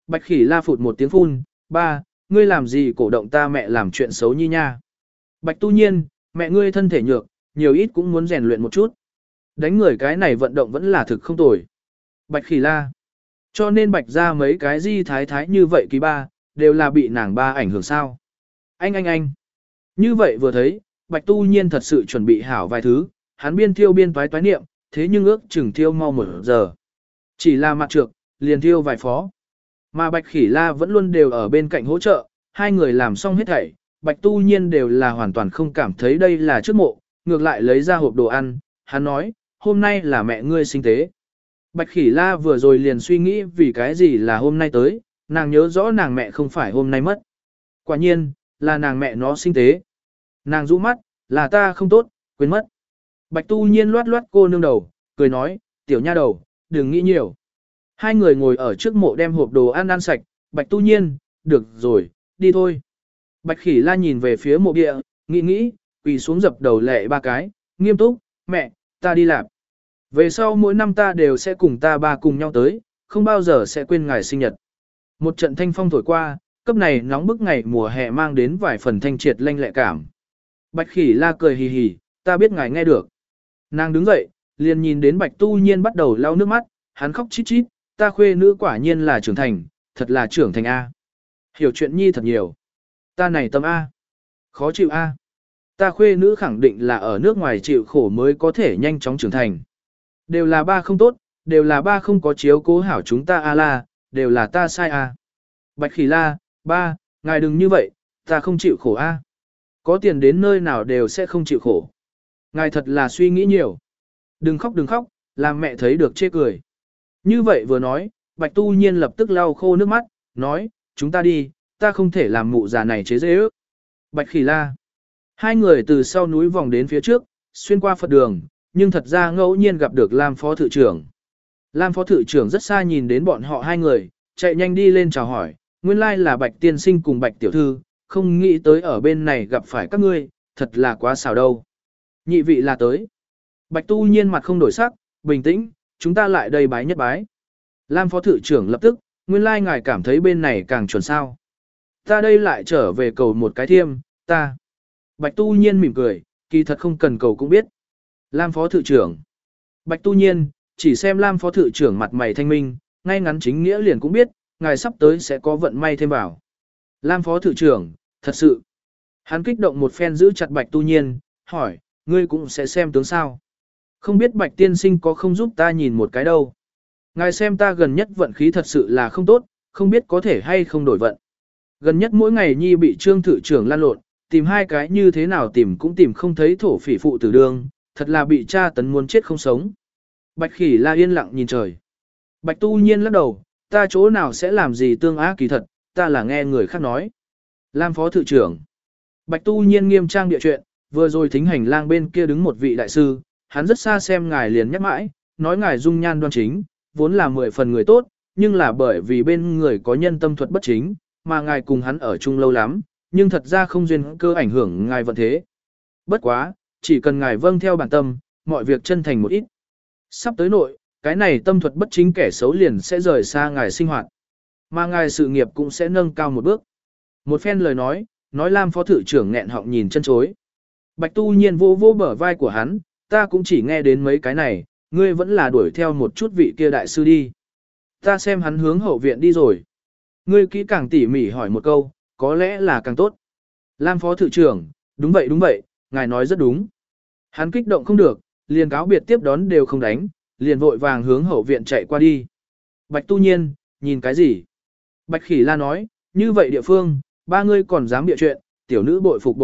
Bạch Khỉ La phụt một tiếng phun, ba, ngươi làm gì cổ động ta mẹ làm chuyện xấu nhi nha. Bạch Tu Nhiên, mẹ ngươi thân thể nhược, nhiều ít cũng muốn rèn luyện một chút. Đánh người cái này vận động vẫn là thực không tồi. Bạch Khỉ La. Cho nên Bạch ra mấy cái di thái thái như vậy ký ba, đều là bị nàng ba ảnh hưởng sao. Anh. Như vậy vừa thấy, Bạch Tu Nhiên thật sự chuẩn bị hảo vài thứ, hắn biên thiêu biên toái niệm, thế nhưng ước chừng thiêu mau 1 giờ. Chỉ là mặt trược, liền thiêu vài phó. Mà Bạch Khỉ La vẫn luôn đều ở bên cạnh hỗ trợ, hai người làm xong hết thảy, Bạch Tu Nhiên đều là hoàn toàn không cảm thấy đây là trước mộ, ngược lại lấy ra hộp đồ ăn, hắn nói, hôm nay là mẹ ngươi sinh tế. Bạch Khỉ La vừa rồi liền suy nghĩ vì cái gì là hôm nay tới, nàng nhớ rõ nàng mẹ không phải hôm nay mất. Quả nhiên, là nàng mẹ nó sinh tế. Nàng rũ mắt, là ta không tốt, quên mất. Bạch Tu Nhiên loát loát cô nương đầu, cười nói, tiểu nha đầu, đừng nghĩ nhiều. Hai người ngồi ở trước mộ đem hộp đồ ăn sạch, Bạch Tu Nhiên, được rồi, đi thôi. Bạch Khỉ La nhìn về phía mộ địa, nghĩ, quỳ xuống dập đầu lệ 3 cái, nghiêm túc, mẹ, ta đi làm. Về sau mỗi năm ta đều sẽ cùng ta ba cùng nhau tới, không bao giờ sẽ quên ngày sinh nhật. Một trận thanh phong thổi qua, cấp này nóng bức ngày mùa hè mang đến vài phần thanh triệt lanh lẹ cảm. Bạch Khỉ La cười hì hì, ta biết ngài nghe được. Nàng đứng dậy, liền nhìn đến Bạch Tu Nhiên bắt đầu lau nước mắt, hắn khóc chít chít, ta khuê nữ quả nhiên là trưởng thành, thật là trưởng thành A. Hiểu chuyện nhi thật nhiều. Ta này tâm A. Khó chịu A. Ta khuê nữ khẳng định là ở nước ngoài chịu khổ mới có thể nhanh chóng trưởng thành. Đều là ba không tốt, đều là ba không có chiếu cố hảo chúng ta A la, đều là ta sai A. Bạch Khỉ La, ba, ngài đừng như vậy, ta không chịu khổ A. Có tiền đến nơi nào đều sẽ không chịu khổ. Ngài thật là suy nghĩ nhiều. Đừng khóc, làm mẹ thấy được chê cười. Như vậy vừa nói, Bạch Tu Nhiên lập tức lau khô nước mắt, nói, chúng ta đi, ta không thể làm mụ già này chế dễ ước. Bạch Khỉ La. Hai người từ sau núi vòng đến phía trước, xuyên qua Phật đường, nhưng thật ra ngẫu nhiên gặp được Lam Phó Thự trưởng. Lam Phó Thự trưởng rất xa nhìn đến bọn họ hai người, chạy nhanh đi lên chào hỏi, nguyên lai là Bạch Tiên Sinh cùng Bạch Tiểu Thư, không nghĩ tới ở bên này gặp phải các ngươi, thật là quá xào đâu. Nhị vị là tới. Bạch Tu Nhiên mặt không đổi sắc, bình tĩnh, chúng ta lại đây bái nhất bái. Lam Phó Thự trưởng lập tức, nguyên lai ngài cảm thấy bên này càng chuẩn sao. Ta đây lại trở về cầu một cái thiêm, ta. Bạch Tu Nhiên mỉm cười, kỳ thật không cần cầu cũng biết. Lam Phó Thự trưởng. Bạch Tu Nhiên, chỉ xem Lam Phó Thự trưởng mặt mày thanh minh, ngay ngắn chính nghĩa liền cũng biết, ngài sắp tới sẽ có vận may thêm vào. Lam Phó Thự trưởng, thật sự. Hắn kích động một phen giữ chặt Bạch Tu Nhiên, hỏi, ngươi cũng sẽ xem tướng sao. Không biết Bạch Tiên Sinh có không giúp ta nhìn một cái đâu. Ngài xem ta gần nhất vận khí thật sự là không tốt, không biết có thể hay không đổi vận. Gần nhất mỗi ngày nhi bị Trương Thự trưởng lan lộn, tìm hai cái như thế nào tìm cũng tìm không thấy thổ phỉ phụ tử đương, thật là bị tra tấn muốn chết không sống. Bạch Khỉ La yên lặng nhìn trời. Bạch Tu Nhiên lắc đầu, ta chỗ nào sẽ làm gì tương á kỳ thật, ta là nghe người khác nói. Lam Phó Thự trưởng. Bạch Tu Nhiên nghiêm trang địa chuyện, vừa rồi thính hành lang bên kia đứng một vị đại sư, hắn rất xa xem ngài liền nhắc mãi, nói ngài dung nhan đoan chính, vốn là 10 phần người tốt, nhưng là bởi vì bên người có nhân tâm thuật bất chính, mà ngài cùng hắn ở chung lâu lắm, nhưng thật ra không duyên cơ ảnh hưởng ngài vận thế. Bất quá, chỉ cần ngài vâng theo bản tâm, mọi việc chân thành một ít. Sắp tới nội, cái này tâm thuật bất chính kẻ xấu liền sẽ rời xa ngài sinh hoạt, mà ngài sự nghiệp cũng sẽ nâng cao một bước. Một phen lời nói Lam Phó Thự trưởng nghẹn họng nhìn chân chối. Bạch Tu Nhiên vô vô bờ vai của hắn, ta cũng chỉ nghe đến mấy cái này, ngươi vẫn là đuổi theo một chút vị kia đại sư đi. Ta xem hắn hướng hậu viện đi rồi. Ngươi kỹ càng tỉ mỉ hỏi một câu, có lẽ là càng tốt. Lam Phó Thự trưởng, đúng vậy, ngài nói rất đúng. Hắn kích động không được, liền cáo biệt tiếp đón đều không đánh, liền vội vàng hướng hậu viện chạy qua đi. Bạch Tu Nhiên, nhìn cái gì? Bạch Khỉ La nói, như vậy địa phương, ba ngươi còn dám bịa chuyện, tiểu nữ bội phục.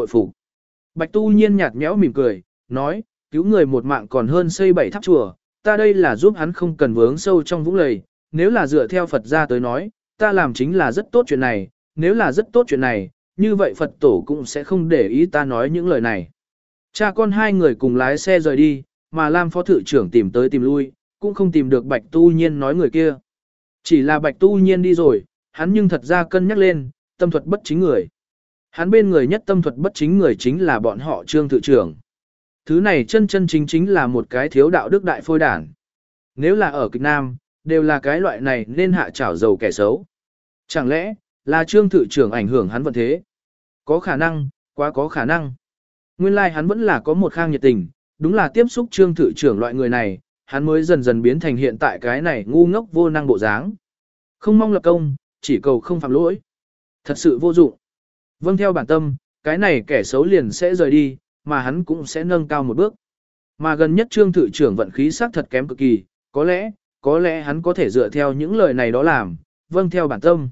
Bạch Tu Nhiên nhạt nhẽo mỉm cười, nói, cứu người một mạng còn hơn xây 7 tháp chùa, ta đây là giúp hắn không cần vướng sâu trong vũng lầy, nếu là dựa theo Phật gia tới nói, ta làm chính là rất tốt chuyện này, nếu là rất tốt chuyện này, như vậy Phật tổ cũng sẽ không để ý ta nói những lời này. Cha con hai người cùng lái xe rời đi, mà Lam Phó Thự trưởng tìm tới tìm lui, cũng không tìm được Bạch Tu Nhiên nói người kia. Chỉ là Bạch Tu Nhiên đi rồi, hắn nhưng thật ra cân nhắc lên, tâm thuật bất chính người. Hắn bên người nhất tâm thuật bất chính người chính là bọn họ Trương Thự trưởng. Thứ này chân chính là một cái thiếu đạo đức đại phôi đản. Nếu là ở kịch Nam, đều là cái loại này nên hạ chảo dầu kẻ xấu. Chẳng lẽ, là Trương Thự trưởng ảnh hưởng hắn vận thế? Có khả năng, quá có khả năng. Nguyên lai hắn vẫn là có một khang nhiệt tình, đúng là tiếp xúc Trương Thự trưởng loại người này, hắn mới dần dần biến thành hiện tại cái này ngu ngốc vô năng bộ dáng. Không mong lập công, chỉ cầu không phạm lỗi. Thật sự vô dụng. Vâng theo bản tâm, cái này kẻ xấu liền sẽ rời đi, mà hắn cũng sẽ nâng cao một bước. Mà gần nhất Trương Thự trưởng vận khí sắc thật kém cực kỳ, có lẽ hắn có thể dựa theo những lời này đó làm, vâng theo bản tâm.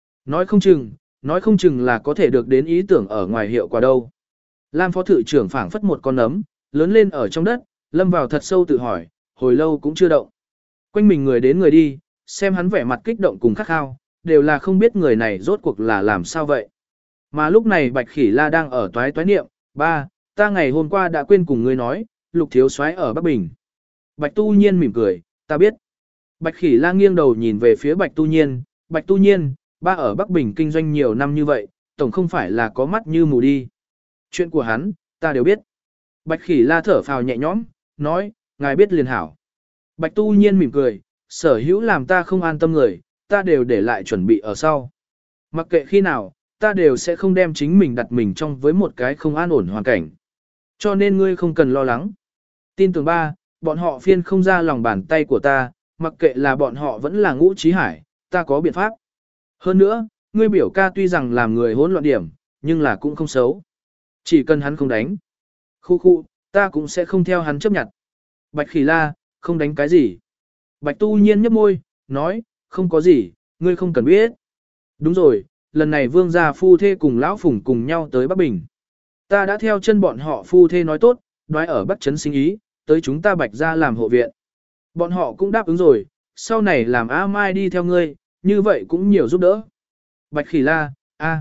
Nói không chừng là có thể được đến ý tưởng ở ngoài hiệu quả đâu. Lam phó thự trưởng phảng phất một con nấm, lớn lên ở trong đất, lâm vào thật sâu tự hỏi, hồi lâu cũng chưa động. Quanh mình người đến người đi, xem hắn vẻ mặt kích động cùng khát khao, đều là không biết người này rốt cuộc là làm sao vậy. Mà lúc này Bạch Khỉ La đang ở toái niệm, ba, ta ngày hôm qua đã quên cùng ngươi nói, Lục thiếu soái ở Bắc Bình. Bạch Tu Nhiên mỉm cười, ta biết. Bạch Khỉ La nghiêng đầu nhìn về phía Bạch Tu Nhiên, ba ở Bắc Bình kinh doanh nhiều năm như vậy, tổng không phải là có mắt như mù đi. Chuyện của hắn, ta đều biết. Bạch Khỉ La thở phào nhẹ nhõm, nói, ngài biết liền hảo. Bạch Tu Nhiên mỉm cười, sở hữu làm ta không an tâm người, ta đều để lại chuẩn bị ở sau. Mặc kệ khi nào, ta đều sẽ không đem chính mình đặt mình trong với một cái không an ổn hoàn cảnh. Cho nên ngươi không cần lo lắng. Tin tưởng ba, bọn họ phiên không ra lòng bàn tay của ta, mặc kệ là bọn họ vẫn là Ngũ Chí Hải, ta có biện pháp. Hơn nữa, ngươi biểu ca tuy rằng làm người hỗn loạn điểm, nhưng là cũng không xấu. Chỉ cần hắn không đánh. Khu, ta cũng sẽ không theo hắn chấp nhận. Bạch Khỉ La, không đánh cái gì. Bạch Tu Nhiên nhếch môi, nói, không có gì, ngươi không cần biết. Đúng rồi, lần này vương gia phu thê cùng lão phùng cùng nhau tới Bắc Bình. Ta đã theo chân bọn họ phu thê nói tốt, nói ở Bắc Trấn sinh ý, tới chúng ta Bạch gia làm hộ viện. Bọn họ cũng đáp ứng rồi, sau này làm A Mai đi theo ngươi, như vậy cũng nhiều giúp đỡ. Bạch Khỉ La,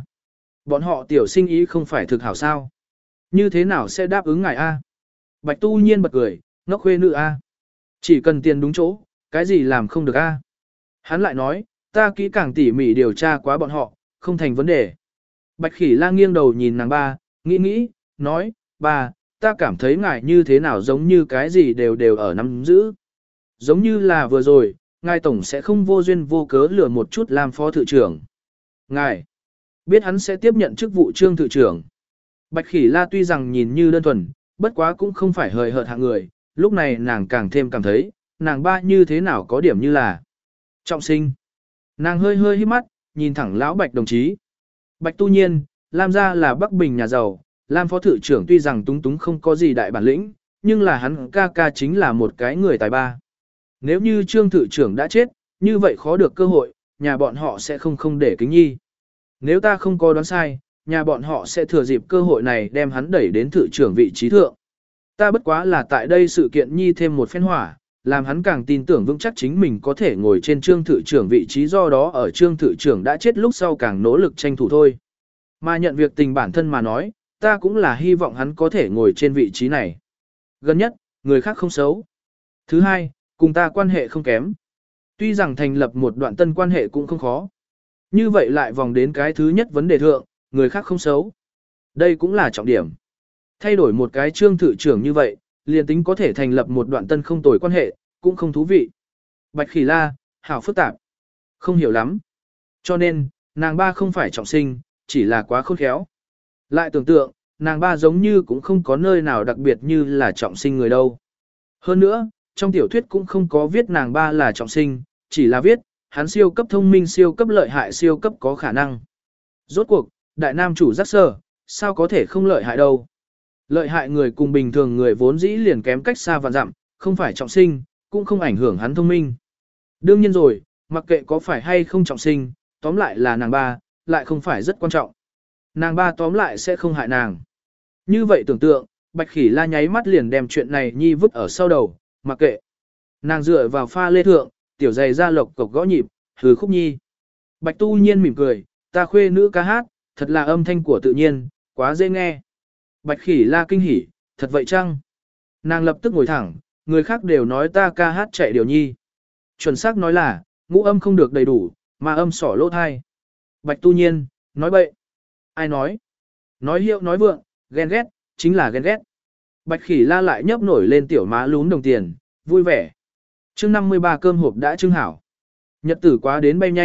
bọn họ tiểu sinh ý không phải thực hảo sao. Như thế nào sẽ đáp ứng ngài A? Bạch Tu Nhiên bật cười, ngốc khuê nữ A. Chỉ cần tiền đúng chỗ, cái gì làm không được A. Hắn lại nói, ta kỹ càng tỉ mỉ điều tra quá bọn họ, không thành vấn đề. Bạch Khỉ La nghiêng đầu nhìn nàng ba, nghĩ, nói, ba, ta cảm thấy ngài như thế nào giống như cái gì đều ở nắm giữ. Giống như là vừa rồi, ngài tổng sẽ không vô duyên vô cớ lừa một chút làm phó thự trưởng. Ngài biết hắn sẽ tiếp nhận chức vụ trương thự trưởng. Bạch Khỉ La tuy rằng nhìn như đơn thuần, bất quá cũng không phải hời hợt hạng người, lúc này nàng càng thêm cảm thấy, nàng ba như thế nào có điểm như là trọng sinh. Nàng hơi híp mắt, nhìn thẳng lão Bạch đồng chí. Bạch Tu Nhiên, Lam gia là Bắc Bình nhà giàu, Lam phó thự trưởng tuy rằng túng túng không có gì đại bản lĩnh, nhưng là hắn ca chính là một cái người tài ba. Nếu như trương thự trưởng đã chết, như vậy khó được cơ hội, nhà bọn họ sẽ không để kính nhi. Nếu ta không có đoán sai, nhà bọn họ sẽ thừa dịp cơ hội này đem hắn đẩy đến thự trưởng vị trí thượng. Ta bất quá là tại đây sự kiện nhi thêm một phen hỏa, làm hắn càng tin tưởng vững chắc chính mình có thể ngồi trên trương thự trưởng vị trí, do đó ở trương thự trưởng đã chết lúc sau càng nỗ lực tranh thủ thôi. Mà nhận việc tình bản thân mà nói, ta cũng là hy vọng hắn có thể ngồi trên vị trí này. Gần nhất, người khác không xấu. Thứ hai, cùng ta quan hệ không kém. Tuy rằng thành lập một đoạn tân quan hệ cũng không khó. Như vậy lại vòng đến cái thứ nhất vấn đề thượng, người khác không xấu. Đây cũng là trọng điểm. Thay đổi một cái trương thự trưởng như vậy, liền tính có thể thành lập một đoạn tân không tồi quan hệ, cũng không thú vị. Bạch Khỉ La, hảo phức tạp. Không hiểu lắm. Cho nên, nàng ba không phải trọng sinh, chỉ là quá khôn khéo. Lại tưởng tượng, nàng ba giống như cũng không có nơi nào đặc biệt như là trọng sinh người đâu. Hơn nữa, trong tiểu thuyết cũng không có viết nàng ba là trọng sinh, chỉ là viết, hắn siêu cấp thông minh, siêu cấp lợi hại, siêu cấp có khả năng. Rốt cuộc, đại nam chủ giác sơ, sao có thể không lợi hại đâu. Lợi hại người cùng bình thường người vốn dĩ liền kém cách xa vạn dặm, không phải trọng sinh, cũng không ảnh hưởng hắn thông minh. Đương nhiên rồi, mặc kệ có phải hay không trọng sinh, tóm lại là nàng ba, lại không phải rất quan trọng. Nàng ba tóm lại sẽ không hại nàng. Như vậy tưởng tượng, Bạch Khỉ La nháy mắt liền đem chuyện này nhi vứt ở sau đầu, mặc kệ. Nàng dựa vào pha lê thượng, tiểu giày ra lộc cộc gõ nhịp, hừ khúc nhi. Bạch Tu Nhiên mỉm cười, ta khuê nữ ca hát, thật là âm thanh của tự nhiên, quá dễ nghe. Bạch Khỉ La kinh hỉ, thật vậy chăng? Nàng lập tức ngồi thẳng, người khác đều nói ta ca hát chạy điều nhi. Chuẩn xác nói là, ngũ âm không được đầy đủ, mà âm sỏ lỗ thai. Bạch Tu Nhiên, nói bậy. Ai nói? Nói hiệu nói vượng, ghen ghét, chính là ghen ghét. Bạch Khỉ La lại nhấp nổi lên tiểu má lún đồng tiền, vui vẻ. Chương 53 cơm hộp đã trưng hảo. Nhật tử quá đến bay nhanh,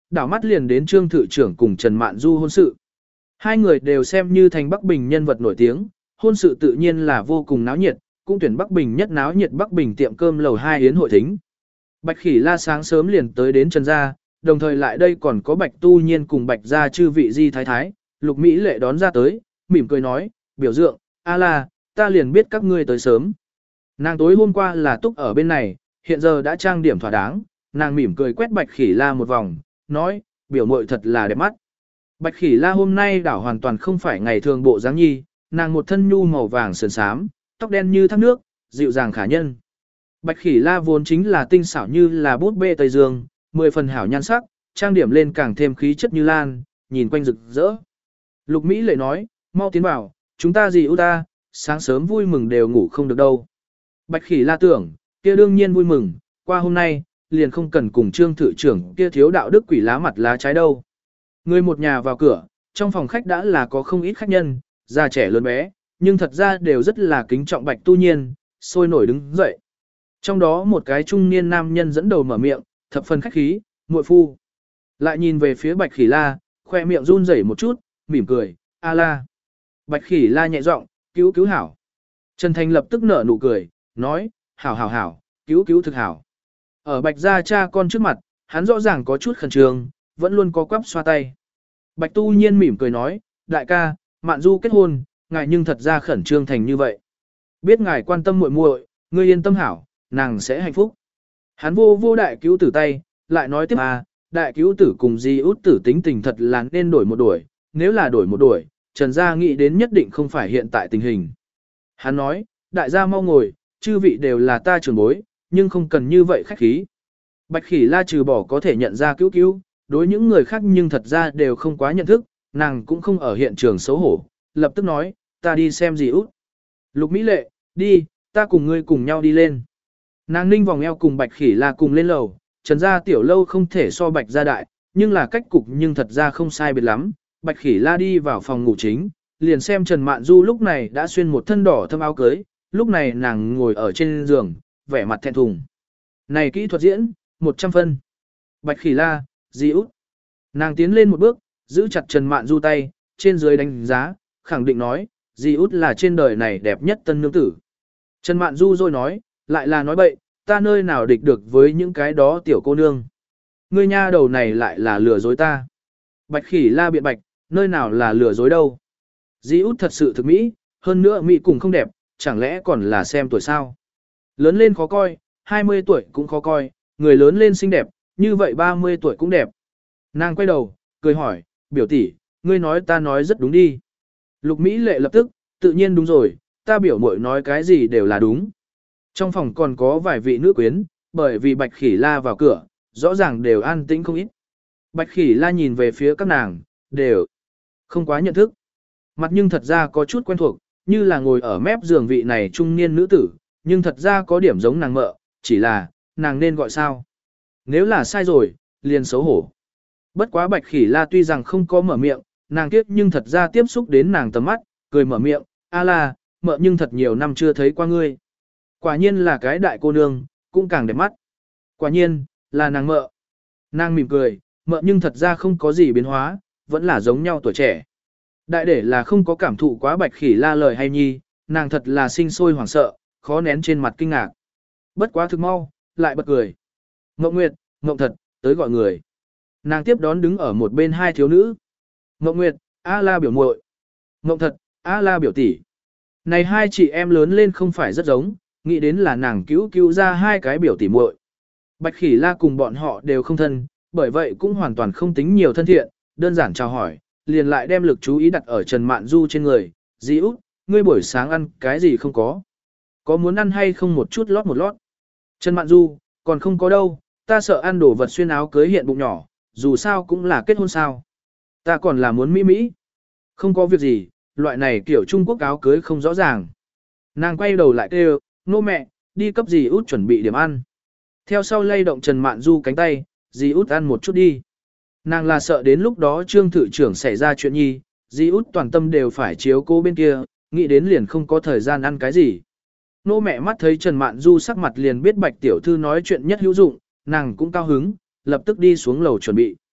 đảo mắt liền đến Trương Thự trưởng cùng Trần Mạn Du hôn sự. Hai người đều xem như thành Bắc Bình nhân vật nổi tiếng, hôn sự tự nhiên là vô cùng náo nhiệt, cũng tuyển Bắc Bình nhất náo nhiệt Bắc Bình tiệm cơm lầu 2 yến hội thính. Bạch Khỉ La sáng sớm liền tới đến Trần gia, đồng thời lại đây còn có Bạch Tu Nhiên cùng Bạch gia chư vị di thái thái, Lục Mỹ Lệ đón ra tới, mỉm cười nói, biểu dượng, a la, ta liền biết các ngươi tới sớm. Nàng tối hôm qua là túc ở bên này, hiện giờ đã trang điểm thỏa đáng, nàng mỉm cười quét Bạch Khỉ La một vòng, nói, biểu muội thật là đẹp mắt. Bạch Khỉ La hôm nay đảo hoàn toàn không phải ngày thường bộ dáng nhi, nàng một thân nhu màu vàng sườn xám, tóc đen như thác nước, dịu dàng khả nhân. Bạch Khỉ La vốn chính là tinh xảo như là bút bê Tây Dương, 10 phần hảo nhan sắc, trang điểm lên càng thêm khí chất như lan, nhìn quanh rực rỡ. Lục Mỹ Lệ nói, mau tiến vào, chúng ta gì ưu ta, sáng sớm vui mừng đều ngủ không được đâu. Bạch Khỉ La tưởng, kia đương nhiên vui mừng, qua hôm nay, liền không cần cùng Trương Thự trưởng kia thiếu đạo đức quỷ lá mặt lá trái đâu. Người một nhà vào cửa, trong phòng khách đã là có không ít khách nhân, già trẻ lớn bé, nhưng thật ra đều rất là kính trọng Bạch Tu Nhiên, sôi nổi đứng dậy. Trong đó một cái trung niên nam nhân dẫn đầu mở miệng, thập phần khách khí, muội phu. Lại nhìn về phía Bạch Khỉ La, khoe miệng run rẩy một chút, mỉm cười, a la. Bạch Khỉ La nhẹ giọng, cứu cứu hảo. Trần Thành lập tức nở nụ cười, nói, hảo hảo hảo, cứu cứu thực hảo. Ở Bạch gia cha con trước mặt, hắn rõ ràng có chút khẩn trương, vẫn luôn có quắp xoa tay. Bạch Tu Nhiên mỉm cười nói, đại ca, Mạn Du kết hôn, ngài nhưng thật ra khẩn trương thành như vậy. Biết ngài quan tâm muội muội, ngươi yên tâm hảo, nàng sẽ hạnh phúc. Hắn vô đại cứu tử tay, lại nói tiếp đại cứu tử cùng di út tử tính tình thật là nên đổi một đuổi, nếu là đổi một đuổi, Trần gia nghĩ đến nhất định không phải hiện tại tình hình. Hắn nói, đại gia mau ngồi, chư vị đều là ta trưởng bối, nhưng không cần như vậy khách khí. Bạch Khỉ La trừ bỏ có thể nhận ra cứu cứu, đối những người khác nhưng thật ra đều không quá nhận thức, nàng cũng không ở hiện trường xấu hổ, lập tức nói, ta đi xem gì út. Lục Mỹ Lệ, đi, ta cùng ngươi cùng nhau đi lên. Nàng ninh vòng eo cùng Bạch Khỉ La cùng lên lầu, Trần gia tiểu lâu không thể so Bạch gia đại, nhưng là cách cục nhưng thật ra không sai biệt lắm. Bạch Khỉ La đi vào phòng ngủ chính, liền xem Trần Mạn Du lúc này đã xuyên một thân đỏ thâm áo cưới, lúc này nàng ngồi ở trên giường, vẻ mặt thẹn thùng. Này kỹ thuật diễn, 100 phân. Bạch Khỉ La, di út. Nàng tiến lên một bước, giữ chặt Trần Mạn Du tay, trên dưới đánh giá, khẳng định nói, di út là trên đời này đẹp nhất tân nương tử. Trần Mạn Du rồi nói, lại là nói bậy, ta nơi nào địch được với những cái đó tiểu cô nương. Ngươi nha đầu này lại là lừa dối ta. Bạch Khỉ La biện bạch, nơi nào là lừa dối đâu. Di út thật sự thực mỹ, hơn nữa mỹ cùng không đẹp, chẳng lẽ còn là xem tuổi sao. Lớn lên khó coi, 20 tuổi cũng khó coi, người lớn lên xinh đẹp, như vậy 30 tuổi cũng đẹp. Nàng quay đầu, cười hỏi, biểu tỷ, ngươi nói ta nói rất đúng đi. Lục Mỹ Lệ lập tức, tự nhiên đúng rồi, ta biểu muội nói cái gì đều là đúng. Trong phòng còn có vài vị nữ quyến, bởi vì Bạch Khỉ La vào cửa, rõ ràng đều an tĩnh không ít. Bạch Khỉ La nhìn về phía các nàng, đều không quá nhận thức. Mặt nhưng thật ra có chút quen thuộc, như là ngồi ở mép giường vị này trung niên nữ tử, nhưng thật ra có điểm giống nàng mợ, chỉ là, nàng nên gọi sao? Nếu là sai rồi, liền xấu hổ. Bất quá Bạch Khỉ La tuy rằng không có mở miệng, nàng tiếc nhưng thật ra tiếp xúc đến nàng tầm mắt, cười mở miệng, a la, mợ nhưng thật nhiều năm chưa thấy qua ngươi. Quả nhiên là cái đại cô nương, cũng càng đẹp mắt. Quả nhiên, là nàng mợ. Nàng mỉm cười, mợ nhưng thật ra không có gì biến hóa, vẫn là giống nhau tuổi trẻ. Đại để là không có cảm thụ quá Bạch Khỉ La lời hay nhi, nàng thật là sinh sôi hoảng sợ, khó nén trên mặt kinh ngạc. Bất quá thực mau, lại bật cười. Ngộng Nguyệt, Ngộng Thật, tới gọi người. Nàng tiếp đón đứng ở một bên hai thiếu nữ. Ngộng Nguyệt, A La biểu muội. Ngộng Thật, A La biểu tỷ. Này hai chị em lớn lên không phải rất giống, nghĩ đến là nàng cứu ra hai cái biểu tỷ muội. Bạch Khỉ La cùng bọn họ đều không thân, bởi vậy cũng hoàn toàn không tính nhiều thân thiện, đơn giản chào hỏi, liền lại đem lực chú ý đặt ở Trần Mạn Du trên người. Dì út, ngươi buổi sáng ăn cái gì không có? Có muốn ăn hay không một chút lót một lót? Trần Mạn Du, còn không có đâu, ta sợ ăn đồ vật xuyên áo cưới hiện bụng nhỏ, dù sao cũng là kết hôn sao. Ta còn là muốn mỹ mỹ. Không có việc gì, loại này kiểu Trung Quốc áo cưới không rõ ràng. Nàng quay đầu lại kêu, nô mẹ, đi cấp dì út chuẩn bị điểm ăn. Theo sau lay động Trần Mạn Du cánh tay, dì út ăn một chút đi. Nàng là sợ đến lúc đó Trương Thự trưởng xảy ra chuyện nhi, dì út toàn tâm đều phải chiếu cô bên kia, nghĩ đến liền không có thời gian ăn cái gì. Nô mẹ mắt thấy Trần Mạn Du sắc mặt liền biết Bạch tiểu thư nói chuyện nhất hữu dụng, nàng cũng cao hứng, lập tức đi xuống lầu chuẩn bị.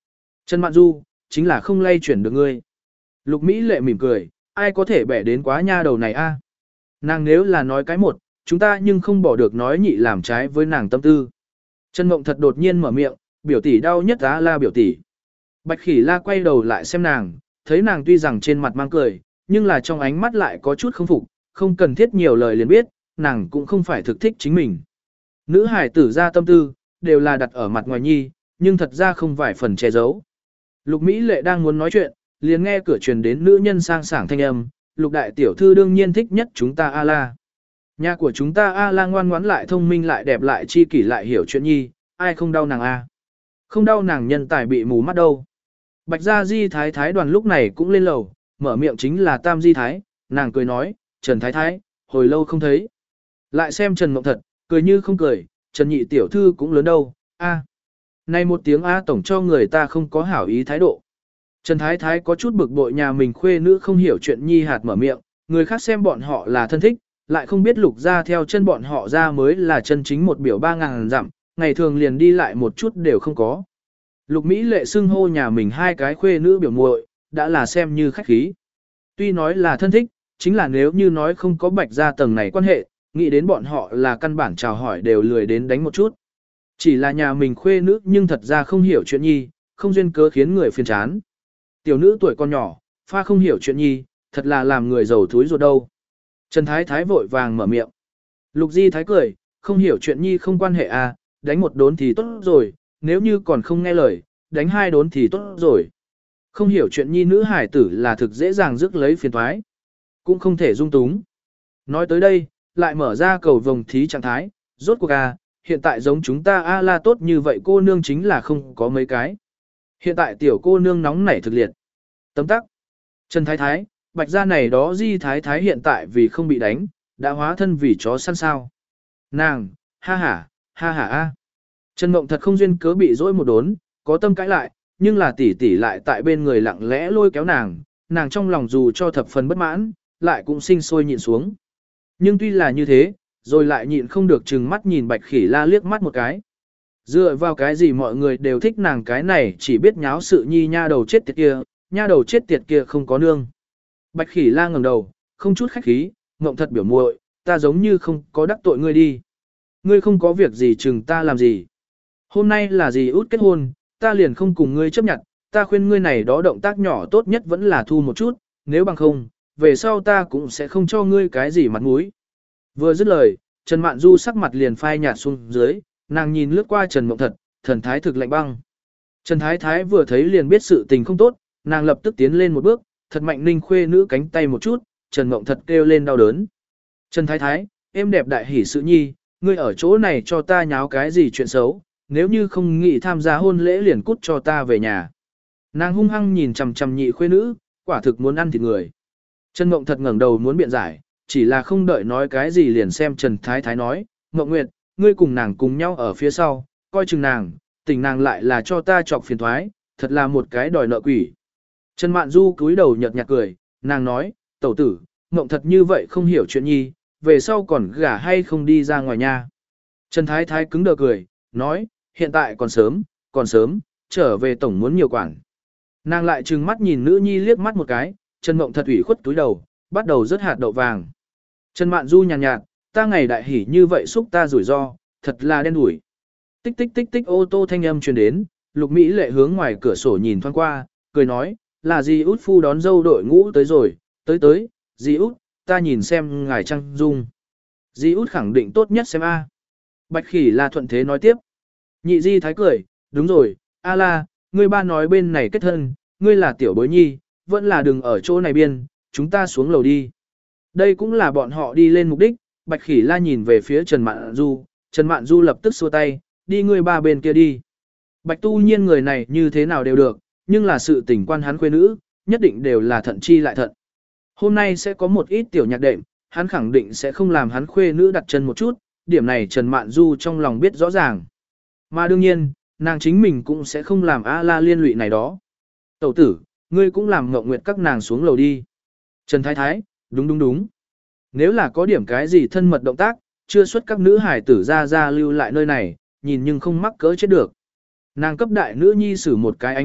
Trần Mạn Du, chính là không lay chuyển được ngươi. Lục Mỹ Lệ mỉm cười, ai có thể bẻ đến quá nha đầu này a? Nàng nếu là nói cái một, chúng ta nhưng không bỏ được nói nhị làm trái với nàng tâm tư. Trần Mộng thật đột nhiên mở miệng, biểu tỷ đau nhất á la biểu tỷ. Bạch Khỉ La quay đầu lại xem nàng, thấy nàng tuy rằng trên mặt mang cười, nhưng là trong ánh mắt lại có chút không phục, không cần thiết nhiều lời liền biết, nàng cũng không phải thực thích chính mình. Nữ hải tử ra tâm tư, đều là đặt ở mặt ngoài nhi, nhưng thật ra không vài phần che giấu. Lục Mỹ Lệ đang muốn nói chuyện, liền nghe cửa truyền đến nữ nhân sang sảng thanh âm, Lục đại tiểu thư đương nhiên thích nhất chúng ta A La. Nhà của chúng ta A La ngoan ngoãn lại thông minh lại đẹp lại chi kỷ lại hiểu chuyện nhi, ai không đau nàng A. Không đau nàng nhân tài bị mù mắt đâu. Bạch gia Di Thái Thái đoàn lúc này cũng lên lầu, mở miệng chính là Tam Di Thái, nàng cười nói, Trần Thái Thái, hồi lâu không thấy. Lại xem Trần Mộng Thật, cười như không cười, Trần nhị tiểu thư cũng lớn đâu, A. Này một tiếng A tổng cho người ta không có hảo ý thái độ. Trần Thái Thái có chút bực bội nhà mình khuê nữ không hiểu chuyện nhi hạt mở miệng, người khác xem bọn họ là thân thích, lại không biết lục ra theo chân bọn họ ra mới là chân chính một biểu 3.000 dặm, ngày thường liền đi lại một chút đều không có. Lục Mỹ Lệ xưng hô nhà mình hai cái khuê nữ biểu muội, đã là xem như khách khí. Tuy nói là thân thích, chính là nếu như nói không có bạch ra tầng này quan hệ, nghĩ đến bọn họ là căn bản chào hỏi đều lười đến đánh một chút. Chỉ là nhà mình khuê nữ nhưng thật ra không hiểu chuyện nhi, không duyên cớ khiến người phiền chán. Tiểu nữ tuổi con nhỏ, pha không hiểu chuyện nhi, thật là làm người giàu thúi ruột đâu. Trần Thái Thái vội vàng mở miệng. Lục Di Thái cười, không hiểu chuyện nhi không quan hệ à, đánh một đốn thì tốt rồi, nếu như còn không nghe lời, đánh hai đốn thì tốt rồi. Không hiểu chuyện nhi nữ hải tử là thực dễ dàng rước lấy phiền toái, cũng không thể dung túng. Nói tới đây, lại mở ra cầu vồng thí trạng thái, rốt cuộc à, hiện tại giống chúng ta A La tốt như vậy cô nương chính là không có mấy cái. Hiện tại tiểu cô nương nóng nảy thực liệt. Tấm tắc. Trần Thái Thái, Bạch gia này đó Di Thái Thái hiện tại vì không bị đánh, đã hóa thân vì chó săn sao. Nàng, ha ha a. Trần Mộng thật không duyên cớ bị dỗi một đốn, có tâm cãi lại, nhưng là tỷ tỷ lại tại bên người lặng lẽ lôi kéo nàng, nàng trong lòng dù cho thập phần bất mãn, lại cũng sinh sôi nhịn xuống. Nhưng tuy là như thế, rồi lại nhịn không được chừng mắt nhìn Bạch Khỉ La liếc mắt một cái. Dựa vào cái gì mọi người đều thích nàng cái này chỉ biết nháo sự nhi nha đầu chết tiệt kia, nha đầu chết tiệt kia không có nương. Bạch Khỉ La ngẩng đầu, không chút khách khí, Mộng Thật biểu muội, ta giống như không có đắc tội ngươi đi. Ngươi không có việc gì chừng ta làm gì. Hôm nay là gì út kết hôn, ta liền không cùng ngươi chấp nhận, ta khuyên ngươi này đó động tác nhỏ tốt nhất vẫn là thu một chút, nếu bằng không, về sau ta cũng sẽ không cho ngươi cái gì mặt mũi. Vừa dứt lời, Trần Mạn Du sắc mặt liền phai nhạt xuống dưới, nàng nhìn lướt qua Trần Mộng Thật, thần thái thực lạnh băng. Trần Thái Thái vừa thấy liền biết sự tình không tốt, nàng lập tức tiến lên một bước, thật mạnh ninh khuê nữ cánh tay một chút, Trần Mộng Thật kêu lên đau đớn. Trần Thái Thái, em đẹp đại hỉ sự nhi, ngươi ở chỗ này cho ta nháo cái gì chuyện xấu, nếu như không nghĩ tham gia hôn lễ liền cút cho ta về nhà. Nàng hung hăng nhìn chằm chằm nhị khuê nữ, quả thực muốn ăn thịt người. Trần Mộng Thật ngẩng đầu muốn biện giải, chỉ là không đợi nói cái gì liền xem Trần Thái Thái nói, Mộng Nguyệt, ngươi cùng nàng cùng nhau ở phía sau, coi chừng nàng, tình nàng lại là cho ta chọc phiền thoái, thật là một cái đòi nợ quỷ. Trần Mạn Du cúi đầu nhợt nhạt cười, nàng nói, tẩu tử, Mộng Thật như vậy không hiểu chuyện nhi, về sau còn gả hay không đi ra ngoài nha. Trần Thái Thái cứng đờ cười, nói, hiện tại còn sớm, trở về tổng muốn nhiều quản. Nàng lại trừng mắt nhìn nữ nhi liếc mắt một cái, Trần Mộng Thật ủy khuất túi đầu, bắt đầu rớt hạt đậu vàng. Trần Mạn Du nhàn nhạt, ta ngày đại hỉ như vậy xúc ta rủi ro, thật là đen đủi. Tích tích tích tích ô tô thanh âm truyền đến, Lục Mỹ Lệ hướng ngoài cửa sổ nhìn thoáng qua, cười nói, là dì út phu đón dâu đội ngũ tới rồi, tới, dì út, ta nhìn xem ngài Trăng Dung. Dì út khẳng định tốt nhất xem A. Bạch Khỉ La thuận thế nói tiếp. Nhị Di Thái cười, đúng rồi, A La, ngươi ba nói bên này kết thân, ngươi là tiểu bối nhi, vẫn là đừng ở chỗ này biên, chúng ta xuống lầu đi. Đây cũng là bọn họ đi lên mục đích, Bạch Khỉ La nhìn về phía Trần Mạn Du, Trần Mạn Du lập tức xua tay, đi ngươi ba bên kia đi. Bạch Tu Nhiên người này như thế nào đều được, nhưng là sự tình quan hắn khuê nữ, nhất định đều là thận chi lại thận. Hôm nay sẽ có một ít tiểu nhạc đệm, hắn khẳng định sẽ không làm hắn khuê nữ đặt chân một chút, điểm này Trần Mạn Du trong lòng biết rõ ràng. Mà đương nhiên, nàng chính mình cũng sẽ không làm A La liên lụy này đó. Tẩu tử, ngươi cũng làm Ngộng Nguyệt các nàng xuống lầu đi. Trần Thái Thái, đúng. Nếu là có điểm cái gì thân mật động tác, chưa xuất các nữ hải tử ra lưu lại nơi này, nhìn nhưng không mắc cỡ chết được. Nàng cấp đại nữ nhi sử một cái ánh mắt,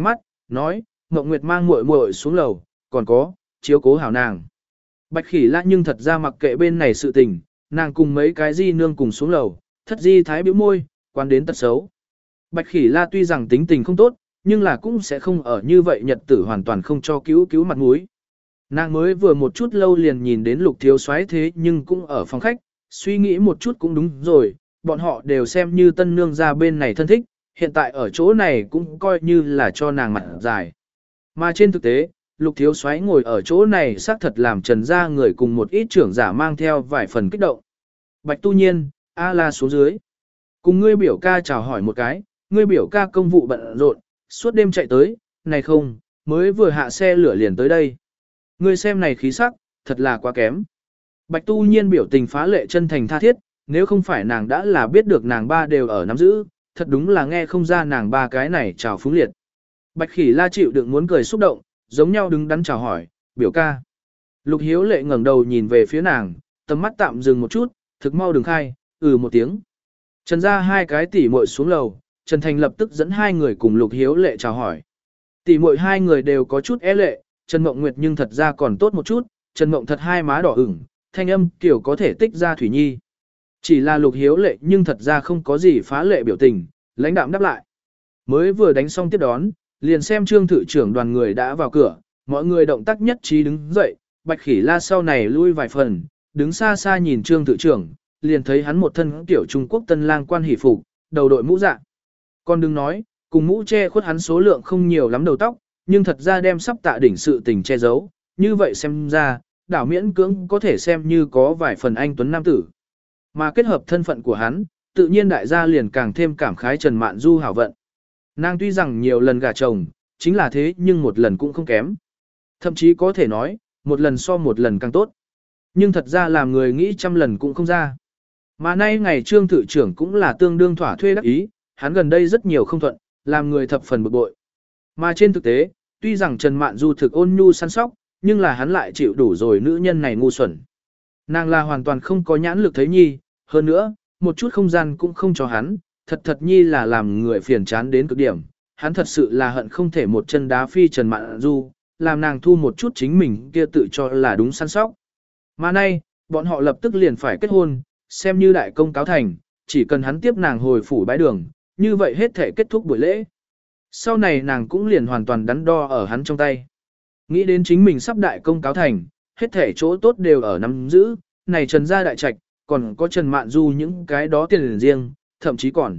nói, Mộng Nguyệt mang muội muội xuống lầu, còn có, chiếu cố hảo nàng. Bạch Khỉ La nhưng thật ra mặc kệ bên này sự tình, nàng cùng mấy cái di nương cùng xuống lầu, Thất Di Thái bĩu môi, quan đến tật xấu. Bạch Khỉ La tuy rằng tính tình không tốt, nhưng là cũng sẽ không ở như vậy nhật tử hoàn toàn không cho cứu mặt mũi. Nàng mới vừa một chút lâu liền nhìn đến Lục Thiếu Soái thế nhưng cũng ở phòng khách, suy nghĩ một chút cũng đúng rồi, bọn họ đều xem như tân nương ra bên này thân thích, hiện tại ở chỗ này cũng coi như là cho nàng mặt dài. Mà trên thực tế, Lục Thiếu Soái ngồi ở chỗ này xác thật làm Trần gia người cùng một ít trưởng giả mang theo vài phần kích động. Bạch Tu Nhiên, A La xuống dưới. Cùng ngươi biểu ca chào hỏi một cái, ngươi biểu ca công vụ bận rộn, suốt đêm chạy tới, này không, mới vừa hạ xe lửa liền tới đây. Ngươi xem này khí sắc, thật là quá kém. Bạch Tu Nhiên biểu tình phá lệ chân thành tha thiết, nếu không phải nàng đã là biết được nàng ba đều ở nắm giữ, thật đúng là nghe không ra nàng ba cái này chào phúng liệt. Bạch Khỉ La chịu đựng muốn cười xúc động, giống nhau đứng đắn chào hỏi, biểu ca. Lục Hiếu Lệ ngẩng đầu nhìn về phía nàng, tầm mắt tạm dừng một chút, thực mau đừng khai, một tiếng. Trần ra hai cái tỉ muội xuống lầu, Trần Thành lập tức dẫn hai người cùng Lục Hiếu Lệ chào hỏi. Tỉ muội hai người đều có chút é lệ, Trần Mộng Nguyệt nhưng thật ra còn tốt một chút, Trần Mộng thật hai má đỏ ửng, thanh âm kiểu có thể tích ra thủy nhi. Chỉ là Lục Hiếu Lệ nhưng thật ra không có gì phá lệ biểu tình, lãnh đạm đáp lại. Mới vừa đánh xong tiếp đón, liền xem Trương Thự trưởng đoàn người đã vào cửa, mọi người động tác nhất trí đứng dậy, Bạch Khỉ La sau này lui vài phần, đứng xa xa nhìn Trương Thự trưởng, liền thấy hắn một thân tiểu Trung Quốc tân lang quan hỷ phục, đầu đội mũ dạ. Còn đừng nói, cùng mũ che khuất hắn số lượng không nhiều lắm đầu tóc, nhưng thật ra đem sắp tạ đỉnh sự tình che giấu, như vậy xem ra, đảo miễn cưỡng có thể xem như có vài phần anh tuấn nam tử. Mà kết hợp thân phận của hắn, tự nhiên đại gia liền càng thêm cảm khái Trần Mạn Du hảo vận. Nàng tuy rằng nhiều lần gả chồng, chính là thế nhưng một lần cũng không kém. Thậm chí có thể nói, một lần so một lần càng tốt. Nhưng thật ra làm người nghĩ trăm lần cũng không ra. Mà nay ngày Trương Thự trưởng cũng là tương đương thỏa thuê đắc ý, hắn gần đây rất nhiều không thuận, làm người thập phần bực bội. Mà trên thực tế, tuy rằng Trần Mạn Du thực ôn nhu săn sóc, nhưng là hắn lại chịu đủ rồi nữ nhân này ngu xuẩn. Nàng là hoàn toàn không có nhãn lực thấy nhi, hơn nữa, một chút không gian cũng không cho hắn, thật nhi là làm người phiền chán đến cực điểm. Hắn thật sự là hận không thể một chân đá phi Trần Mạn Du, làm nàng thu một chút chính mình kia tự cho là đúng săn sóc. Mà nay, bọn họ lập tức liền phải kết hôn, xem như đại công cáo thành, chỉ cần hắn tiếp nàng hồi phủ bái đường, như vậy hết thể kết thúc buổi lễ. Sau này nàng cũng liền hoàn toàn đắn đo ở hắn trong tay. Nghĩ đến chính mình sắp đại công cáo thành, hết thể chỗ tốt đều ở nắm giữ, này Trần gia đại trạch, còn có Trần Mạn Du những cái đó tiền riêng, thậm chí còn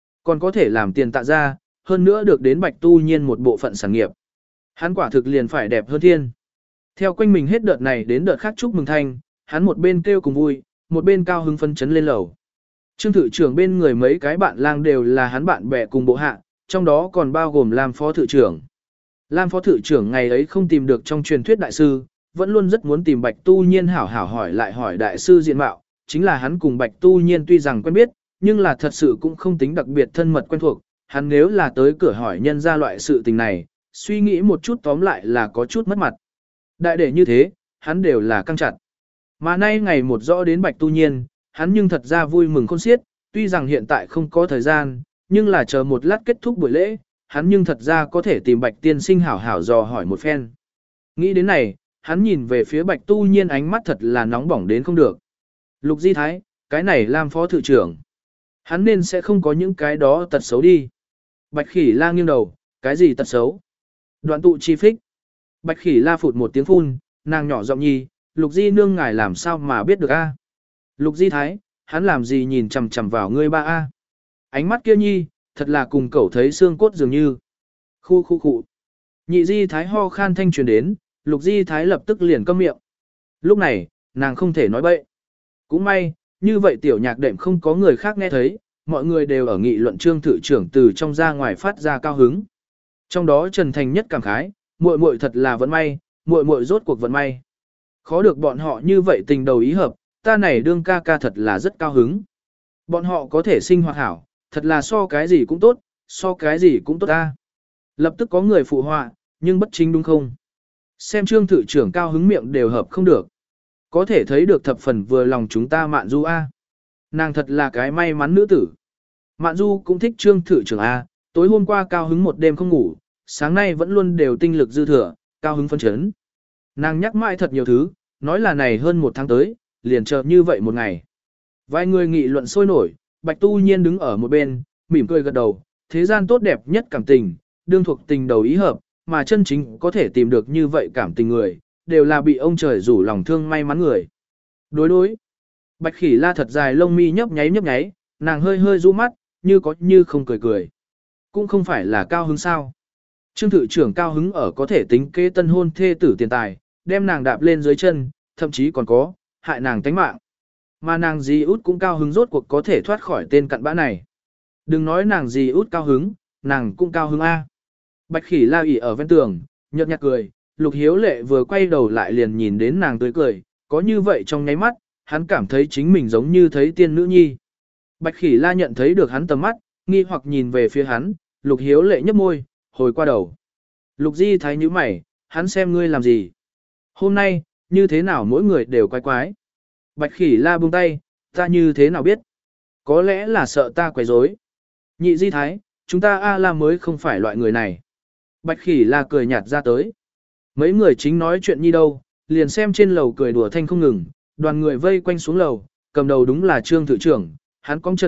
có thể làm tiền tạ ra, hơn nữa được đến Bạch Tu Nhiên một bộ phận sản nghiệp. Hắn quả thực liền phải đẹp hơn thiên. Theo quanh mình hết đợt này đến đợt khác chúc mừng thanh, hắn một bên kêu cùng vui, một bên cao hứng phấn chấn lên lầu. Trương Thự trưởng bên người mấy cái bạn lang đều là hắn bạn bè cùng bộ hạ, trong đó còn bao gồm Lam Phó Thự trưởng. Lam Phó Thự trưởng ngày ấy không tìm được trong truyền thuyết đại sư, vẫn luôn rất muốn tìm Bạch Tu Nhiên hảo hảo hỏi lại hỏi đại sư diện mạo, chính là hắn cùng Bạch Tu Nhiên tuy rằng quen biết, nhưng là thật sự cũng không tính đặc biệt thân mật quen thuộc, hắn nếu là tới cửa hỏi nhân ra loại sự tình này, suy nghĩ một chút tóm lại là có chút mất mặt. Đại để như thế, hắn đều là căng chặt. Mà nay ngày một rõ đến Bạch Tu Nhiên, hắn nhưng thật ra vui mừng khôn xiết, tuy rằng hiện tại không có thời gian, nhưng là chờ một lát kết thúc buổi lễ, hắn nhưng thật ra có thể tìm Bạch tiên sinh hảo hảo dò hỏi một phen. Nghĩ đến này, hắn nhìn về phía Bạch Tu Nhiên ánh mắt thật là nóng bỏng đến không được. Lục Di Thái, cái này làm phó thự trưởng. Hắn nên sẽ không có những cái đó tật xấu đi. Bạch Khỉ La nghiêng đầu, cái gì tật xấu? Đoạn tụ chi phích. Bạch Khỉ La phụt một tiếng phun, nàng nhỏ giọng nhi, Lục Di nương ngài làm sao mà biết được a? Lục Di Thái, hắn làm gì nhìn chằm chằm vào ngươi ba a? Ánh mắt kia nhi, thật là cùng cẩu thấy xương cốt dường như. Khu. Nhị Di Thái ho khan thanh truyền đến, Lục Di Thái lập tức liền câm miệng. Lúc này, nàng không thể nói bậy. Cũng may, như vậy tiểu nhạc đệm không có người khác nghe thấy, mọi người đều ở nghị luận Trương Thự trưởng từ trong ra ngoài phát ra cao hứng. Trong đó Trần Thành nhất cảm khái, muội muội thật là vận may, muội muội rốt cuộc vận may. Khó được bọn họ như vậy tình đầu ý hợp, ta này đương ca ca thật là rất cao hứng. Bọn họ có thể sinh hoạt hảo, thật là so cái gì cũng tốt, so cái gì cũng tốt ta. Lập tức có người phụ họa, nhưng bất chính đúng không? Xem Trương Thự trưởng cao hứng miệng đều hợp không được. Có thể thấy được thập phần vừa lòng chúng ta Mạn Du A. Nàng thật là cái may mắn nữ tử. Mạn Du cũng thích Trương Thự trưởng A, tối hôm qua cao hứng một đêm không ngủ, sáng nay vẫn luôn đều tinh lực dư thừa, cao hứng phấn chấn. Nàng nhắc mãi thật nhiều thứ, nói là này hơn một tháng tới, liền chờ như vậy một ngày. Vài người nghị luận sôi nổi, Bạch Tu Nhiên đứng ở một bên, mỉm cười gật đầu, thế gian tốt đẹp nhất cảm tình, đương thuộc tình đầu ý hợp, mà chân chính có thể tìm được như vậy cảm tình người, đều là bị ông trời rủ lòng thương may mắn người. Đối. Bạch Khỉ La thật dài lông mi nhấp nháy, nàng hơi hơi rũ mắt, như có như không cười. Cũng không phải là cao hứng sao. Trương thự trưởng cao hứng ở có thể tính kế tân hôn thê tử tiền tài, đem nàng đạp lên dưới chân, thậm chí còn có, hại nàng tánh mạng. Mà nàng dì út cũng cao hứng rốt cuộc có thể thoát khỏi tên cặn bã này. Đừng nói nàng dì út cao hứng, nàng cũng cao hứng A. Bạch Khỉ La ỉ ở ven tường, nhợt nhạt cười, Lục Hiếu Lệ vừa quay đầu lại liền nhìn đến nàng tươi cười, có như vậy trong nháy mắt, hắn cảm thấy chính mình giống như thấy tiên nữ nhi. Bạch Khỉ La nhận thấy được hắn tầm mắt, nghi hoặc nhìn về phía hắn, Lục Hiếu Lệ nhếch môi, hồi qua đầu. Lục Di thấy như mày, hắn xem ngươi làm gì? Hôm nay, như thế nào mỗi người đều quái. Bạch Khỉ La buông tay, ta như thế nào biết? Có lẽ là sợ ta quấy rối. Nhị Di Thái, chúng ta A La mới không phải loại người này. Bạch Khỉ La cười nhạt ra tới. Mấy người chính nói chuyện như đâu, liền xem trên lầu cười đùa thanh không ngừng, đoàn người vây quanh xuống lầu, cầm đầu đúng là Trương Thự Trưởng, hắn cong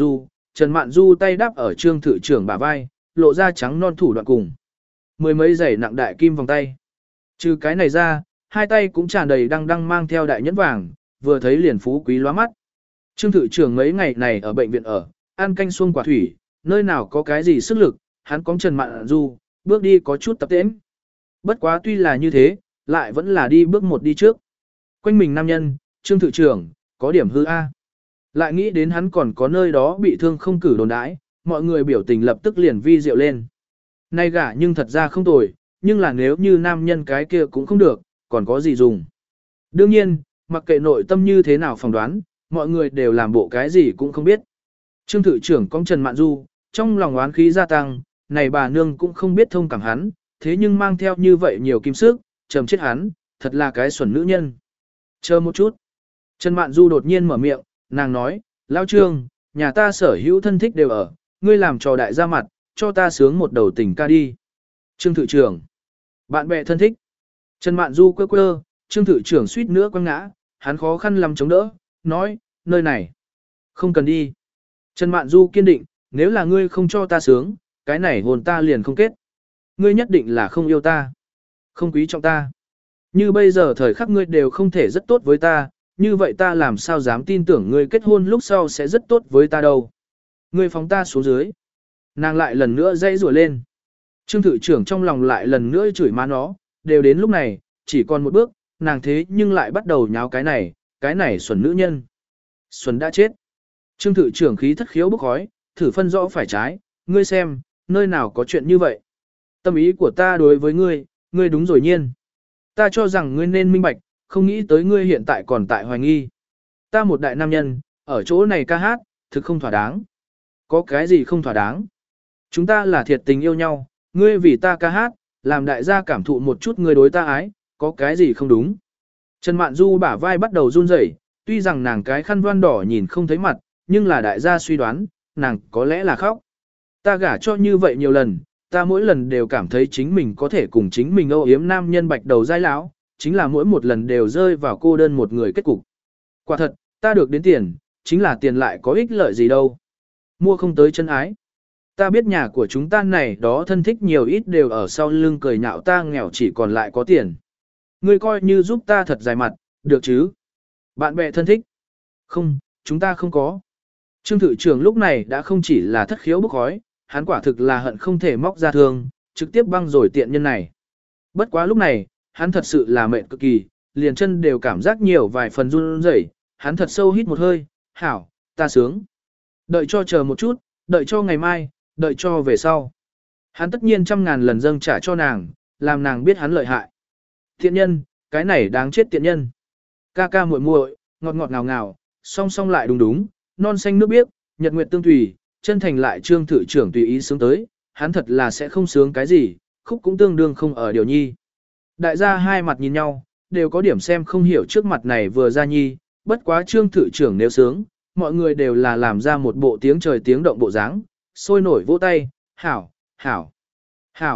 Trần Mạn Du tay đáp ở Trương Thự Trưởng bả vai, lộ ra trắng non thủ đoạn cùng. Mười mấy giày nặng đại kim vòng tay. Trừ cái này ra, hai tay cũng tràn đầy đăng mang theo đại nhẫn vàng, vừa thấy liền phú quý lóa mắt. Trương Thự Trưởng mấy ngày này ở bệnh viện ở, ăn canh xuông quả thủy, nơi nào có cái gì sức lực, hắn cong Trần Mạn Du, bước đi có chút tập tễnh. Bất quá tuy là như thế, lại vẫn là đi bước một đi trước. Quanh mình nam nhân, Trương Thự Trưởng, có điểm hư A. Lại nghĩ đến hắn còn có nơi đó bị thương không cử đồn đãi, mọi người biểu tình lập tức liền vi diệu lên. Nay gả nhưng thật ra không tồi, nhưng là nếu như nam nhân cái kia cũng không được, còn có gì dùng. Đương nhiên, mặc kệ nội tâm như thế nào phỏng đoán, mọi người đều làm bộ cái gì cũng không biết. Trương Thự Trưởng cong Trần Mạn Du, trong lòng oán khí gia tăng, này bà nương cũng không biết thông cảm hắn, thế nhưng mang theo như vậy nhiều kim sức, trầm chết hắn, thật là cái xuẩn nữ nhân. Chờ một chút. Trần Mạn Du đột nhiên mở miệng, nàng nói, Lão Trương, nhà ta sở hữu thân thích đều ở, ngươi làm trò đại gia mặt, cho ta sướng một đầu tình ca đi. Trương Thự Trưởng. Bạn bè thân thích. Trần Mạn Du quơ, Trương Thự Trưởng suýt nữa quăng ngã, hắn khó khăn lắm chống đỡ, nói, nơi này. Không cần đi. Trần Mạn Du kiên định, nếu là ngươi không cho ta sướng, cái này hồn ta liền không kết. Ngươi nhất định là không yêu ta. Không quý trọng ta. Như bây giờ thời khắc ngươi đều không thể rất tốt với ta, như vậy ta làm sao dám tin tưởng ngươi kết hôn lúc sau sẽ rất tốt với ta đâu. Ngươi phóng ta xuống dưới. Nàng lại lần nữa dãy rủa lên. Trương Thự Trưởng trong lòng lại lần nữa chửi má nó, đều đến lúc này, chỉ còn một bước, nàng thế nhưng lại bắt đầu nháo cái này xuẩn nữ nhân. Xuẩn đã chết. Trương Thự Trưởng khí thất khiếu bốc khói, thử phân rõ phải trái, ngươi xem, nơi nào có chuyện như vậy. Tâm ý của ta đối với ngươi đúng rồi nhiên. Ta cho rằng ngươi nên minh bạch, không nghĩ tới ngươi hiện tại còn tại hoài nghi. Ta một đại nam nhân, ở chỗ này ca hát, thực không thỏa đáng. Có cái gì không thỏa đáng? Chúng ta là thiệt tình yêu nhau, ngươi vì ta ca hát, làm đại gia cảm thụ một chút ngươi đối ta ái, có cái gì không đúng? Trần Mạn Du bả vai bắt đầu run rẩy, tuy rằng nàng cái khăn voan đỏ nhìn không thấy mặt, nhưng là đại gia suy đoán, nàng có lẽ là khóc. Ta gả cho như vậy nhiều lần, ta mỗi lần đều cảm thấy chính mình có thể cùng chính mình âu yếm nam nhân bạch đầu dai lão, chính là mỗi một lần đều rơi vào cô đơn một người kết cục. Quả thật, ta được đến tiền, chính là tiền lại có ích lợi gì đâu. Mua không tới chân ái. Ta biết nhà của chúng ta này đó thân thích nhiều ít đều ở sau lưng cười nhạo ta nghèo chỉ còn lại có tiền. Ngươi coi như giúp ta thật dài mặt, được chứ? Bạn bè thân thích? Không, chúng ta không có. Trương Thự Trưởng lúc này đã không chỉ là thất khiếu bốc khói, hắn quả thực là hận không thể móc ra thương, trực tiếp băng rồi tiện nhân này. Bất quá lúc này, hắn thật sự là mệt cực kỳ, liền chân đều cảm giác nhiều vài phần run rẩy, hắn thật sâu hít một hơi, hảo, ta sướng. Đợi cho chờ một chút, đợi cho ngày mai, đợi cho về sau. Hắn tất nhiên 100.000 lần dâng trả cho nàng, làm nàng biết hắn lợi hại. Tiện nhân, cái này đáng chết tiện nhân. Ca ca muội muội, ngọt ngọt ngào ngào, song song lại đúng, non xanh nước biếc, nhật nguyệt tương tùy, chân thành lại Trương Thự Trưởng tùy ý sướng tới, hắn thật là sẽ không sướng cái gì, khúc cũng tương đương không ở điều nhi. Đại gia hai mặt nhìn nhau, đều có điểm xem không hiểu trước mặt này vừa ra nhi, bất quá Trương Thự Trưởng nếu sướng, mọi người đều là làm ra một bộ tiếng trời tiếng động bộ dáng, sôi nổi vỗ tay, hảo, hảo, hảo,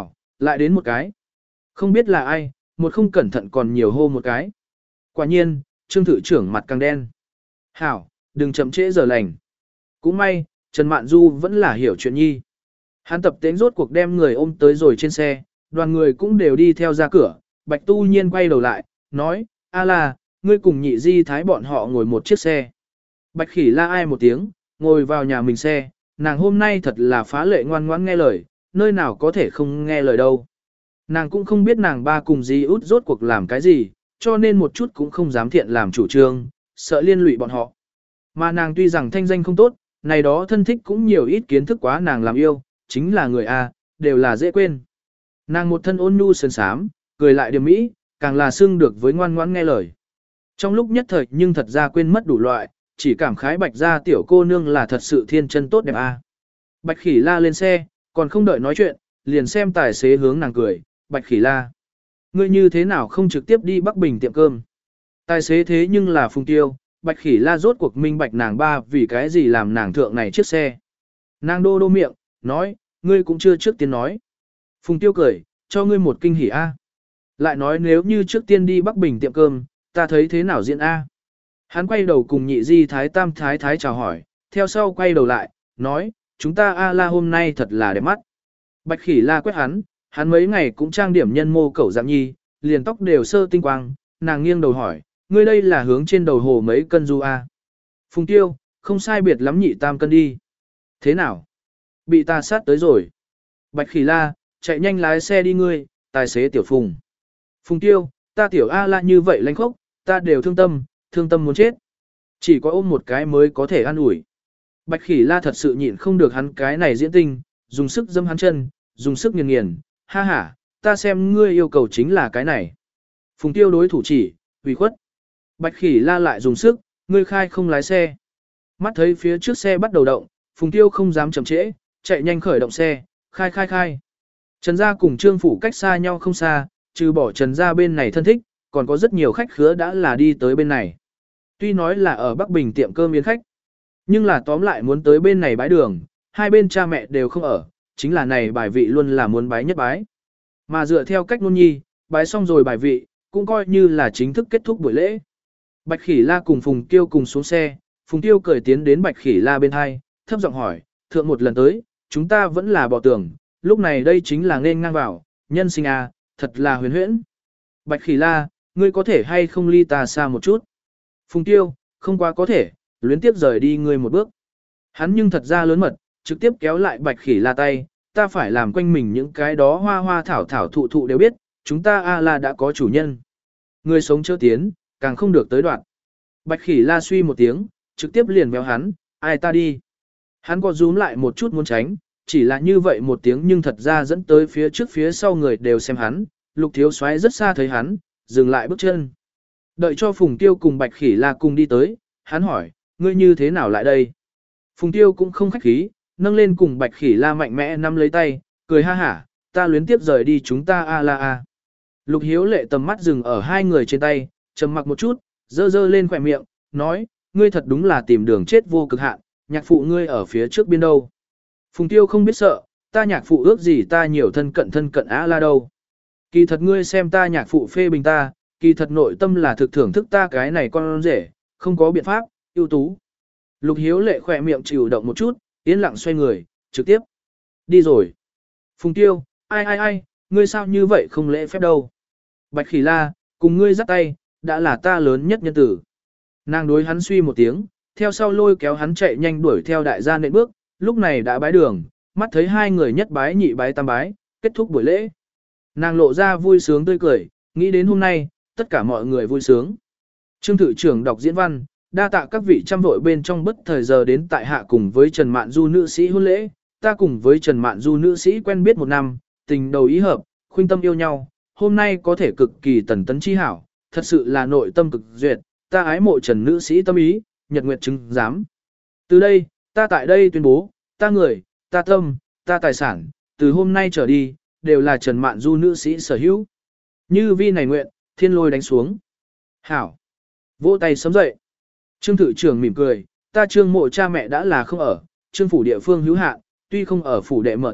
Lại đến một cái. Không biết là ai, một không cẩn thận còn nhiều hô một cái. Quả nhiên, Trương thự trưởng mặt càng đen. Hảo, đừng chậm trễ giờ lành. Cũng may, Trần Mạn Du vẫn là hiểu chuyện nhi. Hắn tập tễnh rốt cuộc đem người ôm tới rồi trên xe, đoàn người cũng đều đi theo ra cửa. Bạch Tu Nhiên quay đầu lại, nói, a la, ngươi cùng nhị di thái bọn họ ngồi một chiếc xe. Bạch khỉ la ai một tiếng, ngồi vào nhà mình xe, nàng hôm nay thật là phá lệ ngoan ngoãn nghe lời, nơi nào có thể không nghe lời đâu. Nàng cũng không biết nàng ba cùng di út rốt cuộc làm cái gì, cho nên một chút cũng không dám thiện làm chủ trương, sợ liên lụy bọn họ. Mà nàng tuy rằng thanh danh không tốt, này đó thân thích cũng nhiều ít kiến thức quá nàng làm yêu, chính là người A, đều là dễ quên. Nàng một thân ôn nhu sườn sám, cười lại điểm mỹ, càng là xưng được với ngoan ngoãn nghe lời. Trong lúc nhất thời nhưng thật ra quên mất đủ loại, chỉ cảm khái bạch gia tiểu cô nương là thật sự thiên chân tốt đẹp A. Bạch khỉ la lên xe, còn không đợi nói chuyện, liền xem tài xế hướng nàng cười, bạch khỉ la. Ngươi như thế nào không trực tiếp đi Bắc Bình tiệm cơm? Tài xế thế nhưng là Phùng Tiêu, bạch khỉ la rốt cuộc minh bạch nàng ba vì cái gì làm nàng thượng này chiếc xe. Nàng đô đô miệng, nói, ngươi cũng chưa trước tiên nói. Phùng Tiêu cười, cho ngươi một kinh hỉ A. Lại nói nếu như trước tiên đi Bắc Bình tiệm cơm, ta thấy thế nào diễn A. Hắn quay đầu cùng nhị di thái tam thái thái chào hỏi, theo sau quay đầu lại, nói, chúng ta A la hôm nay thật là đẹp mắt. Bạch khỉ la quét hắn mấy ngày cũng trang điểm nhân mô cẩu dạng nhi, liền tóc đều sơ tinh quang, nàng nghiêng đầu hỏi, ngươi đây là hướng trên đầu hồ mấy cân du A. Phùng Tiêu, không sai biệt lắm nhị tam cân đi. Thế nào? Bị ta sát tới rồi. Bạch khỉ la, chạy nhanh lái xe đi ngươi, tài xế tiểu Phùng. Phùng Tiêu, ta tiểu A la như vậy lánh khốc, ta đều thương tâm muốn chết. Chỉ có ôm một cái mới có thể an ủi. Bạch khỉ la thật sự nhịn không được hắn cái này diễn tinh, dùng sức dâm hắn chân, dùng sức nghiền nghiền, ha ha, ta xem ngươi yêu cầu chính là cái này. Phùng Tiêu đối thủ chỉ, ủy khuất. Bạch khỉ la lại dùng sức, ngươi khai không lái xe. Mắt thấy phía trước xe bắt đầu động, Phùng Tiêu không dám chậm trễ, chạy nhanh khởi động xe, khai. Trần gia cùng Trương phủ cách xa nhau không xa, trừ bỏ Trần gia bên này thân thích, còn có rất nhiều khách khứa đã là đi tới bên này. Tuy nói là ở Bắc Bình tiệm cơm yến khách, nhưng là tóm lại muốn tới bên này bái đường, hai bên cha mẹ đều không ở, chính là này bài vị luôn là muốn bái nhất bái. Mà dựa theo cách ngôn nhi, bái xong rồi bài vị, cũng coi như là chính thức kết thúc buổi lễ. Bạch khỉ la cùng Phùng Tiêu cùng xuống xe, Phùng Tiêu cởi tiến đến Bạch khỉ la bên hai, thấp giọng hỏi, thượng một lần tới, chúng ta vẫn là bỏ tưởng, lúc này đây chính là nên ngang vào, nhân sinh à, thật là huyền huyễn. Bạch khỉ la, ngươi có thể hay không ly ta xa một chút? Phùng Tiêu, không quá có thể, luyến tiếp rời đi ngươi một bước. Hắn nhưng thật ra lớn mật, trực tiếp kéo lại Bạch khỉ la tay, ta phải làm quanh mình những cái đó hoa hoa thảo thảo thụ thụ đều biết, chúng ta A la đã có chủ nhân. Người sống chớ tiến, càng không được tới đoạn. Bạch khỉ la suy một tiếng, trực tiếp liền béo hắn, ai ta đi. Hắn có rúm lại một chút muốn tránh, chỉ là như vậy một tiếng nhưng thật ra dẫn tới phía trước phía sau người đều xem hắn, Lục thiếu soái rất xa thấy hắn, dừng lại bước chân. Đợi cho Phùng Tiêu cùng Bạch khỉ la cùng đi tới, hắn hỏi, ngươi như thế nào lại đây? Phùng Tiêu cũng không khách khí, nâng lên cùng Bạch khỉ la mạnh mẽ nắm lấy tay, cười ha hả, ta luyến tiếp rời đi chúng ta a la a. Lục Hiếu Lệ tầm mắt dừng ở hai người trên tay, trầm mặc một chút, dơ dơ lên khỏe miệng, nói, ngươi thật đúng là tìm đường chết vô cực hạn, nhạc phụ ngươi ở phía trước biên đâu. Phùng Tiêu không biết sợ, ta nhạc phụ ước gì ta nhiều thân cận a la đâu. Kỳ thật ngươi xem ta nhạc phụ phê bình ta, kỳ thật nội tâm là thực thưởng thức ta cái này con rể, không có biện pháp, ưu tú. Lục Hiếu Lệ khỏe miệng chịu động một chút, yên lặng xoay người, trực tiếp. Đi rồi. Phùng Tiêu, ai, ngươi sao như vậy không lễ phép đâu. Bạch khỉ la, cùng ngươi dắt tay, đã là ta lớn nhất nhân tử. Nàng đối hắn suy một tiếng, theo sau lôi kéo hắn chạy nhanh đuổi theo đại gia nện bước, lúc này đã bái đường, mắt thấy hai người nhất bái nhị bái tam bái, kết thúc buổi lễ. Nàng lộ ra vui sướng tươi cười, nghĩ đến hôm nay, tất cả mọi người vui sướng. Trương thự trưởng đọc diễn văn, đa tạ các vị trăm vội bên trong bất thời giờ đến tại hạ cùng với Trần Mạn Du nữ sĩ hôn lễ, ta cùng với Trần Mạn Du nữ sĩ quen biết một năm, tình đầu ý hợp, khuynh tâm yêu nhau, hôm nay có thể cực kỳ tần tấn chi hảo, thật sự là nội tâm cực duyệt, ta ái mộ Trần nữ sĩ tâm ý, nhật nguyệt chứng giám. Từ đây, ta tại đây tuyên bố, ta người, ta tâm, ta tài sản, từ hôm nay trở đi, đều là Trần Mạn Du nữ sĩ sở hữu. Như vi này nguyện, thiên lôi đánh xuống. Hảo. Vỗ tay sớm dậy. Trương thự trưởng mỉm cười, ta Trương mộ cha mẹ đã là không ở, Trương phủ địa phương hữu hạn, tuy không ở phủ đệ mở tiệc,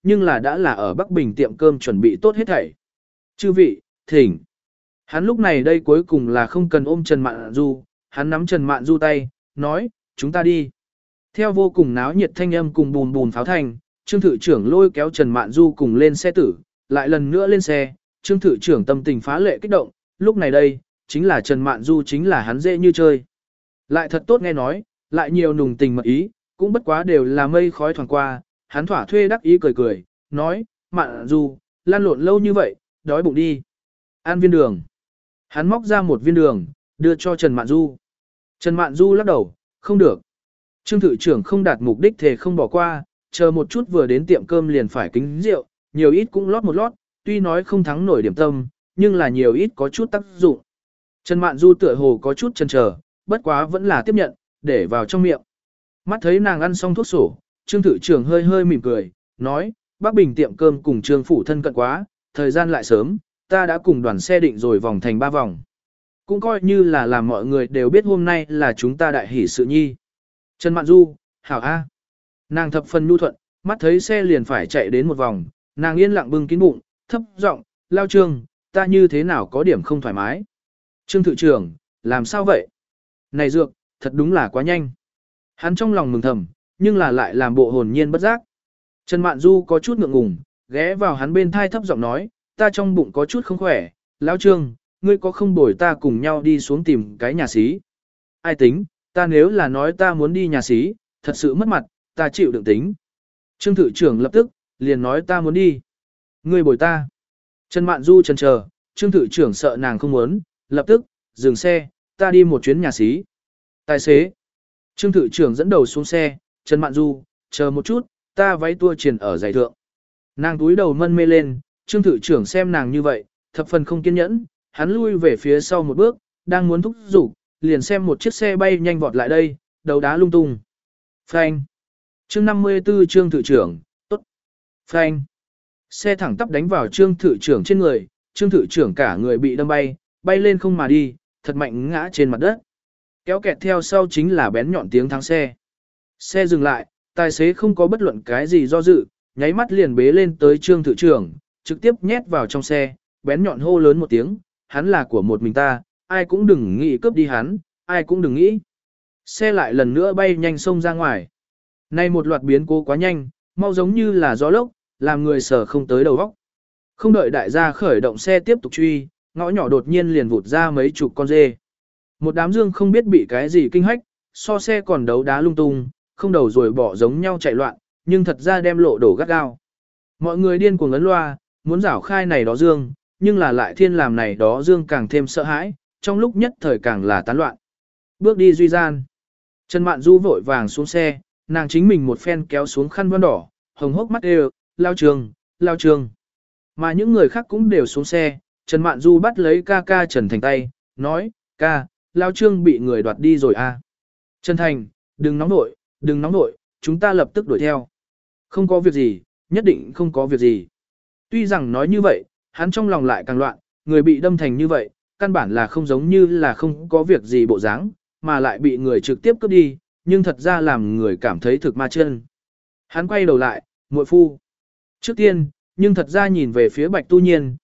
nhưng là đã là ở Bắc Bình tiệm cơm chuẩn bị tốt hết thảy. Chư vị, thỉnh. Hắn lúc này đây cuối cùng là không cần ôm Trần Mạn Du, hắn nắm Trần Mạn Du tay, nói, chúng ta đi. Theo vô cùng náo nhiệt thanh âm cùng bùn bùn pháo thành, Trương Thự trưởng lôi kéo Trần Mạn Du cùng lên xe tử, lại lần nữa lên xe, Trương Thự trưởng tâm tình phá lệ kích động, lúc này đây, chính là Trần Mạn Du chính là hắn dễ như chơi. Lại thật tốt nghe nói, lại nhiều nùng tình mật ý, cũng bất quá đều là mây khói thoảng qua, hắn thỏa thuê đắc ý cười cười, nói, Mạn Du, lan lộn lâu như vậy, đói bụng đi. Ăn viên đường. Hắn móc ra một viên đường, đưa cho Trần Mạn Du. Trần Mạn Du lắc đầu, không được. Trương Thự trưởng không đạt mục đích thì không bỏ qua, chờ một chút vừa đến tiệm cơm liền phải kính rượu, nhiều ít cũng lót một lót, tuy nói không thắng nổi điểm tâm, nhưng là nhiều ít có chút tác dụng. Trần Mạn Du tựa hồ có chút chần chờ, bất quá vẫn là tiếp nhận, để vào trong miệng. Mắt thấy nàng ăn xong thuốc sổ, Trương Thự trưởng hơi hơi mỉm cười, nói, Bắc Bình tiệm cơm cùng Trương phủ thân cận quá, thời gian lại sớm, ta đã cùng đoàn xe định rồi vòng thành 3 vòng. Cũng coi như là làm mọi người đều biết hôm nay là chúng ta đại hỷ sự nhi. Trần Mạn Du, hảo A. Nàng thập phần nhu thuận, mắt thấy xe liền phải chạy đến một vòng, nàng yên lặng bưng kín bụng, thấp giọng, lao Trương, ta như thế nào có điểm không thoải mái. Trương Thự trưởng, làm sao vậy? Này dược, thật đúng là quá nhanh. Hắn trong lòng mừng thầm, nhưng là lại làm bộ hồn nhiên bất giác. Trần Mạn Du có chút ngượng ngùng, ghé vào hắn bên thai thấp giọng nói, ta trong bụng có chút không khỏe, lão Trương, ngươi có không bồi ta cùng nhau đi xuống tìm cái nhà xí. Ai tính, ta nếu là nói ta muốn đi nhà xí, thật sự mất mặt, ta chịu đựng tính. Trương Thự trưởng lập tức, liền nói ta muốn đi. Ngươi bồi ta. Trần Mạn Du chần chờ, Trương Thự trưởng sợ nàng không muốn, lập tức, dừng xe, ta đi một chuyến nhà xí. Tài xế. Trương Thự trưởng dẫn đầu xuống xe, Trần Mạn Du, chờ một chút, ta váy tua triền ở giày thượng. Nàng túi đầu mân mê lên, Trương Thự trưởng xem nàng như vậy, thập phần không kiên nhẫn, hắn lui về phía sau một bước, đang muốn thúc giục, liền xem một chiếc xe bay nhanh vọt lại đây, đầu đá lung tung. Phanh. Chương 54 Trương Thự trưởng, tốt. Phanh. Xe thẳng tắp đánh vào Trương Thự trưởng trên người, Trương Thự trưởng cả người bị đâm bay, bay lên không mà đi, thật mạnh ngã trên mặt đất. Kéo kẹt theo sau chính là bén nhọn tiếng thắng xe. Xe dừng lại, tài xế không có bất luận cái gì do dự, nháy mắt liền bế lên tới Trương Thự trưởng, trực tiếp nhét vào trong xe, bén nhọn hô lớn một tiếng, hắn là của một mình ta, ai cũng đừng nghĩ cướp đi hắn, ai cũng đừng nghĩ. Xe lại lần nữa bay nhanh xông ra ngoài. Nay một loạt biến cố quá nhanh, mau giống như là gió lốc, làm người sở không tới đầu óc. Không đợi đại gia khởi động xe tiếp tục truy, ngõ nhỏ đột nhiên liền vụt ra mấy chục con dê. Một đám dương không biết bị cái gì kinh hách, so xe còn đấu đá lung tung, không đầu rồi bỏ giống nhau chạy loạn, nhưng thật ra đem lộ đổ gắt gao. Mọi người điên cuồng ấn loa, muốn rảo khai này đó dương, nhưng là lại thiên làm này đó dương càng thêm sợ hãi, trong lúc nhất thời càng là tán loạn. Bước đi duy gian. Trần Mạn Du vội vàng xuống xe, nàng chính mình một phen kéo xuống khăn voan đỏ, hồng hốc mắt đều, lao trường, lao trường. Mà những người khác cũng đều xuống xe, Trần Mạn Du bắt lấy ca ca Trần Thành tay, nói, ca, lao trương bị người đoạt đi rồi à. Trần Thành, đừng nóng nội, chúng ta lập tức đuổi theo. Không có việc gì, nhất định không có việc gì. Tuy rằng nói như vậy, hắn trong lòng lại càng loạn, người bị đâm thành như vậy, căn bản là không giống như là không có việc gì bộ dáng, mà lại bị người trực tiếp cướp đi, nhưng thật ra làm người cảm thấy thực ma chân. Hắn quay đầu lại, muội phu. Trước tiên, nhưng thật ra nhìn về phía Bạch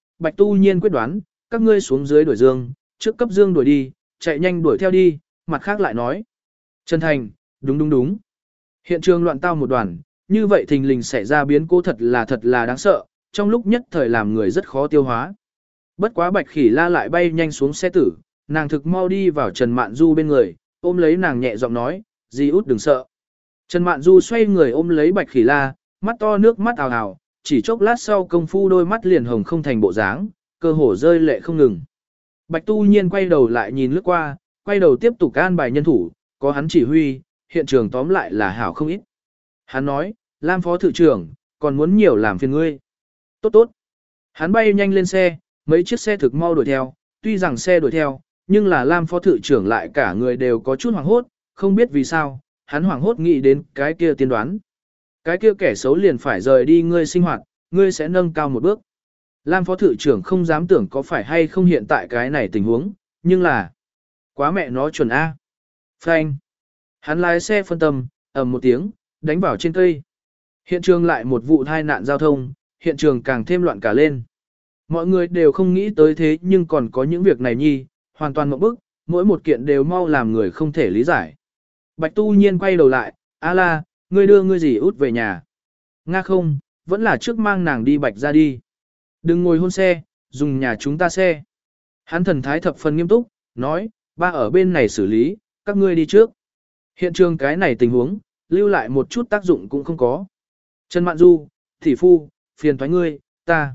Tu Nhiên quyết đoán, các ngươi xuống dưới đuổi Dương, trước cấp Dương đuổi đi, chạy nhanh đuổi theo đi, mặt khác lại nói. Trần Thành, đúng. Hiện trường loạn tao một đoàn, như vậy thình lình xảy ra biến cố thật là đáng sợ, trong lúc nhất thời làm người rất khó tiêu hóa. Bất quá Bạch Khỉ La lại bay nhanh xuống xe tử, nàng thực mau đi vào Trần Mạn Du bên người, ôm lấy nàng nhẹ giọng nói, dì út đừng sợ. Trần Mạn Du xoay người ôm lấy Bạch Khỉ La, mắt to nước mắt ào ào, chỉ chốc lát sau công phu đôi mắt liền hồng không thành bộ dáng, cơ hồ rơi lệ không ngừng. Bạch Tu Nhiên quay đầu lại nhìn lướt qua, quay đầu tiếp tục an bài nhân thủ, có hắn chỉ huy, hiện trường tóm lại là hảo không ít. Hắn nói, Lam phó thự trưởng, còn muốn nhiều làm phiền ngươi. Tốt. Hắn bay nhanh lên xe, mấy chiếc xe thực mau đuổi theo, tuy rằng xe đuổi theo, nhưng là Lam phó thự trưởng lại cả người đều có chút hoảng hốt, không biết vì sao, hắn hoảng hốt nghĩ đến cái kia tiên đoán. Cái kia kẻ xấu liền phải rời đi ngươi sinh hoạt, ngươi sẽ nâng cao một bước. Lam phó thự trưởng không dám tưởng có phải hay không hiện tại cái này tình huống, nhưng là quá mẹ nó chuẩn A. Phanh. Hắn lái xe phân tâm, ầm một tiếng, đánh vào trên cây. Hiện trường lại một vụ tai nạn giao thông, hiện trường càng thêm loạn cả lên. Mọi người đều không nghĩ tới thế nhưng còn có những việc này nhi, hoàn toàn mộng bức, mỗi một kiện đều mau làm người không thể lý giải. Bạch Tu Nhiên quay đầu lại, A la, ngươi đưa ngươi gì út về nhà. Nga không, vẫn là trước mang nàng đi Bạch ra đi. Đừng ngồi hôn xe, dùng nhà chúng ta xe. Hắn thần thái thập phần nghiêm túc, nói, ba ở bên này xử lý, các ngươi đi trước. Hiện trường cái này tình huống, lưu lại một chút tác dụng cũng không có. Trần Mạn Du, thị phu, phiền thoái ngươi, ta.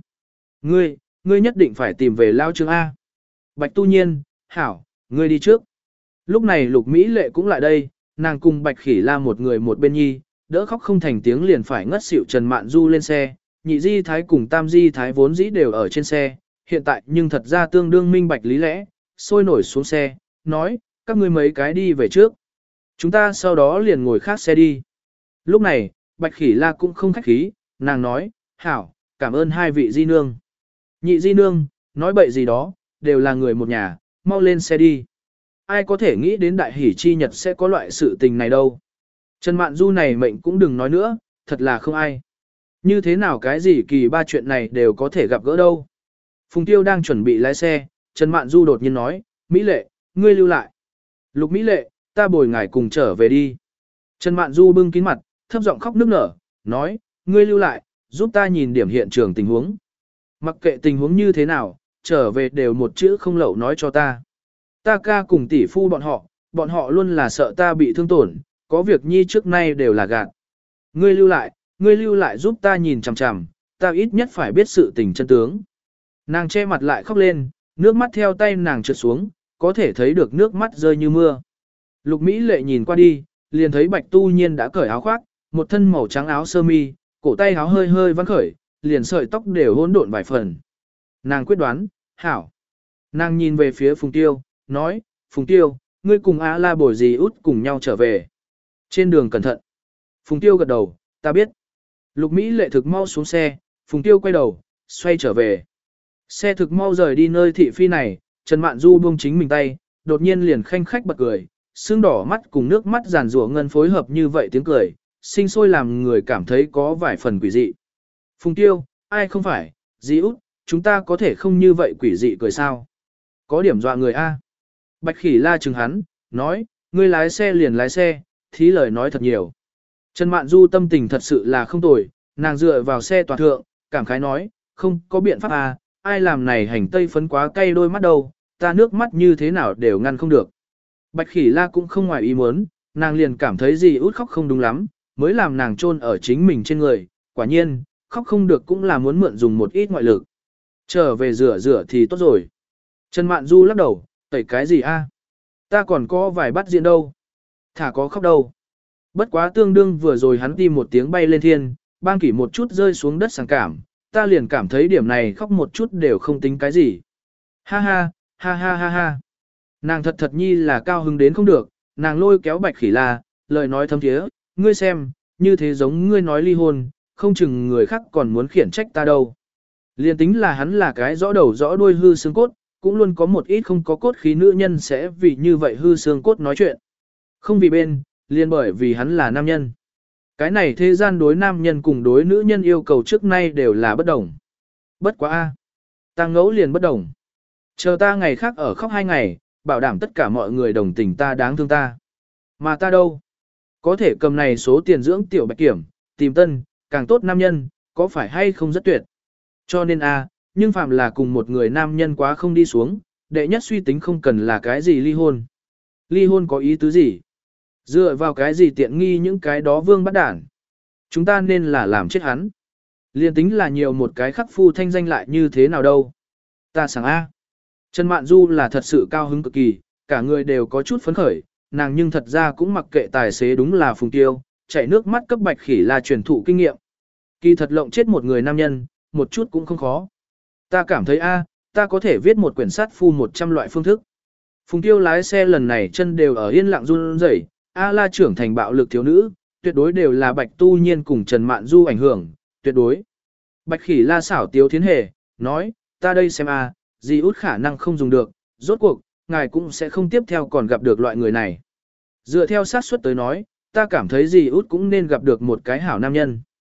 Ngươi nhất định phải tìm về Lao Trương A. Bạch Tu Nhiên, hảo, ngươi đi trước. Lúc này Lục Mỹ Lệ cũng lại đây, nàng cùng Bạch Khỉ La một người một bên nhi, đỡ khóc không thành tiếng liền phải ngất xỉu Trần Mạn Du lên xe, nhị di thái cùng tam di thái vốn dĩ đều ở trên xe, hiện tại nhưng thật ra tương đương minh bạch lý lẽ, sôi nổi xuống xe, nói, các ngươi mấy cái đi về trước. Chúng ta sau đó liền ngồi khác xe đi. Lúc này, Bạch Khỉ La cũng không khách khí, nàng nói, hảo, cảm ơn hai vị di nương. Nhị di nương, nói bậy gì đó, đều là người một nhà, mau lên xe đi. Ai có thể nghĩ đến đại hỷ chi nhật sẽ có loại sự tình này đâu. Trần Mạn Du này mệnh cũng đừng nói nữa, thật là không ai. Như thế nào cái gì kỳ ba chuyện này đều có thể gặp gỡ đâu. Phùng Tiêu đang chuẩn bị lái xe, Trần Mạn Du đột nhiên nói, Mỹ Lệ, ngươi lưu lại. Lục Mỹ Lệ, ta bồi ngài cùng trở về đi. Trần Mạn Du bưng kín mặt, thấp giọng khóc nức nở, nói, ngươi lưu lại, giúp ta nhìn điểm hiện trường tình huống. Mặc kệ tình huống như thế nào, trở về đều một chữ không lậu nói cho ta. Ta ca cùng tỷ phu bọn họ luôn là sợ ta bị thương tổn, có việc nhi trước nay đều là gạt. Ngươi lưu lại giúp ta nhìn chằm chằm, ta ít nhất phải biết sự tình chân tướng. Nàng che mặt lại khóc lên, nước mắt theo tay nàng trượt xuống, có thể thấy được nước mắt rơi như mưa. Lục Mỹ Lệ nhìn qua đi, liền thấy Bạch Tu Nhiên đã cởi áo khoác, một thân màu trắng áo sơ mi, cổ tay áo hơi hơi vắn khởi, liền sợi tóc đều hỗn độn vài phần. Nàng quyết đoán, hảo. Nàng nhìn về phía Phùng Tiêu, nói, Phùng Tiêu, ngươi cùng A La bồi dì út cùng nhau trở về. Trên đường cẩn thận. Phùng Tiêu gật đầu, ta biết. Lục Mỹ Lệ thực mau xuống xe, Phùng Tiêu quay đầu, xoay trở về. Xe thực mau rời đi nơi thị phi này, Trần Mạn Du buông chính mình tay, đột nhiên liền khanh khách bật cười, sưng đỏ mắt cùng nước mắt giàn rủa ngân phối hợp như vậy tiếng cười, sinh sôi làm người cảm thấy có vài phần quỷ dị. Phùng Tiêu, ai không phải, dì út, chúng ta có thể không như vậy quỷ dị cười sao? Có điểm dọa người A. Bạch Khỉ La chừng hắn, nói, ngươi lái xe liền lái xe, thí lời nói thật nhiều. Trần Mạn Du tâm tình thật sự là không tồi, nàng dựa vào xe tòa thượng, cảm khái nói, không có biện pháp A, ai làm này hành tây phấn quá cay đôi mắt đâu, ta nước mắt như thế nào đều ngăn không được. Bạch Khỉ La cũng không ngoài ý muốn, nàng liền cảm thấy gì út khóc không đúng lắm, mới làm nàng chôn ở chính mình trên người, quả nhiên, khóc không được cũng là muốn mượn dùng một ít ngoại lực. Trở về rửa thì tốt rồi. Trần Mạn Du lắc đầu, tẩy cái gì a? Ta còn có vài bát diện đâu. Thả có khóc đâu. Bất quá tương đương vừa rồi hắn tìm một tiếng bay lên thiên, bang kỷ một chút rơi xuống đất sảng cảm, ta liền cảm thấy điểm này khóc một chút đều không tính cái gì. Ha ha, ha ha ha ha. Nàng thật nhi là cao hứng đến không được, nàng lôi kéo Bạch Khỉ La, lời nói thâm thiế, ngươi xem, như thế giống ngươi nói ly hôn, không chừng người khác còn muốn khiển trách ta đâu. Liên tính là hắn là cái rõ đầu rõ đuôi hư xương cốt, cũng luôn có một ít không có cốt khí nữ nhân sẽ vì như vậy hư xương cốt nói chuyện. Không vì bên, liền bởi vì hắn là nam nhân. Cái này thế gian đối nam nhân cùng đối nữ nhân yêu cầu trước nay đều là bất đồng. Bất quá a, ta ngẫu liền bất đồng. Chờ ta ngày khác ở khóc 2 ngày, bảo đảm tất cả mọi người đồng tình ta đáng thương ta. Mà ta đâu? Có thể cầm này số tiền dưỡng tiểu Bạch Kiểm, tìm tân, càng tốt nam nhân, có phải hay không rất tuyệt. Cho nên nhưng phạm là cùng một người nam nhân quá không đi xuống, đệ nhất suy tính không cần là cái gì ly hôn. Ly hôn có ý tứ gì? Dựa vào cái gì tiện nghi những cái đó vương bắt đản. Chúng ta nên là làm chết hắn. Liên tính là nhiều một cái khắc phu thanh danh lại như thế nào đâu. Ta sáng A. Trần Mạn Du là thật sự cao hứng cực kỳ, cả người đều có chút phấn khởi, nàng nhưng thật ra cũng mặc kệ tài xế đúng là Phùng Tiêu, chảy nước mắt cấp Bạch Khỉ là truyền thụ kinh nghiệm. Kỳ thật lộng chết một người nam nhân, một chút cũng không khó. Ta cảm thấy ta có thể viết một quyển sát phu 100 loại phương thức. Phùng Tiêu lái xe lần này chân đều ở yên lặng run rẩy, La trưởng thành bạo lực thiếu nữ, tuyệt đối đều là Bạch Tu Nhiên cùng Trần Mạn Du ảnh hưởng, tuyệt đối. Bạch Khỉ La xảo tiếu thiến hề, nói, ta đây xem dì út khả năng không dùng được, rốt cuộc, ngài cũng sẽ không tiếp theo còn gặp được loại người này. Dựa theo sát suất tới nói, ta cảm thấy dì út cũng nên gặp được một cái hảo nam nhân.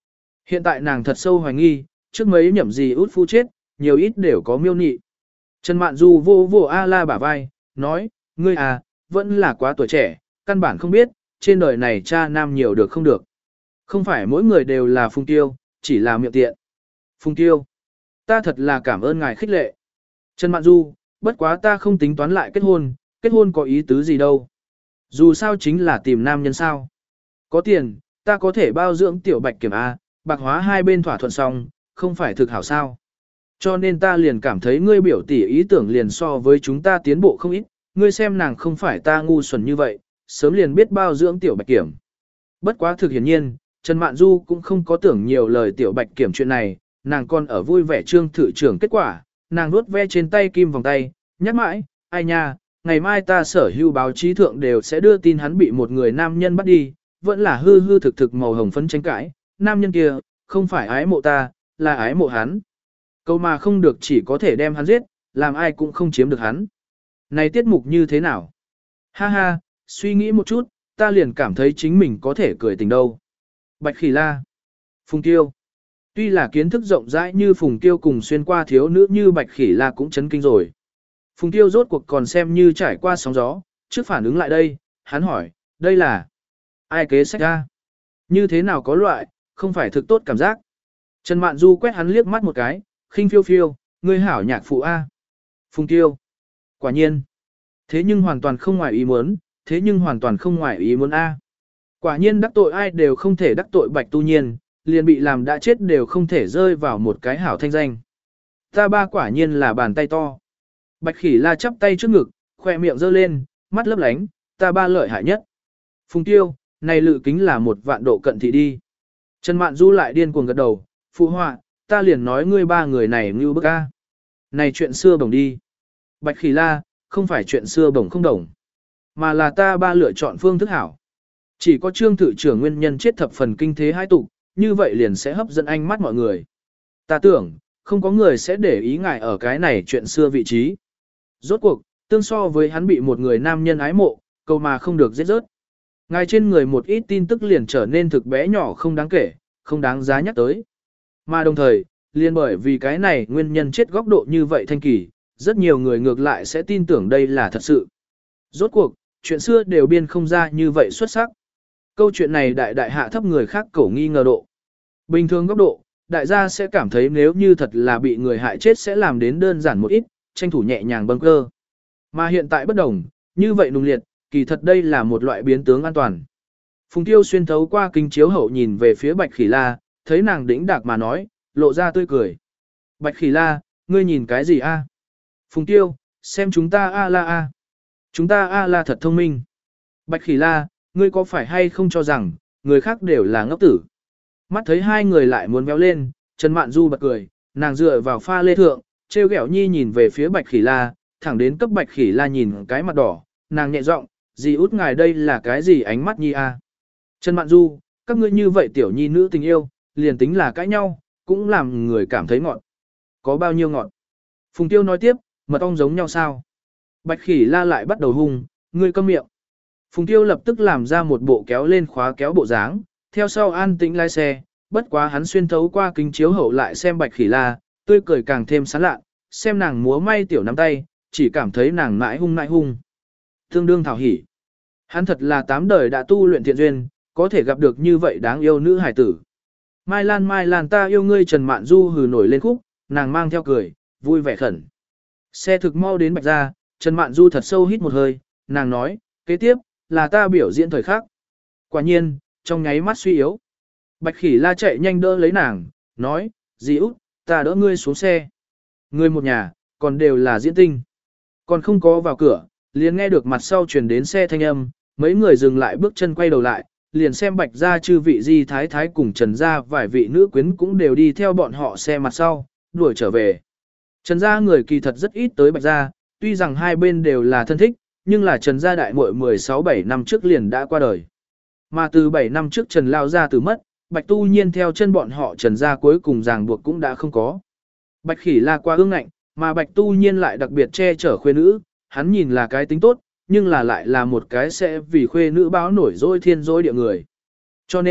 Hiện tại nàng thật sâu hoài nghi, trước mấy nhậm gì út phu chết, nhiều ít đều có miêu nị. Trần Mạn Du vô vô A-la bả vai, nói, ngươi à, vẫn là quá tuổi trẻ, căn bản không biết, trên đời này cha nam nhiều được không được. Không phải mỗi người đều là Phùng Tiêu, chỉ là miệng tiện. Phùng Tiêu, ta thật là cảm ơn ngài khích lệ. Trần Mạn Du, bất quá ta không tính toán lại kết hôn có ý tứ gì đâu. Dù sao chính là tìm nam nhân sao. Có tiền, ta có thể bao dưỡng tiểu bạch kiểm A, bạc hóa hai bên thỏa thuận xong, không phải thực hảo sao. Cho nên ta liền cảm thấy ngươi biểu tỷ ý tưởng liền so với chúng ta tiến bộ không ít, ngươi xem nàng không phải ta ngu xuẩn như vậy, sớm liền biết bao dưỡng tiểu bạch kiểm. Bất quá thực hiển nhiên, Trần Mạn Du cũng không có tưởng nhiều lời tiểu bạch kiểm chuyện này, nàng còn ở vui vẻ trương thử trưởng kết quả, nàng nuốt ve trên tay kim vòng tay, nhắc mãi, ai nha, ngày mai ta sở hữu báo chí thượng đều sẽ đưa tin hắn bị một người nam nhân bắt đi, vẫn là hư hư thực thực màu hồng phấn tranh cãi, nam nhân kia, không phải ái mộ ta, là ái mộ hắn. Câu mà không được chỉ có thể đem hắn giết, làm ai cũng không chiếm được hắn. Này tiết mục như thế nào? Ha ha, suy nghĩ một chút, ta liền cảm thấy chính mình có thể cười tình đâu. Bạch Khỉ La, Phùng Kiêu. Tuy là kiến thức rộng rãi như Phùng Kiêu cùng xuyên qua thiếu nữ như Bạch Khỉ La cũng chấn kinh rồi. Phùng Kiêu rốt cuộc còn xem như trải qua sóng gió, trước phản ứng lại đây, hắn hỏi, đây là ai kế sách ra? Như thế nào có loại, không phải thực tốt cảm giác. Trần Mạn Du quét hắn liếc mắt một cái, khinh phiêu phiêu, ngươi hảo nhạc phụ A. Phùng Kiêu. Quả nhiên. Thế nhưng hoàn toàn không ngoài ý muốn, thế nhưng hoàn toàn không ngoài ý muốn A. Quả nhiên đắc tội ai đều không thể đắc tội Bạch Tu Nhiên, liền bị làm đã chết đều không thể rơi vào một cái hảo thanh danh. Ta ba quả nhiên là bàn tay to. Bạch Khỉ La chắp tay trước ngực, khoe miệng giơ lên, mắt lấp lánh, ta ba lợi hại nhất. Phùng Tiêu, này lự kính là 1.000 độ cận thị đi. Trần Mạn Du lại điên cuồng gật đầu, phụ họa, ta liền nói ngươi ba người này như bức a. Này chuyện xưa bổng đi. Bạch Khỉ La, không phải chuyện xưa bổng không đồng, mà là ta ba lựa chọn phương thức hảo. Chỉ có trương thự trưởng nguyên nhân chết thập phần kinh thế hai tục, như vậy liền sẽ hấp dẫn ánh mắt mọi người. Ta tưởng, không có người sẽ để ý ngại ở cái này chuyện xưa vị trí. Rốt cuộc, tương so với hắn bị một người nam nhân ái mộ, câu mà không được giết rớt. Ngài trên người một ít tin tức liền trở nên thực bé nhỏ không đáng kể, không đáng giá nhắc tới. Mà đồng thời, liền bởi vì cái này nguyên nhân chết góc độ như vậy thanh kỳ, rất nhiều người ngược lại sẽ tin tưởng đây là thật sự. Rốt cuộc, chuyện xưa đều biên không ra như vậy xuất sắc. Câu chuyện này đại đại hạ thấp người khác cổ nghi ngờ độ. Bình thường góc độ, đại gia sẽ cảm thấy nếu như thật là bị người hại chết sẽ làm đến đơn giản một ít, tranh thủ nhẹ nhàng bâng cơ. Mà hiện tại bất đồng, như vậy nung liệt, kỳ thật đây là một loại biến tướng an toàn. Phùng Tiêu xuyên thấu qua kính chiếu hậu nhìn về phía Bạch Khỉ La, thấy nàng đĩnh đạc mà nói, lộ ra tươi cười. Bạch Khỉ La, ngươi nhìn cái gì a? Phùng Tiêu, xem chúng ta A-la a. Chúng ta A-la thật thông minh. Bạch Khỉ La, ngươi có phải hay không cho rằng, người khác đều là ngốc tử. Mắt thấy hai người lại muốn véo lên, Trần Mạn Du bật cười, nàng dựa vào pha lê thượng, trêu ghẹo nhi nhìn về phía Bạch Khỉ La, thẳng đến cấp Bạch Khỉ La nhìn cái mặt đỏ, nàng nhẹ giọng, dì út ngài đây là cái gì ánh mắt nhi a? Trần Mạn Du, các ngươi như vậy tiểu nhi nữ tình yêu, liền tính là cãi nhau, cũng làm người cảm thấy ngọt. Có bao nhiêu ngọt? Phùng Tiêu nói tiếp, mật ong giống nhau sao? Bạch Khỉ La lại bắt đầu hung, ngươi câm miệng. Phùng Tiêu lập tức làm ra một bộ kéo lên khóa kéo bộ dáng, theo sau an tĩnh lái xe, bất quá hắn xuyên thấu qua kính chiếu hậu lại xem Bạch Khỉ La, tươi cười càng thêm sán lạ, xem nàng múa may tiểu nắm tay, chỉ cảm thấy nàng mãi hung. Tương đương thảo hỉ. Hắn thật là 8 đời đã tu luyện thiện duyên, có thể gặp được như vậy đáng yêu nữ hài tử. Mai Lan ta yêu ngươi. Trần Mạn Du hừ nổi lên khúc, nàng mang theo cười, vui vẻ khẩn. Xe thực mau đến Bạch Gia, Trần Mạn Du thật sâu hít một hơi, nàng nói, kế tiếp, là ta biểu diễn thời khắc. Quả nhiên, trong nháy mắt suy yếu. Bạch Khỉ La chạy nhanh đỡ lấy nàng, nói, dì út, ta đỡ ngươi xuống xe. Ngươi một nhà, còn đều là diễn tinh. Còn không có vào cửa, liền nghe được mặt sau truyền đến xe thanh âm, mấy người dừng lại bước chân quay đầu lại, liền xem Bạch Gia chư vị Di Thái Thái cùng Trần Gia vài vị nữ quyến cũng đều đi theo bọn họ xe mặt sau, đuổi trở về. Trần Gia người kỳ thật rất ít tới Bạch Gia, tuy rằng hai bên đều là thân thích, nhưng là Trần Gia đại muội 16-17 năm trước liền đã qua đời. Mà từ 7 năm trước Trần Lao Gia từ mất, Bạch Tu Nhiên theo chân bọn họ Trần Gia cuối cùng ràng buộc cũng đã không có. Bạch Khỉ La qua ương ngạnh, mà Bạch Tu Nhiên lại đặc biệt che chở khuê nữ, hắn nhìn là cái tính tốt, nhưng là lại là một cái sẽ vì khuê nữ báo nổi dối thiên dối địa người. Cho nên,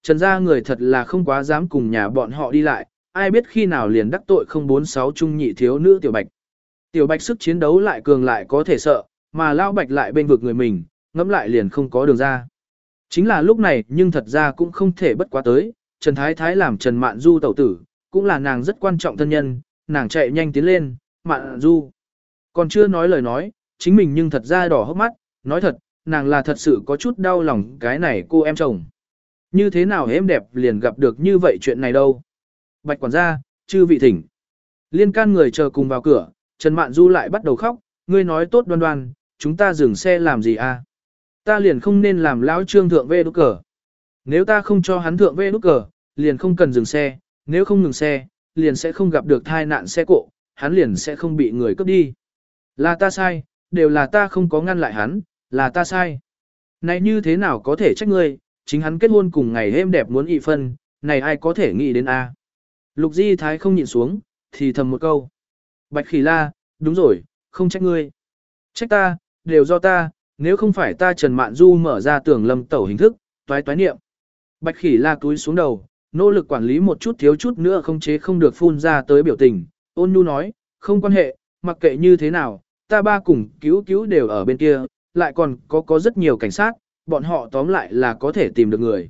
Trần gia người thật là không quá dám cùng nhà bọn họ đi lại, ai biết khi nào liền đắc tội 046 trung nhị thiếu nữ Tiểu Bạch. Tiểu Bạch sức chiến đấu lại cường lại có thể sợ, mà Lão Bạch lại bên vực người mình, ngẫm lại liền không có đường ra. Chính là lúc này nhưng thật ra cũng không thể bất quá tới, Trần Thái Thái làm Trần Mạn Du tẩu tử, cũng là nàng rất quan trọng thân nhân, nàng chạy nhanh tiến lên, Mạn Du. Còn chưa nói lời nói, chính mình nhưng thật ra đỏ hốc mắt, nói thật, nàng là thật sự có chút đau lòng cái này cô em chồng. Như thế nào em đẹp liền gặp được như vậy chuyện này đâu. Bạch quản gia, chư vị thỉnh. Liên can người chờ cùng vào cửa, Trần Mạn Du lại bắt đầu khóc, ngươi nói tốt đoan đoan, chúng ta dừng xe làm gì à? Ta liền không nên làm lão trương thượng vê đút cờ. Nếu ta không cho hắn thượng vê đút cờ, liền không cần dừng xe, nếu không ngừng xe, liền sẽ không gặp được tai nạn xe cộ, hắn liền sẽ không bị người cướp đi. Là ta sai, đều là ta không có ngăn lại hắn, là ta sai. Này như thế nào có thể trách ngươi, chính hắn kết hôn cùng ngày êm đẹp muốn ị phân, này ai có thể nghĩ đến a? Lục Di Thái không nhịn xuống, thì thầm một câu. Bạch Khỉ La, đúng rồi, không trách ngươi. Trách ta, đều do ta, nếu không phải ta Trần Mạn Du mở ra tưởng lâm tẩu hình thức, toái toái niệm. Bạch Khỉ La túi xuống đầu, nỗ lực quản lý một chút thiếu chút nữa không chế không được phun ra tới biểu tình. Ôn nhu nói, không quan hệ, mặc kệ như thế nào, ta ba cùng cứu cứu đều ở bên kia, lại còn có rất nhiều cảnh sát, bọn họ tóm lại là có thể tìm được người.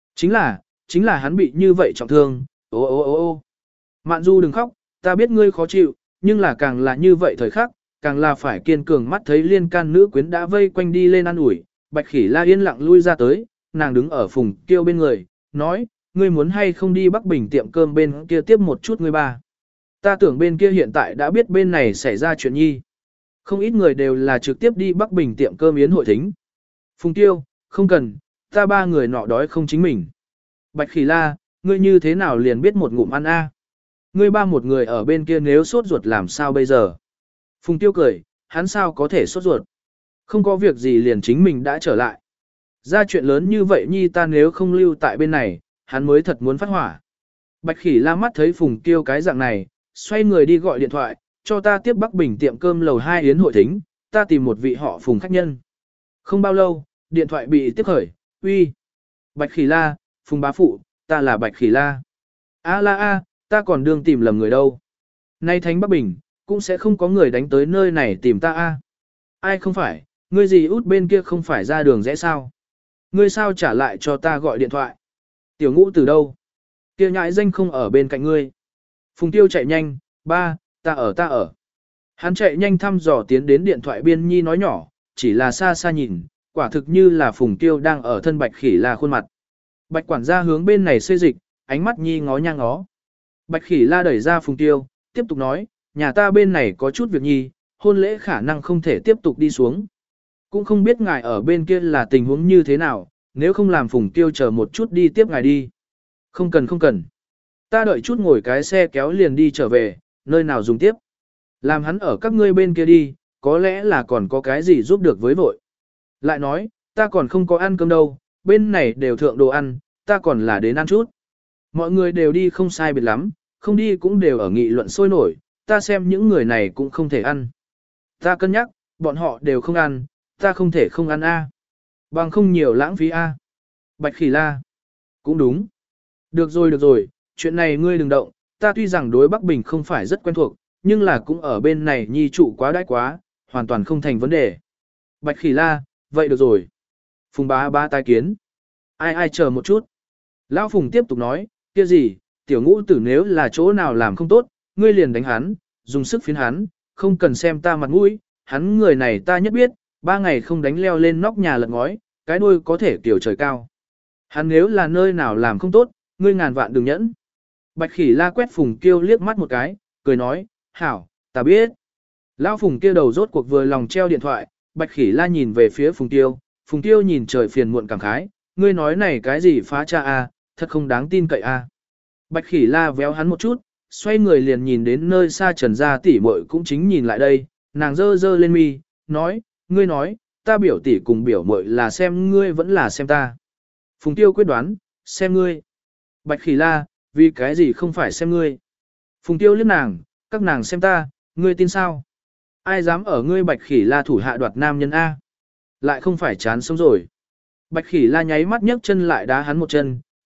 Chính là hắn bị như vậy trọng thương, ô ô ô ô. Mạn Du đừng khóc, ta biết ngươi khó chịu, nhưng là càng là như vậy thời khắc, càng là phải kiên cường mắt thấy liên can nữ quyến đã vây quanh đi lên ăn ủi. Bạch Khỉ La yên lặng lui ra tới, nàng đứng ở Phùng Kiêu bên người, nói, ngươi muốn hay không đi Bắc Bình tiệm cơm bên kia tiếp một chút ngươi ba. Ta tưởng bên kia hiện tại đã biết bên này xảy ra chuyện nhi. Không ít người đều là trực tiếp đi Bắc Bình tiệm cơm yến hội thính. Phùng Tiêu, không cần, ta ba người nọ đói không chính mình. Bạch Khỉ La, ngươi như thế nào liền biết một ngụm ăn a? Ngươi ba một người ở bên kia nếu sốt ruột làm sao bây giờ? Phùng Tiêu cười, hắn sao có thể sốt ruột? Không có việc gì liền chính mình đã trở lại. Ra chuyện lớn như vậy nhi ta nếu không lưu tại bên này, hắn mới thật muốn phát hỏa. Bạch Khỉ La mắt thấy Phùng Tiêu cái dạng này, xoay người đi gọi điện thoại, cho ta tiếp Bắc Bình tiệm cơm lầu 2 yến hội thính, ta tìm một vị họ Phùng khách nhân. Không bao lâu, điện thoại bị tiếp khởi, uy. Bạch Khỉ La, Phùng bá phụ, ta là Bạch Khỉ La. A, ta còn đương tìm lầm người đâu. Nay thánh Bắc Bình, cũng sẽ không có người đánh tới nơi này tìm ta a. Ai không phải, ngươi gì út bên kia không phải ra đường rẽ sao? Ngươi sao trả lại cho ta gọi điện thoại? Tiểu Ngũ từ đâu? Kia nhãi danh không ở bên cạnh ngươi. Phùng Tiêu chạy nhanh, ba, ta ở. Hắn chạy nhanh thăm dò tiến đến điện thoại biên nhi nói nhỏ, chỉ là xa xa nhìn, quả thực như là Phùng Tiêu đang ở thân Bạch Khỉ La khuôn mặt. Bạch quản gia hướng bên này xê dịch, ánh mắt nhi ngó nhang ngó. Bạch Khỉ La đẩy ra Phùng Tiêu, tiếp tục nói, nhà ta bên này có chút việc nhi, hôn lễ khả năng không thể tiếp tục đi xuống. Cũng không biết ngài ở bên kia là tình huống như thế nào, nếu không làm Phùng Tiêu chờ một chút đi tiếp ngài đi. Không cần. Ta đợi chút ngồi cái xe kéo liền đi trở về, nơi nào dùng tiếp. Làm hắn ở các ngươi bên kia đi, có lẽ là còn có cái gì giúp được với vội. Lại nói, ta còn không có ăn cơm đâu, bên này đều thượng đồ ăn, ta còn là đến ăn chút. Mọi người đều đi không sai biệt lắm, không đi cũng đều ở nghị luận sôi nổi, ta xem những người này cũng không thể ăn. Ta cân nhắc, bọn họ đều không ăn, ta không thể không ăn a. Bằng không nhiều lãng phí a. Bạch Khỉ La. Cũng đúng. Được rồi, chuyện này ngươi đừng động, ta tuy rằng đối Bắc Bình không phải rất quen thuộc, nhưng là cũng ở bên này nhi trụ quá đãi quá, hoàn toàn không thành vấn đề. Bạch Khỉ La, vậy được rồi. Phùng bá tái kiến. Ai chờ một chút. Lão Phùng tiếp tục nói, kia gì, tiểu Ngũ tử nếu là chỗ nào làm không tốt, ngươi liền đánh hắn, dùng sức phiến hắn, không cần xem ta mặt mũi, hắn người này ta nhất biết, 3 ngày không đánh leo lên nóc nhà lật ngói, cái đuôi có thể kiểu trời cao. Hắn nếu là nơi nào làm không tốt, ngươi ngàn vạn đừng nhẫn. Bạch Khỉ La quét Phùng Kiêu liếc mắt một cái, cười nói, hảo, ta biết. Lão Phùng Kiêu đầu rốt cuộc vừa lòng treo điện thoại, Bạch Khỉ La nhìn về phía Phùng Kiêu nhìn trời phiền muộn cảm khái, ngươi nói này cái gì phá cha a, thật không đáng tin cậy a. Bạch Khỉ La véo hắn một chút, xoay người liền nhìn đến nơi xa Trần gia tỷ muội cũng chính nhìn lại đây, nàng dơ lên mi, nói, ngươi nói, ta biểu tỷ cùng biểu muội là xem ngươi vẫn là xem ta. Phùng Tiêu quyết đoán, xem ngươi. Bạch Khỉ La, vì cái gì không phải xem ngươi. Phùng Tiêu liếc nàng, các nàng xem ta, ngươi tin sao? Ai dám ở ngươi Bạch Khỉ La thủ hạ đoạt nam nhân A? Lại không phải chán sống rồi. Bạch Khỉ La nháy mắt nhấc chân lại đá hắn một chân,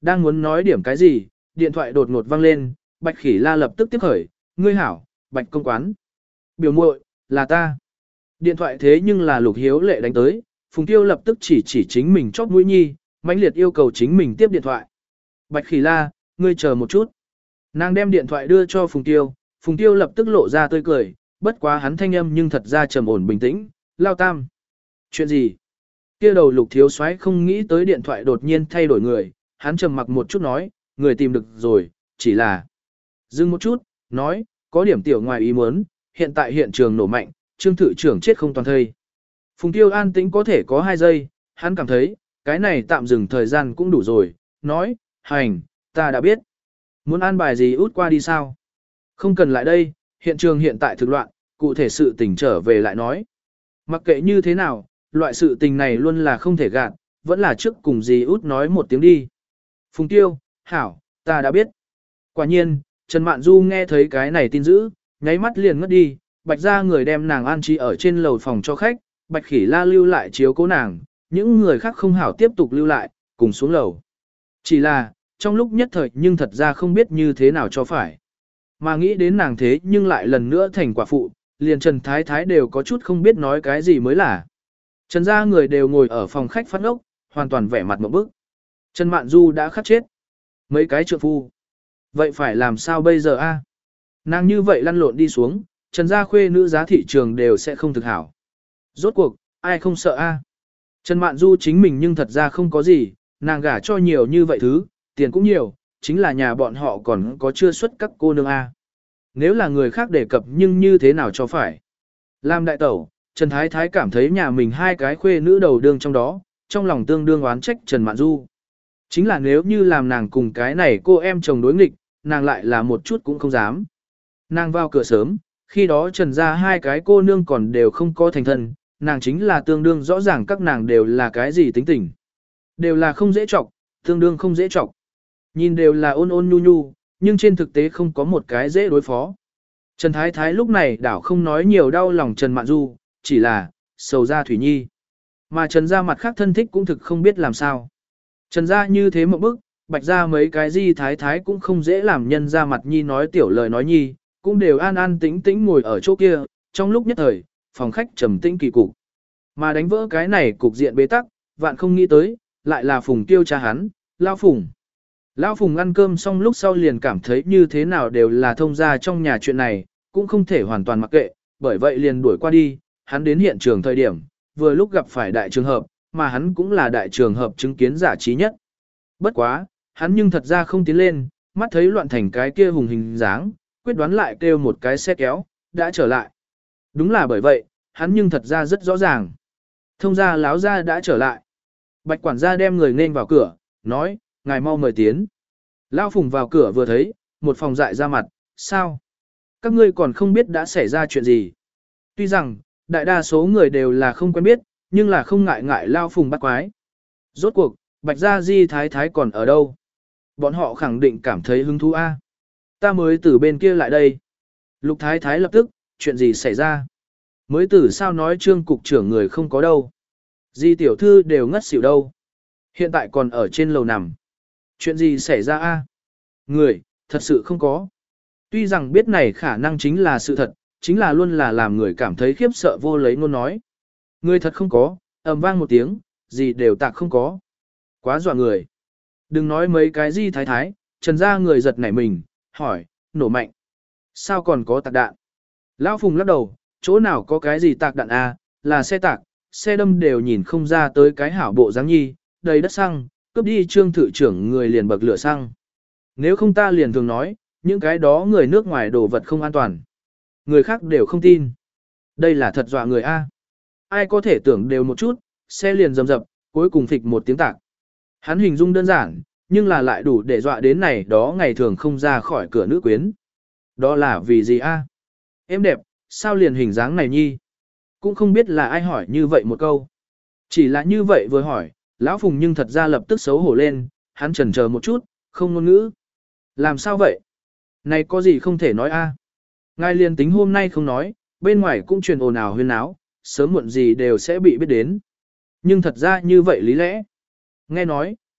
Đang muốn nói điểm cái gì, điện thoại đột ngột vang lên, Bạch Khỉ La lập tức tiếp khởi, ngươi hảo, Bạch công quán. Biểu muội, là ta. Điện thoại thế nhưng là Lục Hiếu Lệ đánh tới, Phùng Tiêu lập tức chỉ chính mình chóp mũi nhi, mãnh liệt yêu cầu chính mình tiếp điện thoại. Bạch Khỉ La, ngươi chờ một chút. Nàng đem điện thoại đưa cho Phùng Tiêu lập tức lộ ra tươi cười, bất quá hắn thanh âm nhưng thật ra trầm ổn bình tĩnh, lao tam. Chuyện gì? Kia đầu Lục Thiếu Soái không nghĩ tới điện thoại đột nhiên thay đổi người, hắn trầm mặc một chút nói, người tìm được rồi, chỉ là... Dừng một chút, nói, có điểm tiểu ngoài ý muốn, hiện tại hiện trường nổ mạnh, Trương thự trưởng chết không toàn thây. Phùng Tiêu an tĩnh có thể có 2 giây, hắn cảm thấy, cái này tạm dừng thời gian cũng đủ rồi, nói, hành, ta đã biết. Muốn an bài gì út qua đi sao? Không cần lại đây, hiện trường hiện tại thực loạn, cụ thể sự tình trở về lại nói. Mặc kệ như thế nào, loại sự tình này luôn là không thể gạt, vẫn là trước cùng gì út nói một tiếng đi. Phùng Tiêu, hảo, ta đã biết. Quả nhiên, Trần Mạn Du nghe thấy cái này tin dữ, nháy mắt liền ngất đi, Bạch ra người đem nàng an trí ở trên lầu phòng cho khách, Bạch Khỉ La lưu lại chiếu cố nàng, những người khác không hảo tiếp tục lưu lại, cùng xuống lầu. Chỉ là, trong lúc nhất thời nhưng thật ra không biết như thế nào cho phải. Mà nghĩ đến nàng thế nhưng lại lần nữa thành quả phụ, liền Trần Thái Thái đều có chút không biết nói cái gì mới là. Trần gia người đều ngồi ở phòng khách phát ốc, hoàn toàn vẻ mặt một bức. Trần Mạn Du đã khắc chết. Mấy cái trượng phu. Vậy phải làm sao bây giờ a? Nàng như vậy lăn lộn đi xuống, Trần gia khuê nữ giá thị trường đều sẽ không thực hảo. Rốt cuộc, ai không sợ a? Trần Mạn Du chính mình nhưng thật ra không có gì, nàng gả cho nhiều như vậy thứ, tiền cũng nhiều, chính là nhà bọn họ còn có chưa xuất các cô nương a. Nếu là người khác đề cập nhưng như thế nào cho phải. Làm đại tẩu, Trần Thái Thái cảm thấy nhà mình 2 cái khuê nữ đầu đương trong đó, trong lòng tương đương oán trách Trần Mạn Du. Chính là nếu như làm nàng cùng cái này cô em chồng đối nghịch, nàng lại là một chút cũng không dám. Nàng vào cửa sớm, khi đó Trần ra 2 cái cô nương còn đều không có thành thân, nàng chính là tương đương rõ ràng các nàng đều là cái gì tính tình. Đều là không dễ chọc, tương đương không dễ chọc. Nhìn đều là ôn ôn nhu nhu, nhưng trên thực tế không có một cái dễ đối phó. Trần Thái Thái lúc này đảo không nói nhiều đau lòng Trần Mạn Du, chỉ là, sầu ra Thủy Nhi. Mà Trần gia mặt khác thân thích cũng thực không biết làm sao. Trần gia như thế một bức, Bạch gia mấy cái Di Thái Thái cũng không dễ làm nhân ra mặt Nhi nói tiểu lời nói Nhi, cũng đều an an tĩnh tĩnh ngồi ở chỗ kia, trong lúc nhất thời, phòng khách trầm tĩnh kỳ cục. Mà đánh vỡ cái này cục diện bế tắc, vạn không nghĩ tới, lại là Phùng Tiêu cha hắn, Lao Phùng. Lão Phùng ăn cơm xong lúc sau liền cảm thấy như thế nào đều là thông gia trong nhà chuyện này, cũng không thể hoàn toàn mặc kệ, bởi vậy liền đuổi qua đi, hắn đến hiện trường thời điểm, vừa lúc gặp phải đại trường hợp, mà hắn cũng là đại trường hợp chứng kiến giả trí nhất. Bất quá, hắn nhưng thật ra không tiến lên, mắt thấy loạn thành cái kia hùng hình dáng, quyết đoán lại kêu một cái xe kéo, đã trở lại. Đúng là bởi vậy, hắn nhưng thật ra rất rõ ràng. Thông gia láo gia đã trở lại. Bạch quản gia đem người nên vào cửa, nói, ngài mau mời tiến. Lão Phùng vào cửa vừa thấy, một phòng dại ra mặt, sao? Các ngươi còn không biết đã xảy ra chuyện gì. Tuy rằng, đại đa số người đều là không quen biết, nhưng là không ngại ngại Lão Phùng bắt quái. Rốt cuộc, Bạch Gia Di Thái Thái còn ở đâu? Bọn họ khẳng định cảm thấy hứng thú a. Ta mới từ bên kia lại đây. Lục Thái Thái lập tức, chuyện gì xảy ra? Mới từ sao nói Trương cục trưởng người không có đâu. Di tiểu thư đều ngất xỉu đâu. Hiện tại còn ở trên lầu nằm. Chuyện gì xảy ra a? Người, thật sự không có. Tuy rằng biết này khả năng chính là sự thật, chính là luôn là làm người cảm thấy khiếp sợ vô lấy ngôn nói. Người thật không có, ầm vang một tiếng, gì đều tạc không có. Quá dọa người. Đừng nói mấy cái Di Thái Thái, Trần gia người giật nảy mình, hỏi, nổ mạnh. Sao còn có tạc đạn? Lão Phùng lắc đầu, chỗ nào có cái gì tạc đạn a? Là xe tạc, xe đâm đều nhìn không ra tới cái hảo bộ dáng nhi, đầy đất xăng, cướp đi Trương thự trưởng người liền bậc lửa xăng. Nếu không ta liền thường nói, những cái đó người nước ngoài đồ vật không an toàn. Người khác đều không tin. Đây là thật dọa người a. Ai có thể tưởng đều một chút, xe liền rầm rập, cuối cùng phịch một tiếng tạc. Hắn hình dung đơn giản, nhưng là lại đủ để dọa đến này đó ngày thường không ra khỏi cửa nữ quyến. Đó là vì gì a? Em đẹp, sao liền hình dáng này nhi? Cũng không biết là ai hỏi như vậy một câu. Chỉ là như vậy vừa hỏi, Lão Phùng nhưng thật ra lập tức xấu hổ lên, hắn chần chờ một chút, không ngôn ngữ. Làm sao vậy? Này có gì không thể nói a? Ngài liền tính hôm nay không nói, bên ngoài cũng truyền ồn ào huyên náo, sớm muộn gì đều sẽ bị biết đến. Nhưng thật ra như vậy lý lẽ. Nghe nói,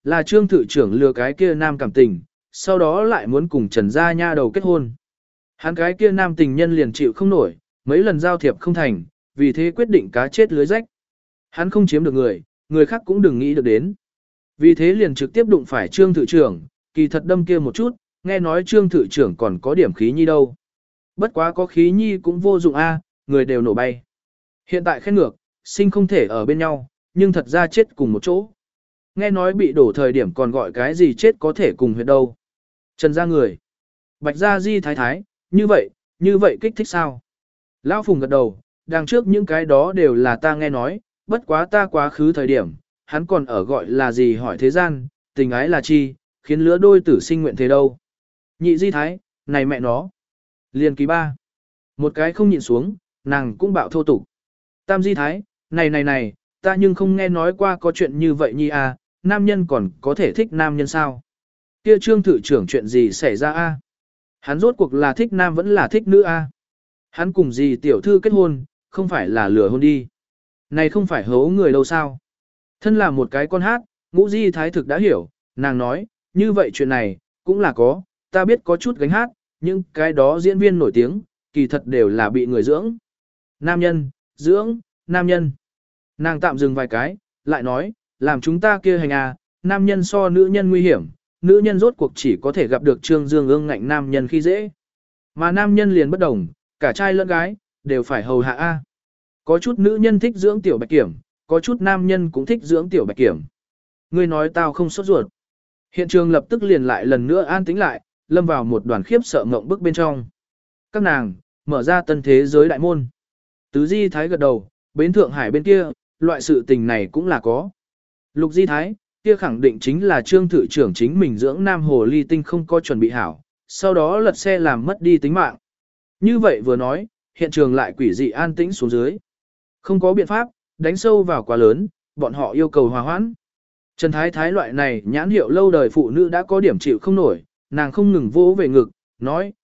là trương thự trưởng lừa cái kia nam cảm tình, sau đó lại muốn cùng Trần Gia Nha đầu kết hôn. Hắn cái kia nam tình nhân liền chịu không nổi, mấy lần giao thiệp không thành, vì thế quyết định cá chết lưới rách. Hắn không chiếm được người khác cũng đừng nghĩ được đến. Vì thế liền trực tiếp đụng phải trương thự trưởng, kỳ thật đâm kia một chút, nghe nói trương thự trưởng còn có điểm khí nhi đâu. Bất quá có khí nhi cũng vô dụng a, người đều nổ bay. Hiện tại khen ngược, sinh không thể ở bên nhau, nhưng thật ra chết cùng một chỗ. Nghe nói bị đổ thời điểm còn gọi cái gì chết có thể cùng huyệt đâu. Trần gia người. Bạch gia di thái thái, như vậy kích thích sao? Lão Phùng gật đầu, đằng trước những cái đó đều là ta nghe nói, bất quá ta quá khứ thời điểm, hắn còn ở gọi là gì hỏi thế gian, tình ái là chi, khiến lứa đôi tử sinh nguyện thế đâu. Nhị di thái, này mẹ nó. Liền ký ba. Một cái không nhịn xuống, nàng cũng bạo thô tục. Tam di thái, này, ta nhưng không nghe nói qua có chuyện như vậy nhi à, nam nhân còn có thể thích nam nhân sao? Kia trương thự trưởng chuyện gì xảy ra a? Hắn rốt cuộc là thích nam vẫn là thích nữ a? Hắn cùng gì tiểu thư kết hôn, không phải là lừa hôn đi. Này không phải hố người đâu sao? Thân là một cái con hát, ngũ di thái thực đã hiểu, nàng nói, như vậy chuyện này, cũng là có, ta biết có chút gánh hát, nhưng cái đó diễn viên nổi tiếng, kỳ thật đều là bị người dưỡng. Nam nhân, dưỡng, nam nhân. Nàng tạm dừng vài cái, lại nói, làm chúng ta kia hành à, nam nhân so nữ nhân nguy hiểm, nữ nhân rốt cuộc chỉ có thể gặp được Trương Dương ương ngạnh nam nhân khi dễ. Mà nam nhân liền bất đồng, cả trai lẫn gái, đều phải hầu hạ a. Có chút nữ nhân thích dưỡng tiểu bạch kiểm, có chút nam nhân cũng thích dưỡng tiểu bạch kiểm. Ngươi nói tao không sốt ruột. Hiện trường lập tức liền lại lần nữa an tĩnh lại, lâm vào một đoàn khiếp sợ ngộng bức bên trong. Các nàng, mở ra tân thế giới đại môn. Tứ Di Thái gật đầu, bến Thượng Hải bên kia, loại sự tình này cũng là có. Lục Di Thái, kia khẳng định chính là trương thự trưởng chính mình dưỡng nam hồ ly tinh không có chuẩn bị hảo, sau đó lật xe làm mất đi tính mạng. Như vậy vừa nói, hiện trường lại quỷ dị an tĩnh xuống dưới. Không có biện pháp, đánh sâu vào quá lớn, bọn họ yêu cầu hòa hoãn. Trần Thái Thái loại này nhãn hiệu lâu đời phụ nữ đã có điểm chịu không nổi, nàng không ngừng vỗ về ngực, nói,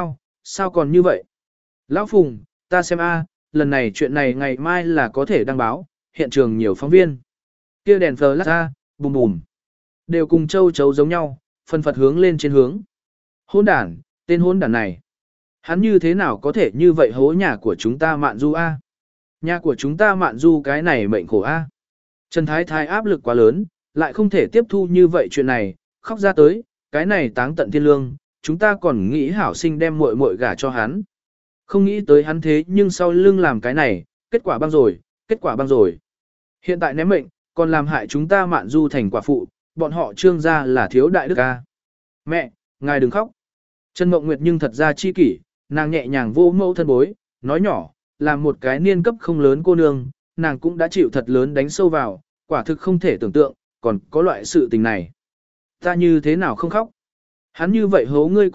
sao còn như vậy? Lão Phùng, ta xem lần này chuyện này ngày mai là có thể đăng báo, hiện trường nhiều phóng viên. Kia đèn flash bùm bùm, đều cùng châu chấu giống nhau, phân phật hướng lên trên hướng. Hôn đản, tên hôn đản này. Hắn như thế nào có thể như vậy hố nhà của chúng ta Mạn Du a? Nhà của chúng ta Mạn Du cái này mệnh khổ a. Trần Thái Thái áp lực quá lớn, lại không thể tiếp thu như vậy chuyện này, khóc ra tới, cái này táng tận thiên lương, chúng ta còn nghĩ hảo sinh đem muội muội gả cho hắn. Không nghĩ tới hắn thế nhưng sau lưng làm cái này, kết quả băng rồi. Hiện tại ném mệnh, còn làm hại chúng ta Mạn Du thành quả phụ, bọn họ trương gia là thiếu đại đức a. Mẹ, ngài đừng khóc. Trần Mộng Nguyệt nhưng thật ra chi kỷ, nàng nhẹ nhàng vô mẫu thân bối, nói nhỏ, làm một cái niên cấp không lớn cô nương, nàng cũng đã chịu thật lớn đánh sâu vào, quả thực không thể tưởng tượng, còn có loại sự tình này. Ta như thế nào không khóc? Hắn như vậy hố ngươi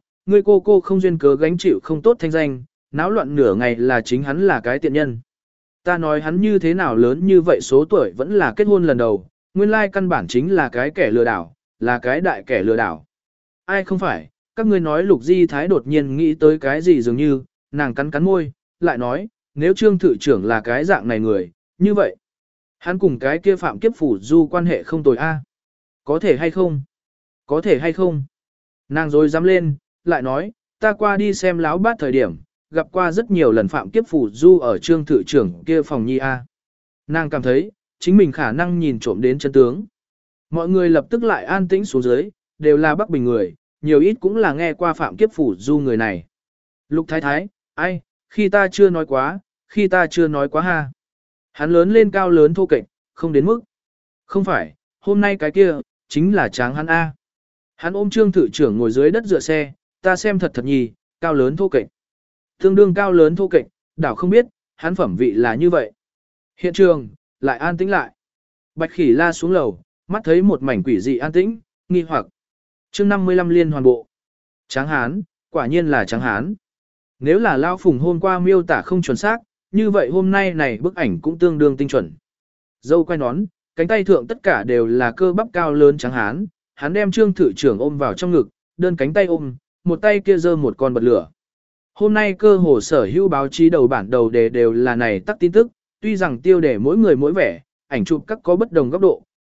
cô không duyên cớ gánh chịu không tốt thanh danh, náo loạn nửa ngày là chính hắn là cái tiện nhân. Ta nói hắn như thế nào lớn như vậy số tuổi vẫn là kết hôn lần đầu, nguyên lai căn bản chính là cái kẻ lừa đảo, là cái đại kẻ lừa đảo. Ai không phải, các ngươi nói Lục Di Thái đột nhiên nghĩ tới cái gì dường như, nàng cắn môi, lại nói, nếu trương thự trưởng là cái dạng này người, như vậy. Hắn cùng cái kia Phạm Kiếp Phủ Du quan hệ không tồi a. Có thể hay không? Có thể hay không? Nàng rồi dám lên, lại nói, ta qua đi xem láo bát thời điểm, gặp qua rất nhiều lần Phạm Kiếp Phủ Du ở trương thự trưởng kia phòng nhi a. Nàng cảm thấy, chính mình khả năng nhìn trộm đến chân tướng. Mọi người lập tức lại an tĩnh xuống dưới, đều là Bắc Bình người, nhiều ít cũng là nghe qua Phạm Kiếp Phủ Du người này. Lục Thái Thái, ai, khi ta chưa nói quá ha. Hắn lớn lên cao lớn thô kệch, không đến mức. Không phải, hôm nay cái kia, chính là tráng hắn A. Hắn ôm trương thự trưởng ngồi dưới đất dựa xe, ta xem thật nhì, cao lớn thô kệch. Tương đương cao lớn thô kệch, đảo không biết, hắn phẩm vị là như vậy. Hiện trường, lại an tĩnh lại. Bạch Khỉ la xuống lầu, mắt thấy một mảnh quỷ dị an tĩnh, nghi hoặc. Chương 55 liên hoàn bộ. Tráng hán, quả nhiên là tráng hán. Nếu là Lao Phùng hôm qua miêu tả không chuẩn xác, như vậy hôm nay này bức ảnh cũng tương đương tinh chuẩn. Dâu quay nón, cánh tay thượng tất cả đều là cơ bắp cao lớn trắng hán, hắn đem trương thự trưởng ôm vào trong ngực, đơn cánh tay ôm, một tay kia giơ một con bật lửa. Hôm nay cơ hồ sở hữu báo chí đầu bản đầu đề đều là này tắc tin tức, tuy rằng tiêu đề mỗi người mỗi vẻ, ảnh chụp các có bất đồng góc độ,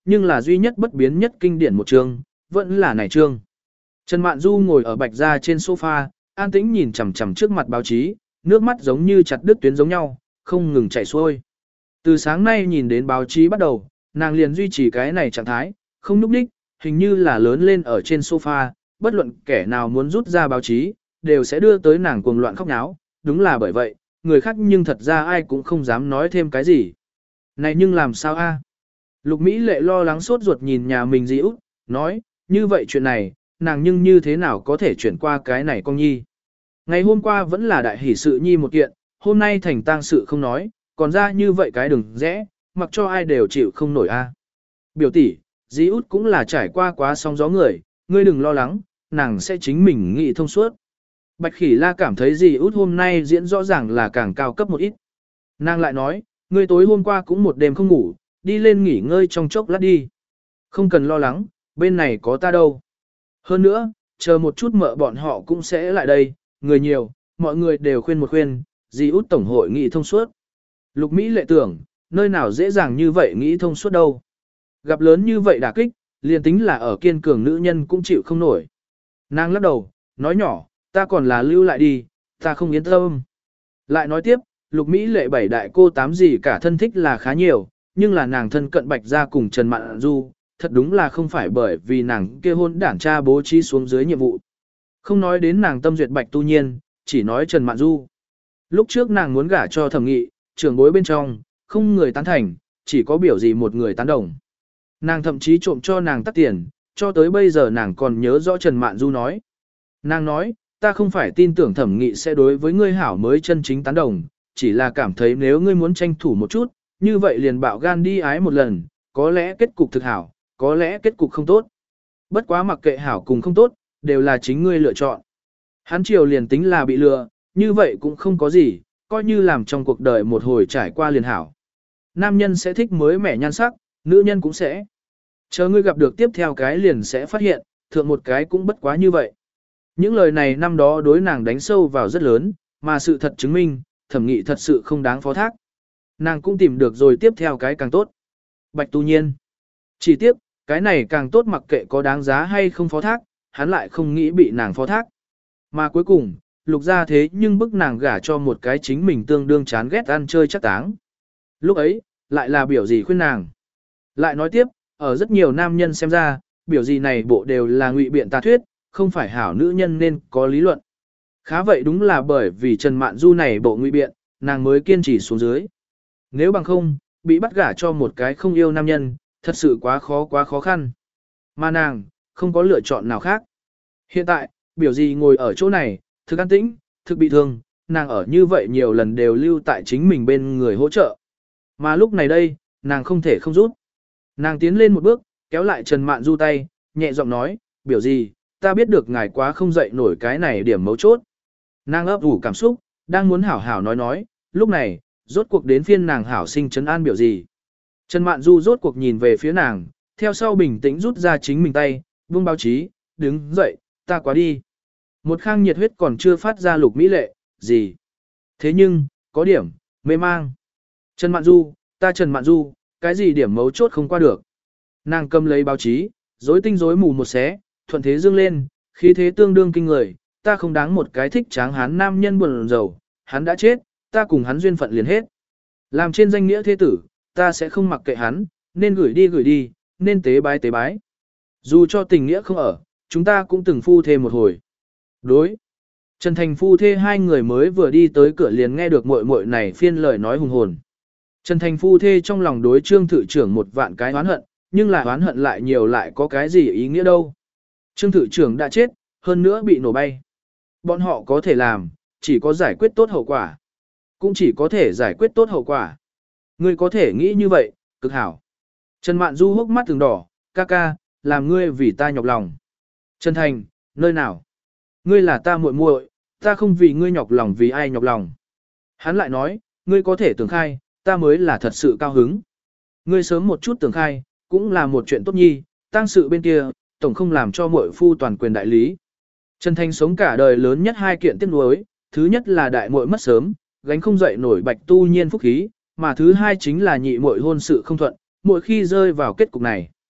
nhưng là duy nhất bất biến nhất kinh điển một chương, vẫn là này chương. Trần Mạn Du ngồi ở Bạch gia trên sofa, an tĩnh nhìn chằm chằm trước mặt báo chí, nước mắt giống như chặt đứt tuyến giống nhau, không ngừng chảy xuôi. Từ sáng nay nhìn đến báo chí bắt đầu, nàng liền duy trì cái này trạng thái, không nhúc nhích, hình như là lớn lên ở trên sofa, bất luận kẻ nào muốn rút ra báo chí, đều sẽ đưa tới nàng cuồng loạn khóc náo, đúng là bởi vậy, người khác nhưng thật ra ai cũng không dám nói thêm cái gì. Này nhưng làm sao a? Lục Mỹ Lệ lo lắng sốt ruột nhìn nhà mình dì út, nói, như vậy chuyện này, nàng nhưng như thế nào có thể chuyển qua cái này con nhi. Ngày hôm qua vẫn là đại hỷ sự nhi một kiện, hôm nay thành tang sự không nói, còn ra như vậy cái đừng rẽ, mặc cho ai đều chịu không nổi a. Biểu tỷ, dì út cũng là trải qua quá sóng gió người, ngươi đừng lo lắng, nàng sẽ chính mình nghĩ thông suốt. Bạch Khỉ La cảm thấy dì út hôm nay diễn rõ ràng là càng cao cấp một ít. Nàng lại nói, ngươi tối hôm qua cũng một đêm không ngủ, đi lên nghỉ ngơi trong chốc lát đi. Không cần lo lắng, bên này có ta đâu. Hơn nữa, chờ một chút mợ bọn họ cũng sẽ lại đây, người nhiều, mọi người đều khuyên một khuyên, dì út tổng hội nghĩ thông suốt. Lục Mỹ Lệ tưởng, nơi nào dễ dàng như vậy nghĩ thông suốt đâu. Gặp lớn như vậy đả kích, liền tính là ở kiên cường nữ nhân cũng chịu không nổi. Nàng lắc đầu, nói nhỏ, ta còn là lưu lại đi, ta không yên tâm. Lại nói tiếp, Lục Mỹ Lệ bảy đại cô tám gì cả thân thích là khá nhiều, nhưng là nàng thân cận Bạch gia cùng Trần Mạn Du, thật đúng là không phải bởi vì nàng kia hôn đảng cha bố trí xuống dưới nhiệm vụ. Không nói đến nàng tâm duyệt Bạch Tu Nhiên, chỉ nói Trần Mạn Du. Lúc trước nàng muốn gả cho Thẩm Nghị, trưởng bối bên trong, không người tán thành, chỉ có biểu gì một người tán đồng. Nàng thậm chí trộm cho nàng tắt tiền, cho tới bây giờ nàng còn nhớ rõ Trần Mạn Du nói. Nàng nói, ta không phải tin tưởng Thẩm Nghị sẽ đối với ngươi hảo mới chân chính tán đồng, chỉ là cảm thấy nếu ngươi muốn tranh thủ một chút, như vậy liền bạo gan đi ái một lần, có lẽ kết cục thực hảo, có lẽ kết cục không tốt. Bất quá mặc kệ hảo cùng không tốt, đều là chính ngươi lựa chọn. Hắn chiều liền tính là bị lừa, như vậy cũng không có gì, coi như làm trong cuộc đời một hồi trải qua liền hảo. Nam nhân sẽ thích mới mẻ nhan sắc, nữ nhân cũng sẽ. Chờ ngươi gặp được tiếp theo cái liền sẽ phát hiện, thượng một cái cũng bất quá như vậy. Những lời này năm đó đối nàng đánh sâu vào rất lớn, mà sự thật chứng minh, Thẩm Nghị thật sự không đáng phó thác. Nàng cũng tìm được rồi tiếp theo cái càng tốt. Bạch Tu Nhiên. Chỉ tiếc, cái này càng tốt mặc kệ có đáng giá hay không phó thác, hắn lại không nghĩ bị nàng phó thác. Mà cuối cùng, Lục gia thế nhưng bức nàng gả cho một cái chính mình tương đương chán ghét ăn chơi chắc táng. Lúc ấy, lại là biểu gì khuyên nàng. Lại nói tiếp, ở rất nhiều nam nhân xem ra, biểu gì này bộ đều là ngụy biện tà thuyết, không phải hảo nữ nhân nên có lý luận. Khá vậy đúng là bởi vì Trần Mạn Du này bộ ngụy biện, nàng mới kiên trì xuống dưới. Nếu bằng không, bị bắt gả cho một cái không yêu nam nhân, thật sự quá khó khăn. Mà nàng, không có lựa chọn nào khác. Hiện tại, biểu gì ngồi ở chỗ này, thực an tĩnh, thực bị thương, nàng ở như vậy nhiều lần đều lưu tại chính mình bên người hỗ trợ. Mà lúc này đây, nàng không thể không rút. Nàng tiến lên một bước, kéo lại Trần Mạn Du tay, nhẹ giọng nói, biểu gì, ta biết được ngài quá không dậy nổi cái này điểm mấu chốt. Nàng ấp ủ cảm xúc, đang muốn hảo hảo nói, lúc này, rốt cuộc đến phiên nàng hảo sinh trấn an biểu gì. Trần Mạn Du rốt cuộc nhìn về phía nàng, theo sau bình tĩnh rút ra chính mình tay, buông báo chí, đứng dậy, ta quá đi. Một khang nhiệt huyết còn chưa phát ra Lục Mỹ Lệ, gì. Thế nhưng, có điểm, mê mang. Trần Mạn Du, Trần Mạn Du, cái gì điểm mấu chốt không qua được. Nàng cầm lấy báo chí, rối tinh rối mù một xé, thuận thế dương lên, khí thế tương đương kinh người, ta không đáng một cái thích tráng hán nam nhân buồn rầu, hắn đã chết, ta cùng hắn duyên phận liền hết. Làm trên danh nghĩa thế tử, ta sẽ không mặc kệ hắn, nên gửi đi, nên tế bái. Dù cho tình nghĩa không ở, chúng ta cũng từng phu thê một hồi. Đối. Trần Thành phu thê hai người mới vừa đi tới cửa liền nghe được muội muội này phiên lời nói hùng hồn. Trần Thành phu thê trong lòng đối Trương Thự trưởng một vạn cái oán hận, nhưng là oán hận lại nhiều lại có cái gì ý nghĩa đâu. Trương Thự trưởng đã chết, hơn nữa bị nổ bay. Bọn họ có thể làm, chỉ có giải quyết tốt hậu quả. Cũng chỉ có thể giải quyết tốt hậu quả. Ngươi có thể nghĩ như vậy, cực hảo. Trần Mạn Du hốc mắt từng đỏ, ca ca, làm ngươi vì ta nhọc lòng. Trần Thành, nơi nào? Ngươi là ta muội muội, ta không vì ngươi nhọc lòng vì ai nhọc lòng. Hắn lại nói, ngươi có thể tưởng khai, ta mới là thật sự cao hứng. Ngươi sớm một chút tưởng khai, cũng là một chuyện tốt nhi, tang sự bên kia, tổng không làm cho muội phu toàn quyền đại lý. Trần Thành sống cả đời lớn nhất hai kiện tiếc nuối, thứ nhất là đại muội mất sớm, gánh không dậy nổi Bạch Tu Nhiên phúc khí, mà thứ hai chính là nhị muội hôn sự không thuận, mỗi khi rơi vào kết cục này.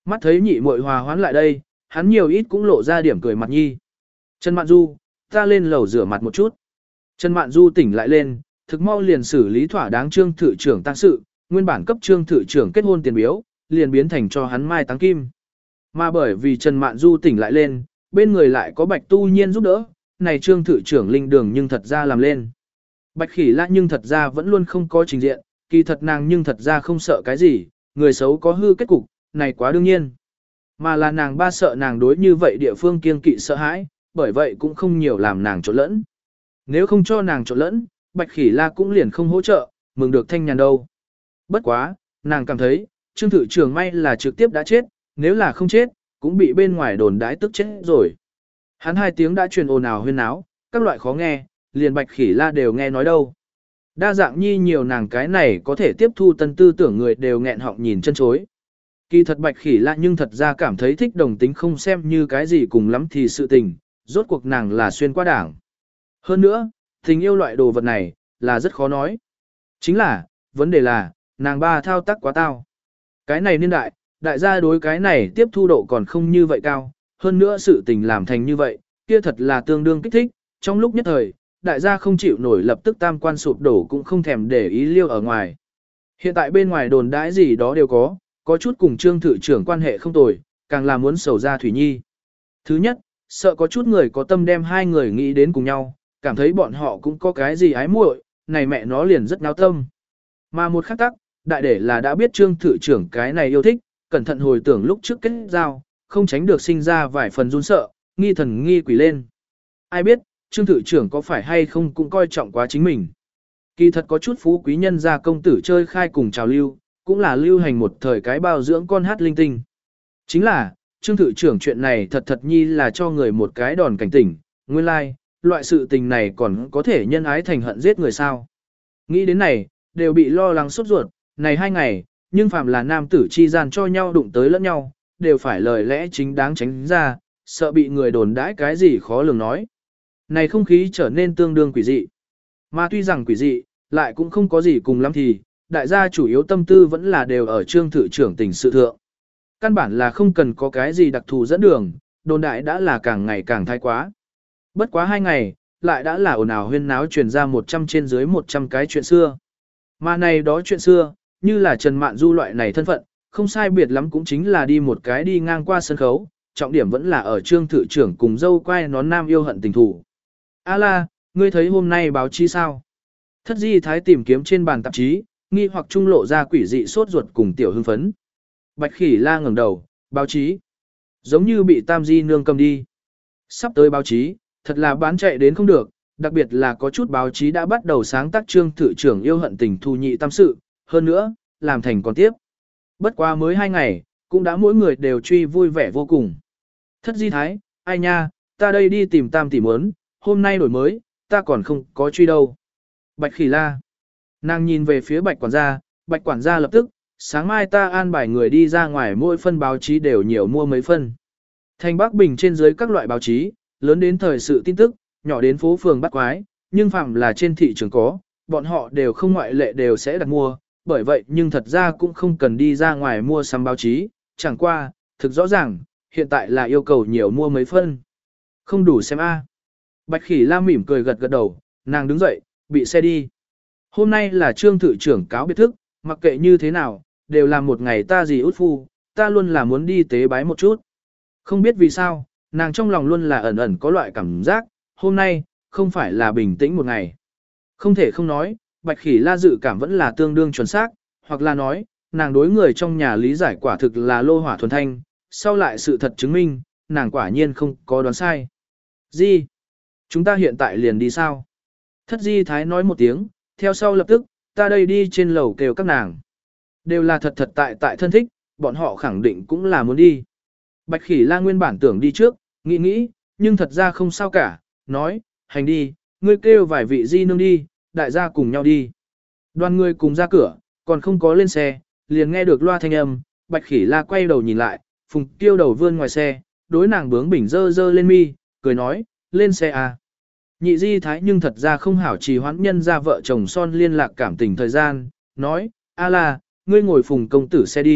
Mắt thấy nhị muội hòa hoãn lại đây, hắn nhiều ít cũng lộ ra điểm cười mặt nhi. Trần Mạn Du, ta lên lầu rửa mặt một chút. Trần Mạn Du tỉnh lại lên, thực mau liền xử lý thỏa đáng trương thự trưởng tăng sự, nguyên bản cấp trương thự trưởng kết hôn tiền biếu, liền biến thành cho hắn mai táng kim. Mà bởi vì Trần Mạn Du tỉnh lại lên, bên người lại có Bạch Tu Nhiên giúp đỡ, này trương thự trưởng linh đường nhưng thật ra làm lên. Bạch Khỉ La nhưng thật ra vẫn luôn không có trình diện, kỳ thật nàng nhưng thật ra không sợ cái gì, người xấu có hư kết cục, này quá đương nhiên. Mà là nàng ba sợ nàng đối như vậy địa phương kiêng kỵ sợ hãi, bởi vậy cũng không nhiều làm nàng trộn lẫn. Nếu không cho nàng trộn lẫn, Bạch Khỉ La cũng liền không hỗ trợ, mừng được thanh nhàn đâu. Bất quá, nàng cảm thấy, trương thự trưởng may là trực tiếp đã chết, nếu là không chết, cũng bị bên ngoài đồn đãi tức chết rồi. Hắn 2 tiếng đã truyền ồn ào huyên náo, các loại khó nghe, liền Bạch Khỉ La đều nghe nói đâu. Đa dạng nhi nhiều nàng cái này có thể tiếp thu tân tư tưởng người đều nghẹn họng nhìn chân chối. Kỳ thật Bạch Khỉ La nhưng thật ra cảm thấy thích đồng tính không xem như cái gì cùng lắm thì sự tình, rốt cuộc nàng là xuyên qua đảng. Hơn nữa, tình yêu loại đồ vật này, là rất khó nói. Chính là, vấn đề là, nàng ba thao tác quá tao. Cái này niên đại, đại gia đối cái này tiếp thu độ còn không như vậy cao, hơn nữa sự tình làm thành như vậy, kia thật là tương đương kích thích, trong lúc nhất thời, đại gia không chịu nổi lập tức tam quan sụp đổ cũng không thèm để ý liêu ở ngoài. Hiện tại bên ngoài đồn đãi gì đó đều có chút cùng trương thự trưởng quan hệ không tồi, càng là muốn sầu ra Thủy Nhi. Thứ nhất, sợ có chút người có tâm đem 2 người nghĩ đến cùng nhau, cảm thấy bọn họ cũng có cái gì ái muội, này mẹ nó liền rất náo tâm. Mà một khắc tắc, đại để là đã biết trương thự trưởng cái này yêu thích, cẩn thận hồi tưởng lúc trước kết giao, không tránh được sinh ra vài phần run sợ, nghi thần nghi quỷ lên. Ai biết, trương thự trưởng có phải hay không cũng coi trọng quá chính mình. Kỳ thật có chút phú quý nhân gia công tử chơi khai cùng trào lưu, cũng là lưu hành một thời cái bao dưỡng con hát linh tinh. Chính là, trương thự trưởng chuyện này thật thật nhi là cho người một cái đòn cảnh tỉnh, nguyên lai, like, loại sự tình này còn có thể nhân ái thành hận giết người sao. Nghĩ đến này, đều bị lo lắng sốt ruột, này 2 ngày, nhưng phàm là nam tử chi gian cho nhau đụng tới lẫn nhau, đều phải lời lẽ chính đáng tránh ra, sợ bị người đồn đãi cái gì khó lường nói. Này không khí trở nên tương đương quỷ dị. Mà tuy rằng quỷ dị, lại cũng không có gì cùng lắm thì, đại gia chủ yếu tâm tư vẫn là đều ở trương thự trưởng tình sự thượng. Căn bản là không cần có cái gì đặc thù dẫn đường, đồn đại đã là càng ngày càng thái quá. Bất quá 2 ngày, lại đã là ồn ào huyên náo truyền ra 100 trên dưới 100 cái chuyện xưa. Mà này đó chuyện xưa, như là Trần Mạn Du loại này thân phận, không sai biệt lắm cũng chính là đi một cái đi ngang qua sân khấu, trọng điểm vẫn là ở trương thự trưởng cùng dâu quay nón nam yêu hận tình thủ. A la, ngươi thấy hôm nay báo chí sao? Thất Di Thái tìm kiếm trên bàn tạp chí, nghi hoặc trung lộ ra quỷ dị sốt ruột cùng tiểu hưng phấn. Bạch Khỉ La ngẩng đầu, báo chí. Giống như bị Tam Di nương cầm đi. Sắp tới báo chí, thật là bán chạy đến không được, đặc biệt là có chút báo chí đã bắt đầu sáng tác trương thự trưởng yêu hận tình thù nhị tam sự, hơn nữa, làm thành còn tiếp. Bất quá mới 2 ngày, cũng đã mỗi người đều truy vui vẻ vô cùng. Thất Di Thái, ai nha, ta đây đi tìm Tam tỷ muốn, hôm nay đổi mới, ta còn không có truy đâu. Bạch Khỉ La. Nàng nhìn về phía Bạch quản gia lập tức, sáng mai ta an bài người đi ra ngoài mỗi phân báo chí đều nhiều mua mấy phân. Thành Bắc Bình trên dưới các loại báo chí, lớn đến thời sự tin tức, nhỏ đến phố phường bắt quái, nhưng phạm là trên thị trường có, bọn họ đều không ngoại lệ đều sẽ đặt mua, bởi vậy nhưng thật ra cũng không cần đi ra ngoài mua sắm báo chí, chẳng qua, thực rõ ràng, hiện tại là yêu cầu nhiều mua mấy phân. Không đủ xem a. Bạch Khỉ La mỉm cười gật gật đầu, nàng đứng dậy, bị xe đi. Hôm nay là trương thự trưởng cáo biệt thức, mặc kệ như thế nào, đều là một ngày ta gì út phu, ta luôn là muốn đi tế bái một chút. Không biết vì sao, nàng trong lòng luôn là ẩn ẩn có loại cảm giác, hôm nay, không phải là bình tĩnh một ngày. Không thể không nói, Bạch Khỉ La dự cảm vẫn là tương đương chuẩn xác, hoặc là nói, nàng đối người trong nhà lý giải quả thực là lô hỏa thuần thanh, sau lại sự thật chứng minh, nàng quả nhiên không có đoán sai. Di, chúng ta hiện tại liền đi sao? Thất Di Thái nói một tiếng, theo sau lập tức, ta đây đi trên lầu kêu các nàng. Đều là thật thật tại thân thích, bọn họ khẳng định cũng là muốn đi. Bạch Khỉ La nguyên bản tưởng đi trước, nghĩ, nhưng thật ra không sao cả, nói, hành đi, ngươi kêu vài vị di nương đi, đại gia cùng nhau đi. Đoàn người cùng ra cửa, còn không có lên xe, liền nghe được loa thanh âm, Bạch Khỉ La quay đầu nhìn lại, Phùng Tiêu đầu vươn ngoài xe, đối nàng bướng bỉnh dơ lên mi, cười nói, lên xe à. Nhị Di Thái nhưng thật ra không hảo trì hoãn nhân ra vợ chồng son liên lạc cảm tình thời gian, nói, a la, ngươi ngồi Phùng công tử xe đi,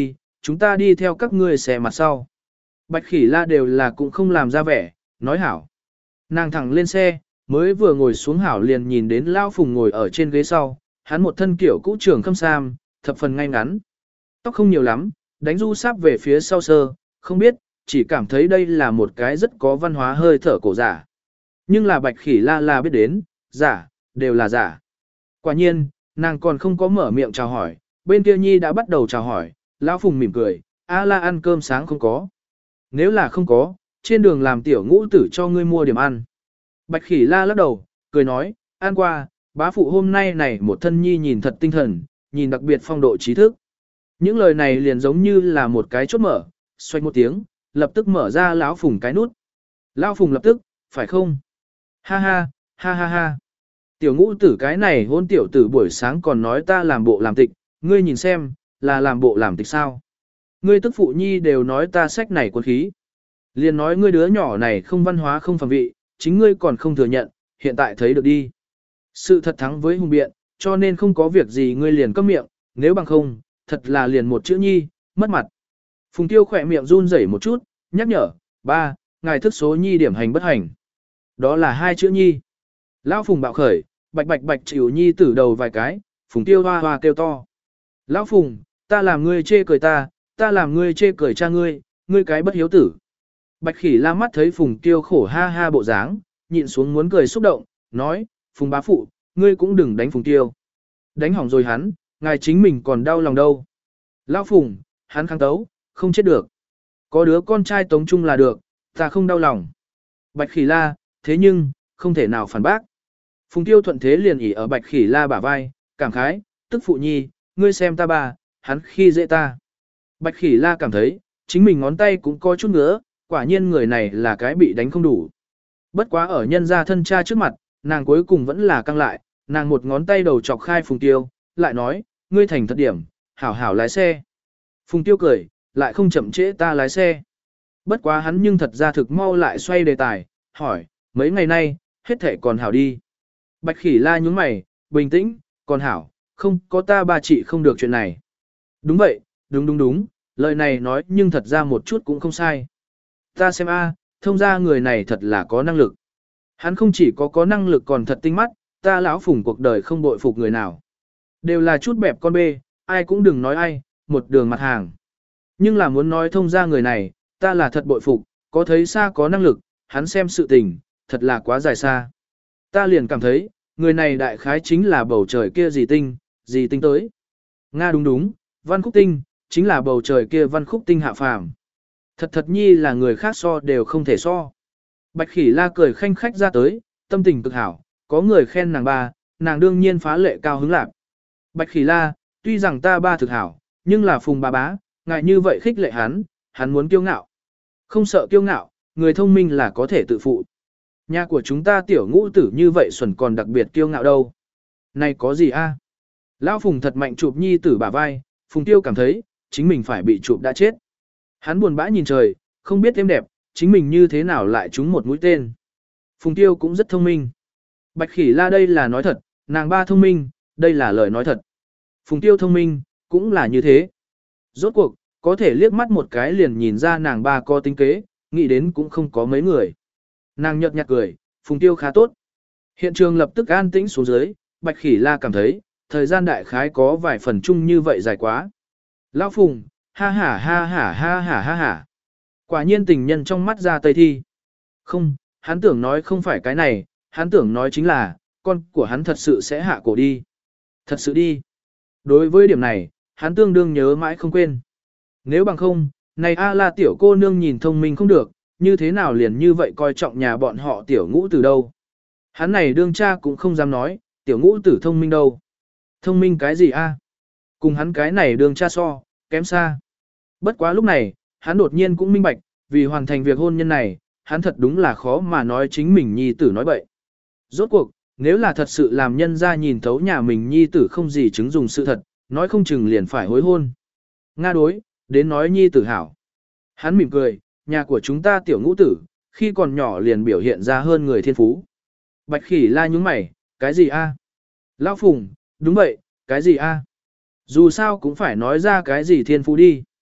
chúng ta đi theo các ngươi xe mặt sau. Bạch Khỉ La đều là cũng không làm ra vẻ, nói hảo. Nàng thẳng lên xe, mới vừa ngồi xuống hảo liền nhìn đến Lão Phùng ngồi ở trên ghế sau, hắn một thân kiểu cũ trường khâm sam, thập phần ngay ngắn. Tóc không nhiều lắm, đánh du sáp về phía sau sơ, không biết, chỉ cảm thấy đây là một cái rất có văn hóa hơi thở cổ giả. Nhưng là Bạch Khỉ La là biết đến, giả, đều là giả. Quả nhiên, nàng còn không có mở miệng chào hỏi, bên kia Nhi đã bắt đầu chào hỏi, Lão Phùng mỉm cười, a la ăn cơm sáng không có. Nếu là không có, trên đường làm tiểu ngũ tử cho ngươi mua điểm ăn. Bạch Khỉ La lắc đầu, cười nói, ăn qua, bá phụ hôm nay này một thân Nhi nhìn thật tinh thần, nhìn đặc biệt phong độ trí thức. Những lời này liền giống như là một cái chốt mở, xoay một tiếng, lập tức mở ra Lão Phùng cái nút. Lão Phùng lập tức, phải không? Ha ha, ha ha ha. Tiểu ngũ tử cái này hôn tiểu tử buổi sáng còn nói ta làm bộ làm tịch, ngươi nhìn xem, là làm bộ làm tịch sao? Ngươi tức phụ Nhi đều nói ta sách này quân khí. Liền nói ngươi đứa nhỏ này không văn hóa không phẩm vị, chính ngươi còn không thừa nhận, hiện tại thấy được đi. Sự thật thắng với hùng biện, cho nên không có việc gì ngươi liền câm miệng, nếu bằng không, thật là liền một chữ Nhi, mất mặt. Phùng Tiêu khỏe miệng run rẩy một chút, nhắc nhở, ba, ngài thức số Nhi điểm hành bất hành. Đó là hai chữ Nhi. Lão Phùng bạo khởi, bạch bạch bạch chịu Nhi tử đầu vài cái, Phùng Tiêu hoa hoa kêu to. Lão Phùng, ta làm ngươi chê cười ta làm ngươi chê cười cha ngươi, ngươi cái bất hiếu tử. Bạch Khỉ La mắt thấy Phùng Tiêu khổ ha ha bộ dáng, nhịn xuống muốn cười xúc động, nói, Phùng bá phụ, ngươi cũng đừng đánh Phùng Tiêu. Đánh hỏng rồi hắn, ngài chính mình còn đau lòng đâu. Lão Phùng, hắn kháng tấu, không chết được. Có đứa con trai tống chung là được, ta không đau lòng. Bạch Khỉ La, thế nhưng, không thể nào phản bác. Phùng Tiêu thuận thế liền ỉ ở Bạch Khỉ La bả vai, cảm khái, tức phụ Nhi, ngươi xem ta bà, hắn khi dễ ta. Bạch Khỉ La cảm thấy, chính mình ngón tay cũng có chút ngứa, quả nhiên người này là cái bị đánh không đủ. Bất quá ở nhân gia thân cha trước mặt, nàng cuối cùng vẫn là căng lại, nàng một ngón tay đầu chọc khai Phùng Tiêu, lại nói, ngươi thành thật điểm, hảo hảo lái xe. Phùng Tiêu cười, lại không chậm trễ ta lái xe. Bất quá hắn nhưng thật ra thực mau lại xoay đề tài, hỏi, mấy ngày nay, hết thể còn hảo đi. Bạch Khỉ La nhướng mày, bình tĩnh, còn hảo, không có ta ba chị không được chuyện này. Đúng vậy, đúng, lời này nói nhưng thật ra một chút cũng không sai. Ta xem thông ra người này thật là có năng lực. Hắn không chỉ có năng lực còn thật tinh mắt, ta lão Phùng cuộc đời không bội phục người nào. Đều là chút bẹp con bê, ai cũng đừng nói ai, một đường mặt hàng. Nhưng là muốn nói thông ra người này, ta là thật bội phục, có thấy xa có năng lực, hắn xem sự tình, thật là quá dài xa. Ta liền cảm thấy, người này đại khái chính là bầu trời kia gì tinh tới. Nga đúng, Văn Khúc Tinh, chính là bầu trời kia Văn Khúc Tinh hạ phàm. Thật Nhi là người khác so đều không thể so. Bạch Khỉ La cười khanh khách ra tới, tâm tình cực hảo, có người khen nàng ba, nàng đương nhiên phá lệ cao hứng lạc. Bạch Khỉ La, tuy rằng ta ba thực hảo, nhưng là Phùng bá, ngại như vậy khích lệ hắn muốn kiêu ngạo. Không sợ kiêu ngạo, người thông minh là có thể tự phụ. Nhà của chúng ta tiểu ngũ tử như vậy xuẩn còn đặc biệt kiêu ngạo đâu. Này có gì Lão Phùng thật mạnh chụp Nhi tử bả vai, Phùng Tiêu cảm thấy, chính mình phải bị chụp đã chết. Hắn buồn bã nhìn trời, không biết êm đẹp, chính mình như thế nào lại trúng một mũi tên. Phùng Tiêu cũng rất thông minh. Bạch Khỉ La đây là nói thật, nàng ba thông minh, đây là lời nói thật. Phùng Tiêu thông minh, cũng là như thế. Rốt cuộc, có thể liếc mắt một cái liền nhìn ra nàng ba có tính kế, nghĩ đến cũng không có mấy người. Nàng nhợt nhạt cười, Phùng Tiêu khá tốt. Hiện trường lập tức an tĩnh xuống dưới, Bạch Khỉ La cảm thấy, thời gian đại khái có vài phần chung như vậy dài quá. Lão Phùng, ha ha ha ha ha ha ha ha. Quả nhiên tình nhân trong mắt ra tây thi. Không, hắn tưởng nói không phải cái này, hắn tưởng nói chính là, con của hắn thật sự sẽ hạ cổ đi. Thật sự đi. Đối với điểm này, hắn tương đương nhớ mãi không quên. Nếu bằng không, này la tiểu cô nương nhìn thông minh không được, như thế nào liền như vậy coi trọng nhà bọn họ tiểu ngũ từ đâu. Hắn này đương cha cũng không dám nói, tiểu ngũ tử thông minh đâu. Thông minh cái gì Cùng hắn cái này đương cha so, kém xa. Bất quá lúc này, hắn đột nhiên cũng minh bạch, vì hoàn thành việc hôn nhân này, hắn thật đúng là khó mà nói chính mình nhi tử nói bậy. Rốt cuộc, nếu là thật sự làm nhân ra nhìn thấu nhà mình nhi tử không gì chứng dùng sự thật, nói không chừng liền phải hối hôn. Nga đối, đến nói nhi tử hảo. Hắn mỉm cười, nhà của chúng ta tiểu ngũ tử, khi còn nhỏ liền biểu hiện ra hơn người thiên phú. Bạch Khỉ La nhúng mày, cái gì Lão Phùng, đúng vậy, cái gì Dù sao cũng phải nói ra cái gì thiên phú đi.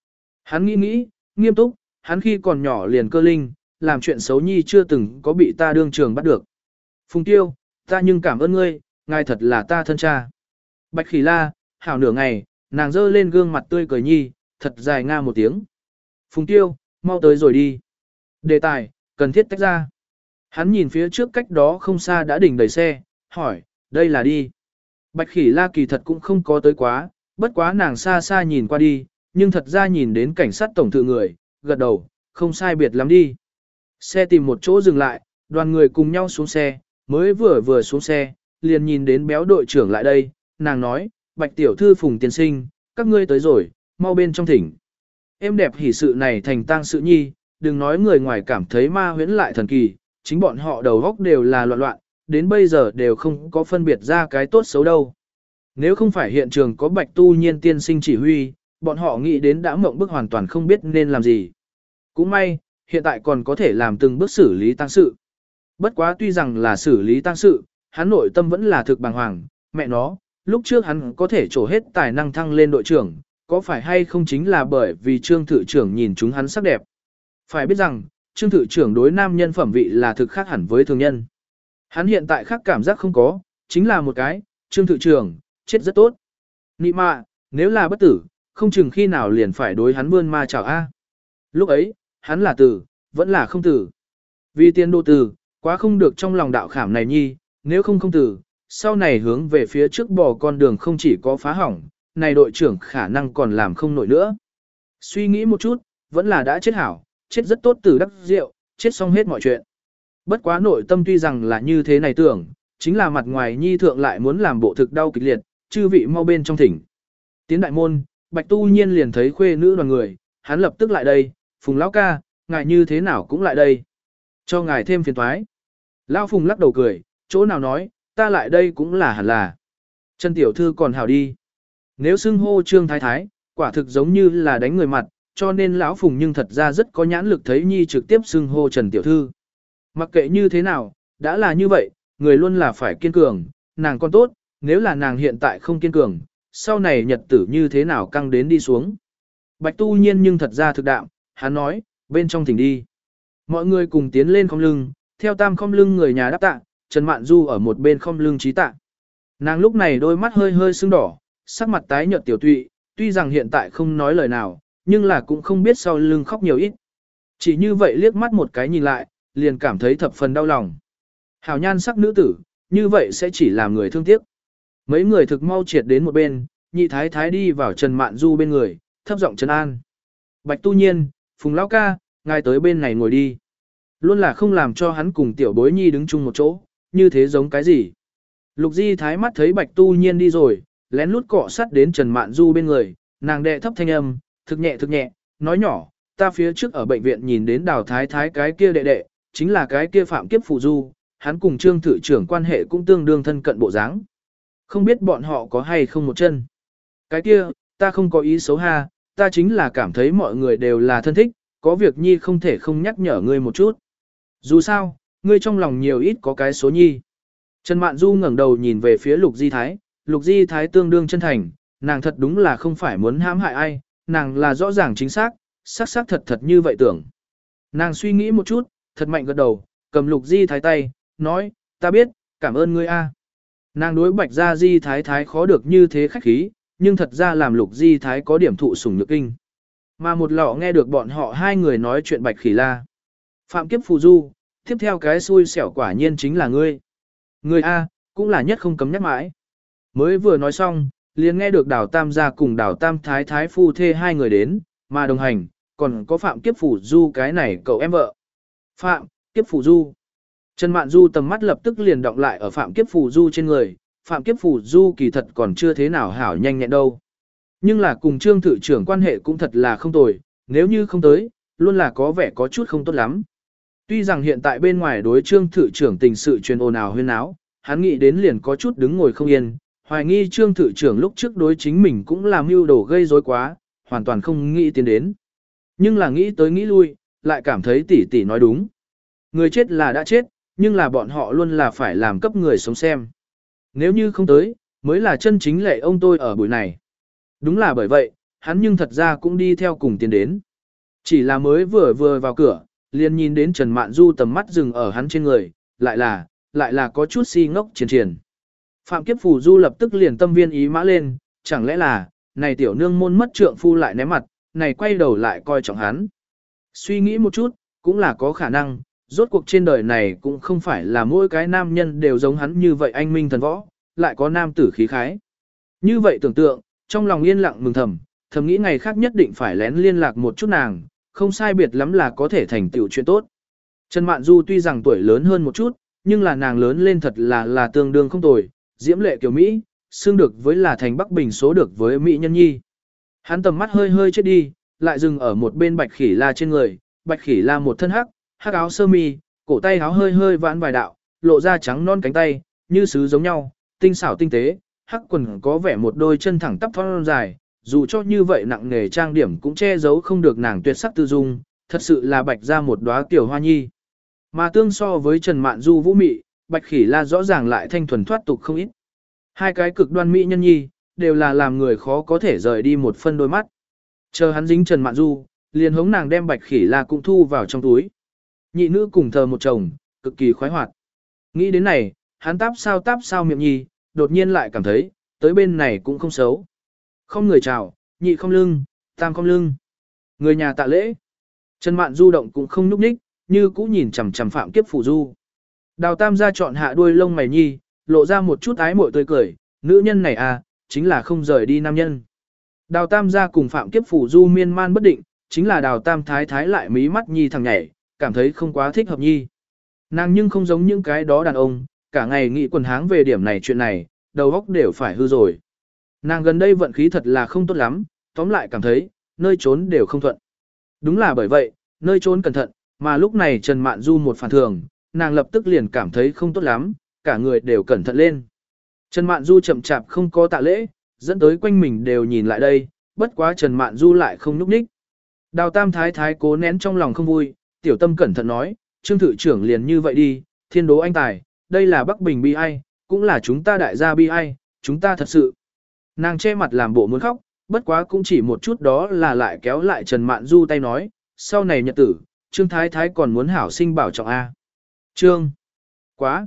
Hắn nghĩ nghĩ, nghiêm túc, hắn khi còn nhỏ liền cơ linh, làm chuyện xấu nhi chưa từng có bị ta đương trường bắt được. Phùng Tiêu, ta nhưng cảm ơn ngươi, ngài thật là ta thân cha. Bạch Khỉ La, hảo nửa ngày, nàng dơ lên gương mặt tươi cười nhi, thật dài nga một tiếng. Phùng Tiêu, mau tới rồi đi. Đề tài, cần thiết tách ra. Hắn nhìn phía trước cách đó không xa đã đỉnh đầy xe, hỏi, đây là đi. Bạch Khỉ La kỳ thật cũng không có tới quá, bất quá nàng xa xa nhìn qua đi, nhưng thật ra nhìn đến cảnh sát tổng thự người, gật đầu, không sai biệt lắm đi. Xe tìm một chỗ dừng lại, đoàn người cùng nhau xuống xe, mới vừa xuống xe, liền nhìn đến béo đội trưởng lại đây, nàng nói, Bạch tiểu thư Phùng tiên sinh, các ngươi tới rồi, mau bên trong thỉnh. Em đẹp hỉ sự này thành tang sự nhi, đừng nói người ngoài cảm thấy ma huyễn lại thần kỳ, chính bọn họ đầu góc đều là loạn loạn, đến bây giờ đều không có phân biệt ra cái tốt xấu đâu. Nếu không phải hiện trường có Bạch tu nhiên tiên sinh chỉ huy, bọn họ nghĩ đến đã mộng bức hoàn toàn không biết nên làm gì. Cũng may, hiện tại còn có thể làm từng bước xử lý tang sự. Bất quá tuy rằng là xử lý tang sự, hắn nội tâm vẫn là thực bàng hoàng, mẹ nó, lúc trước hắn có thể trổ hết tài năng thăng lên đội trưởng, có phải hay không chính là bởi vì Trương Thự trưởng nhìn chúng hắn sắc đẹp. Phải biết rằng, Trương Thự trưởng đối nam nhân phẩm vị là thực khác hẳn với thường nhân. Hắn hiện tại khác cảm giác không có, chính là một cái, Trương Thự trưởng, chết rất tốt. Nị mạ, nếu là bất tử, không chừng khi nào liền phải đối hắn vươn ma chào a. Lúc ấy, hắn là tử, vẫn là không tử. Vì tiền đồ tử, quá không được trong lòng đạo khảm này nhi, nếu không tử, sau này hướng về phía trước bò con đường không chỉ có phá hỏng, này đội trưởng khả năng còn làm không nổi nữa. Suy nghĩ một chút, vẫn là đã chết hảo, chết rất tốt từ đắc rượu, chết xong hết mọi chuyện. Bất quá nội tâm tuy rằng là như thế này tưởng, chính là mặt ngoài nhi thượng lại muốn làm bộ thực đau kịch liệt, chư vị mau bên trong thỉnh. Tiến đại môn, Bạch tu nhiên liền thấy khuê nữ đoàn người, hắn lập tức lại đây, Phùng lão ca, ngài như thế nào cũng lại đây. Cho ngài thêm phiền toái. Lão Phùng lắc đầu cười, chỗ nào nói, ta lại đây cũng là hẳn là. Trần tiểu thư còn hảo đi. Nếu xưng hô Trương Thái Thái, quả thực giống như là đánh người mặt, cho nên lão Phùng nhưng thật ra rất có nhãn lực thấy nhi trực tiếp xưng hô Trần tiểu thư. Mặc kệ như thế nào, đã là như vậy, người luôn là phải kiên cường, nàng còn tốt, nếu là nàng hiện tại không kiên cường, sau này nhật tử như thế nào căng đến đi xuống. Bạch tu nhiên nhưng thật ra thực đạm, hắn nói, bên trong thỉnh đi. Mọi người cùng tiến lên khom lưng, theo tam khom lưng người nhà đáp tạ, Trần Mạn Du ở một bên khom lưng trí tạ. Nàng lúc này đôi mắt hơi hơi sưng đỏ, sắc mặt tái nhợt tiểu tụy, tuy rằng hiện tại không nói lời nào, nhưng là cũng không biết sau lưng khóc nhiều ít. Chỉ như vậy liếc mắt một cái nhìn lại, liền cảm thấy thập phần đau lòng. Hảo nhan sắc nữ tử, như vậy sẽ chỉ làm người thương tiếc. Mấy người thực mau triệt đến một bên, nhị thái thái đi vào Trần Mạn Du bên người, thấp giọng trấn an. Bạch tu nhiên, Phùng lão ca, ngài tới bên này ngồi đi. Luôn là không làm cho hắn cùng tiểu bối nhi đứng chung một chỗ, như thế giống cái gì. Lục Di thái mắt thấy Bạch tu nhiên đi rồi, lén lút cọ sát đến Trần Mạn Du bên người, nàng đệ thấp thanh âm, thực nhẹ, nói nhỏ, ta phía trước ở bệnh viện nhìn đến Đào thái thái cái kia đệ, chính là cái kia Phạm Kiếp Phụ Du, hắn cùng Trương Thự trưởng quan hệ cũng tương đương thân cận bộ dáng. Không biết bọn họ có hay không một chân. Cái kia, ta không có ý xấu ha, ta chính là cảm thấy mọi người đều là thân thích, có việc nhi không thể không nhắc nhở ngươi một chút. Dù sao, ngươi trong lòng nhiều ít có cái số nhi. Trần Mạn Du ngẩng đầu nhìn về phía Lục Di Thái, Lục Di Thái tương đương chân thành, nàng thật đúng là không phải muốn hãm hại ai, nàng là rõ ràng chính xác, xác thật như vậy tưởng. Nàng suy nghĩ một chút, thật mạnh gật đầu, cầm Lục Di Thái tay, nói, ta biết, cảm ơn ngươi a. Nàng đối Bạch Gia Di Thái Thái khó được như thế khách khí, nhưng thật ra làm Lục Di Thái có điểm thụ sủng nhược kinh. Mà một lọ nghe được bọn họ hai người nói chuyện Bạch Khỉ La. Phạm Kiếp Phù Du, tiếp theo cái xui xẻo quả nhiên chính là ngươi. Ngươi A, cũng là nhất không cấm nhắc mãi. Mới vừa nói xong, liền nghe được Đào Tam gia cùng Đào Tam Thái Thái phu thê hai người đến, mà đồng hành, còn có Phạm Kiếp Phù Du cái này cậu em vợ. Phạm Kiếp Phù Du. Trần Mạn Du tầm mắt lập tức liền động lại ở Phạm Kiếp Phù Du trên người, Phạm Kiếp Phù Du kỳ thật còn chưa thế nào hảo nhanh nhẹn đâu. Nhưng là cùng Trương Thự trưởng quan hệ cũng thật là không tồi, nếu như không tới, luôn là có vẻ có chút không tốt lắm. Tuy rằng hiện tại bên ngoài đối Trương Thự trưởng tình sự truyền ồn ào huyên náo, hắn nghĩ đến liền có chút đứng ngồi không yên, hoài nghi Trương Thự trưởng lúc trước đối chính mình cũng làm mưu đồ gây rối quá, hoàn toàn không nghĩ tiến đến. Nhưng là nghĩ tới nghĩ lui, lại cảm thấy tỷ tỷ nói đúng. Người chết là đã chết, nhưng là bọn họ luôn là phải làm cấp người sống xem. Nếu như không tới, mới là chân chính lệ ông tôi ở buổi này. Đúng là bởi vậy, hắn nhưng thật ra cũng đi theo cùng tiến đến. Chỉ là mới vừa vào cửa, liền nhìn đến Trần Mạn Du tầm mắt dừng ở hắn trên người, lại là có chút si ngốc triền triền. Phạm Kiếp Phù Du lập tức liền tâm viên ý mã lên, chẳng lẽ là, này tiểu nương môn mất trượng phu lại ném mặt, này quay đầu lại coi trọng hắn. Suy nghĩ một chút, cũng là có khả năng, rốt cuộc trên đời này cũng không phải là mỗi cái nam nhân đều giống hắn như vậy anh minh thần võ, lại có nam tử khí khái. Như vậy tưởng tượng, trong lòng yên lặng mừng thầm nghĩ ngày khác nhất định phải lén liên lạc một chút nàng, không sai biệt lắm là có thể thành tựu chuyện tốt. Trần Mạn Du tuy rằng tuổi lớn hơn một chút, nhưng là nàng lớn lên thật là tương đương không tồi, diễm lệ kiểu Mỹ, xương được với là thành Bắc Bình số được với Mỹ nhân nhi. Hắn tầm mắt hơi chết đi, lại dừng ở một bên Bạch Khỉ La trên người, Bạch Khỉ La một thân hắc áo sơ mi, cổ tay áo hơi vãn vài đạo, lộ ra trắng non cánh tay, như sứ giống nhau, tinh xảo tinh tế, hắc quần có vẻ một đôi chân thẳng tắp thon dài, dù cho như vậy nặng nghề trang điểm cũng che giấu không được nàng tuyệt sắc tư dung, thật sự là bạch ra một đóa tiểu hoa nhi. Mà tương so với Trần Mạn Du vũ mị, Bạch Khỉ La rõ ràng lại thanh thuần thoát tục không ít. Hai cái cực đoan mỹ nhân nhi, đều là làm người khó có thể rời đi một phân đôi mắt. Chờ hắn dính Trần Mạn Du, liền hống nàng đem Bạch Khỉ La cũng thu vào trong túi. Nhị nữ cùng thờ một chồng, cực kỳ khoái hoạt. Nghĩ đến này, hắn táp sao miệng nhi, đột nhiên lại cảm thấy, tới bên này cũng không xấu. Không người chào, nhị không lưng, tam không lưng. Người nhà tạ lễ. Trần Mạn Du động cũng không núp ních, như cũ nhìn chằm chằm Phạm Kiếp Phù Du. Đào Tam gia chọn hạ đuôi lông mày nhi, lộ ra một chút ái mội tươi cười, nữ nhân này à, chính là không rời đi nam nhân. Đào Tam gia cùng Phạm Kiếp Phù Du miên man bất định, chính là Đào Tam thái thái lại mí mắt nhi thằng nhảy, cảm thấy không quá thích hợp nhi. Nàng nhưng không giống những cái đó đàn ông, cả ngày nghĩ quần háng về điểm này chuyện này, đầu óc đều phải hư rồi. Nàng gần đây vận khí thật là không tốt lắm, tóm lại cảm thấy, nơi trốn đều không thuận. Đúng là bởi vậy, nơi trốn cẩn thận, mà lúc này Trần Mạn Du một phản thường, nàng lập tức liền cảm thấy không tốt lắm, cả người đều cẩn thận lên. Trần Mạn Du chậm chạp không có tạ lễ, dẫn tới quanh mình đều nhìn lại đây, bất quá Trần Mạn Du lại không nhúc nhích. Đào Tam thái thái cố nén trong lòng không vui, tiểu tâm cẩn thận nói, Trương thự trưởng liền như vậy đi, thiên đố anh tài, đây là Bắc Bình bi ai, cũng là chúng ta đại gia bi ai, chúng ta thật sự. Nàng che mặt làm bộ muốn khóc, bất quá cũng chỉ một chút đó là lại kéo lại Trần Mạn Du tay nói, sau này nhật tử, Trương thái thái còn muốn hảo sinh bảo trọng A. Trương, quá,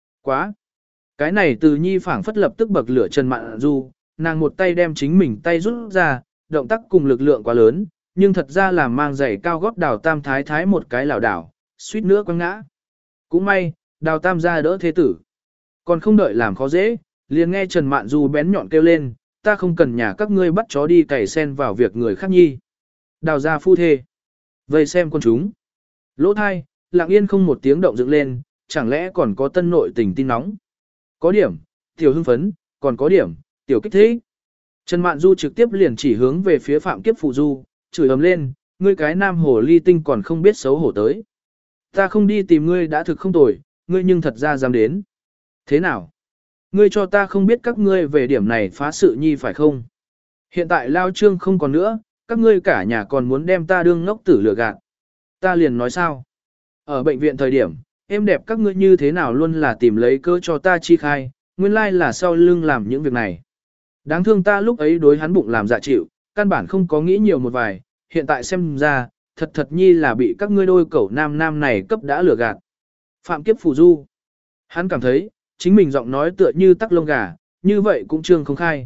cái này từ nhi phảng phất lập tức bậc lửa Trần Mạn Du, nàng một tay đem chính mình tay rút ra, động tác cùng lực lượng quá lớn, nhưng thật ra là mang giày cao gót Đào Tam thái thái một cái lảo đảo, suýt nữa quăng ngã. Cũng may, Đào Tam ra đỡ thế tử. Còn không đợi làm khó dễ, liền nghe Trần Mạn Du bén nhọn kêu lên, ta không cần nhà các ngươi bắt chó đi cày sen vào việc người khác nhi. Đào ra phu thê. Vây xem con chúng. Lỗ thai, lặng yên không một tiếng động dựng lên, chẳng lẽ còn có tân nội tình tin nóng. Có điểm, tiểu hưng phấn, còn có điểm, tiểu kích thích. Trần Mạn Du trực tiếp liền chỉ hướng về phía Phạm Kiếp Phù Du, chửi ầm lên, ngươi cái nam hồ ly tinh còn không biết xấu hổ tới. Ta không đi tìm ngươi đã thực không tồi, ngươi nhưng thật ra dám đến. Thế nào? Ngươi cho ta không biết các ngươi về điểm này phá sự nhi phải không? Hiện tại lao trương không còn nữa, các ngươi cả nhà còn muốn đem ta đương ngốc tử lừa gạt. Ta liền nói sao? Ở bệnh viện thời điểm, em đẹp các ngươi như thế nào luôn là tìm lấy cơ cho ta chi khai, nguyên lai là sau lưng làm những việc này. Đáng thương ta lúc ấy đối hắn bụng làm dạ chịu, căn bản không có nghĩ nhiều một vài, hiện tại xem ra, thật nhi là bị các ngươi đôi cẩu nam này cấp đã lừa gạt. Phạm Kiếp Phù Du. Hắn cảm thấy, chính mình giọng nói tựa như tắc lông gà, như vậy cũng trương không khai.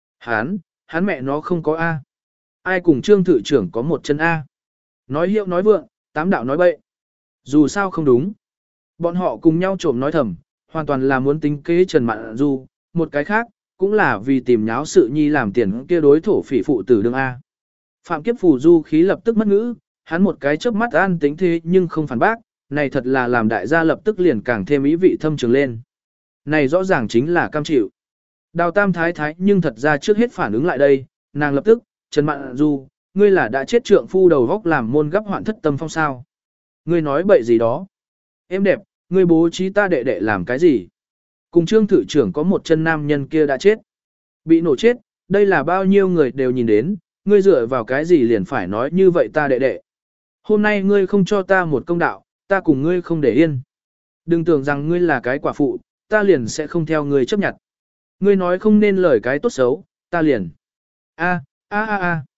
Hắn mẹ nó không có A. Ai cùng trương thự trưởng có một chân A. Nói hiệu nói vượng, tám đạo nói bậy. Dù sao không đúng. Bọn họ cùng nhau trộm nói thầm, hoàn toàn là muốn tính kế Trần Mạn Du, một cái khác, cũng là vì tìm nháo sự nhi làm tiền kia đối thổ phỉ phụ tử đương A. Phạm Kiếp Phù Du khí lập tức mất ngữ, hắn một cái chớp mắt an tính thế nhưng không phản bác, này thật là làm đại gia lập tức liền càng thêm ý vị thâm trường lên. Này rõ ràng chính là cam chịu. Đào Tam thái thái nhưng thật ra trước hết phản ứng lại đây, nàng lập tức, Trần Mạn Du, ngươi là đã chết trượng phu đầu góc làm môn gấp hoạn thất tâm phong sao. Ngươi nói bậy gì đó. Em đẹp, ngươi bố trí ta đệ đệ làm cái gì? Cùng trương thự trưởng có một chân nam nhân kia đã chết. Bị nổ chết, đây là bao nhiêu người đều nhìn đến, ngươi dựa vào cái gì liền phải nói như vậy ta đệ đệ. Hôm nay ngươi không cho ta một công đạo, ta cùng ngươi không để yên. Đừng tưởng rằng ngươi là cái quả phụ, ta liền sẽ không theo ngươi chấp nhận. Ngươi nói không nên lời cái tốt xấu, ta liền.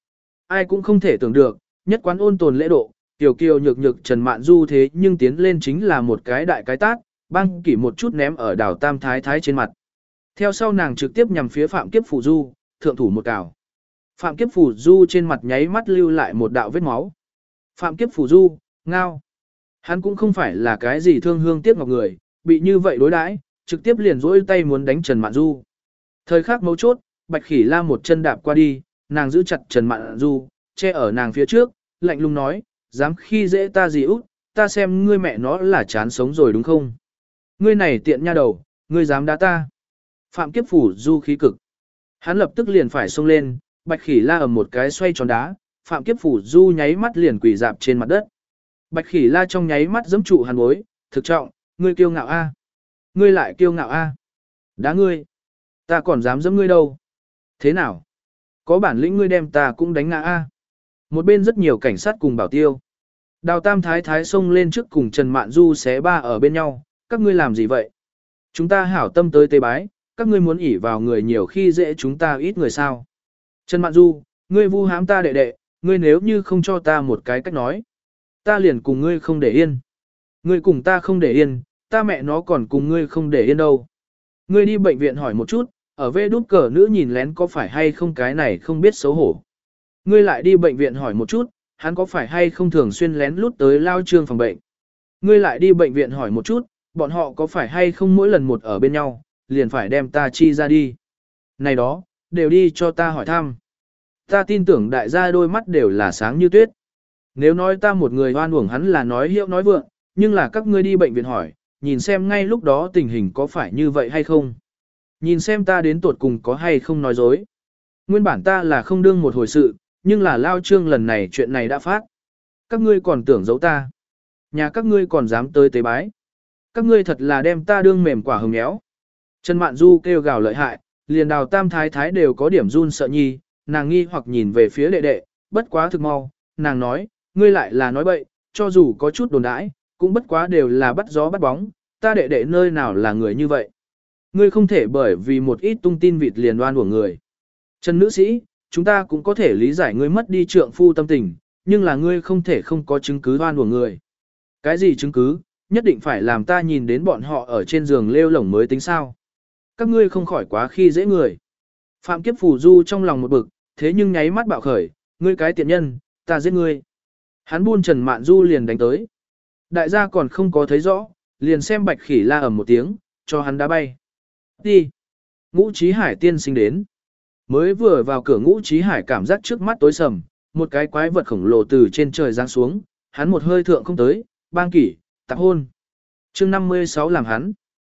ai cũng không thể tưởng được, nhất quán ôn tồn lễ độ, tiểu kiều nhược nhược Trần Mạn Du thế nhưng tiến lên chính là một cái đại cái tát, băng kỷ một chút ném ở Đào Tam Thái Thái trên mặt. Theo sau nàng trực tiếp nhằm phía Phạm Kiếp Phủ Du, thượng thủ một cào. Phạm Kiếp Phủ Du trên mặt nháy mắt lưu lại một đạo vết máu. Phạm Kiếp Phủ Du, ngao. Hắn cũng không phải là cái gì thương hương tiếc ngọc người, bị như vậy đối đãi, trực tiếp liền rỗi tay muốn đánh Trần Mạn Du. Thời khắc mấu chốt, Bạch Khỉ La một chân đạp qua đi, nàng giữ chặt Trần Mạn Du, che ở nàng phía trước, lạnh lùng nói, dám khi dễ ta gì út, ta xem ngươi mẹ nó là chán sống rồi đúng không? Ngươi này tiện nha đầu, ngươi dám đá ta. Phạm Kiếp Phủ Du khí cực. Hắn lập tức liền phải xông lên, Bạch Khỉ La ở một cái xoay tròn đá, Phạm Kiếp Phủ Du nháy mắt liền quỳ dạp trên mặt đất. Bạch Khỉ La trong nháy mắt giẫm trụ hắn bối, thực trọng, ngươi kiêu ngạo a. Ngươi lại kiêu ngạo a. Đá ngươi. Ta còn dám giẫm ngươi đâu. Thế nào? Có bản lĩnh ngươi đem ta cũng đánh ngã a. Một bên rất nhiều cảnh sát cùng bảo tiêu. Đào Tam Thái Thái xông lên trước cùng Trần Mạn Du xé ba ở bên nhau, các ngươi làm gì vậy? Chúng ta hảo tâm tới tế bái, các ngươi muốn ỉ vào người nhiều khi dễ chúng ta ít người sao? Trần Mạn Du, ngươi vu hãm ta đệ đệ, ngươi nếu như không cho ta một cái cách nói, ta liền cùng ngươi không để yên. Ngươi cùng ta không để yên, ta mẹ nó còn cùng ngươi không để yên đâu. Ngươi đi bệnh viện hỏi một chút, ở vê đút cờ nữ nhìn lén có phải hay không cái này không biết xấu hổ. Ngươi lại đi bệnh viện hỏi một chút, hắn có phải hay không thường xuyên lén lút tới lao trương phòng bệnh. Ngươi lại đi bệnh viện hỏi một chút, bọn họ có phải hay không mỗi lần một ở bên nhau, liền phải đem ta chi ra đi. Này đó, đều đi cho ta hỏi thăm. Ta tin tưởng đại gia đôi mắt đều là sáng như tuyết. Nếu nói ta một người hoan uổng hắn là nói hiệu nói vượng, nhưng là các ngươi đi bệnh viện hỏi, nhìn xem ngay lúc đó tình hình có phải như vậy hay không. Nhìn xem ta đến tuột cùng có hay không nói dối. Nguyên bản ta là không đương một hồi sự, nhưng là lao trương lần này chuyện này đã phát. Các ngươi còn tưởng giấu ta. Nhà các ngươi còn dám tới tế bái. Các ngươi thật là đem ta đương mềm quả hồng nhéo. Trần Mạn Du kêu gào lợi hại, liền Đào Tam Thái Thái đều có điểm run sợ nhi, nàng nghi hoặc nhìn về phía đệ đệ, bất quá thực mau, nàng nói, ngươi lại là nói bậy, cho dù có chút đồn đãi, cũng bất quá đều là bắt gió bắt bóng, ta đệ đệ nơi nào là người như vậy. Ngươi không thể bởi vì một ít tung tin vịt liền đoan của người. Trần nữ sĩ, chúng ta cũng có thể lý giải ngươi mất đi trượng phu tâm tình, nhưng là ngươi không thể không có chứng cứ đoan của người. Cái gì chứng cứ, nhất định phải làm ta nhìn đến bọn họ ở trên giường lêu lổng mới tính sao. Các ngươi không khỏi quá khi dễ người. Phạm Kiếp Phủ Du trong lòng một bực, thế nhưng nháy mắt bạo khởi, ngươi cái tiện nhân, ta giết ngươi. Hắn buôn Trần Mạn Du liền đánh tới. Đại gia còn không có thấy rõ, liền xem Bạch Khỉ La ầm một tiếng, cho hắn đá bay. Đi. Ngũ Chí Hải tiên sinh đến. Mới vừa vào cửa Ngũ Chí Hải cảm giác trước mắt tối sầm, một cái quái vật khổng lồ từ trên trời giáng xuống, hắn một hơi thượng không tới, bang kỷ, tạp hôn. Chương 56 làm hắn.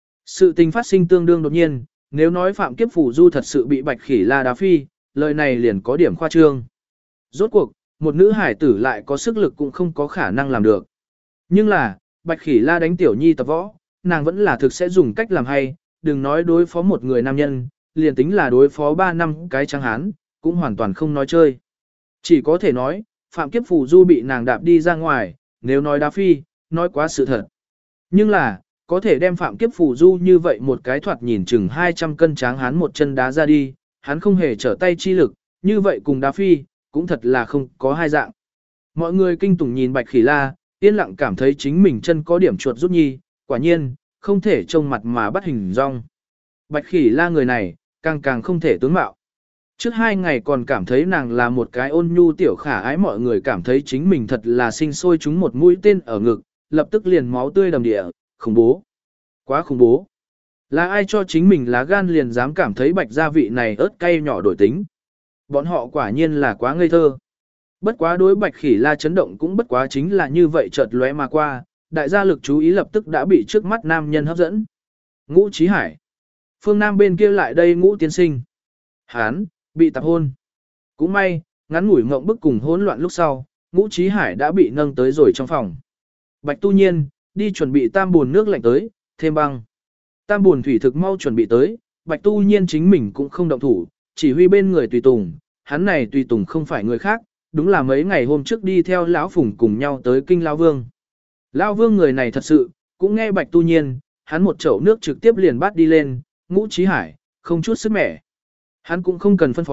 Sự tình phát sinh tương đương đột nhiên, nếu nói Phạm Kiếp Phủ Du thật sự bị Bạch Khỉ La đá phi, lời này liền có điểm khoa trương. Rốt cuộc, một nữ hải tử lại có sức lực cũng không có khả năng làm được. Nhưng là, Bạch Khỉ La đánh Tiểu Nhi tập võ, nàng vẫn là thực sẽ dùng cách làm hay, đừng nói đối phó một người nam nhân, liền tính là đối phó 3 năm cái trắng hán, cũng hoàn toàn không nói chơi. Chỉ có thể nói, Phạm Kiếp Phủ Du bị nàng đạp đi ra ngoài, nếu nói đá phi, nói quá sự thật. Nhưng là, có thể đem Phạm Kiếp Phủ Du như vậy một cái thoạt nhìn chừng 200 cân tráng hán một chân đá ra đi, hắn không hề trở tay chi lực, như vậy cùng đá phi, cũng thật là không có hai dạng. Mọi người kinh tủng nhìn Bạch Khỉ La, yên lặng cảm thấy chính mình chân có điểm chuột rút nhi, quả nhiên, không thể trông mặt mà bắt hình dong. Bạch Khỉ La người này, càng không thể tướng mạo. Trước 2 ngày còn cảm thấy nàng là một cái ôn nhu tiểu khả ái, mọi người cảm thấy chính mình thật là sinh sôi chúng một mũi tên ở ngực, lập tức liền máu tươi đầm địa, khủng bố. Quá khủng bố. Là ai cho chính mình lá gan liền dám cảm thấy Bạch gia vị này ớt cay nhỏ đổi tính. Bọn họ quả nhiên là quá ngây thơ. Bất quá đối Bạch Khỉ La chấn động cũng bất quá chính là như vậy chợt lóe mà qua, đại gia lực chú ý lập tức đã bị trước mắt nam nhân hấp dẫn. Ngũ Chí Hải. Phương Nam bên kia lại đây Ngũ tiên sinh. Hán, bị tạp hôn. Cũng may, ngắn ngủi ngộng bức cùng hỗn loạn lúc sau, Ngũ Chí Hải đã bị nâng tới rồi trong phòng. Bạch Tu Nhiên, đi chuẩn bị tam buồn nước lạnh tới, thêm băng. Tam buồn thủy thực mau chuẩn bị tới, Bạch Tu Nhiên chính mình cũng không động thủ, chỉ huy bên người tùy tùng, hắn này tùy tùng không phải người khác, đúng là mấy ngày hôm trước đi theo lão Phùng cùng nhau tới kinh Lão Vương. Lão Vương người này thật sự, cũng nghe Bạch Tu Nhiên, hắn một chậu nước trực tiếp liền bắt đi lên, Ngũ Chí Hải, không chút sức mẻ. Hắn cũng không cần phân phó,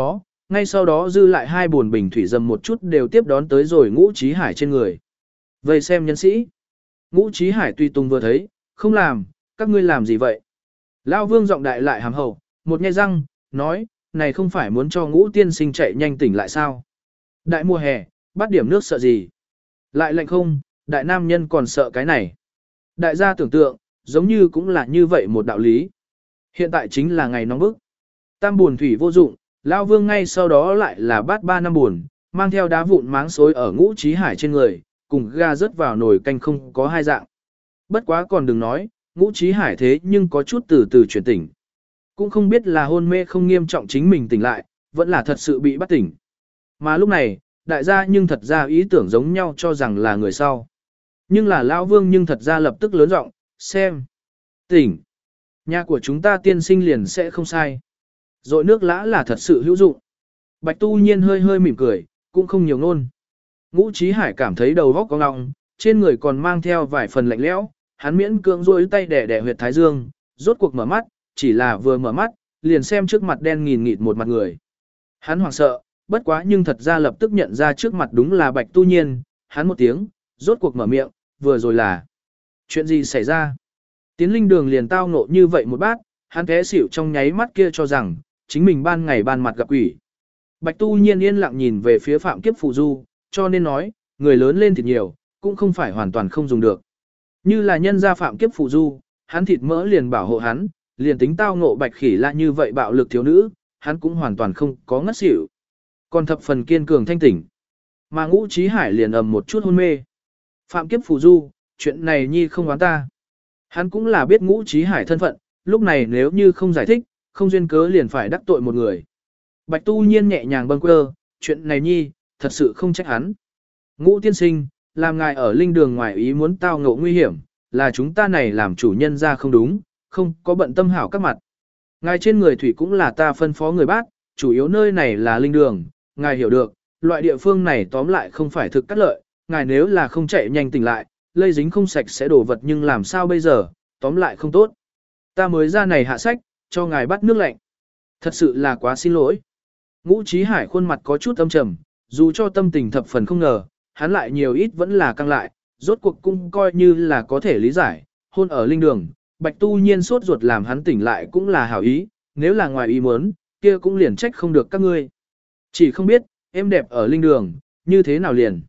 ngay sau đó dư lại 2 buồn bình thủy dầm một chút đều tiếp đón tới rồi Ngũ Chí Hải trên người. Vậy xem nhân sĩ. Ngũ Chí Hải tùy tùng vừa thấy, không làm, các ngươi làm gì vậy? Lão Vương giọng đại lại hàm hậu, một nhe răng, nói, này không phải muốn cho Ngũ tiên sinh chạy nhanh tỉnh lại sao? Đại mùa hè, bắt điểm nước sợ gì? Lại lạnh không, đại nam nhân còn sợ cái này. Đại gia tưởng tượng, giống như cũng là như vậy một đạo lý. Hiện tại chính là ngày nóng bức. Tam buồn thủy vô dụng, Lão Vương ngay sau đó lại là bát 3 năm buồn, mang theo đá vụn máng xối ở Ngũ Chí Hải trên người, cùng ga rớt vào nồi canh không có hai dạng. Bất quá còn đừng nói, Ngũ Chí Hải thế nhưng có chút từ từ chuyển tỉnh. Cũng không biết là hôn mê không nghiêm trọng chính mình tỉnh lại, vẫn là thật sự bị bắt tỉnh. Mà lúc này, đại gia nhưng thật ra ý tưởng giống nhau cho rằng là người sau. Nhưng là Lão Vương nhưng thật ra lập tức lớn giọng, xem. Tỉnh. Nhà của chúng ta tiên sinh liền sẽ không sai. Rồi nước lã là thật sự hữu dụng. Bạch Tu Nhiên hơi hơi mỉm cười, cũng không nhiều ngôn. Ngũ Chí Hải cảm thấy đầu óc có ngọng, trên người còn mang theo vài phần lạnh lẽo, hắn miễn cưỡng duỗi tay đè đè huyệt thái dương, rốt cuộc mở mắt, chỉ là vừa mở mắt, liền xem trước mặt đen nghìn nghịt một mặt người. Hắn hoảng sợ, bất quá nhưng thật ra lập tức nhận ra trước mặt đúng là Bạch Tu Nhiên, hắn một tiếng, rốt cuộc mở miệng, vừa rồi là. Chuyện gì xảy ra? Tiến linh đường liền tao ngộ như vậy một bát, hắn té xỉu trong nháy mắt kia cho rằng, chính mình ban ngày ban mặt gặp quỷ. Bạch Tu Nhiên yên lặng nhìn về phía Phạm Kiếp Phù Du, cho nên nói, người lớn lên thịt nhiều, cũng không phải hoàn toàn không dùng được. Như là nhân gia Phạm Kiếp Phù Du, hắn thịt mỡ liền bảo hộ hắn, liền tính tao ngộ Bạch Khỉ là như vậy bạo lực thiếu nữ, hắn cũng hoàn toàn không có ngất xỉu. Còn thập phần kiên cường thanh tỉnh. Mà Ngũ Chí Hải liền ầm một chút hôn mê. Phạm Kiếp Phù Du, chuyện này nhi không oán ta. Hắn cũng là biết Ngũ Chí Hải thân phận, lúc này nếu như không giải thích, không duyên cớ liền phải đắc tội một người. Bạch Tu Nhiên nhẹ nhàng bâng quơ, chuyện này nhi, thật sự không trách hắn. Ngũ tiên sinh, làm ngài ở linh đường ngoài ý muốn tao ngộ nguy hiểm, là chúng ta này làm chủ nhân ra không đúng, không có bận tâm hảo các mặt. Ngài trên người thủy cũng là ta phân phó người bác, chủ yếu nơi này là linh đường, ngài hiểu được, loại địa phương này tóm lại không phải thực cắt lợi, ngài nếu là không chạy nhanh tỉnh lại, lây dính không sạch sẽ đổ vật nhưng làm sao bây giờ, tóm lại không tốt. Ta mới ra này hạ sách, cho ngài bắt nước lạnh. Thật sự là quá xin lỗi. Ngũ Chí Hải khuôn mặt có chút âm trầm, dù cho tâm tình thập phần không ngờ, hắn lại nhiều ít vẫn là căng lại, rốt cuộc cũng coi như là có thể lý giải, hôn ở linh đường, Bạch Tu Nhiên sốt ruột làm hắn tỉnh lại cũng là hảo ý, nếu là ngoài ý muốn, kia cũng liền trách không được các ngươi. Chỉ không biết, em đẹp ở linh đường, như thế nào liền.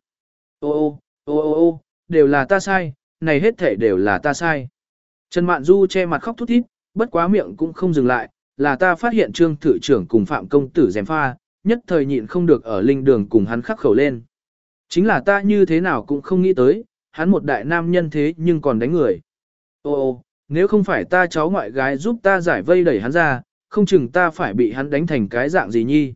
Ô, đều là ta sai, này hết thể đều là ta sai. Trần Mạn Du che mặt khóc thút thít, bất quá miệng cũng không dừng lại, là ta phát hiện Trương Thự trưởng cùng Phạm Công Tử gièm pha, nhất thời nhịn không được ở linh đường cùng hắn khắc khẩu lên. Chính là ta như thế nào cũng không nghĩ tới, hắn một đại nam nhân thế nhưng còn đánh người. Ô, nếu không phải ta cháu ngoại gái giúp ta giải vây đẩy hắn ra, không chừng ta phải bị hắn đánh thành cái dạng gì nhi.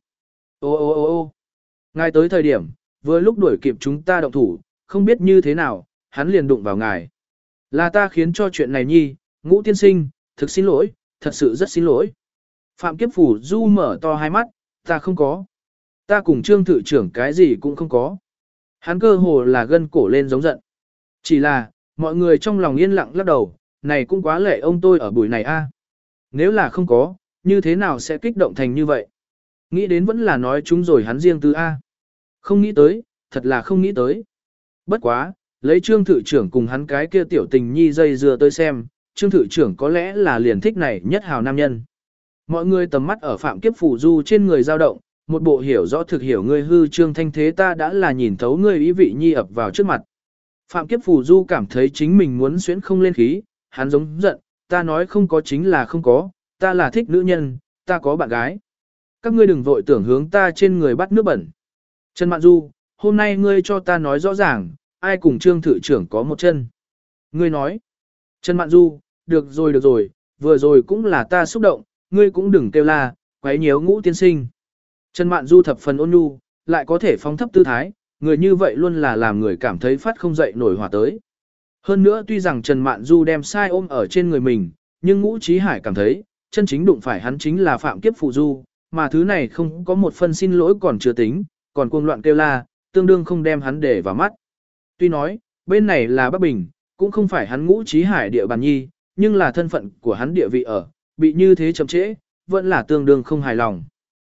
Ô, ngài tới thời điểm, vừa lúc đuổi kịp chúng ta động thủ, không biết như thế nào, hắn liền đụng vào ngài. Là ta khiến cho chuyện này nhi, Ngũ tiên sinh, thực xin lỗi, thật sự rất xin lỗi. Phạm Kiếp Phủ Du mở to hai mắt, ta không có. Ta cùng Trương Thự trưởng cái gì cũng không có. Hắn cơ hồ là gân cổ lên giống giận. Chỉ là, mọi người trong lòng yên lặng lắc đầu, này cũng quá lệ ông tôi ở buổi này a. Nếu là không có, như thế nào sẽ kích động thành như vậy? Nghĩ đến vẫn là nói chúng rồi hắn riêng tư a. Không nghĩ tới, thật là không nghĩ tới. Bất quá, lấy Trương Thự trưởng cùng hắn cái kia tiểu tình nhi dây dưa tới xem, Trương Thự trưởng có lẽ là liền thích này nhất hào nam nhân. Mọi người tầm mắt ở Phạm Kiếp Phủ Du trên người dao động, một bộ hiểu rõ thực hiểu ngươi hư Trương thanh thế ta đã là nhìn thấu ngươi ý vị nhi ập vào trước mặt. Phạm Kiếp Phủ Du cảm thấy chính mình muốn xuyến không lên khí, hắn giống giận, ta nói không có chính là không có, ta là thích nữ nhân, ta có bạn gái. Các ngươi đừng vội tưởng hướng ta trên người bắt nước bẩn. Trần Mạn Du, hôm nay ngươi cho ta nói rõ ràng, ai cùng Trương Thự trưởng có một chân. Ngươi nói, Trần Mạn Du, được rồi, vừa rồi cũng là ta xúc động, ngươi cũng đừng kêu la, quấy nhiễu Ngũ tiên sinh. Trần Mạn Du thập phần ôn nhu, lại có thể phóng thấp tư thái, người như vậy luôn là làm người cảm thấy phát không dậy nổi hỏa tới. Hơn nữa tuy rằng Trần Mạn Du đem sai ôm ở trên người mình, nhưng Ngũ Chí Hải cảm thấy, chân chính đụng phải hắn chính là Phạm Kiếp Phụ Du, mà thứ này không có một phân xin lỗi còn chưa tính, còn cuồng loạn kêu la, tương đương không đem hắn để vào mắt. Tuy nói, bên này là Bắc Bình, cũng không phải hắn Ngũ Chí Hải địa bàn nhi, nhưng là thân phận của hắn địa vị ở, bị như thế chậm trễ, vẫn là tương đương không hài lòng.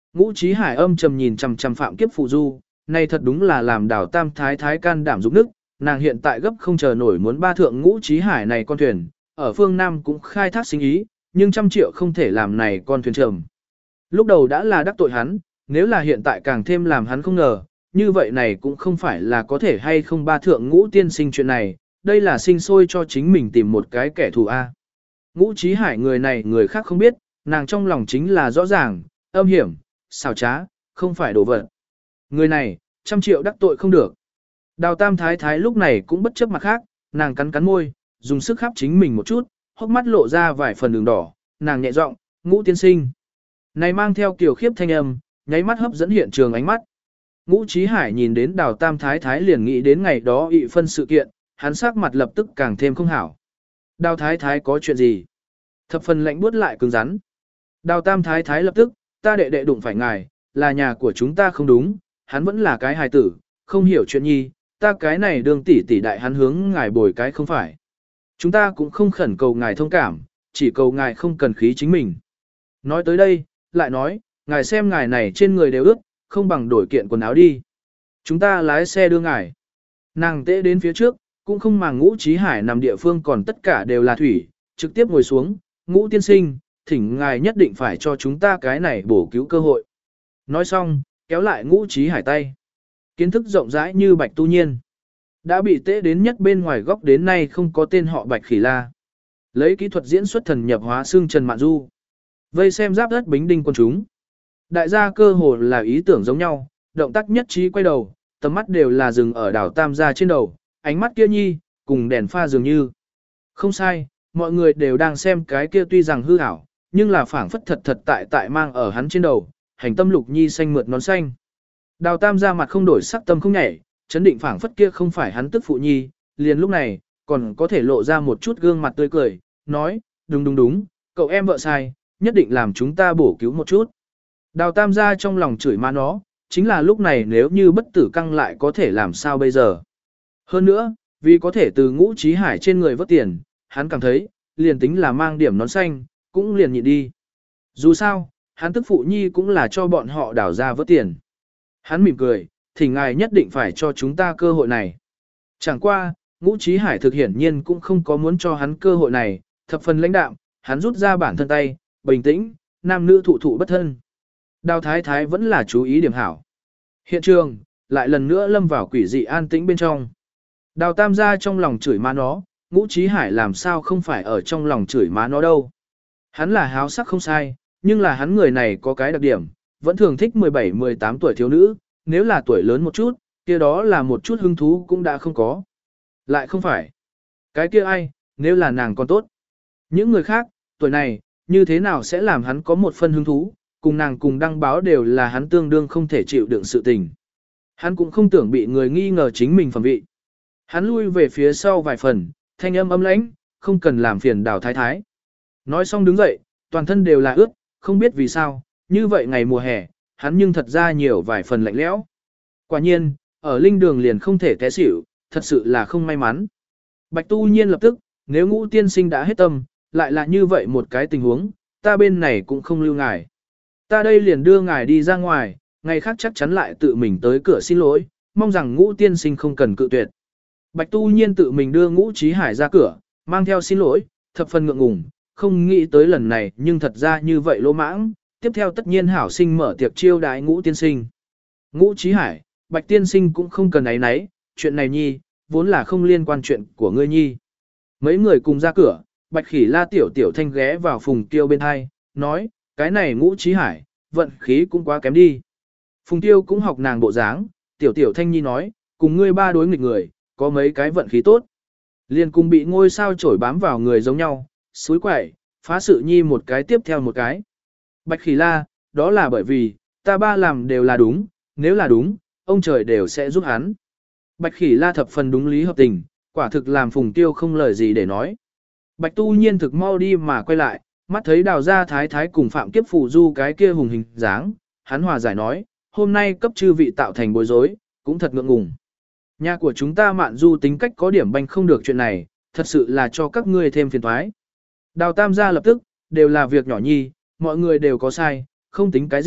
Ngũ Chí Hải âm trầm nhìn chằm chằm Phạm Kiếp Phù Du, này thật đúng là làm Đào Tam Thái Thái can đảm dục nước, nàng hiện tại gấp không chờ nổi muốn ba thượng Ngũ Chí Hải này con thuyền, ở phương Nam cũng khai thác sinh ý, nhưng 100 triệu không thể làm này con thuyền trầm. Lúc đầu đã là đắc tội hắn, nếu là hiện tại càng thêm làm hắn không ngờ, như vậy này cũng không phải là có thể hay không ba thượng Ngũ tiên sinh chuyện này, đây là sinh sôi cho chính mình tìm một cái kẻ thù A. Ngũ Chí Hải người này người khác không biết, nàng trong lòng chính là rõ ràng, âm hiểm, xảo trá, không phải đồ vật. Người này, 100 triệu đắc tội không được. Đào Tam Thái Thái lúc này cũng bất chấp mặt khác, nàng cắn cắn môi, dùng sức khắp chính mình một chút, hốc mắt lộ ra vài phần đường đỏ, nàng nhẹ giọng, Ngũ tiên sinh. Này mang theo kiểu khiếp thanh âm, nháy mắt hấp dẫn hiện trường ánh mắt. Ngũ Chí Hải nhìn đến Đào Tam Thái Thái liền nghĩ đến ngày đó ị phân sự kiện, hắn sắc mặt lập tức càng thêm không hảo. Đào Thái Thái có chuyện gì? Thập phần lạnh buốt lại cứng rắn. Đào Tam Thái Thái lập tức, ta đệ đệ đụng phải ngài, là nhà của chúng ta không đúng, hắn vẫn là cái hài tử, không hiểu chuyện nhi, ta cái này đương tỷ tỷ đại hắn hướng ngài bồi cái không phải. Chúng ta cũng không khẩn cầu ngài thông cảm, chỉ cầu ngài không cần khí chính mình. Nói tới đây, lại nói, ngài xem ngài này trên người đều ướt, không bằng đổi kiện quần áo đi. Chúng ta lái xe đưa ngài. Nàng tễ đến phía trước, cũng không màng Ngũ Chí Hải nằm địa phương còn tất cả đều là thủy, trực tiếp ngồi xuống, Ngũ tiên sinh, thỉnh ngài nhất định phải cho chúng ta cái này bổ cứu cơ hội. Nói xong, kéo lại Ngũ Chí Hải tay. Kiến thức rộng rãi như Bạch Tu Nhiên. Đã bị tễ đến nhất bên ngoài góc đến nay không có tên họ Bạch Khỉ La. Lấy kỹ thuật diễn xuất thần nhập hóa xương Trần Mạn Du. Vây xem giáp đất bính đinh quân chúng. Đại gia cơ hồ là ý tưởng giống nhau, động tác nhất trí quay đầu, tầm mắt đều là dừng ở đảo Tam gia trên đầu, ánh mắt kia nhi, cùng đèn pha dường như. Không sai, mọi người đều đang xem cái kia tuy rằng hư ảo, nhưng là phảng phất thật thật tại mang ở hắn trên đầu, hành tâm lục nhi xanh mượt nón xanh. Đào Tam gia mặt không đổi sắc tâm không nhảy, chấn định phảng phất kia không phải hắn tức phụ nhi, liền lúc này, còn có thể lộ ra một chút gương mặt tươi cười, nói, đúng, cậu em vợ sai, nhất định làm chúng ta bổ cứu một chút. Đào Tam gia trong lòng chửi má nó, chính là lúc này nếu như bất tử căng lại có thể làm sao bây giờ. Hơn nữa, vì có thể từ Ngũ Chí Hải trên người vớt tiền, hắn cảm thấy, liền tính là mang điểm nón xanh, cũng liền nhịn đi. Dù sao, hắn tức phụ nhi cũng là cho bọn họ đào ra vớt tiền. Hắn mỉm cười, thì ngài nhất định phải cho chúng ta cơ hội này. Chẳng qua, Ngũ Chí Hải thực hiển nhiên cũng không có muốn cho hắn cơ hội này, thập phần lãnh đạm, hắn rút ra bản thân tay, bình tĩnh, nam nữ thụ thụ bất thân. Đào Thái Thái vẫn là chú ý điểm hảo. Hiện trường, lại lần nữa lâm vào quỷ dị an tĩnh bên trong. Đào Tam gia trong lòng chửi má nó, Ngũ Chí Hải làm sao không phải ở trong lòng chửi má nó đâu. Hắn là háo sắc không sai, nhưng là hắn người này có cái đặc điểm, vẫn thường thích 17-18 tuổi thiếu nữ, nếu là tuổi lớn một chút, kia đó là một chút hứng thú cũng đã không có. Lại không phải. Cái kia ai, nếu là nàng còn tốt. Những người khác, tuổi này, như thế nào sẽ làm hắn có một phân hứng thú, cùng nàng cùng đăng báo đều là hắn tương đương không thể chịu đựng sự tình. Hắn cũng không tưởng bị người nghi ngờ chính mình phẩm vị. Hắn lui về phía sau vài phần, thanh âm ấm lãnh, không cần làm phiền Đào Thái Thái. Nói xong đứng dậy, toàn thân đều là ướt, không biết vì sao, như vậy ngày mùa hè, hắn nhưng thật ra nhiều vài phần lạnh lẽo. Quả nhiên, ở linh đường liền không thể té xỉu, thật sự là không may mắn. Bạch Tu Nhiên lập tức, nếu Ngũ tiên sinh đã hết tâm, lại là như vậy một cái tình huống, ta bên này cũng không lưu ngài. Ta đây liền đưa ngài đi ra ngoài, ngày khác chắc chắn lại tự mình tới cửa xin lỗi, mong rằng Ngũ tiên sinh không cần cự tuyệt. Bạch Tu Nhiên tự mình đưa Ngũ Chí Hải ra cửa, mang theo xin lỗi, thập phần ngượng ngùng, không nghĩ tới lần này nhưng thật ra như vậy lỗ mãng, tiếp theo tất nhiên hảo sinh mở tiệc chiêu đái Ngũ tiên sinh. Ngũ Chí Hải, Bạch tiên sinh cũng không cần áy náy, chuyện này nhi, vốn là không liên quan chuyện của ngươi nhi. Mấy người cùng ra cửa, Bạch Khỉ La tiểu tiểu thanh ghé vào Phùng Tiêu bên hai, nói, cái này Ngũ Chí Hải, vận khí cũng quá kém đi. Phùng Tiêu cũng học nàng bộ dáng, tiểu tiểu thanh nhi nói, cùng ngươi ba đối nghịch người, có mấy cái vận khí tốt. Liền cùng bị ngôi sao chổi bám vào người giống nhau, suối quậy, phá sự nhi một cái tiếp theo một cái. Bạch Khỉ La, đó là bởi vì, ta ba làm đều là đúng, nếu là đúng, ông trời đều sẽ giúp hắn. Bạch Khỉ La thập phần đúng lý hợp tình, quả thực làm Phùng Tiêu không lời gì để nói. Bạch Tu Nhiên thực mau đi mà quay lại, mắt thấy Đào gia thái thái cùng Phạm Kiếp Phù Du cái kia hùng hình dáng, hắn hòa giải nói, hôm nay cấp chư vị tạo thành bối rối, cũng thật ngượng ngùng. Nhà của chúng ta Mạn Du tính cách có điểm banh không được chuyện này, thật sự là cho các ngươi thêm phiền toái. Đào Tam gia lập tức, đều là việc nhỏ nhi, mọi người đều có sai, không tính cái gì,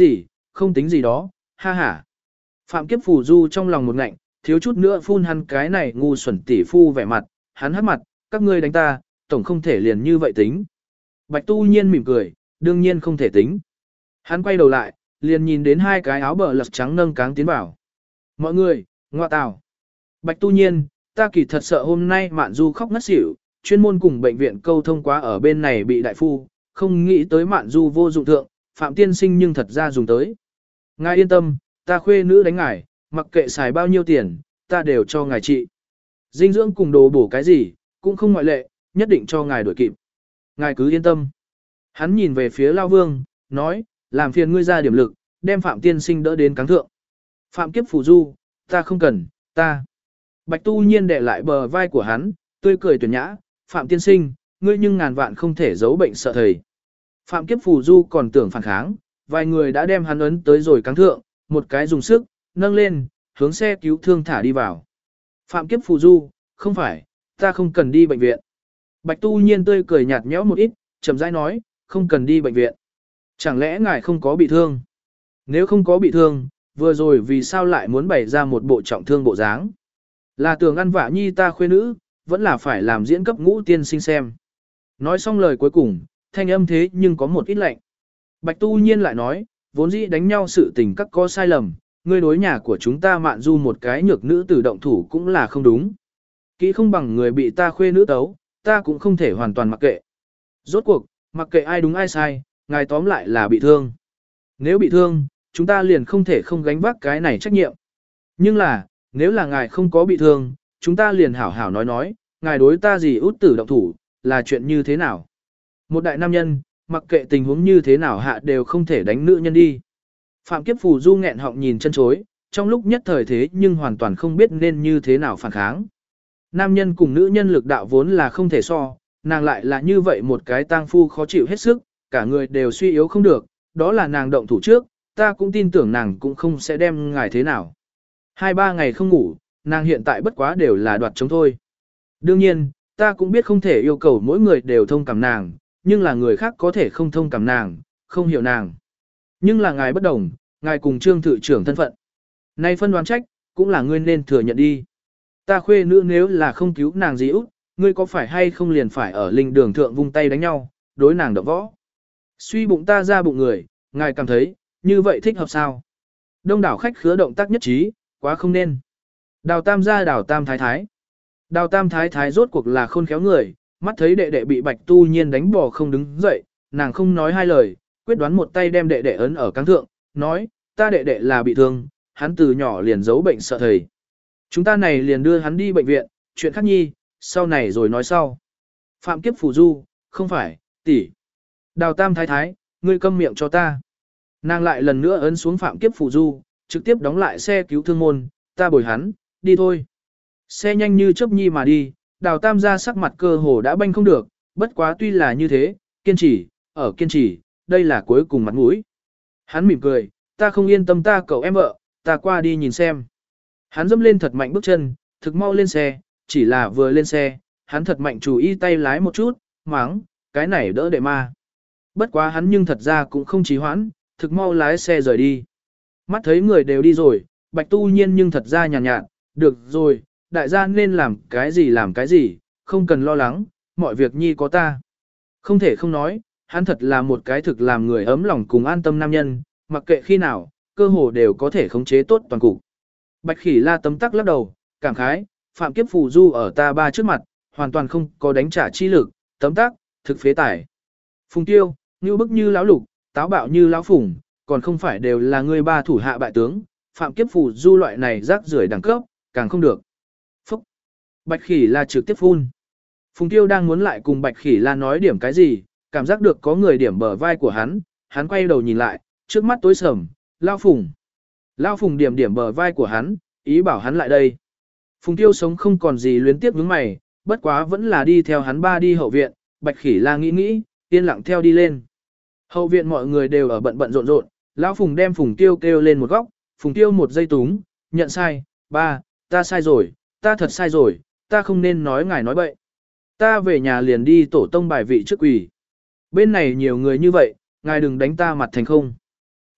không tính gì đó, ha ha. Phạm Kiếp Phù Du trong lòng một ngạnh, thiếu chút nữa phun hắn cái này ngu xuẩn tỷ phu vẻ mặt, hắn hất mặt, các ngươi đánh ta, tổng không thể liền như vậy tính. Bạch Tu Nhiên mỉm cười, đương nhiên không thể tính. Hắn quay đầu lại, liền nhìn đến hai cái áo bờ lật trắng nâng cáng tiến vào. Mọi người, ngoa tào. Bạch Tu Nhiên, ta kỳ thật sợ hôm nay Mạn Du khóc ngất xỉu, chuyên môn cùng bệnh viện câu thông quá ở bên này bị đại phu, không nghĩ tới Mạn Du vô dụng thượng, Phạm tiên sinh nhưng thật ra dùng tới. Ngài yên tâm, ta khuê nữ đánh ngài, mặc kệ xài bao nhiêu tiền, ta đều cho ngài trị. Dinh dưỡng cùng đồ bổ cái gì, cũng không ngoại lệ, nhất định cho ngài đổi kịp. Ngài cứ yên tâm. Hắn nhìn về phía Lao Vương, nói, làm phiền ngươi ra điểm lực, đem Phạm tiên sinh đỡ đến cáng thượng. Phạm Kiếp Phù Du, ta không cần, ta. Bạch Tu Nhiên đè lại bờ vai của hắn, tươi cười tuyển nhã, Phạm tiên sinh, ngươi nhưng ngàn vạn không thể giấu bệnh sợ thầy. Phạm Kiếp Phù Du còn tưởng phản kháng, vài người đã đem hắn ấn tới rồi cáng thượng, một cái dùng sức, nâng lên, hướng xe cứu thương thả đi vào. Phạm Kiếp Phù Du, không phải, ta không cần đi bệnh viện. Bạch Tu Nhiên tươi cười nhạt nhẽo một ít, chậm rãi nói, không cần đi bệnh viện. Chẳng lẽ ngài không có bị thương? Nếu không có bị thương, vừa rồi vì sao lại muốn bày ra một bộ trọng thương bộ dáng? Là tưởng ăn vạ nhi ta khuê nữ, vẫn là phải làm diễn cấp ngũ tiên sinh xem. Nói xong lời cuối cùng, thanh âm thế nhưng có một ít lạnh. Bạch Tu Nhiên lại nói, vốn dĩ đánh nhau sự tình các có sai lầm, ngươi đối nhà của chúng ta Mạn Du một cái nhược nữ tử động thủ cũng là không đúng. Kỹ không bằng người bị ta khuê nữ tấu, ta cũng không thể hoàn toàn mặc kệ. Rốt cuộc, mặc kệ ai đúng ai sai, ngài tóm lại là bị thương. Nếu bị thương, chúng ta liền không thể không gánh vác cái này trách nhiệm. Nhưng là, nếu là ngài không có bị thương, chúng ta liền hảo hảo nói, ngài đối ta gì út tử động thủ, là chuyện như thế nào. Một đại nam nhân, mặc kệ tình huống như thế nào hạ đều không thể đánh nữ nhân đi. Phạm Kiếp Phù Du nghẹn họng nhìn chân chối, trong lúc nhất thời thế nhưng hoàn toàn không biết nên như thế nào phản kháng. Nam nhân cùng nữ nhân lực đạo vốn là không thể so, nàng lại là như vậy một cái tang phu khó chịu hết sức, cả người đều suy yếu không được, đó là nàng động thủ trước, ta cũng tin tưởng nàng cũng không sẽ đem ngài thế nào. 2-3 ngày không ngủ, nàng hiện tại bất quá đều là đoạt chống thôi. Đương nhiên, ta cũng biết không thể yêu cầu mỗi người đều thông cảm nàng, nhưng là người khác có thể không thông cảm nàng, không hiểu nàng. Nhưng là ngài bất đồng, ngài cùng trương thự trưởng thân phận. Nay phân đoán trách, cũng là ngươi nên thừa nhận đi. Ta khuê nữ nếu là không cứu nàng gì út, ngươi có phải hay không liền phải ở linh đường thượng vung tay đánh nhau, đối nàng động võ. Suy bụng ta ra bụng người, ngài cảm thấy, như vậy thích hợp sao? Đông đảo khách khứa động tác nhất trí, quá không nên. Đào tam gia đào tam thái thái. Đào tam thái thái rốt cuộc là khôn khéo người, mắt thấy đệ đệ bị Bạch Tu Nhiên đánh bỏ không đứng dậy, nàng không nói hai lời, quyết đoán một tay đem đệ đệ ấn ở cáng thượng, nói, ta đệ đệ là bị thương, hắn từ nhỏ liền giấu bệnh sợ thầy. Chúng ta này liền đưa hắn đi bệnh viện, chuyện khác nhi, sau này rồi nói sau. Phạm Kiếp Phù Du, không phải, tỷ. Đào tam thái thái, ngươi câm miệng cho ta. Nàng lại lần nữa ấn xuống Phạm Kiếp Phù Du, trực tiếp đóng lại xe cứu thương môn, ta bồi hắn, đi thôi. Xe nhanh như chớp nhi mà đi, đào tam ra sắc mặt cơ hồ đã banh không được, bất quá tuy là như thế, kiên trì, ở kiên trì, đây là cuối cùng mặt mũi. Hắn mỉm cười, ta không yên tâm ta cậu em vợ, ta qua đi nhìn xem. Hắn dẫm lên thật mạnh bước chân, thực mau lên xe, chỉ là vừa lên xe, hắn thật mạnh chú ý tay lái một chút, máng, cái này đỡ đệ ma. Bất quá hắn nhưng thật ra cũng không trì hoãn, thực mau lái xe rời đi. Mắt thấy người đều đi rồi, Bạch Tu Nhiên nhưng thật ra nhàn nhạt, được rồi, đại gia nên làm cái gì, không cần lo lắng, mọi việc nhi có ta. Không thể không nói, hắn thật là một cái thực làm người ấm lòng cùng an tâm nam nhân, mặc kệ khi nào, cơ hồ đều có thể khống chế tốt toàn cục. Bạch Khỉ La tấm tắc lắc đầu, cảm khái, Phạm Kiếp Phù Du ở ta ba trước mặt, hoàn toàn không có đánh trả chi lực, tấm tắc, thực phế tải. Phùng Tiêu, như bức như lão lục, táo bạo như lão phùng, còn không phải đều là người ba thủ hạ bại tướng, Phạm Kiếp Phù Du loại này rác rưởi đẳng cấp, càng không được. Phúc! Bạch Khỉ La trực tiếp phun. Phùng Tiêu đang muốn lại cùng Bạch Khỉ La nói điểm cái gì, cảm giác được có người điểm bờ vai của hắn quay đầu nhìn lại, trước mắt tối sầm, Lao Phùng. Lao Phùng điểm điểm bờ vai của hắn, ý bảo hắn lại đây. Phùng Tiêu sống không còn gì luyến tiếp nhướng mày, bất quá vẫn là đi theo hắn ba đi hậu viện, Bạch Khỉ La nghĩ, yên lặng theo đi lên. Hậu viện mọi người đều ở bận rộn, Lão Phùng đem Phùng Tiêu kêu lên một góc, Phùng Tiêu một giây túng, nhận sai, ba, ta sai rồi, ta thật sai rồi, ta không nên nói ngài nói bậy. Ta về nhà liền đi tổ tông bài vị trước quỷ. Bên này nhiều người như vậy, ngài đừng đánh ta mặt thành không.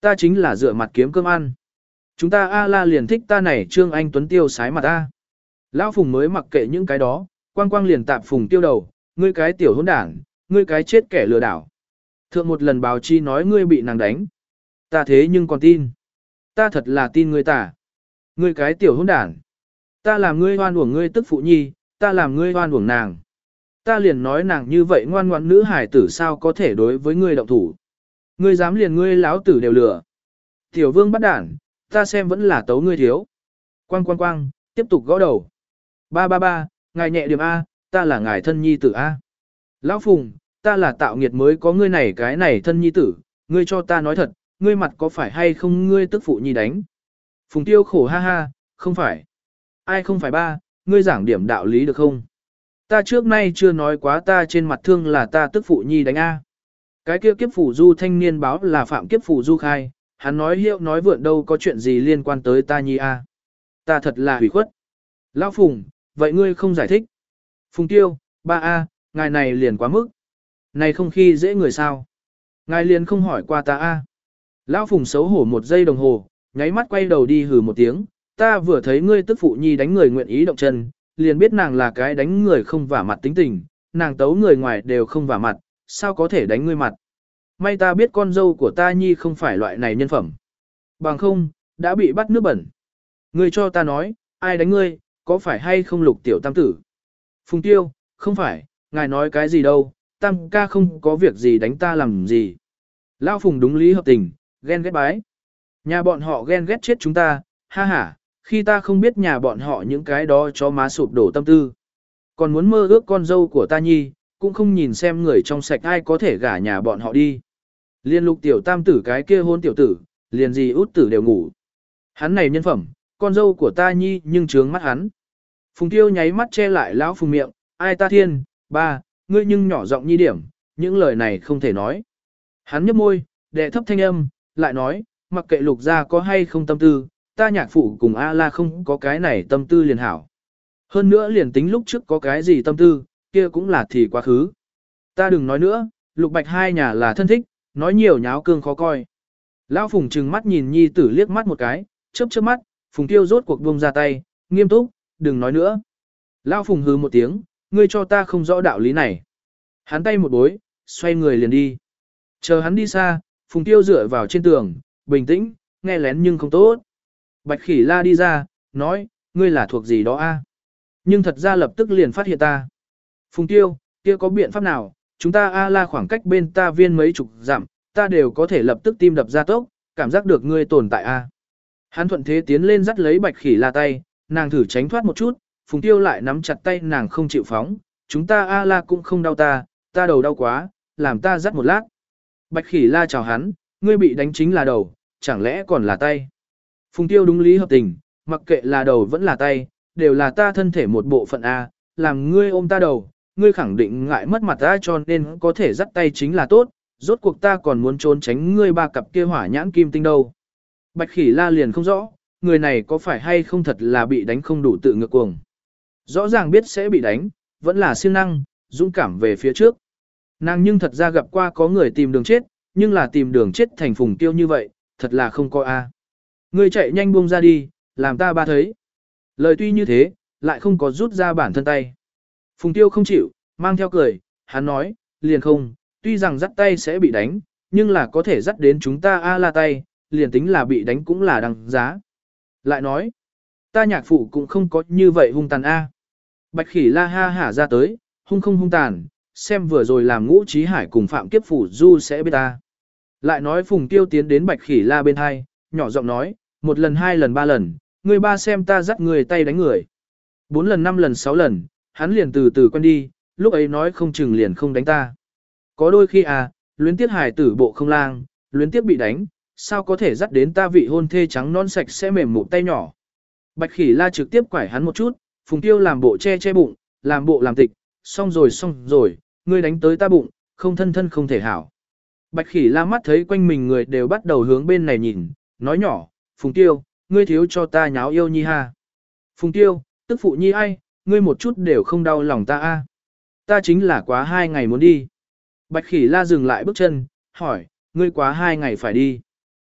Ta chính là dựa mặt kiếm cơm ăn. Chúng ta A la liền thích ta này Trương Anh Tuấn tiêu sái mặt ta. Lão Phùng mới mặc kệ những cái đó, quang quang liền tạp Phùng tiêu đầu, ngươi cái tiểu hỗn đảng, ngươi cái chết kẻ lừa đảo. Thượng một lần báo chi nói ngươi bị nàng đánh. Ta thế nhưng còn tin. Ta thật là tin ngươi tả. Ngươi cái tiểu hỗn đảng. Ta làm ngươi hoan uổng ngươi tức phụ nhi, ta làm ngươi hoan uổng nàng. Ta liền nói nàng như vậy ngoan ngoãn nữ hải tử sao có thể đối với ngươi động thủ. Ngươi dám liền ngươi láo tử đều lừa. Tiểu vương bắt đản, ta xem vẫn là tấu ngươi thiếu. Quang quang quang, tiếp tục gõ đầu. Ba ba ba, ngài nhẹ điểm A, ta là ngài thân nhi tử A. Lão Phùng, ta là tạo nghiệt mới có ngươi này cái này thân nhi tử, ngươi cho ta nói thật, ngươi mặt có phải hay không ngươi tức phụ nhi đánh. Phùng tiêu khổ ha ha, không phải. Ai không phải ba, ngươi giảng điểm đạo lý được không? Ta trước nay chưa nói quá ta trên mặt thương là ta tức phụ nhi đánh A. Cái kia kiếp phủ du thanh niên báo là phạm kiếp phủ du khai, hắn nói hiệu nói vượn đâu có chuyện gì liên quan tới ta nhi A. Ta thật là hủy khuất. Lão Phùng, vậy ngươi không giải thích. Phùng tiêu, ba A, ngài này liền quá mức. Này không khi dễ người sao. Ngài liền không hỏi qua ta A. Lão Phùng xấu hổ một giây đồng hồ, nháy mắt quay đầu đi hừ một tiếng. Ta vừa thấy ngươi tức phụ nhi đánh người nguyện ý động chân, liền biết nàng là cái đánh người không vả mặt tính tình, nàng tấu người ngoài đều không vả mặt, sao có thể đánh ngươi mặt. May ta biết con dâu của ta nhi không phải loại này nhân phẩm. Bằng không, đã bị bắt nước bẩn. Ngươi cho ta nói, ai đánh ngươi, có phải hay không Lục tiểu tam tử? Phùng tiêu, không phải, ngài nói cái gì đâu, tam ca không có việc gì đánh ta làm gì. Lão Phùng đúng lý hợp tình, ghen ghét bái. Nhà bọn họ ghen ghét chết chúng ta, ha ha, khi ta không biết nhà bọn họ những cái đó cho má sụp đổ tâm tư. Còn muốn mơ ước con dâu của ta nhi, cũng không nhìn xem người trong sạch ai có thể gả nhà bọn họ đi. Liên Lục tiểu tam tử cái kia hôn tiểu tử, liền gì út tử đều ngủ. Hắn này nhân phẩm, con dâu của ta nhi nhưng trướng mắt hắn. Phùng tiêu nháy mắt che lại lão Phùng miệng, ai ta thiên, ba, ngươi nhưng nhỏ giọng nhi điểm, những lời này không thể nói. Hắn nhấp môi, đệ thấp thanh âm, lại nói, mặc kệ Lục gia có hay không tâm tư, ta nhạc phụ cùng A-la không có cái này tâm tư liền hảo. Hơn nữa liền tính lúc trước có cái gì tâm tư, kia cũng là thì quá khứ. Ta đừng nói nữa, Lục Bạch hai nhà là thân thích, nói nhiều nháo cương khó coi. Lão Phùng trừng mắt nhìn nhi tử liếc mắt một cái, chớp chớp mắt, Phùng tiêu rốt cuộc buông ra tay, nghiêm túc, đừng nói nữa. Lão Phùng hừ một tiếng, ngươi cho ta không rõ đạo lý này. Hắn tay một bối, xoay người liền đi. Chờ hắn đi xa, Phùng tiêu dựa vào trên tường, bình tĩnh, nghe lén nhưng không tốt. Bạch Khỉ La đi ra, nói, ngươi là thuộc gì đó a? Nhưng thật ra lập tức liền phát hiện ta. Phùng tiêu, kia có biện pháp nào, chúng ta A-la khoảng cách bên ta viên mấy chục dặm, ta đều có thể lập tức tim đập ra tốc, cảm giác được ngươi tồn tại a. Hắn thuận thế tiến lên dắt lấy Bạch Khỉ La tay, nàng thử tránh thoát một chút, Phùng tiêu lại nắm chặt tay nàng không chịu phóng, chúng ta A-la cũng không đau ta đầu đau quá, làm ta dắt một lát. Bạch Khỉ La chào hắn, ngươi bị đánh chính là đầu, chẳng lẽ còn là tay. Phùng tiêu đúng lý hợp tình, mặc kệ là đầu vẫn là tay, đều là ta thân thể một bộ phận A, làm ngươi ôm ta đầu, ngươi khẳng định ngại mất mặt ta cho nên có thể dắt tay chính là tốt, rốt cuộc ta còn muốn trốn tránh ngươi ba cặp kia hỏa nhãn kim tinh đâu. Bạch Khỉ La liền không rõ, người này có phải hay không thật là bị đánh không đủ tự ngược cuồng. Rõ ràng biết sẽ bị đánh, vẫn là siêng năng, dũng cảm về phía trước. Nàng nhưng thật ra gặp qua có người tìm đường chết, nhưng là tìm đường chết thành Phùng tiêu như vậy, thật là không có A. Ngươi chạy nhanh buông ra đi, làm ta ba thấy. Lời tuy như thế, lại không có rút ra bản thân tay. Phùng tiêu không chịu, mang theo cười, hắn nói, liền không, tuy rằng dắt tay sẽ bị đánh, nhưng là có thể dắt đến chúng ta A-la tay, liền tính là bị đánh cũng là đằng giá. Lại nói, ta nhạc phụ cũng không có như vậy hung tàn A. Bạch Khỉ La ha hả ra tới, hung không hung tàn, xem vừa rồi làm Ngũ Chí Hải cùng Phạm Kiếp Phủ Du sẽ biết ta. Lại nói Phùng tiêu tiến đến Bạch Khỉ La bên hai, nhỏ giọng nói, một lần hai lần ba lần, người ba xem ta dắt người tay đánh người. 4 lần 5 lần 6 lần, hắn liền từ từ quen đi, lúc ấy nói không chừng liền không đánh ta. Có đôi khi luyến tiếc hài tử bộ không lang, luyến tiếc bị đánh, sao có thể dắt đến ta vị hôn thê trắng non sạch sẽ mềm mụn tay nhỏ. Bạch Khỉ La trực tiếp quải hắn một chút, Phùng tiêu làm bộ che che bụng, làm bộ làm tịch, xong rồi, ngươi đánh tới ta bụng, không thân thân không thể hảo. Bạch Khỉ La mắt thấy quanh mình người đều bắt đầu hướng bên này nhìn, nói nhỏ, Phùng tiêu, ngươi thiếu cho ta nháo yêu nhi ha. Phùng tiêu, tức phụ nhi ai, ngươi một chút đều không đau lòng ta a. Ta chính là quá 2 ngày muốn đi. Bạch Khỉ La dừng lại bước chân, hỏi, ngươi quá 2 ngày phải đi.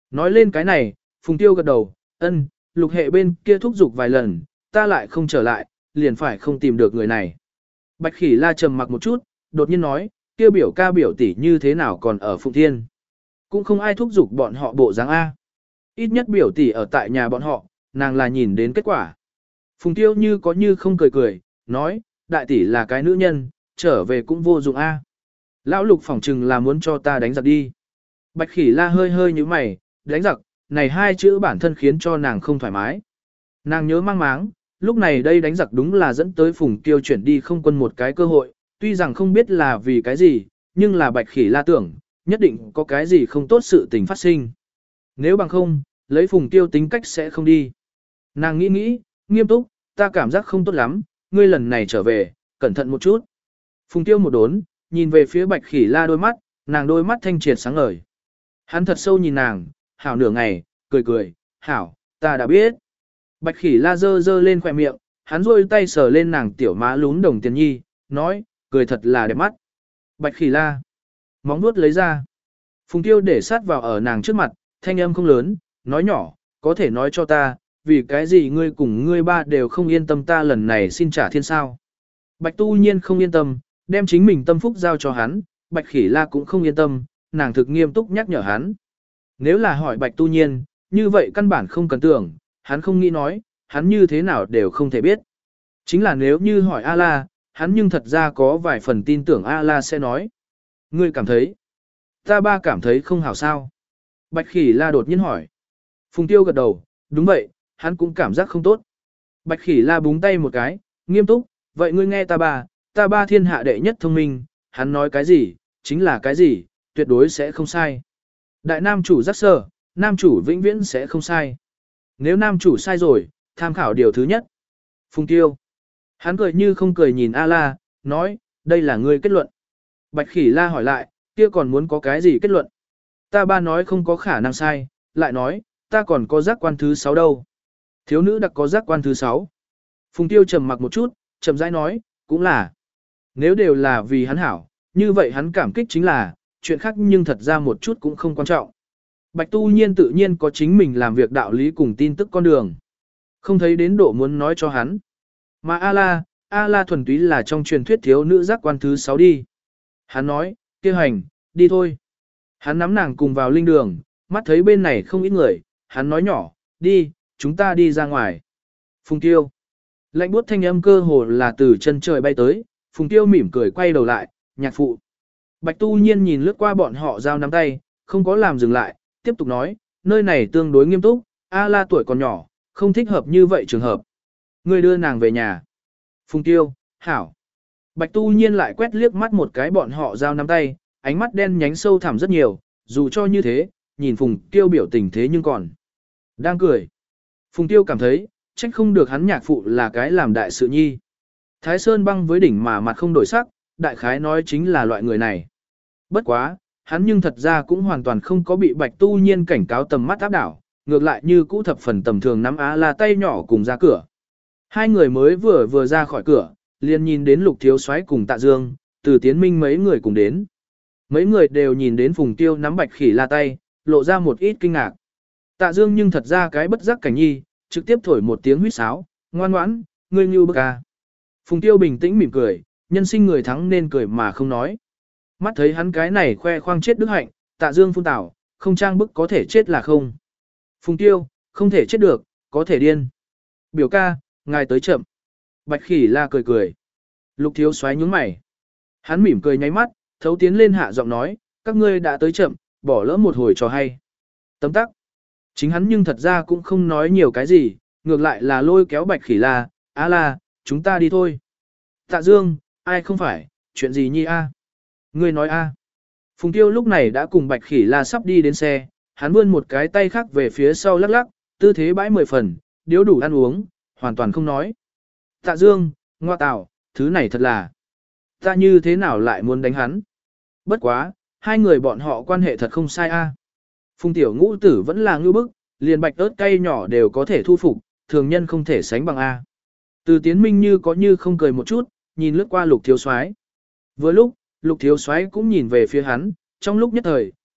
Nói lên cái này, Phùng Tiêu gật đầu, ân, lục hệ bên kia thúc giục vài lần, ta lại không trở lại, liền phải không tìm được người này. Bạch Khỉ La trầm mặc một chút, đột nhiên nói, kia biểu ca biểu tỷ như thế nào còn ở Phụng Thiên. Cũng không ai thúc giục bọn họ bộ dáng A. Ít nhất biểu tỷ ở tại nhà bọn họ, nàng là nhìn đến kết quả. Phùng Tiêu như có như không cười cười, nói, đại tỷ là cái nữ nhân, trở về cũng vô dụng A. Lão Lục phỏng chừng là muốn cho ta đánh giặc đi. Bạch Khỉ La hơi hơi như mày, đánh giặc, này hai chữ bản thân khiến cho nàng không thoải mái. Nàng nhớ mang máng, lúc này đây đánh giặc đúng là dẫn tới Phùng Tiêu chuyển đi không quân một cái cơ hội, tuy rằng không biết là vì cái gì, nhưng là Bạch Khỉ La tưởng, nhất định có cái gì không tốt sự tình phát sinh. Nếu bằng không, lấy Phùng Tiêu tính cách sẽ không đi. Nàng nghĩ nghĩ, nghiêm túc, ta cảm giác không tốt lắm, ngươi lần này trở về, cẩn thận một chút. Phùng Tiêu một đốn, nhìn về phía Bạch Khỉ La đôi mắt, nàng đôi mắt thanh triệt sáng ngời. Hắn thật sâu nhìn nàng, hảo nửa ngày, cười cười, hảo, ta đã biết. Bạch Khỉ La dơ dơ lên khỏe miệng, hắn rôi tay sờ lên nàng tiểu má lún đồng tiền nhi, nói, cười thật là đẹp mắt. Bạch Khỉ La, móng nuốt lấy ra. Phùng Tiêu để sát vào ở nàng trước mặt, thanh âm không lớn, nói nhỏ, có thể nói cho ta, vì cái gì ngươi cùng ngươi ba đều không yên tâm ta lần này xin trả thiên sao. Bạch Tu Nhiên không yên tâm, đem chính mình tâm phúc giao cho hắn, Bạch Khỉ La cũng không yên tâm, nàng thực nghiêm túc nhắc nhở hắn. Nếu là hỏi Bạch Tu Nhiên, như vậy căn bản không cần tưởng, hắn không nghĩ nói, hắn như thế nào đều không thể biết. Chính là nếu như hỏi A-la, hắn nhưng thật ra có vài phần tin tưởng A-la sẽ nói. Ngươi cảm thấy, ta ba cảm thấy không hảo sao. Bạch Khỉ La đột nhiên hỏi. Phùng Tiêu gật đầu, đúng vậy, hắn cũng cảm giác không tốt. Bạch Khỉ La búng tay một cái, nghiêm túc, vậy ngươi nghe ta ba thiên hạ đệ nhất thông minh, hắn nói cái gì, chính là cái gì, tuyệt đối sẽ không sai. Đại nam chủ rất sơ, nam chủ vĩnh viễn sẽ không sai. Nếu nam chủ sai rồi, tham khảo điều thứ nhất. Phùng Tiêu. Hắn cười như không cười nhìn A-la, nói, đây là ngươi kết luận. Bạch Khỉ La hỏi lại, kia còn muốn có cái gì kết luận? Ta ba nói không có khả năng sai, lại nói, ta còn có giác quan thứ 6 đâu. Thiếu nữ đặc có giác quan thứ 6. Phùng Tiêu trầm mặc một chút, chậm rãi nói, cũng là. Nếu đều là vì hắn hảo, như vậy hắn cảm kích chính là, chuyện khác nhưng thật ra một chút cũng không quan trọng. Bạch Tu Nhiên tự nhiên có chính mình làm việc đạo lý cùng tin tức con đường. Không thấy đến độ muốn nói cho hắn. Mà A-la thuần túy là trong truyền thuyết thiếu nữ giác quan thứ 6 đi. Hắn nói, kia hành, đi thôi. Hắn nắm nàng cùng vào linh đường, mắt thấy bên này không ít người, hắn nói nhỏ, đi, chúng ta đi ra ngoài. Phùng Tiêu. Lạnh buốt thanh âm cơ hồ là từ chân trời bay tới, Phùng Tiêu mỉm cười quay đầu lại, nhạc phụ. Bạch Tu Nhiên nhìn lướt qua bọn họ giao nắm tay, không có làm dừng lại, tiếp tục nói, nơi này tương đối nghiêm túc, A-la tuổi còn nhỏ, không thích hợp như vậy trường hợp. Ngươi đưa nàng về nhà. Phùng Tiêu, hảo. Bạch Tu Nhiên lại quét liếc mắt một cái bọn họ giao nắm tay, ánh mắt đen nhánh sâu thẳm rất nhiều, dù cho như thế, nhìn Phùng Tiêu biểu tình thế nhưng còn đang cười. Phùng Tiêu cảm thấy, trách không được hắn nhạc phụ là cái làm đại sự nhi. Thái Sơn băng với đỉnh mà mặt không đổi sắc, đại khái nói chính là loại người này. Bất quá, hắn nhưng thật ra cũng hoàn toàn không có bị Bạch Tu Nhiên cảnh cáo tầm mắt áp đảo, ngược lại như cũ thập phần tầm thường nắm A-la tay nhỏ cùng ra cửa. Hai người mới vừa ra khỏi cửa, liền nhìn đến Lục Thiếu Soái cùng Tạ Dương, Từ Tiến Minh mấy người cùng đến. Mấy người đều nhìn đến Phùng Tiêu nắm Bạch Khỉ La tay, lộ ra một ít kinh ngạc. Tạ Dương nhưng thật ra cái bất giác cảnh nhi, trực tiếp thổi một tiếng huýt sáo, ngoan ngoãn, ngươi như bức à. Phùng Tiêu bình tĩnh mỉm cười, nhân sinh người thắng nên cười mà không nói. Mắt thấy hắn cái này khoe khoang chết đức hạnh, Tạ Dương phun tảo, không trang bức có thể chết là không. Phùng Tiêu, không thể chết được, có thể điên. Biểu ca, ngài tới chậm. Bạch Khỉ La cười cười. Lục Thiếu Soái nhướng mày. Hắn mỉm cười nháy mắt, thấu tiến lên hạ giọng nói, các ngươi đã tới chậm, bỏ lỡ một hồi trò hay. Tấm tắc. Chính hắn nhưng thật ra cũng không nói nhiều cái gì, ngược lại là lôi kéo Bạch Khỉ La, A-la, chúng ta đi thôi. Tạ Dương, ai không phải, chuyện gì nhi a? Ngươi nói a? Phùng Tiêu lúc này đã cùng Bạch Khỉ La sắp đi đến xe, hắn vươn một cái tay khác về phía sau lắc lắc, tư thế bãi 10 phần, điếu đủ ăn uống, hoàn toàn không nói. Tạ Dương, ngoa tào, thứ này thật là, ta như thế nào lại muốn đánh hắn? Bất quá, hai người bọn họ quan hệ thật không sai a. Phùng Tiểu Ngũ Tử vẫn là ngưu bức, liền bạch ớt cay nhỏ đều có thể thu phục, thường nhân không thể sánh bằng a. Từ Tiến Minh như có như không cười một chút, nhìn lướt qua Lục Thiếu Soái. Vừa lúc, Lục Thiếu Soái cũng nhìn về phía hắn, trong lúc nhất thời,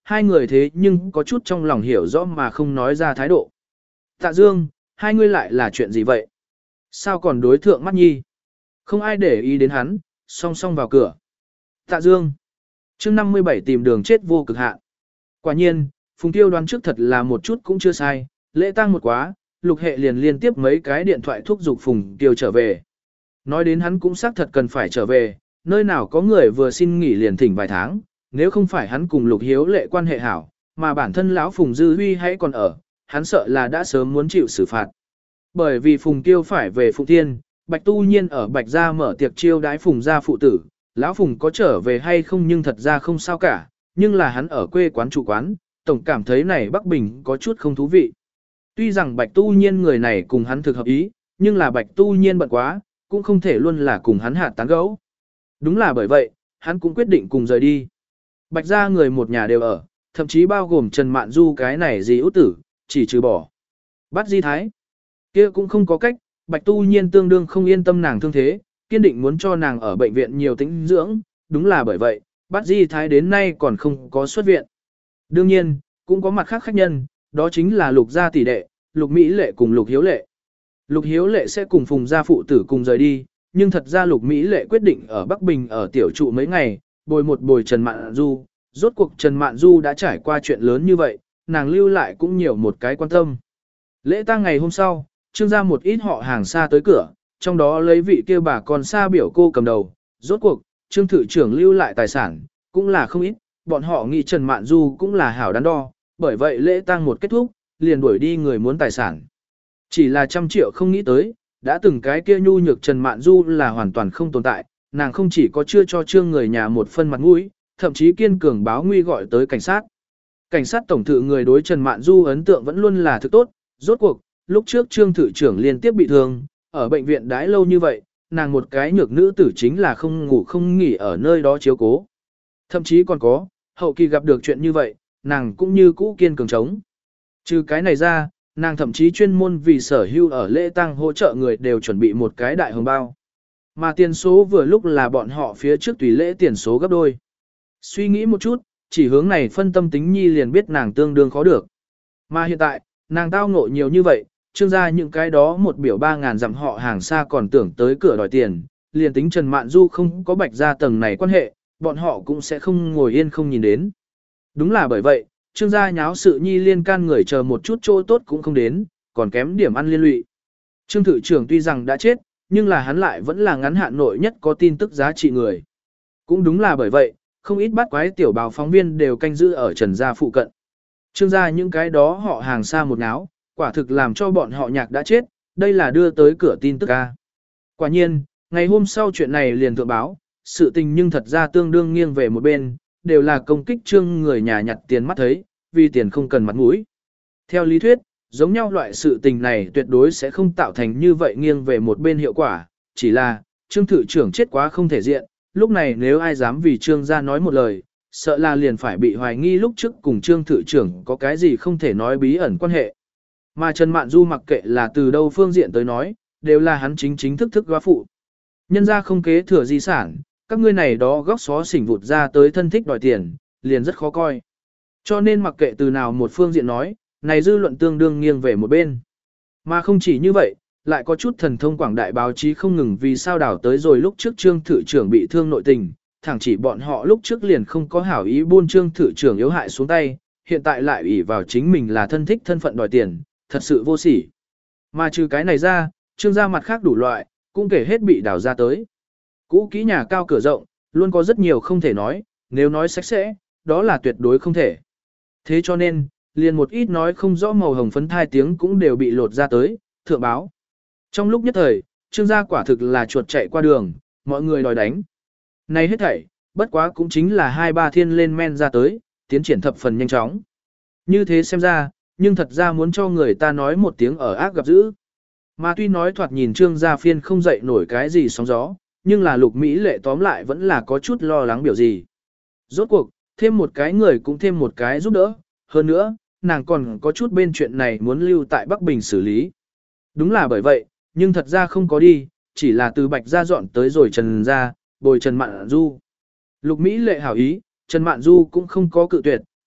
hai người thế nhưng có chút trong lòng hiểu rõ mà không nói ra thái độ. Tạ Dương, hai người lại là chuyện gì vậy? Sao còn đối thượng mắt nhi? Không ai để ý đến hắn, song song vào cửa. Tạ Dương. Chương 57 tìm đường chết vô cực hạn. Quả nhiên, Phùng Tiêu đoán trước thật là một chút cũng chưa sai, lễ tang một quá, Lục Hệ liền liên tiếp mấy cái điện thoại thúc giục Phùng Tiêu trở về. Nói đến hắn cũng xác thật cần phải trở về, nơi nào có người vừa xin nghỉ liền thỉnh vài tháng, nếu không phải hắn cùng Lục Hiếu Lệ quan hệ hảo, mà bản thân lão Phùng Dư Huy hãy còn ở, hắn sợ là đã sớm muốn chịu xử phạt. Bởi vì Phùng Tiêu phải về Phụng Thiên, Bạch Tu Nhiên ở Bạch Gia mở tiệc chiêu đái Phùng gia phụ tử, lão Phùng có trở về hay không nhưng thật ra không sao cả, nhưng là hắn ở quê quán chủ quán, tổng cảm thấy này Bắc Bình có chút không thú vị. Tuy rằng Bạch Tu Nhiên người này cùng hắn thực hợp ý, nhưng là Bạch Tu Nhiên bận quá, cũng không thể luôn là cùng hắn hạ tán gẫu. Đúng là bởi vậy, hắn cũng quyết định cùng rời đi. Bạch Gia người một nhà đều ở, thậm chí bao gồm Trần Mạn Du cái này gì út tử, chỉ trừ bỏ. Bắt Di Thái. Kia cũng không có cách, Bạch Tu Nhiên tương đương không yên tâm nàng thương thế, kiên định muốn cho nàng ở bệnh viện nhiều tĩnh dưỡng, đúng là bởi vậy, Bát Di Thái đến nay còn không có xuất viện. Đương nhiên, cũng có mặt khác khách nhân, đó chính là Lục gia tỷ đệ, Lục Mỹ Lệ cùng Lục Hiếu Lệ. Lục Hiếu Lệ sẽ cùng Phùng gia phụ tử cùng rời đi, nhưng thật ra Lục Mỹ Lệ quyết định ở Bắc Bình ở tiểu trụ mấy ngày, bồi Trần Mạn Du. Rốt cuộc Trần Mạn Du đã trải qua chuyện lớn như vậy, nàng lưu lại cũng nhiều một cái quan tâm. Lễ tang ngày hôm sau, Trương gia một ít họ hàng xa tới cửa, trong đó lấy vị kia bà con xa biểu cô cầm đầu. Rốt cuộc, Trương thự trưởng lưu lại tài sản, cũng là không ít, bọn họ nghĩ Trần Mạn Du cũng là hảo đắn đo, bởi vậy lễ tang một kết thúc, liền đuổi đi người muốn tài sản. Chỉ là 100 triệu không nghĩ tới, đã từng cái kia nhu nhược Trần Mạn Du là hoàn toàn không tồn tại, nàng không chỉ có chưa cho Trương người nhà một phân mặt mũi, thậm chí kiên cường báo nguy gọi tới cảnh sát. Cảnh sát tổng thự người đối Trần Mạn Du ấn tượng vẫn luôn là thực tốt, rốt cuộc, lúc trước Trương thự trưởng liên tiếp bị thương, ở bệnh viện đãi lâu như vậy, nàng một cái nhược nữ tử chính là không ngủ không nghỉ ở nơi đó chiếu cố. Thậm chí còn có, hậu kỳ gặp được chuyện như vậy, nàng cũng như cũ kiên cường chống. Trừ cái này ra, nàng thậm chí chuyên môn vì sở hưu ở lễ tang hỗ trợ người đều chuẩn bị một cái đại hồng bao. Mà tiền số vừa lúc là bọn họ phía trước tùy lễ tiền số gấp đôi. Suy nghĩ một chút, chỉ hướng này phân tâm tính nhi liền biết nàng tương đương khó được. Mà hiện tại, nàng tao ngộ nhiều như vậy, Trương gia những cái đó một biểu 3.000 dặm họ hàng xa còn tưởng tới cửa đòi tiền, liền tính Trần Mạn Du không có Bạch gia tầng này quan hệ, bọn họ cũng sẽ không ngồi yên không nhìn đến. Đúng là bởi vậy, Trương gia nháo sự nhi liên can người chờ một chút chỗ tốt cũng không đến, còn kém điểm ăn liên lụy. Trương thự trưởng tuy rằng đã chết, nhưng là hắn lại vẫn là ngắn hạn nội nhất có tin tức giá trị người. Cũng đúng là bởi vậy, không ít bắt quái tiểu báo phóng viên đều canh giữ ở Trần gia phụ cận. Trương gia những cái đó họ hàng xa một náo, quả thực làm cho bọn họ nhạc đã chết, đây là đưa tới cửa tin tức ca. Quả nhiên, ngày hôm sau chuyện này liền thượng báo, sự tình nhưng thật ra tương đương nghiêng về một bên, đều là công kích Trương người nhà nhặt tiền mắt thấy, vì tiền không cần mặt mũi. Theo lý thuyết, giống nhau loại sự tình này tuyệt đối sẽ không tạo thành như vậy nghiêng về một bên hiệu quả, chỉ là, Trương thự trưởng chết quá không thể diện, lúc này nếu ai dám vì Trương gia nói một lời, sợ là liền phải bị hoài nghi lúc trước cùng Trương thự trưởng có cái gì không thể nói bí ẩn quan hệ. Mà Trần Mạn Du mặc kệ là từ đâu phương diện tới nói, đều là hắn chính thức góa phụ. Nhân gia không kế thừa di sản, các ngươi này đó góc xó xỉnh vụt ra tới thân thích đòi tiền, liền rất khó coi. Cho nên mặc kệ từ nào một phương diện nói, này dư luận tương đương nghiêng về một bên. Mà không chỉ như vậy, lại có chút thần thông quảng đại báo chí không ngừng vì sao đảo tới rồi lúc trước Trương thự trưởng bị thương nội tình, thẳng chỉ bọn họ lúc trước liền không có hảo ý buôn Trương thự trưởng yếu hại xuống tay, hiện tại lại ủy vào chính mình là thân thích thân phận đòi tiền, thật sự vô sỉ. Mà trừ cái này ra, Trương gia mặt khác đủ loại, cũng kể hết bị đào ra tới. Cũ kỹ nhà cao cửa rộng, luôn có rất nhiều không thể nói, nếu nói sạch sẽ, đó là tuyệt đối không thể. Thế cho nên, liền một ít nói không rõ màu hồng phấn thai tiếng cũng đều bị lột ra tới, thượng báo. Trong lúc nhất thời, Trương gia quả thực là chuột chạy qua đường, mọi người đòi đánh. Này hết thảy, bất quá cũng chính là 2-3 thiên lên men ra tới, tiến triển thập phần nhanh chóng. Như thế xem ra, nhưng thật ra muốn cho người ta nói một tiếng ở ác gặp dữ. Mà tuy nói thoạt nhìn Trương gia phiên không dậy nổi cái gì sóng gió, nhưng là Lục Mỹ Lệ tóm lại vẫn là có chút lo lắng biểu gì. Rốt cuộc, thêm một cái người cũng thêm một cái giúp đỡ, hơn nữa, nàng còn có chút bên chuyện này muốn lưu tại Bắc Bình xử lý. Đúng là bởi vậy, nhưng thật ra không có đi, chỉ là từ Bạch gia dọn tới rồi Trần gia, bồi Trần Mạn Du. Lục Mỹ Lệ hảo ý, Trần Mạn Du cũng không có cự tuyệt,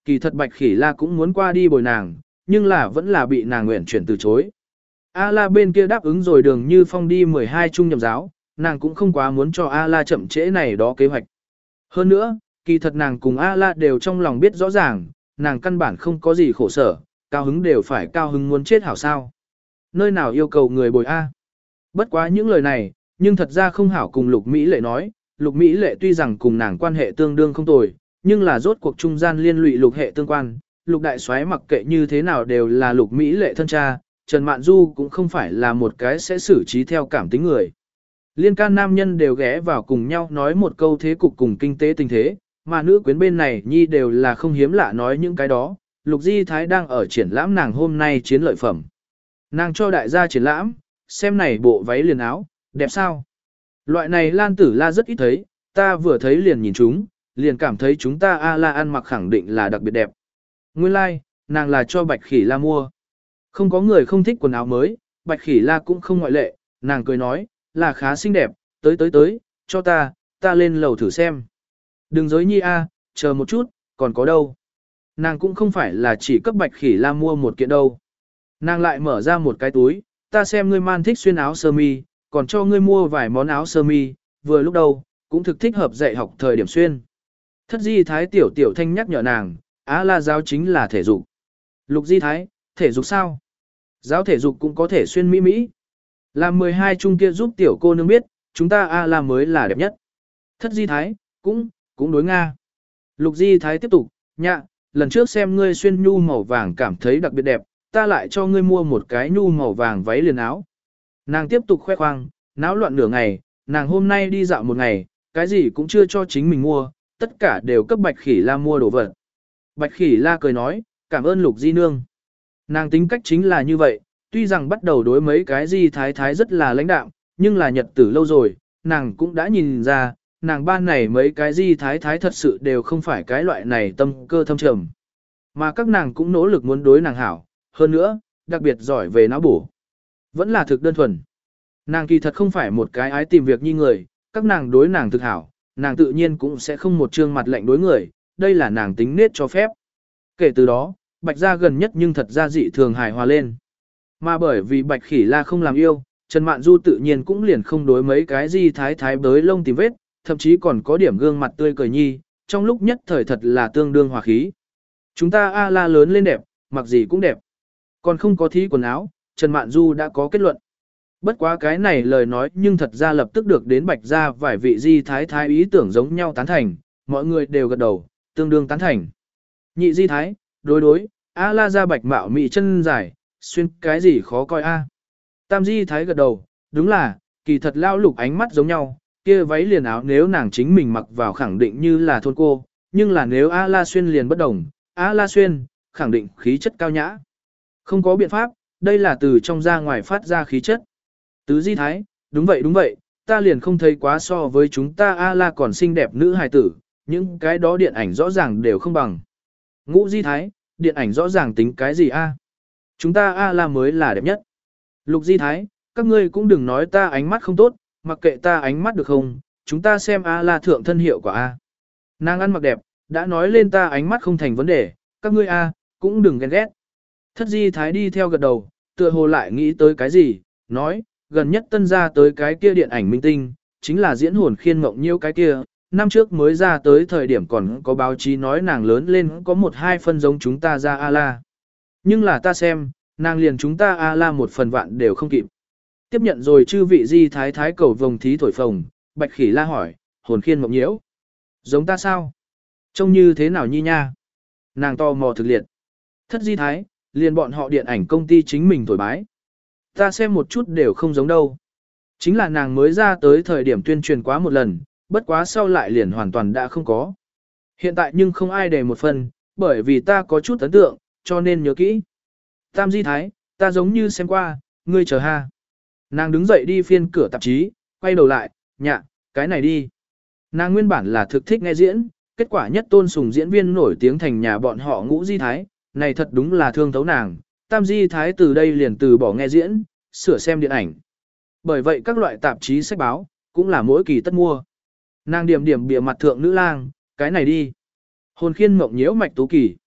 Kỳ thật Bạch Khỉ La cũng muốn qua đi bồi nàng, nhưng là vẫn là bị nàng nguyện chuyển từ chối. A La bên kia đáp ứng rồi Đường Như Phong đi 12 trung nhậm giáo, nàng cũng không quá muốn cho A La chậm trễ này đó kế hoạch. Hơn nữa, kỳ thật nàng cùng A La đều trong lòng biết rõ ràng, nàng căn bản không có gì khổ sở, cao hứng đều phải cao hứng muốn chết hảo sao. Nơi nào yêu cầu người bồi A. Bất quá những lời này, nhưng thật ra không hảo cùng Lục Mỹ Lệ nói, Lục Mỹ Lệ tuy rằng cùng nàng quan hệ tương đương không tồi, nhưng là rốt cuộc trung gian liên lụy Lục hệ tương quan, Lục đại soái mặc kệ như thế nào đều là Lục Mỹ Lệ thân cha, Trần Mạn Du cũng không phải là một cái sẽ xử trí theo cảm tính người. Liên can nam nhân đều ghé vào cùng nhau nói một câu thế cục cùng kinh tế tình thế, mà nữ quyến bên này nhi đều là không hiếm lạ nói những cái đó. Lục Di Thái đang ở triển lãm nàng hôm nay chiến lợi phẩm. Nàng cho đại gia triển lãm, xem này bộ váy liền áo, đẹp sao? Loại này Lan Tử La rất ít thấy, ta vừa thấy liền nhìn chúng, liền cảm thấy chúng ta A La ăn mặc khẳng định là đặc biệt đẹp. Nguyên lai, like, nàng là cho Bạch Khỉ La mua. Không có người không thích quần áo mới, Bạch Khỉ La cũng không ngoại lệ, nàng cười nói, là khá xinh đẹp, tới, cho ta lên lầu thử xem. Đừng dối nhi a, chờ một chút, còn có đâu. Nàng cũng không phải là chỉ cấp Bạch Khỉ La mua một kiện đâu. Nàng lại mở ra một cái túi, ta xem ngươi man thích xuyên áo sơ mi, còn cho ngươi mua vài món áo sơ mi, vừa lúc đâu, cũng thực thích hợp dạy học thời điểm xuyên. Thất Di Thái tiểu tiểu thanh nhắc nhở nàng, A La giáo chính là thể dục. Lục Di Thái, thể dục sao? Giáo thể dục cũng có thể xuyên mỹ mỹ. Làm 12 chung kia giúp tiểu cô nương biết, chúng ta A La mới là đẹp nhất. Thất Di Thái, cũng đối Nga. Lục Di Thái tiếp tục, nhạ, lần trước xem ngươi xuyên nhu màu vàng cảm thấy đặc biệt đẹp, ta lại cho ngươi mua một cái nhu màu vàng váy liền áo. Nàng tiếp tục khoe khoang, náo loạn nửa ngày, nàng hôm nay đi dạo một ngày, cái gì cũng chưa cho chính mình mua, tất cả đều cấp Bạch Khỉ La mua đồ vật. Bạch Khỉ La cười nói, cảm ơn Lục Di Nương. Nàng tính cách chính là như vậy, tuy rằng bắt đầu đối mấy cái Di Thái Thái rất là lãnh đạm, nhưng là nhật tử lâu rồi, nàng cũng đã nhìn ra, nàng ban này mấy cái Di Thái Thái thật sự đều không phải cái loại này tâm cơ thâm trầm. Mà các nàng cũng nỗ lực muốn đối nàng hảo, hơn nữa, đặc biệt giỏi về não bổ. Vẫn là thực đơn thuần. Nàng kỳ thật không phải một cái ái tìm việc như người, các nàng đối nàng thực hảo, nàng tự nhiên cũng sẽ không một trương mặt lạnh đối người, đây là nàng tính nết cho phép. Kể từ đó, Bạch gia gần nhất nhưng thật ra dị thường hài hòa lên. Mà bởi vì Bạch Khỉ La không làm yêu, Trần Mạn Du tự nhiên cũng liền không đối mấy cái Di Thái Thái bới lông tìm vết, thậm chí còn có điểm gương mặt tươi cười nhi, trong lúc nhất thời thật là tương đương hòa khí. Chúng ta A La lớn lên đẹp, mặc gì cũng đẹp. Còn không có thí quần áo, Trần Mạn Du đã có kết luận. Bất quá cái này lời nói nhưng thật ra lập tức được đến Bạch gia vài vị Di Thái Thái ý tưởng giống nhau tán thành, mọi người đều gật đầu, tương đương tán thành. Nhị Di Thái, đối, A La ra bạch mạo mị chân dài, xuyên cái gì khó coi a. Tam Di Thái gật đầu, đúng là, kỳ thật lao Lục ánh mắt giống nhau, kia váy liền áo nếu nàng chính mình mặc vào khẳng định như là thôn cô, nhưng là nếu A La xuyên liền bất đồng, A La xuyên, khẳng định khí chất cao nhã. Không có biện pháp, đây là từ trong ra ngoài phát ra khí chất. Tứ Di Thái, đúng vậy, ta liền không thấy quá so với chúng ta A La còn xinh đẹp nữ hài tử, những cái đó điện ảnh rõ ràng đều không bằng. Ngũ Di Thái, điện ảnh rõ ràng tính cái gì a? Chúng ta A La mới là đẹp nhất. Lục Di Thái, các ngươi cũng đừng nói ta ánh mắt không tốt, mặc kệ ta ánh mắt được không, chúng ta xem A La thượng thân hiệu quả A. Nàng ăn mặc đẹp, đã nói lên ta ánh mắt không thành vấn đề, các ngươi A, cũng đừng ghen ghét. Thất Di Thái đi theo gật đầu, tựa hồ lại nghĩ tới cái gì, nói, gần nhất tân ra tới cái kia điện ảnh minh tinh, chính là diễn hồn khiên mộng nhiêu cái kia, năm trước mới ra tới thời điểm còn có báo chí nói nàng lớn lên có 1-2 phân giống chúng ta ra A-la. Nhưng là ta xem, nàng liền chúng ta A-la 1 phần vạn đều không kịp. Tiếp nhận rồi chư vị Di Thái Thái cầu vồng thí thổi phồng, Bạch Khỉ La hỏi, hồn khiên mộng nhiễu. Giống ta sao? Trông như thế nào nhi nha? Nàng to mò thực liệt. Thất Di Thái, liền bọn họ điện ảnh công ty chính mình thổi bái. Ta xem một chút đều không giống đâu. Chính là nàng mới ra tới thời điểm tuyên truyền quá một lần, bất quá sau lại liền hoàn toàn đã không có. Hiện tại nhưng không ai đề một phần, bởi vì ta có chút ấn tượng, cho nên nhớ kỹ. Tam Di Thái, ta giống như xem qua, ngươi chờ ha. Nàng đứng dậy đi phiên cửa tạp chí, quay đầu lại, nhạ, cái này đi. Nàng nguyên bản là thực thích nghe diễn, kết quả nhất tôn sùng diễn viên nổi tiếng thành nhà bọn họ Ngũ Di Thái, này thật đúng là thương thấu nàng. Tam Di Thái từ đây liền từ bỏ nghe diễn, sửa xem điện ảnh. Bởi vậy các loại tạp chí sách báo, cũng là mỗi kỳ tất mua. Nàng điểm bìa mặt thượng nữ lang, cái này đi. Hồn khiên mộng nhiễu mạch tú kỳ.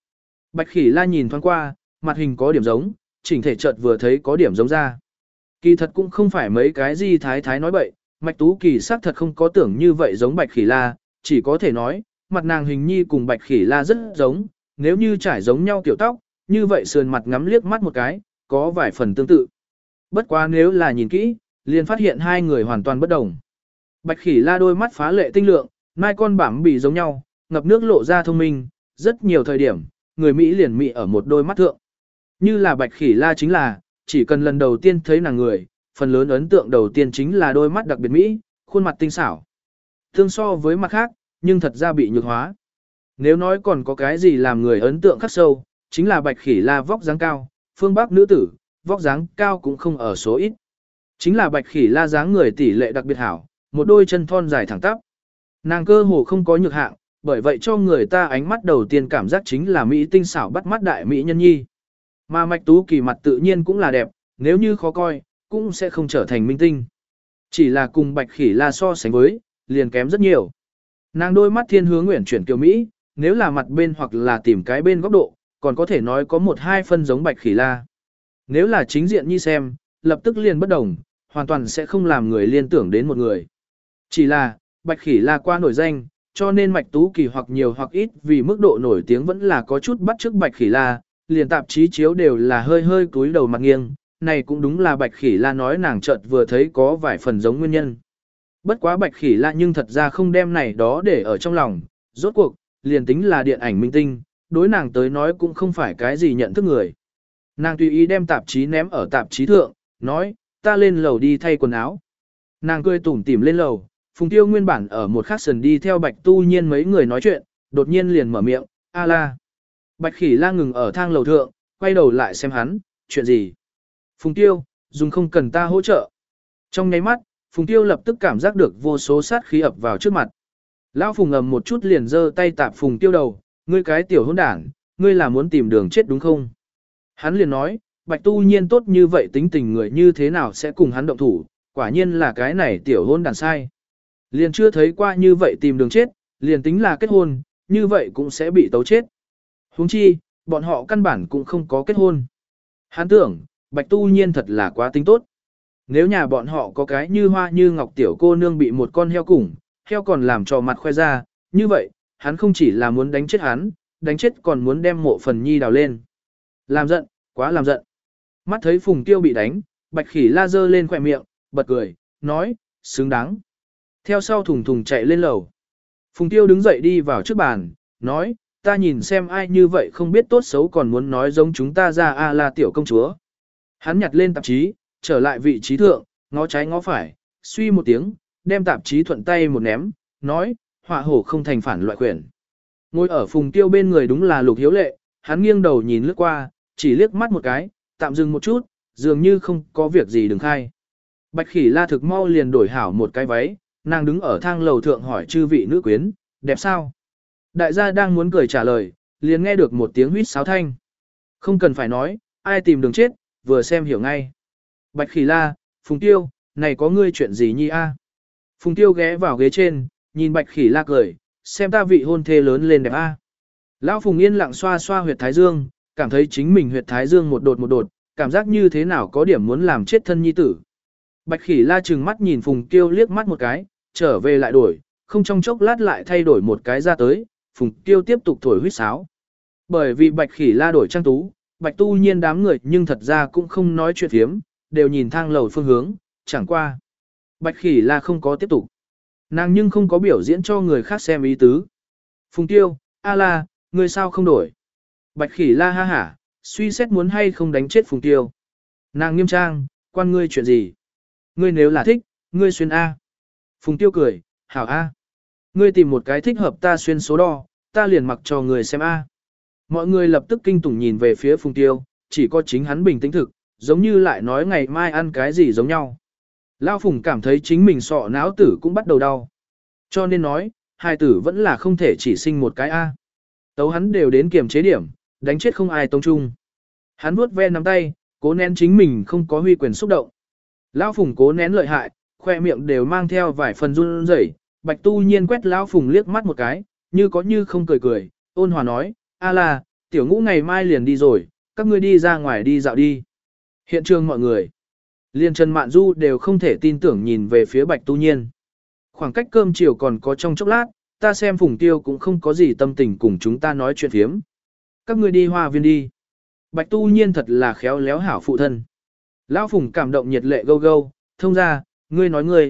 Bạch Khỉ La nhìn thoáng qua, mặt hình có điểm giống, chỉnh thể chợt vừa thấy có điểm giống ra. Kỳ thật cũng không phải mấy cái gì thái thái nói bậy, Mạch Tú Kỳ xác thật không có tưởng như vậy giống Bạch Khỉ La, chỉ có thể nói, mặt nàng hình nhi cùng Bạch Khỉ La rất giống, nếu như trải giống nhau kiểu tóc, như vậy sườn mặt ngắm liếc mắt một cái, có vài phần tương tự. Bất quá nếu là nhìn kỹ, liền phát hiện hai người hoàn toàn bất đồng. Bạch Khỉ La đôi mắt phá lệ tinh lượng, mai con bảm bị giống nhau, ngập nước lộ ra thông minh, rất nhiều thời điểm, người Mỹ liền Mỹ ở một đôi mắt thượng. Như là Bạch Khỉ La chính là, chỉ cần lần đầu tiên thấy nàng người, phần lớn ấn tượng đầu tiên chính là đôi mắt đặc biệt Mỹ, khuôn mặt tinh xảo. Tương so với mặt khác, nhưng thật ra bị nhược hóa. Nếu nói còn có cái gì làm người ấn tượng khắc sâu, chính là Bạch Khỉ La vóc dáng cao, phương Bắc nữ tử, vóc dáng cao cũng không ở số ít. Chính là Bạch Khỉ La dáng người tỷ lệ đặc biệt hảo, một đôi chân thon dài thẳng tắp. Nàng cơ hồ không có nhược hạng, bởi vậy cho người ta ánh mắt đầu tiên cảm giác chính là Mỹ tinh xảo bắt mắt đại Mỹ nhân nhi. Mà Mạch Tú Kỳ mặt tự nhiên cũng là đẹp, nếu như khó coi, cũng sẽ không trở thành minh tinh. Chỉ là cùng Bạch Khỉ La so sánh với, liền kém rất nhiều. Nàng đôi mắt thiên hướng nguyện chuyển kiều Mỹ, nếu là mặt bên hoặc là tìm cái bên góc độ, còn có thể nói có một hai phân giống Bạch Khỉ La. Nếu là chính diện nhi xem, lập tức liền bất đồng, hoàn toàn sẽ không làm người liên tưởng đến một người. Chỉ là, Bạch Khỉ La qua nổi danh, cho nên Mạch Tú Kỳ hoặc nhiều hoặc ít vì mức độ nổi tiếng vẫn là có chút bắt chước Bạch Khỉ La, liền tạp chí chiếu đều là hơi hơi cúi đầu mặt nghiêng, này cũng đúng là Bạch Khỉ La nói nàng chợt vừa thấy có vài phần giống nguyên nhân. Bất quá Bạch Khỉ La nhưng thật ra không đem này đó để ở trong lòng, rốt cuộc, liền tính là điện ảnh minh tinh, đối nàng tới nói cũng không phải cái gì nhận thức người. Nàng tùy ý đem tạp chí ném ở tạp chí thượng, nói, ta lên lầu đi thay quần áo. Nàng cười tủm tỉm lên lầu, Phùng Tiêu nguyên bản ở một khắc sườn đi theo Bạch Tu Nhiên mấy người nói chuyện, đột nhiên liền mở miệng, a la. Bạch Khỉ La ngừng ở thang lầu thượng, quay đầu lại xem hắn, chuyện gì? Phùng Tiêu, dùng không cần ta hỗ trợ. Trong nháy mắt, Phùng Tiêu lập tức cảm giác được vô số sát khí ập vào trước mặt. Lão Phùng ầm một chút liền giơ tay tạp Phùng Tiêu đầu, ngươi cái tiểu hỗn đản, ngươi là muốn tìm đường chết đúng không? Hắn liền nói, Bạch Tu Nhiên tốt như vậy tính tình người như thế nào sẽ cùng hắn động thủ, quả nhiên là cái này tiểu hỗn đản sai. Liền chưa thấy qua như vậy tìm đường chết, liền tính là kết hôn, như vậy cũng sẽ bị tấu chết. Huống chi, bọn họ căn bản cũng không có kết hôn. Hắn tưởng, Bạch Tu Nhiên thật là quá tính tốt. Nếu nhà bọn họ có cái như hoa như ngọc tiểu cô nương bị một con heo củng, heo còn làm cho mặt khoe ra, như vậy, hắn không chỉ là muốn đánh chết hắn, đánh chết còn muốn đem mộ phần nhi đào lên. Làm giận, quá làm giận. Mắt thấy Phùng Tiêu bị đánh, Bạch Khỉ La giơ lên khỏe miệng, bật cười, nói, xứng đáng. Theo sau thùng thùng chạy lên lầu. Phùng Tiêu đứng dậy đi vào trước bàn, nói, ta nhìn xem ai như vậy không biết tốt xấu còn muốn nói giống chúng ta ra a la tiểu công chúa. Hắn nhặt lên tạp chí, trở lại vị trí thượng, ngó trái ngó phải, suy một tiếng, đem tạp chí thuận tay một ném, nói, họa hổ không thành phản loại quyển. Ngồi ở Phùng Tiêu bên người đúng là Lục Hiếu Lệ, hắn nghiêng đầu nhìn lướt qua, chỉ liếc mắt một cái, tạm dừng một chút, dường như không có việc gì đừng khai. Bạch Khỉ La thực mau liền đổi hảo một cái váy, nàng đứng ở thang lầu thượng hỏi chư vị nữ quyến, đẹp sao? Đại gia đang muốn cười trả lời, liền nghe được một tiếng huýt sáo thanh. Không cần phải nói, ai tìm đường chết, vừa xem hiểu ngay. Bạch Khỉ La, Phùng Tiêu, này có ngươi chuyện gì nhi a? Phùng Tiêu ghé vào ghế trên, nhìn Bạch Khỉ La cười, xem ta vị hôn thê lớn lên đẹp a. Lão Phùng yên lặng xoa xoa huyệt thái dương, cảm thấy chính mình huyệt thái dương một đột, cảm giác như thế nào có điểm muốn làm chết thân nhi tử. Bạch Khỉ La trừng mắt nhìn Phùng Tiêu liếc mắt một cái, trở về lại đổi, không trong chốc lát lại thay đổi một cái ra tới, Phùng Tiêu tiếp tục thổi huýt sáo. Bởi vì Bạch Khỉ La đổi trang tú, Bạch Tu Nhiên đám người nhưng thật ra cũng không nói chuyện phiếm, đều nhìn thang lầu phương hướng, chẳng qua. Bạch Khỉ La không có tiếp tục. Nàng nhưng không có biểu diễn cho người khác xem ý tứ. Phùng Tiêu, a la, ngươi sao không đổi? Bạch Khỉ La ha hả, suy xét muốn hay không đánh chết Phùng Tiêu. Nàng nghiêm trang, quan ngươi chuyện gì? Ngươi nếu là thích, ngươi xuyên A. Phùng Tiêu cười, hảo A. Ngươi tìm một cái thích hợp ta xuyên số đo, ta liền mặc cho người xem A. Mọi người lập tức kinh tủng nhìn về phía Phùng Tiêu, chỉ có chính hắn bình tĩnh thực, giống như lại nói ngày mai ăn cái gì giống nhau. Lao Phùng cảm thấy chính mình sọ não tử cũng bắt đầu đau. Cho nên nói, hai tử vẫn là không thể chỉ sinh một cái A. Tấu hắn đều đến kiềm chế điểm, đánh chết không ai tông chung. Hắn vuốt ve nắm tay, cố nén chính mình không có huy quyền xúc động. Lão Phùng cố nén lợi hại, khoe miệng đều mang theo vài phần run rẩy. Bạch Tu Nhiên quét Lão Phùng liếc mắt một cái, như có như không cười cười, ôn hòa nói, a la, tiểu ngũ ngày mai liền đi rồi, các ngươi đi ra ngoài đi dạo đi. Hiện trường mọi người, liền Trần Mạn Du đều không thể tin tưởng nhìn về phía Bạch Tu Nhiên. Khoảng cách cơm chiều còn có trong chốc lát, ta xem Phùng Tiêu cũng không có gì tâm tình cùng chúng ta nói chuyện phiếm. Các ngươi đi hoa viên đi. Bạch Tu Nhiên thật là khéo léo hảo phụ thân. Lão Phùng cảm động nhiệt lệ gâu gâu, thông ra, ngươi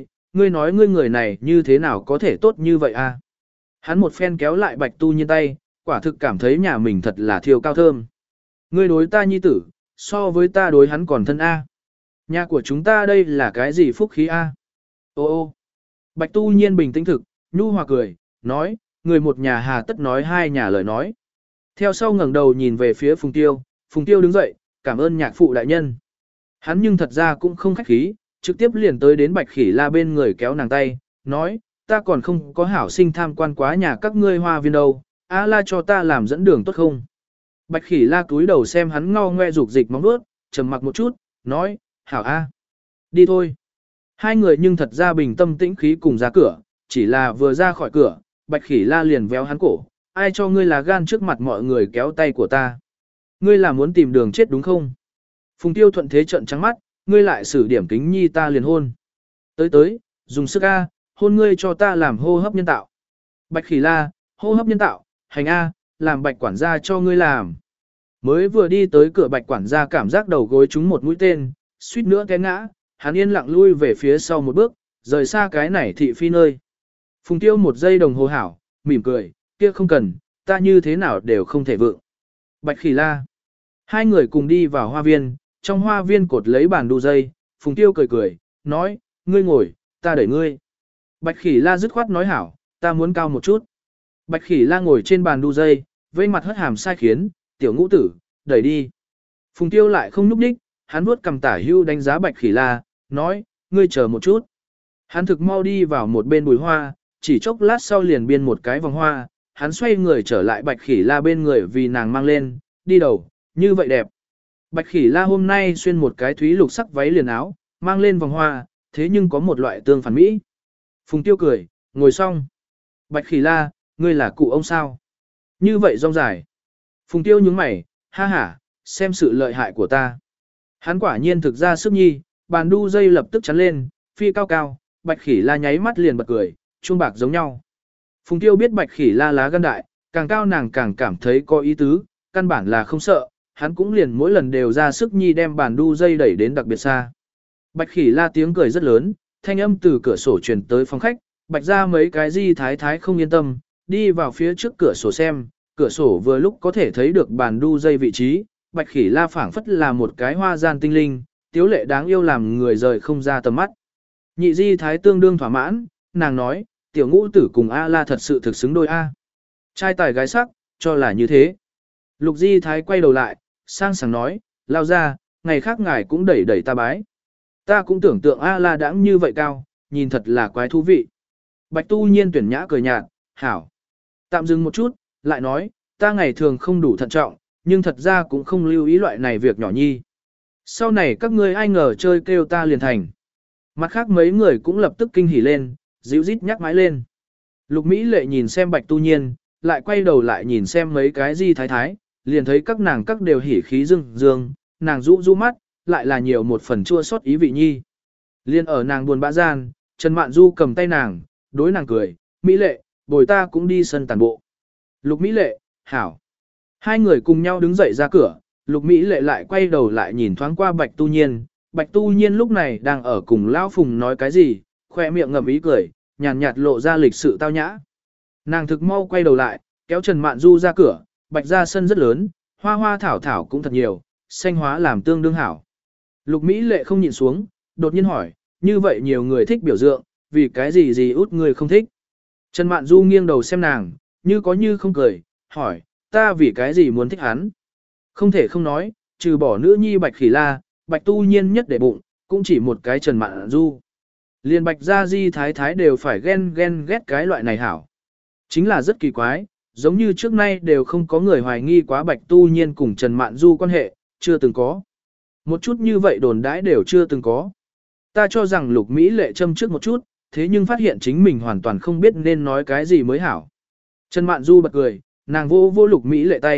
nói ngươi người này như thế nào có thể tốt như vậy a? Hắn một phen kéo lại Bạch Tu Nhiên tay, quả thực cảm thấy nhà mình thật là thiêu cao thơm. Ngươi đối ta nhi tử, so với ta đối hắn còn thân a. Nhà của chúng ta đây là cái gì phúc khí a? Ô ô. Bạch Tu Nhiên bình tĩnh thực, nhu hòa cười, nói, người một nhà hà tất nói hai nhà lời nói. Theo sau ngẩng đầu nhìn về phía Phùng Tiêu đứng dậy, cảm ơn nhạc phụ đại nhân. Hắn nhưng thật ra cũng không khách khí, trực tiếp liền tới đến Bạch Khỉ La bên người kéo nàng tay, nói, ta còn không có hảo sinh tham quan quá nhà các ngươi hoa viên đâu, A La cho ta làm dẫn đường tốt không? Bạch Khỉ La cúi đầu xem hắn ngao ngoe dục dịch móng vuốt, trầm mặc một chút, nói, hảo A. Đi thôi. Hai người nhưng thật ra bình tâm tĩnh khí cùng ra cửa, chỉ là vừa ra khỏi cửa, Bạch Khỉ La liền véo hắn cổ, ai cho ngươi là gan trước mặt mọi người kéo tay của ta. Ngươi là muốn tìm đường chết đúng không? Phùng Tiêu thuận thế trợn trắng mắt, ngươi lại xử điểm kính nhi ta liền hôn. Tới, dùng sức A, hôn ngươi cho ta làm hô hấp nhân tạo. Bạch Khỉ La, hô hấp nhân tạo, hành A, làm Bạch quản gia cho ngươi làm. Mới vừa đi tới cửa Bạch quản gia cảm giác đầu gối trúng một mũi tên, suýt nữa té ngã, hắn yên lặng lui về phía sau một bước, rời xa cái này thị phi nơi. Phùng Tiêu một giây đồng hồ hảo, mỉm cười, kia không cần, ta như thế nào đều không thể vượng. Bạch Khỉ La. Hai người cùng đi vào hoa viên, trong hoa viên cột lấy bàn đu dây, Phùng Tiêu cười, nói, ngươi ngồi, ta đẩy ngươi. Bạch Khỉ La dứt khoát nói hảo, ta muốn cao một chút. Bạch Khỉ La ngồi trên bàn đu dây, vây mặt hất hàm sai khiến, tiểu ngũ tử, đẩy đi. Phùng Tiêu lại không núp đích, hắn vuốt cầm tả hưu đánh giá Bạch Khỉ La, nói, ngươi chờ một chút. Hắn thực mau đi vào một bên bùi hoa, chỉ chốc lát sau liền biên một cái vòng hoa, hắn xoay người trở lại Bạch Khỉ La bên người vì nàng mang lên, đi đầu, như vậy đẹp. Bạch Khỉ La hôm nay xuyên một cái thúy lục sắc váy liền áo, mang lên vòng hoa, thế nhưng có một loại tương phản mỹ. Phùng Tiêu cười, ngồi xong. Bạch Khỉ La, ngươi là cụ ông sao? Như vậy rong dài. Phùng Tiêu nhướng mày, ha ha, xem sự lợi hại của ta. Hắn quả nhiên thực ra sức nhi, bàn đu dây lập tức chắn lên, phi cao cao, Bạch Khỉ La nháy mắt liền bật cười, chuông bạc giống nhau. Phùng Tiêu biết Bạch Khỉ La lá gan đại, càng cao nàng càng cảm thấy có ý tứ, căn bản là không sợ, hắn cũng liền mỗi lần đều ra sức nhi đem bàn đu dây đẩy đến đặc biệt xa. Bạch Khỉ La tiếng cười rất lớn, thanh âm từ cửa sổ truyền tới phòng khách, Bạch ra mấy cái di thái thái không yên tâm, đi vào phía trước cửa sổ xem, cửa sổ vừa lúc có thể thấy được bàn đu dây vị trí, Bạch Khỉ La phảng phất là một cái hoa gian tinh linh, tiếu lệ đáng yêu làm người rời không ra tầm mắt. Nhị di thái tương đương thỏa mãn, nàng nói, tiểu ngũ tử cùng A La thật sự thực xứng đôi A. Trai tài gái sắc, cho là như thế. Lục di thái quay đầu lại, sang sảng nói, lao ra, ngày khác ngài cũng đẩy đẩy ta bái. Ta cũng tưởng tượng A La đãng như vậy cao, nhìn thật là quái thú vị. Bạch Tu Nhiên tuyển nhã cười nhạt, hảo. Tạm dừng một chút, lại nói, ta ngày thường không đủ thận trọng, nhưng thật ra cũng không lưu ý loại này việc nhỏ nhi. Sau này các ngươi ai ngờ chơi kêu ta liền thành. Mặt khác mấy người cũng lập tức kinh hỉ lên, dịu rít nhắc mãi lên. Lục Mỹ Lệ nhìn xem Bạch Tu Nhiên, lại quay đầu lại nhìn xem mấy cái di thái thái, liền thấy các nàng các đều hỉ khí dương dương, nàng rũ rũ mắt, lại là nhiều một phần chua xót ý vị nhi. Liên ở nàng buồn bã gian, Trần Mạn Du cầm tay nàng, đối nàng cười, Mỹ Lệ, bồi ta cũng đi sân tàn bộ. Lục Mỹ Lệ, hảo. Hai người cùng nhau đứng dậy ra cửa, Lục Mỹ Lệ lại quay đầu lại nhìn thoáng qua Bạch Tu Nhiên. Bạch Tu Nhiên lúc này đang ở cùng Lão Phùng nói cái gì, khoe miệng ngậm ý cười, nhàn nhạt lộ ra lịch sự tao nhã. Nàng thực mau quay đầu lại, kéo Trần Mạn Du ra cửa, Bạch ra sân rất lớn, hoa hoa thảo thảo cũng thật nhiều, xanh hóa làm tương đương hảo. Lục Mỹ Lệ không nhịn xuống, đột nhiên hỏi, như vậy nhiều người thích biểu tượng, vì cái gì gì út người không thích. Trần Mạn Du nghiêng đầu xem nàng, như có như không cười, hỏi, ta vì cái gì muốn thích hắn. Không thể không nói, trừ bỏ nữ nhi Bạch Khỉ La, Bạch Tu Nhiên nhất để bụng, cũng chỉ một cái Trần Mạn Du. Liên Bạch gia di thái thái đều phải ghen ghét cái loại này hảo. Chính là rất kỳ quái, giống như trước nay đều không có người hoài nghi quá Bạch Tu Nhiên cùng Trần Mạn Du quan hệ, chưa từng có. Một chút như vậy đồn đãi đều chưa từng có. Ta cho rằng Lục Mỹ Lệ châm trước một chút, thế nhưng phát hiện chính mình hoàn toàn không biết nên nói cái gì mới hảo. Trần Mạn Du bật cười, nàng vô Lục Mỹ Lệ tay,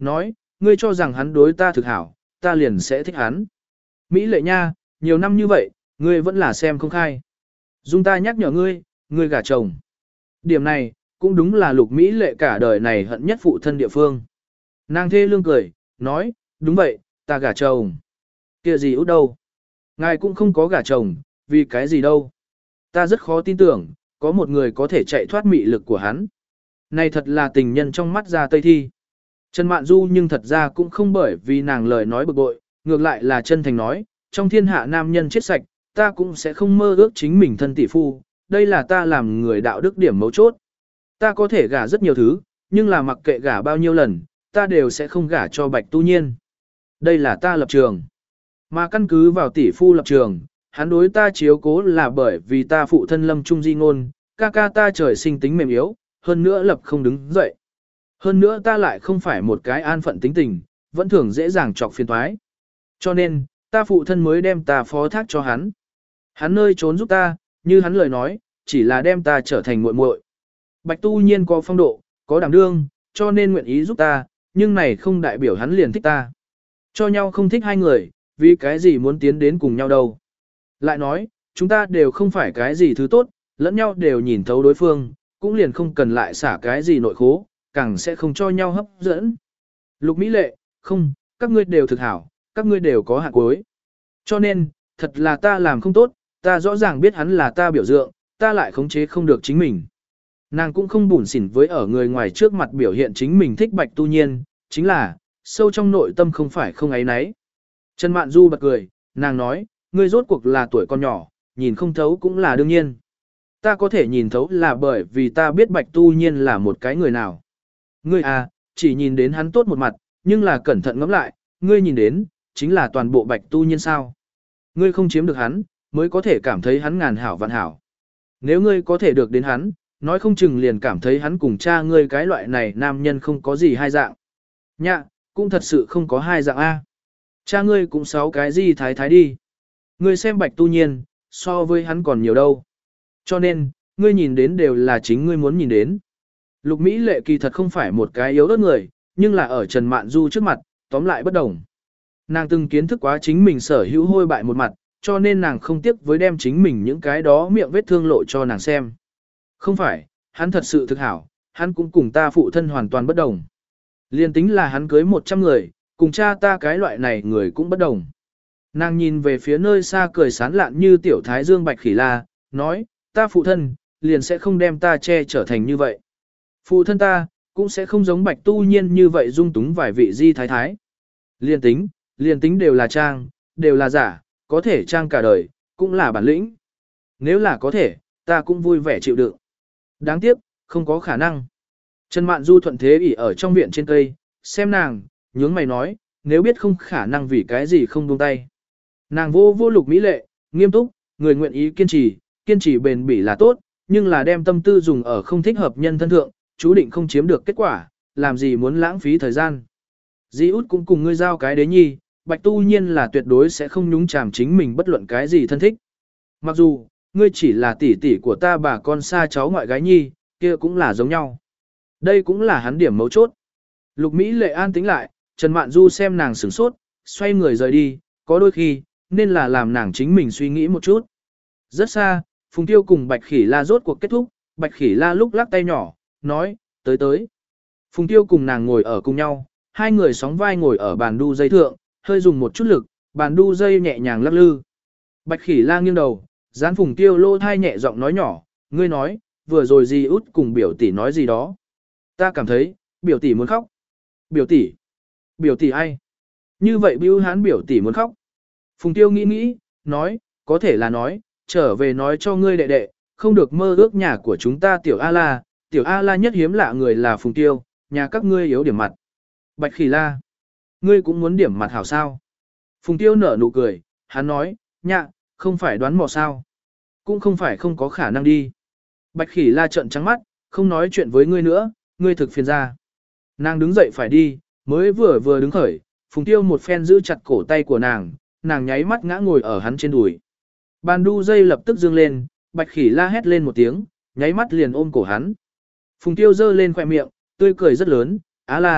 nói, ngươi cho rằng hắn đối ta thực hảo, ta liền sẽ thích hắn. Mỹ lệ nha, nhiều năm như vậy, ngươi vẫn là xem không khai. Dung ta nhắc nhở ngươi, ngươi gả chồng. Điểm này, cũng đúng là Lục Mỹ lệ cả đời này hận nhất phụ thân địa phương. Nàng thê lương cười, nói, đúng vậy, ta gả chồng. Kia gì út đâu? Ngài cũng không có gả chồng, vì cái gì đâu? Ta rất khó tin tưởng, có một người có thể chạy thoát mị lực của hắn. Này thật là tình nhân trong mắt ra Tây Thi. Trần Mạn Du nhưng thật ra cũng không bởi vì nàng lời nói bực bội, ngược lại là chân thành nói, trong thiên hạ nam nhân chết sạch, ta cũng sẽ không mơ ước chính mình thân tỷ phu, đây là ta làm người đạo đức điểm mấu chốt. Ta có thể gả rất nhiều thứ, nhưng là mặc kệ gả bao nhiêu lần, ta đều sẽ không gả cho Bạch Tu Nhiên. Đây là ta lập trường. Mà căn cứ vào tỷ phu lập trường, hắn đối ta chiếu cố là bởi vì ta phụ thân Lâm Trung di ngôn, ca ca ta trời sinh tính mềm yếu, hơn nữa lập không đứng dậy. Hơn nữa ta lại không phải một cái an phận tính tình, vẫn thường dễ dàng chọc phiền toái. Cho nên, ta phụ thân mới đem ta phó thác cho hắn. Hắn nơi trốn giúp ta, như hắn lời nói, chỉ là đem ta trở thành muội muội. Bạch Tu Nhiên có phong độ, có đảm đương, cho nên nguyện ý giúp ta, nhưng này không đại biểu hắn liền thích ta. Cho nhau không thích hai người, vì cái gì muốn tiến đến cùng nhau đâu. Lại nói, chúng ta đều không phải cái gì thứ tốt, lẫn nhau đều nhìn thấu đối phương, cũng liền không cần lại xả cái gì nội khố, càng sẽ không cho nhau hấp dẫn. Lục Mỹ lệ, không, các ngươi đều thực hảo, các ngươi đều có hạn cuối. Cho nên, thật là ta làm không tốt, ta rõ ràng biết hắn là ta biểu tượng, ta lại khống chế không được chính mình. Nàng cũng không bủn xỉn với ở người ngoài trước mặt biểu hiện chính mình thích Bạch Tu Nhiên, chính là, sâu trong nội tâm không phải không ấy nấy. Trần Mạn Du bật cười, nàng nói, ngươi rốt cuộc là tuổi con nhỏ, nhìn không thấu cũng là đương nhiên. Ta có thể nhìn thấu là bởi vì ta biết Bạch Tu Nhiên là một cái người nào. Ngươi à, chỉ nhìn đến hắn tốt một mặt, nhưng là cẩn thận ngẫm lại, ngươi nhìn đến, chính là toàn bộ Bạch Tu Nhiên sao. Ngươi không chiếm được hắn, mới có thể cảm thấy hắn ngàn hảo vạn hảo. Nếu ngươi có thể được đến hắn, nói không chừng liền cảm thấy hắn cùng cha ngươi cái loại này nam nhân không có gì hai dạng. Nhạ, cũng thật sự không có hai dạng A. Cha ngươi cũng sáu cái gì thái thái đi. Ngươi xem Bạch Tu Nhiên, so với hắn còn nhiều đâu. Cho nên, ngươi nhìn đến đều là chính ngươi muốn nhìn đến. Lục Mỹ lệ kỳ thật không phải một cái yếu ớt người, nhưng là ở Trần Mạn Du trước mặt, tóm lại bất đồng. Nàng từng kiến thức quá chính mình sở hữu hôi bại một mặt, cho nên nàng không tiếc với đem chính mình những cái đó miệng vết thương lộ cho nàng xem. Không phải, hắn thật sự thực hảo, hắn cũng cùng ta phụ thân hoàn toàn bất đồng. Liên tính là hắn cưới 100 người, cùng cha ta cái loại này người cũng bất đồng. Nàng nhìn về phía nơi xa cười sán lạn như tiểu thái dương Bạch Khỉ La, nói, ta phụ thân, liền sẽ không đem ta che trở thành như vậy. Phụ thân ta, cũng sẽ không giống Bạch Tu Nhiên như vậy dung túng vài vị di thái thái. Liên tính đều là trang, đều là giả, có thể trang cả đời, cũng là bản lĩnh. Nếu là có thể, ta cũng vui vẻ chịu đựng. Đáng tiếc, không có khả năng. Trần Mạn Du thuận thế ỉ ở trong viện trên cây, xem nàng, nhướng mày nói, nếu biết không khả năng vì cái gì không buông tay. Nàng vô Lục Mỹ lệ, nghiêm túc, người nguyện ý kiên trì bền bỉ là tốt, nhưng là đem tâm tư dùng ở không thích hợp nhân thân thượng, chú định không chiếm được kết quả, làm gì muốn lãng phí thời gian. Di út cũng cùng ngươi giao cái đế nhi, Bạch Tu Nhiên là tuyệt đối sẽ không nhúng chàm chính mình bất luận cái gì thân thích. Mặc dù, ngươi chỉ là tỷ tỷ của ta bà con xa cháu ngoại gái nhi, kia cũng là giống nhau. Đây cũng là hắn điểm mấu chốt. Lục Mỹ lệ an tính lại, Trần Mạn Du xem nàng sửng sốt, xoay người rời đi, có đôi khi, nên là làm nàng chính mình suy nghĩ một chút. Rất xa, Phùng Tiêu cùng Bạch Khỉ La rốt cuộc kết thúc, Bạch Khỉ La lúc lắc tay nhỏ, nói, tới. Phùng Tiêu cùng nàng ngồi ở cùng nhau, hai người sóng vai ngồi ở bàn đu dây thượng, hơi dùng một chút lực, bàn đu dây nhẹ nhàng lắc lư. Bạch Khỉ La nghiêng đầu, dán Phùng Tiêu lô thai nhẹ giọng nói nhỏ, ngươi nói, vừa rồi Di út cùng biểu tỷ nói gì đó. Ta cảm thấy, biểu tỷ muốn khóc. Biểu tỷ ai? Như vậy bưu hán biểu tỷ muốn khóc. Phùng Tiêu nghĩ, nói, có thể là nói, trở về nói cho ngươi đệ đệ, không được mơ ước nhà của chúng ta tiểu A-la nhất hiếm lạ người là Phùng Tiêu, nhà các ngươi yếu điểm mặt. Bạch Khỉ La, ngươi cũng muốn điểm mặt hảo sao? Phùng Tiêu nở nụ cười, hắn nói, nhạ, không phải đoán mò sao. Cũng không phải không có khả năng đi. Bạch Khỉ La trợn trắng mắt, không nói chuyện với ngươi nữa, ngươi thực phiền ra. Nàng đứng dậy phải đi, mới vừa đứng khởi, Phùng Tiêu một phen giữ chặt cổ tay của nàng nháy mắt ngã ngồi ở hắn trên đùi. Bàn đu dây lập tức dương lên, Bạch Khỉ La hét lên một tiếng, nháy mắt liền ôm cổ hắn. Phùng Tiêu giơ lên khóe miệng, tươi cười rất lớn, á la,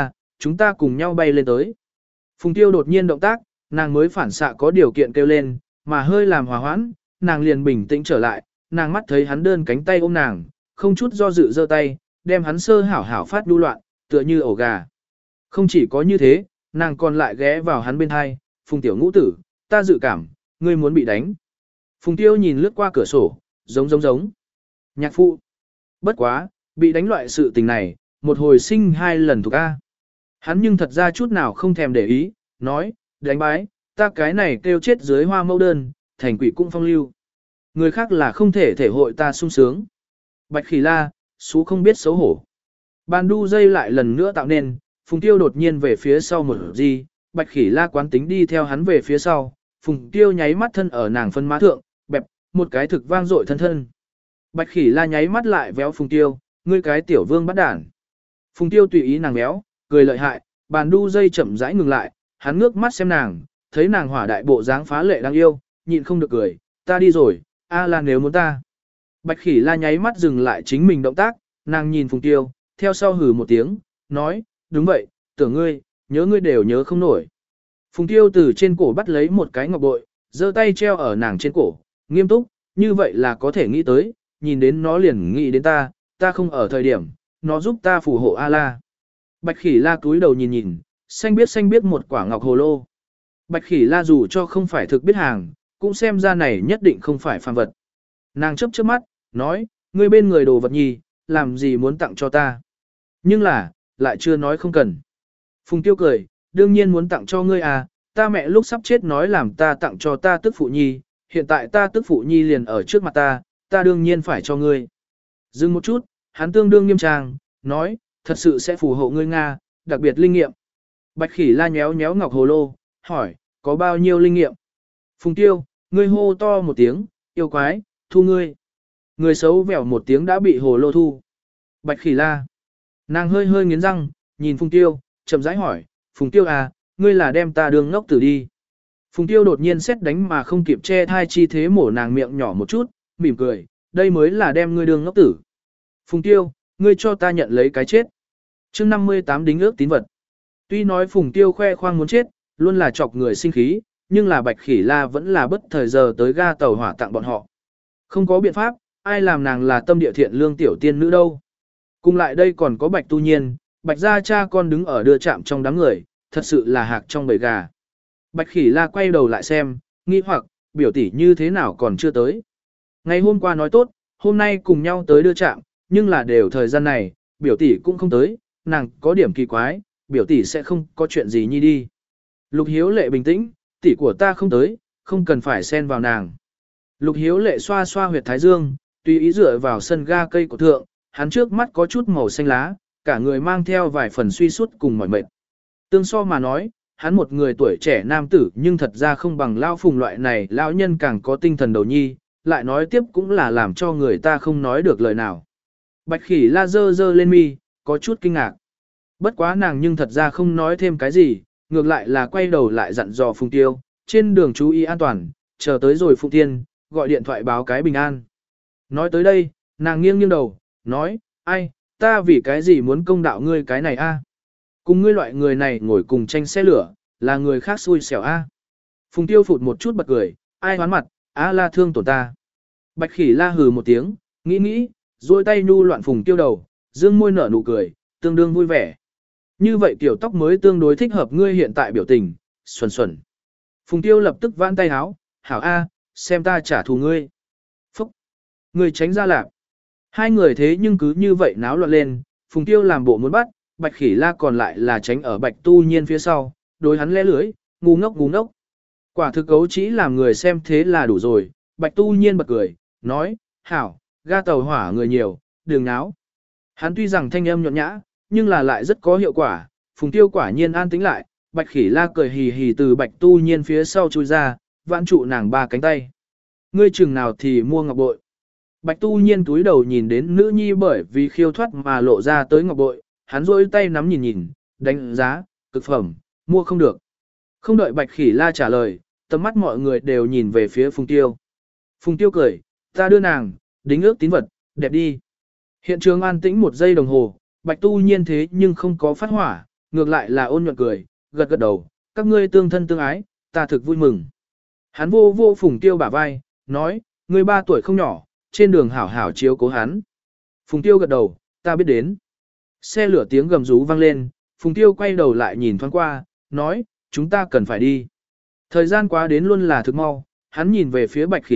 chúng ta cùng nhau bay lên tới. Phùng Tiêu đột nhiên động tác, nàng mới phản xạ có điều kiện kêu lên, mà hơi làm hòa hoãn, nàng liền bình tĩnh trở lại, nàng mắt thấy hắn đơn cánh tay ôm nàng, không chút do dự giơ tay, đem hắn sơ hảo hảo phát đu loạn, tựa như ổ gà. Không chỉ có như thế, nàng còn lại ghé vào hắn bên hai, Phùng tiểu ngũ tử, ta dự cảm, ngươi muốn bị đánh. Phùng Tiêu nhìn lướt qua cửa sổ, giống. Nhạc phụ. Bất quá, bị đánh loại sự tình này, một hồi sinh 2 lần thuộc A. Hắn nhưng thật ra chút nào không thèm để ý, nói, đánh bái, ta cái này kêu chết dưới hoa mẫu đơn, thành quỷ cũng phong lưu. Người khác là không thể thể hội ta sung sướng. Bạch Khỉ La, xú không biết xấu hổ. Bàn đu dây lại lần nữa tạo nên, Phùng Tiêu đột nhiên về phía sau một gì, Bạch Khỉ La quán tính đi theo hắn về phía sau, Phùng Tiêu nháy mắt thân ở nàng phân má thượng, bẹp, một cái thực vang dội thân. Bạch Khỉ La nháy mắt lại véo Phùng Tiêu, ngươi cái tiểu vương bắt đản. Phùng Tiêu tùy ý nàng véo, cười lợi hại, bàn đu dây chậm rãi ngừng lại, hắn ngước mắt xem nàng, thấy nàng hỏa đại bộ dáng phá lệ đáng yêu, nhịn không được cười, ta đi rồi, a là nếu muốn ta. Bạch Khỉ La nháy mắt dừng lại chính mình động tác, nàng nhìn Phùng Tiêu, theo sau hừ một tiếng, nói, đúng vậy, tưởng ngươi, nhớ ngươi đều nhớ không nổi. Phùng Tiêu từ trên cổ bắt lấy một cái ngọc bội, giơ tay treo ở nàng trên cổ, nghiêm túc, như vậy là có thể nghĩ tới, nhìn đến nó liền nghĩ đến ta không ở thời điểm, nó giúp ta phù hộ A-la. Bạch Khỉ La cúi đầu nhìn, xanh biết một quả ngọc hồ lô. Bạch Khỉ La dù cho không phải thực biết hàng, cũng xem ra này nhất định không phải phàm vật. Nàng chớp mắt, nói, ngươi bên người đồ vật nhì, làm gì muốn tặng cho ta. Nhưng là, lại chưa nói không cần. Phùng Tiêu cười, đương nhiên muốn tặng cho ngươi à, ta mẹ lúc sắp chết nói làm ta tặng cho ta tức phụ nhi, hiện tại ta tức phụ nhi liền ở trước mặt ta đương nhiên phải cho ngươi. Dừng một chút, hắn tương đương nghiêm trang, nói, thật sự sẽ phù hộ ngươi Nga, đặc biệt linh nghiệm. Bạch Khỉ La nhéo ngọc hồ lô, hỏi, có bao nhiêu linh nghiệm? Phùng Tiêu, ngươi hô to một tiếng, yêu quái, thu ngươi. Người xấu vẻo một tiếng đã bị hồ lô thu. Bạch Khỉ La. Nàng hơi nghiến răng, nhìn Phùng Tiêu, chậm rãi hỏi, Phùng Tiêu à, ngươi là đem ta đường ngốc tử đi. Phùng Tiêu đột nhiên xét đánh mà không kịp che thai chi thế mổ nàng miệng nhỏ một chút, mỉm cười, đây mới là đem ngươi đường ngốc tử. Phùng Tiêu, ngươi cho ta nhận lấy cái chết. Chương 58 đính ước tín vật. Tuy nói Phùng Tiêu khoe khoang muốn chết, luôn là chọc người sinh khí, nhưng là Bạch Khỉ La vẫn là bất thời giờ tới ga tàu hỏa tặng bọn họ. Không có biện pháp, ai làm nàng là tâm địa thiện lương tiểu tiên nữ đâu. Cùng lại đây còn có Bạch Tu Nhiên, Bạch gia cha con đứng ở đưa chạm trong đám người, thật sự là hạc trong bầy gà. Bạch Khỉ La quay đầu lại xem, nghi hoặc, biểu tỷ như thế nào còn chưa tới. Ngày hôm qua nói tốt, hôm nay cùng nhau tới đưa chạm, nhưng là đều thời gian này, biểu tỷ cũng không tới, nàng có điểm kỳ quái, biểu tỷ sẽ không có chuyện gì nhi đi. Lục Hiếu Lệ bình tĩnh, tỷ của ta không tới, không cần phải xen vào nàng. Lục Hiếu Lệ xoa xoa huyệt thái dương, tùy ý dựa vào sân ga cây của thượng, hắn trước mắt có chút màu xanh lá, cả người mang theo vài phần suy sút cùng mỏi mệt. Tương so mà nói, hắn một người tuổi trẻ nam tử nhưng thật ra không bằng lao Phùng loại này lão nhân càng có tinh thần đầu nhi, lại nói tiếp cũng là làm cho người ta không nói được lời nào. Bạch Khỉ La dơ lên mi, có chút kinh ngạc. Bất quá nàng nhưng thật ra không nói thêm cái gì, ngược lại là quay đầu lại dặn dò Phùng Tiêu, trên đường chú ý an toàn, chờ tới rồi Phụng Tiên, gọi điện thoại báo cái bình an. Nói tới đây, nàng nghiêng đầu, nói, ai, ta vì cái gì muốn công đạo ngươi cái này a? Cùng ngươi loại người này ngồi cùng tranh xe lửa, là người khác xui xẻo a. Phùng Tiêu phụt một chút bật cười, ai hoán mặt, á la thương tổn ta. Bạch Khỉ La hừ một tiếng, nghĩ, duỗi tay nhu loạn Phùng Tiêu đầu, dương môi nở nụ cười, tương đương vui vẻ. Như vậy kiểu tóc mới tương đối thích hợp ngươi hiện tại biểu tình, xuẩn. Phùng Tiêu lập tức vãn tay háo, hảo a, xem ta trả thù ngươi. Phúc! Ngươi tránh ra lạc. Hai người thế nhưng cứ như vậy náo loạn lên, Phùng Tiêu làm bộ muốn bắt, Bạch Khỉ La còn lại là tránh ở Bạch Tu Nhiên phía sau, đối hắn lẽ lưới, ngu ngốc. Quả thực cấu chỉ làm người xem thế là đủ rồi, Bạch Tu Nhiên bật cười, nói, hảo, ga tàu hỏa người nhiều, đừng náo. Hắn tuy rằng thanh âm nhọn nhã, nhưng là lại rất có hiệu quả, Phùng Tiêu quả nhiên an tĩnh lại, Bạch Khỉ La cười hì hì từ Bạch Tu Nhiên phía sau chui ra, vãn trụ nàng ba cánh tay. Ngươi chừng nào thì mua ngọc bội. Bạch Tu Nhiên túi đầu nhìn đến nữ nhi bởi vì khiêu thoát mà lộ ra tới ngọc bội, hắn rôi tay nắm nhìn, đánh giá, cực phẩm, mua không được. Không đợi Bạch Khỉ La trả lời, tầm mắt mọi người đều nhìn về phía Phùng Tiêu. Phùng Tiêu cười, ta đưa nàng, đính ước tín vật, đẹp đi. Hiện trường an tĩnh một giây đồng hồ, Bạch Tu Nhiên thế nhưng không có phát hỏa, ngược lại là ôn nhuận cười, gật gật đầu, các ngươi tương thân tương ái, ta thực vui mừng. Hắn vô vô Phùng Tiêu bả vai, nói, ngươi 3 tuổi không nhỏ, trên đường hảo hảo chiếu cố hắn. Phùng Tiêu gật đầu, ta biết đến. Xe lửa tiếng gầm rú vang lên, Phùng Tiêu quay đầu lại nhìn thoáng qua, nói, chúng ta cần phải đi. Thời gian quá đến luôn là thực mau, hắn nhìn về phía Bạch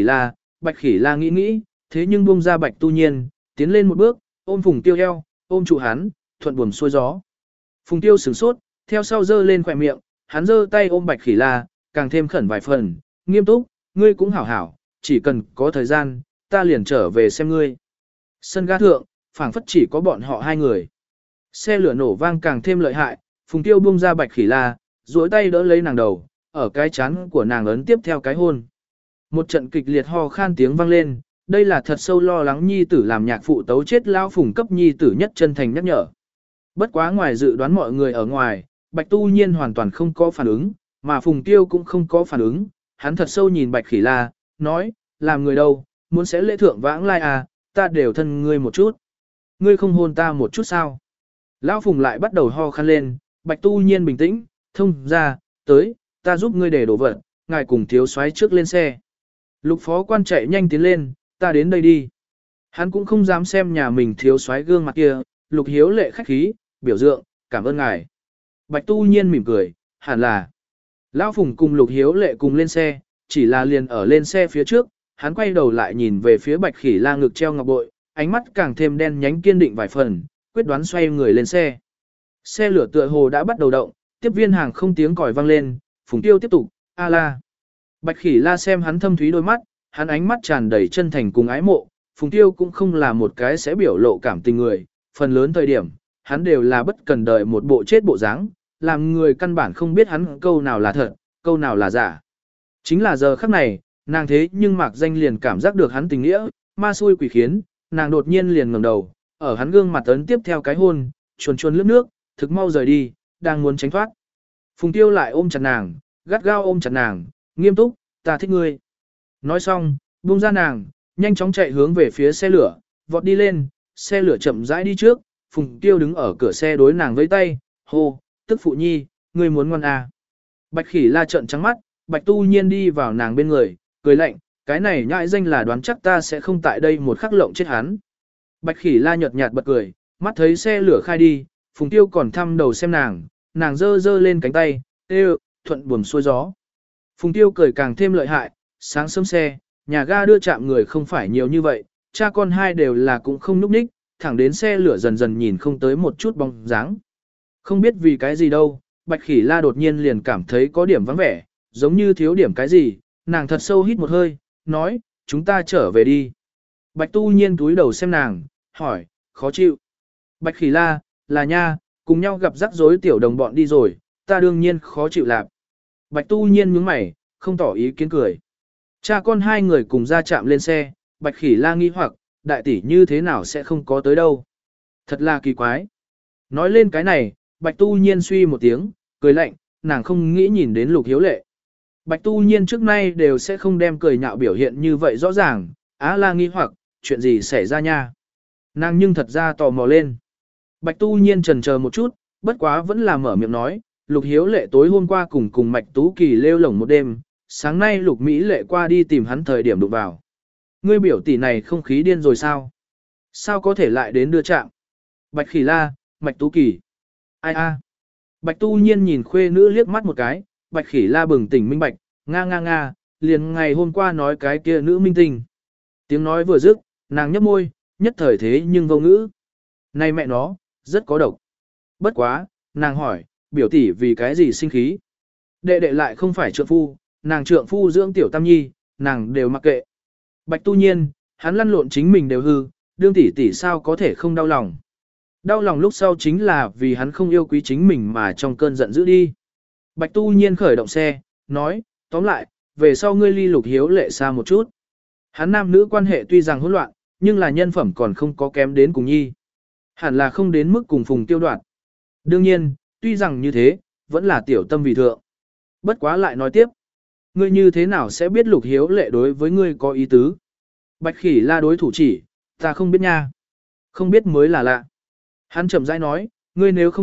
Khỉ La nghĩ nghĩ, thế nhưng buông ra Bạch Tu Nhiên, tiến lên một bước, ôm Phùng Tiêu eo, ôm trụ hắn, thuận buồm xuôi gió. Phùng Tiêu sửng sốt, theo sau giơ lên khỏe miệng, hắn giơ tay ôm Bạch Khỉ La, càng thêm khẩn vài phần, nghiêm túc, ngươi cũng hảo hảo, chỉ cần có thời gian, ta liền trở về xem ngươi. Sân ga thượng, phảng phất chỉ có bọn họ 2 người. Xe lửa nổ vang càng thêm lợi hại, Phùng Tiêu buông ra Bạch Khỉ La, duỗi tay đỡ lấy nàng đầu, ở cái chán của nàng ấn tiếp theo cái hôn. Một trận kịch liệt ho khan tiếng vang lên, đây là thật sâu lo lắng nhi tử làm nhạc phụ tấu chết lao Phùng cấp nhi tử nhất chân thành nhắc nhở. Bất quá ngoài dự đoán mọi người ở ngoài, Bạch Tu Nhiên hoàn toàn không có phản ứng, mà Phùng Tiêu cũng không có phản ứng, hắn thật sâu nhìn Bạch Khỉ La, nói, làm người đâu, muốn sẽ lễ thượng vãng lai à, ta đều thân ngươi một chút. Ngươi không hôn ta một chút sao? Lão Phùng lại bắt đầu ho khan lên, Bạch Tu Nhiên bình tĩnh, thông ra, tới, ta giúp ngươi để đổ vật, ngài cùng thiếu soái trước lên xe. Lục phó quan chạy nhanh tiến lên, ta đến đây đi. Hắn cũng không dám xem nhà mình thiếu soái gương mặt kia, Lục Hiếu Lệ khách khí, biểu dượng, cảm ơn ngài. Bạch Tu Nhiên mỉm cười, hẳn là. Lão Phùng cùng Lục Hiếu Lệ cùng lên xe, chỉ là liền ở lên xe phía trước, hắn quay đầu lại nhìn về phía Bạch Khỉ La ngực treo ngọc bội, ánh mắt càng thêm đen nhánh kiên định vài phần, quyết đoán xoay người lên xe. Xe lửa tựa hồ đã bắt đầu động, tiếp viên hàng không tiếng còi vang lên, Phùng Tiêu tiếp tục, a la. Bạch Khỉ La xem hắn thâm thúy đôi mắt, hắn ánh mắt tràn đầy chân thành cùng ái mộ, Phùng Tiêu cũng không là một cái sẽ biểu lộ cảm tình người, phần lớn thời điểm, hắn đều là bất cần đời một bộ chết bộ dáng, làm người căn bản không biết hắn câu nào là thật, câu nào là giả. Chính là giờ khắc này, nàng thế nhưng mạc danh liền cảm giác được hắn tình nghĩa, ma xui quỷ khiến, nàng đột nhiên liền ngẩng đầu, ở hắn gương mặt ấn tiếp theo cái hôn, chuồn chuồn lướt nước, thực mau rời đi, đang muốn tránh thoát. Phùng Tiêu lại ôm chặt nàng, gắt gao ôm chặt nàng, nghiêm túc, ta thích ngươi. Nói xong, buông ra nàng, nhanh chóng chạy hướng về phía xe lửa, vọt đi lên, xe lửa chậm rãi đi trước, Phùng Tiêu đứng ở cửa xe đối nàng với tay, hô, tức phụ nhi, ngươi muốn ngoan à. Bạch Khỉ La trợn trắng mắt, Bạch Tu Nhiên đi vào nàng bên người, cười lạnh, cái này nhãi danh là đoán chắc ta sẽ không tại đây một khắc lộng chết hắn. Bạch Khỉ La nhợt nhạt bật cười, mắt thấy xe lửa khai đi, Phùng Tiêu còn thăm đầu xem nàng, nàng giơ giơ lên cánh tay, thuận buồm xuôi gió. Phùng Tiêu cười càng thêm lợi hại, sáng sớm xe, nhà ga đưa chạm người không phải nhiều như vậy, cha con hai đều là cũng không núp ních, thẳng đến xe lửa dần dần nhìn không tới một chút bóng dáng. Không biết vì cái gì đâu, Bạch Khỉ La đột nhiên liền cảm thấy có điểm vắng vẻ, giống như thiếu điểm cái gì, nàng thật sâu hít một hơi, nói, chúng ta trở về đi. Bạch Tu Nhiên túi đầu xem nàng, hỏi, khó chịu. Bạch Khỉ La, là nha, cùng nhau gặp rắc rối tiểu đồng bọn đi rồi, ta đương nhiên khó chịu lạp. Bạch Tu Nhiên nhướng mày, không tỏ ý kiến cười. Cha con hai người cùng ra chạm lên xe, Bạch Khỉ La nghi hoặc, đại tỷ như thế nào sẽ không có tới đâu. Thật là kỳ quái. Nói lên cái này, Bạch Tu Nhiên suy một tiếng, cười lạnh, nàng không nghĩ nhìn đến Lục Hiếu Lệ. Bạch Tu Nhiên trước nay đều sẽ không đem cười nhạo biểu hiện như vậy rõ ràng, á la nghi hoặc, chuyện gì xảy ra nha. Nàng nhưng thật ra tò mò lên. Bạch Tu Nhiên chần chờ một chút, bất quá vẫn là mở miệng nói, Lục Hiếu Lệ tối hôm qua cùng Mạch Tú Kỳ lêu lổng một đêm, sáng nay Lục Mỹ Lệ qua đi tìm hắn thời điểm đụng vào. Ngươi biểu tỷ này không khí điên rồi sao? Sao có thể lại đến đưa trạng? Bạch Khỉ La, Mạch Tú Kỳ. Ai a? Bạch Tu Nhiên nhìn khuê nữ liếc mắt một cái, Bạch Khỉ La bừng tỉnh minh bạch, nga, liền ngày hôm qua nói cái kia nữ minh tinh. Tiếng nói vừa dứt, nàng nhấp môi, nhất thời thế nhưng vô ngữ. Này mẹ nó, rất có độc. Bất quá, nàng hỏi, biểu tỷ vì cái gì sinh khí? Đệ đệ lại không phải trượng phu, nàng trượng phu dưỡng tiểu tam nhi, nàng đều mặc kệ. Bạch Tu Nhiên, hắn lăn lộn chính mình đều hư, đương tỷ tỷ sao có thể không đau lòng. Đau lòng lúc sau chính là vì hắn không yêu quý chính mình mà trong cơn giận dữ đi. Bạch Tu Nhiên khởi động xe, nói, tóm lại, về sau ngươi ly Lục Hiếu Lệ xa một chút. Hắn nam nữ quan hệ tuy rằng hỗn loạn, nhưng là nhân phẩm còn không có kém đến cùng nhi. Hẳn là không đến mức cùng Phùng Tiêu đoạt. Đương nhiên, tuy rằng như thế, vẫn là tiểu tâm vì thượng. Bất quá lại nói tiếp. Ngươi như thế nào sẽ biết Lục Hiếu Lệ đối với ngươi có ý tứ? Bạch Khỉ La đối thủ chỉ, ta không biết nha. Không biết mới là lạ. Hắn chậm rãi nói, ngươi nếu không biết,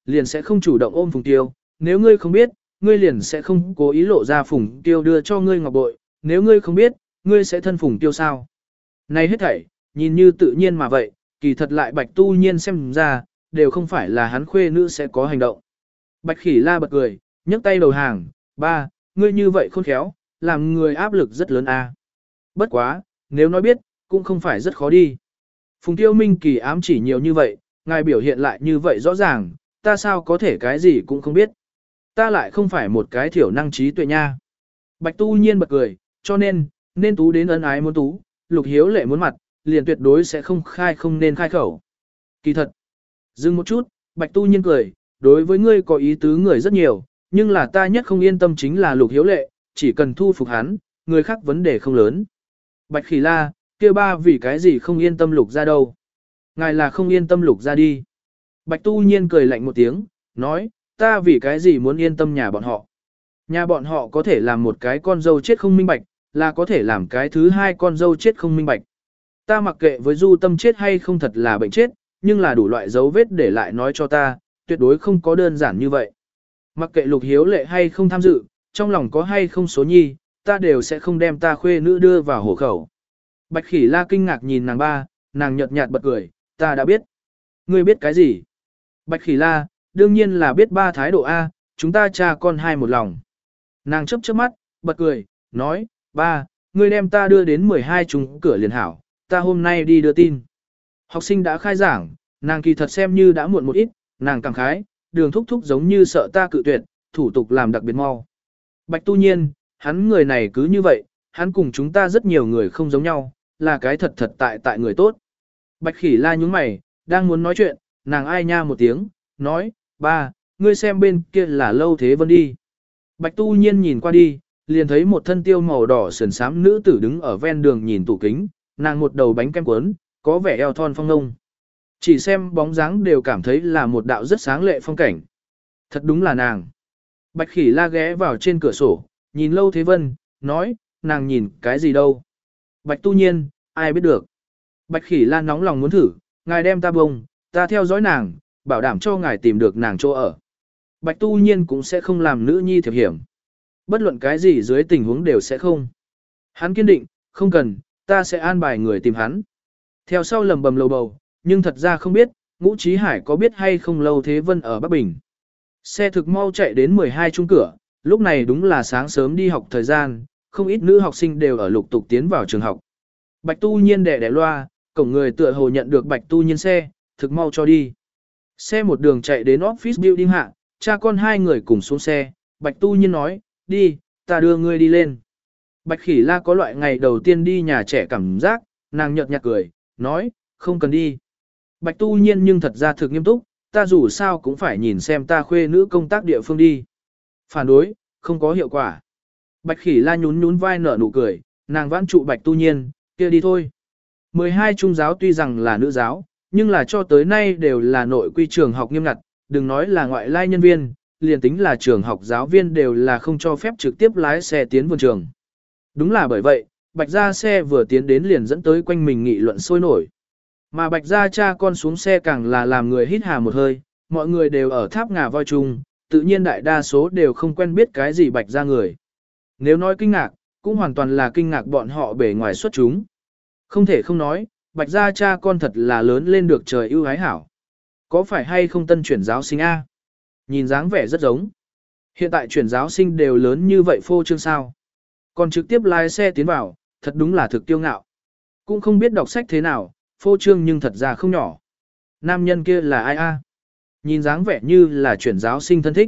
liền sẽ không chủ động ôm Phùng Tiêu, nếu ngươi không biết, ngươi liền sẽ không cố ý lộ ra Phùng Tiêu đưa cho ngươi ngọc bội, nếu ngươi không biết, ngươi sẽ thân Phùng Tiêu sao? Này hết thảy, nhìn như tự nhiên mà vậy, kỳ thật lại Bạch Tu Nhiên xem ra, đều không phải là hắn khuê nữ sẽ có hành động. Bạch Khỉ La bật cười, nhấc tay đầu hàng, ba, ngươi như vậy khôn khéo, làm người áp lực rất lớn a. Bất quá, nếu nói biết, cũng không phải rất khó đi. Phùng Tiêu Minh kỳ ám chỉ nhiều như vậy, ngài biểu hiện lại như vậy rõ ràng, ta sao có thể cái gì cũng không biết. Ta lại không phải một cái thiểu năng trí tuệ nha. Bạch Tu Nhiên bật cười, cho nên tú đến ân ái muốn tú, Lục Hiếu Lệ muốn mặt, liền tuyệt đối sẽ không nên khai khẩu. Kỳ thật. Dừng một chút, Bạch Tu Nhiên cười, đối với ngươi có ý tứ người rất nhiều, nhưng là ta nhất không yên tâm chính là Lục Hiếu Lệ, chỉ cần thu phục hắn, người khác vấn đề không lớn. Bạch Khỉ La, kia ba vì cái gì không yên tâm Lục ra đâu? Ngài là không yên tâm Lục ra đi. Bạch Tu Nhiên cười lạnh một tiếng, nói, ta vì cái gì muốn yên tâm nhà bọn họ? Nhà bọn họ có thể làm một cái con dâu chết không minh bạch, là có thể làm cái thứ hai con dâu chết không minh bạch. Ta mặc kệ với Du Tâm chết hay không thật là bệnh chết, nhưng là đủ loại dấu vết để lại nói cho ta, tuyệt đối không có đơn giản như vậy. Mặc kệ Lục Hiếu Lệ hay không tham dự, trong lòng có hay không số nhi, ta đều sẽ không đem ta khuê nữ đưa vào hổ khẩu. Bạch Khỉ La kinh ngạc nhìn nàng ba, nàng nhợt nhạt bật cười, ta đã biết. Ngươi biết cái gì? Bạch Khỉ La, đương nhiên là biết ba thái độ A, chúng ta cha con hai một lòng. Nàng chớp chớp mắt, bật cười, nói, ba, ngươi đem ta đưa đến 12 trùng cửa liền hảo, ta hôm nay đi đưa tin. Học sinh đã khai giảng, nàng kỳ thật xem như đã muộn một ít, nàng cảm khái, đường thúc thúc giống như sợ ta cự tuyệt, thủ tục làm đặc biệt mau. Bạch Tu Nhiên, hắn người này cứ như vậy, hắn cùng chúng ta rất nhiều người không giống nhau, là cái thật tại người tốt. Bạch Khỉ La nhúng mày, đang muốn nói chuyện, nàng ai nha một tiếng, nói, ba, ngươi xem bên kia là Lâu Thế Vân đi. Bạch Tu Nhiên nhìn qua đi, liền thấy một thân tiêu màu đỏ sườn xám nữ tử đứng ở ven đường nhìn tủ kính, nàng một đầu bánh kem cuốn, có vẻ eo thon phong nông. Chỉ xem bóng dáng đều cảm thấy là một đạo rất sáng lệ phong cảnh. Thật đúng là nàng. Bạch Khỉ La ghé vào trên cửa sổ, nhìn Lâu Thế Vân, nói, nàng nhìn cái gì đâu. Bạch Tu Nhiên, ai biết được. Bạch Khỉ La nóng lòng muốn thử, ngài đem ta bông, ta theo dõi nàng, bảo đảm cho ngài tìm được nàng chỗ ở. Bạch Tu Nhiên cũng sẽ không làm nữ nhi thiệp hiểm. Bất luận cái gì dưới tình huống đều sẽ không. Hắn kiên định, không cần, ta sẽ an bài người tìm hắn. Theo sau lầm bầm lầu bầu, nhưng thật ra không biết, Ngũ Chí Hải có biết hay không Lâu Thế Vân ở Bắc Bình. Xe thực mau chạy đến 12 trung cửa, lúc này đúng là sáng sớm đi học thời gian, không ít nữ học sinh đều ở lục tục tiến vào trường học. Bạch Tu Nhiên đẻ loa, cổng người tựa hồ nhận được Bạch Tu Nhiên xe, thực mau cho đi. Xe một đường chạy đến office building hạ, cha con hai người cùng xuống xe, Bạch Tu Nhiên nói, đi, ta đưa ngươi đi lên. Bạch Khỉ La có loại ngày đầu tiên đi nhà trẻ cảm giác, nàng nhợt nhạt cười, nói, không cần đi. Bạch Tu Nhiên nhưng thật ra thực nghiêm túc, ta dù sao cũng phải nhìn xem ta khuê nữ công tác địa phương đi. Phản đối, không có hiệu quả. Bạch Khỉ La nhún vai nở nụ cười, nàng vãn trụ Bạch Tu Nhiên, kia đi thôi. 12 trung giáo tuy rằng là nữ giáo, nhưng là cho tới nay đều là nội quy trường học nghiêm ngặt, đừng nói là ngoại lai nhân viên, liền tính là trường học giáo viên đều là không cho phép trực tiếp lái xe tiến vườn trường. Đúng là bởi vậy, Bạch Gia xe vừa tiến đến liền dẫn tới quanh mình nghị luận sôi nổi. Mà Bạch Gia cha con xuống xe càng là làm người hít hà một hơi, mọi người đều ở tháp ngà voi chung, tự nhiên đại đa số đều không quen biết cái gì Bạch Gia người. Nếu nói kinh ngạc, cũng hoàn toàn là kinh ngạc bọn họ bề ngoài xuất chúng. Không thể không nói, Bạch Gia cha con thật là lớn lên được trời ưu ái hảo. Có phải hay không tân chuyển giáo sinh A? Nhìn dáng vẻ rất giống. Hiện tại chuyển giáo sinh đều lớn như vậy phô trương sao. Còn trực tiếp lái xe tiến vào, thật đúng là thực tiêu ngạo. Cũng không biết đọc sách thế nào, phô trương nhưng thật ra không nhỏ. Nam nhân kia là ai A? Nhìn dáng vẻ như là chuyển giáo sinh thân thích.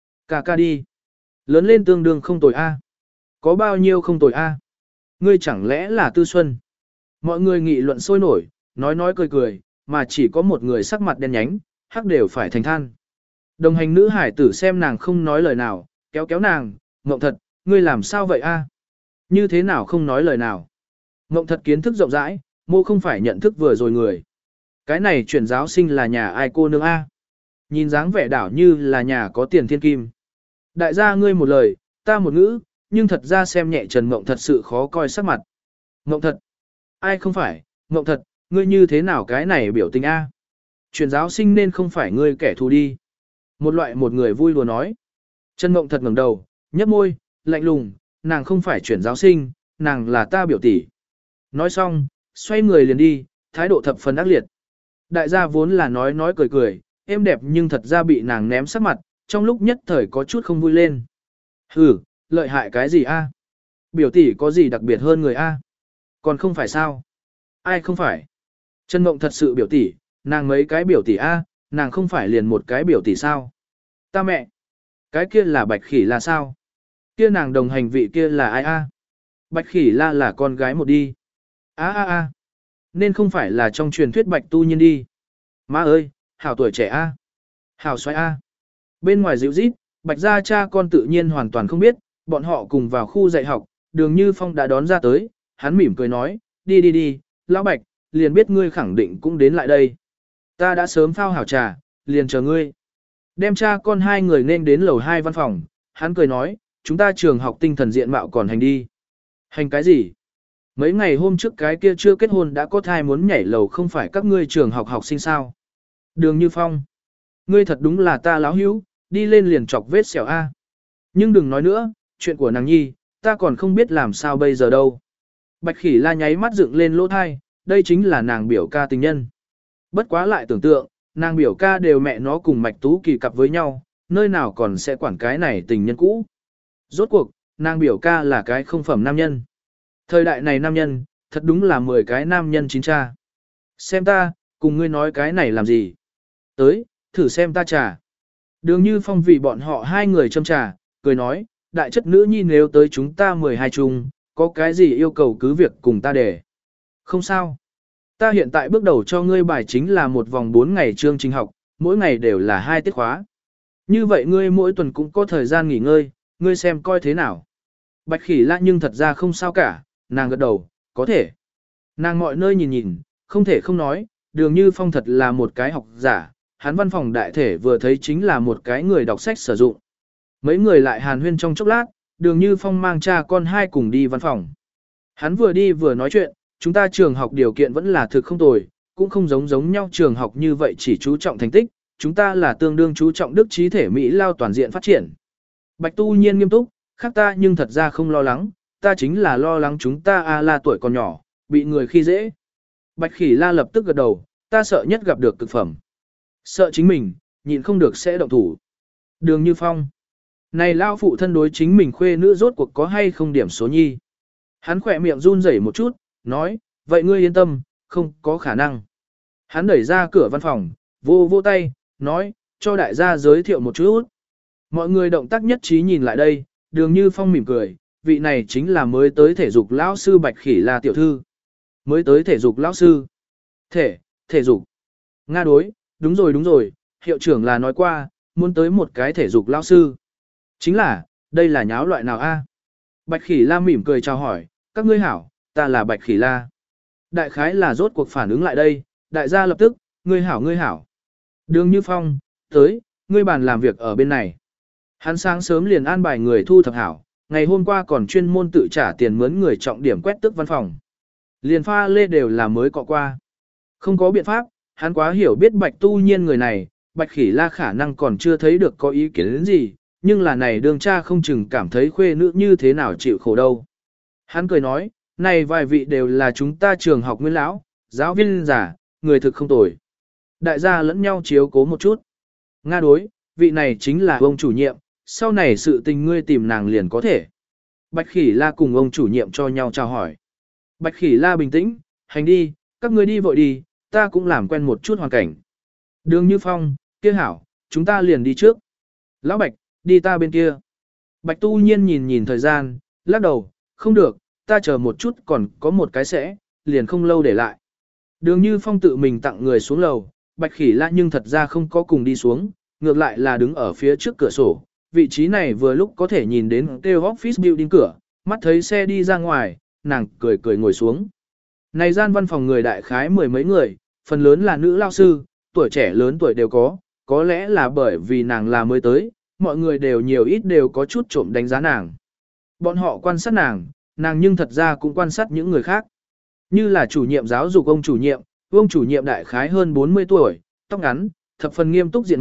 Ca đi. Lớn lên tương đương không tồi A. Có bao nhiêu không tồi A? Ngươi chẳng lẽ là Tư Xuân? Mọi người nghị luận sôi nổi, nói cười, mà chỉ có một người sắc mặt đen nhánh, hắc đều phải thành than. Đồng hành nữ hải tử xem nàng không nói lời nào, kéo nàng, Ngộng Thật, ngươi làm sao vậy a? Như thế nào không nói lời nào? Ngộng Thật kiến thức rộng rãi, mô không phải nhận thức vừa rồi người. Cái này chuyển giáo sinh là nhà ai cô nương a? Nhìn dáng vẻ đảo như là nhà có tiền thiên kim. Đại gia ngươi một lời, ta một ngữ, nhưng thật ra xem nhẹ Trần Ngộng Thật sự khó coi sắc mặt. Ngộng Thật, ai không phải, Ngộng Thật, ngươi như thế nào cái này biểu tình a? Chuyển giáo sinh nên không phải ngươi kẻ thù đi. Một loại một người vui lùa nói. Trần Mộng thật ngẩng đầu, nhấp môi, lạnh lùng, nàng không phải chuyển giáo sinh, nàng là ta biểu tỷ. Nói xong, xoay người liền đi, thái độ thập phần ác liệt. Đại gia vốn là nói cười cười, êm đẹp nhưng thật ra bị nàng ném sắc mặt, trong lúc nhất thời có chút không vui lên. Hừ, lợi hại cái gì a? Biểu tỷ có gì đặc biệt hơn người a? Còn không phải sao? Ai không phải? Trần Mộng thật sự biểu tỷ, nàng mấy cái biểu tỷ a, nàng không phải liền một cái biểu tỷ sao? Ta mẹ! Cái kia là Bạch Khỉ là sao? Kia nàng đồng hành vị kia là ai a? Bạch Khỉ là con gái một đi. A. Nên không phải là trong truyền thuyết Bạch Tu Nhiên đi. Má ơi, hảo tuổi trẻ a. Hảo xoay a. Bên ngoài dịu rít, Bạch gia cha con tự nhiên hoàn toàn không biết, bọn họ cùng vào khu dạy học, Đường Như Phong đã đón ra tới, hắn mỉm cười nói, đi, lão Bạch, liền biết ngươi khẳng định cũng đến lại đây. Ta đã sớm phao hảo trà, liền chờ ngươi. Đem cha con hai người nên đến lầu 2 văn phòng, hắn cười nói, chúng ta trường học tinh thần diện mạo còn hành đi. Hành cái gì? Mấy ngày hôm trước cái kia chưa kết hôn đã có thai muốn nhảy lầu không phải các ngươi trường học học sinh sao? Đường Như Phong, ngươi thật đúng là ta láo hữu, đi lên liền chọc vết sẹo A. Nhưng đừng nói nữa, chuyện của nàng nhi, ta còn không biết làm sao bây giờ đâu. Bạch Khỉ la nháy mắt dựng lên lỗ thai, đây chính là nàng biểu ca tình nhân. Bất quá lại tưởng tượng, nàng biểu ca đều mẹ nó cùng Mạch Tú Kỳ cặp với nhau, nơi nào còn sẽ quản cái này tình nhân cũ. Rốt cuộc, nàng biểu ca là cái không phẩm nam nhân. Thời đại này nam nhân, thật đúng là 10 cái nam nhân chín cha. Xem ta, cùng ngươi nói cái này làm gì? Tới, thử xem ta trà. Đường Như Phong vì bọn họ hai người châm trà, cười nói, đại chất nữ nhi nếu tới chúng ta 12 chung, có cái gì yêu cầu cứ việc cùng ta để. Không sao. Ta hiện tại bước đầu cho ngươi bài chính là một vòng 4 ngày chương trình học, mỗi ngày đều là 2 tiết khóa. Như vậy ngươi mỗi tuần cũng có thời gian nghỉ ngơi, ngươi xem coi thế nào. Bạch Khỉ la nhưng thật ra không sao cả, nàng gật đầu, có thể. Nàng mọi nơi nhìn, không thể không nói, Đường Như Phong thật là một cái học giả, hắn văn phòng đại thể vừa thấy chính là một cái người đọc sách sử dụng. Mấy người lại hàn huyên trong chốc lát, Đường Như Phong mang cha con hai cùng đi văn phòng. Hắn vừa đi vừa nói chuyện, chúng ta trường học điều kiện vẫn là thực không tồi, cũng không giống nhau trường học như vậy chỉ chú trọng thành tích, chúng ta là tương đương chú trọng đức trí thể Mỹ lao toàn diện phát triển. Bạch Tu Nhiên nghiêm túc, khác ta nhưng thật ra không lo lắng, ta chính là lo lắng chúng ta là tuổi còn nhỏ, bị người khi dễ. Bạch Khỉ la lập tức gật đầu, ta sợ nhất gặp được cực phẩm. Sợ chính mình, nhịn không được sẽ động thủ. Đường Như Phong. Này lao phụ thân đối chính mình khuê nữ rốt cuộc có hay không điểm số nhi. Hắn khỏe miệng run rẩy một chút, nói, vậy ngươi yên tâm, không có khả năng. Hắn đẩy ra cửa văn phòng, vô tay, nói, cho đại gia giới thiệu một chút. Mọi người động tác nhất trí nhìn lại đây, Đường Như Phong mỉm cười, vị này chính là mới tới thể dục lão sư Bạch Khỉ la tiểu thư. Mới tới thể dục lão sư. Thể dục. Nga đối, đúng rồi, hiệu trưởng là nói qua, muốn tới một cái thể dục lão sư. Chính là, đây là nháo loại nào a? Bạch Khỉ la mỉm cười chào hỏi, các ngươi hảo, ta là Bạch Khỉ la. Đại khái là rốt cuộc phản ứng lại đây, đại gia lập tức, ngươi hảo. Đường Như Phong, tới, ngươi bàn làm việc ở bên này. Hắn sáng sớm liền an bài người thu thập hảo, ngày hôm qua còn chuyên môn tự trả tiền mướn người trọng điểm quét tước văn phòng. Liền pha lê đều là mới cọ qua. Không có biện pháp, hắn quá hiểu biết Bạch Tu Nhiên người này, Bạch Khỉ la khả năng còn chưa thấy được có ý kiến đến gì, nhưng là này đường cha không chừng cảm thấy khuê nữ như thế nào chịu khổ đâu. Hắn cười nói, này vài vị đều là chúng ta trường học nguyên lão, giáo viên giả, người thực không tồi. Đại gia lẫn nhau chiếu cố một chút. Nga đối, vị này chính là ông chủ nhiệm, sau này sự tình ngươi tìm nàng liền có thể. Bạch Khỉ la cùng ông chủ nhiệm cho nhau chào hỏi. Bạch Khỉ la bình tĩnh, hành đi, các ngươi đi vội đi, ta cũng làm quen một chút hoàn cảnh. Đường Như Phong, kia hảo, chúng ta liền đi trước. Lão Bạch, đi ta bên kia. Bạch Tu Nhiên nhìn thời gian, lắc đầu, không được, ta chờ một chút còn có một cái sẽ, liền không lâu để lại. Đường Như Phong tự mình tặng người xuống lầu, Bạch Khỉ la nhưng thật ra không có cùng đi xuống, ngược lại là đứng ở phía trước cửa sổ. Vị trí này vừa lúc có thể nhìn đến kêu office building cửa, mắt thấy xe đi ra ngoài, nàng cười ngồi xuống. Này gian văn phòng người đại khái 10 mấy người, phần lớn là nữ lao sư, tuổi trẻ lớn tuổi đều có lẽ là bởi vì nàng là mới tới, mọi người đều nhiều ít đều có chút trộm đánh giá nàng. Bọn họ quan sát nàng nhưng thật ra cũng quan sát những người khác. Như là chủ nhiệm giáo dục ông chủ nhiệm đại khái hơn 40 tuổi, tóc ngắn, thập phần nghiêm túc diện mạo,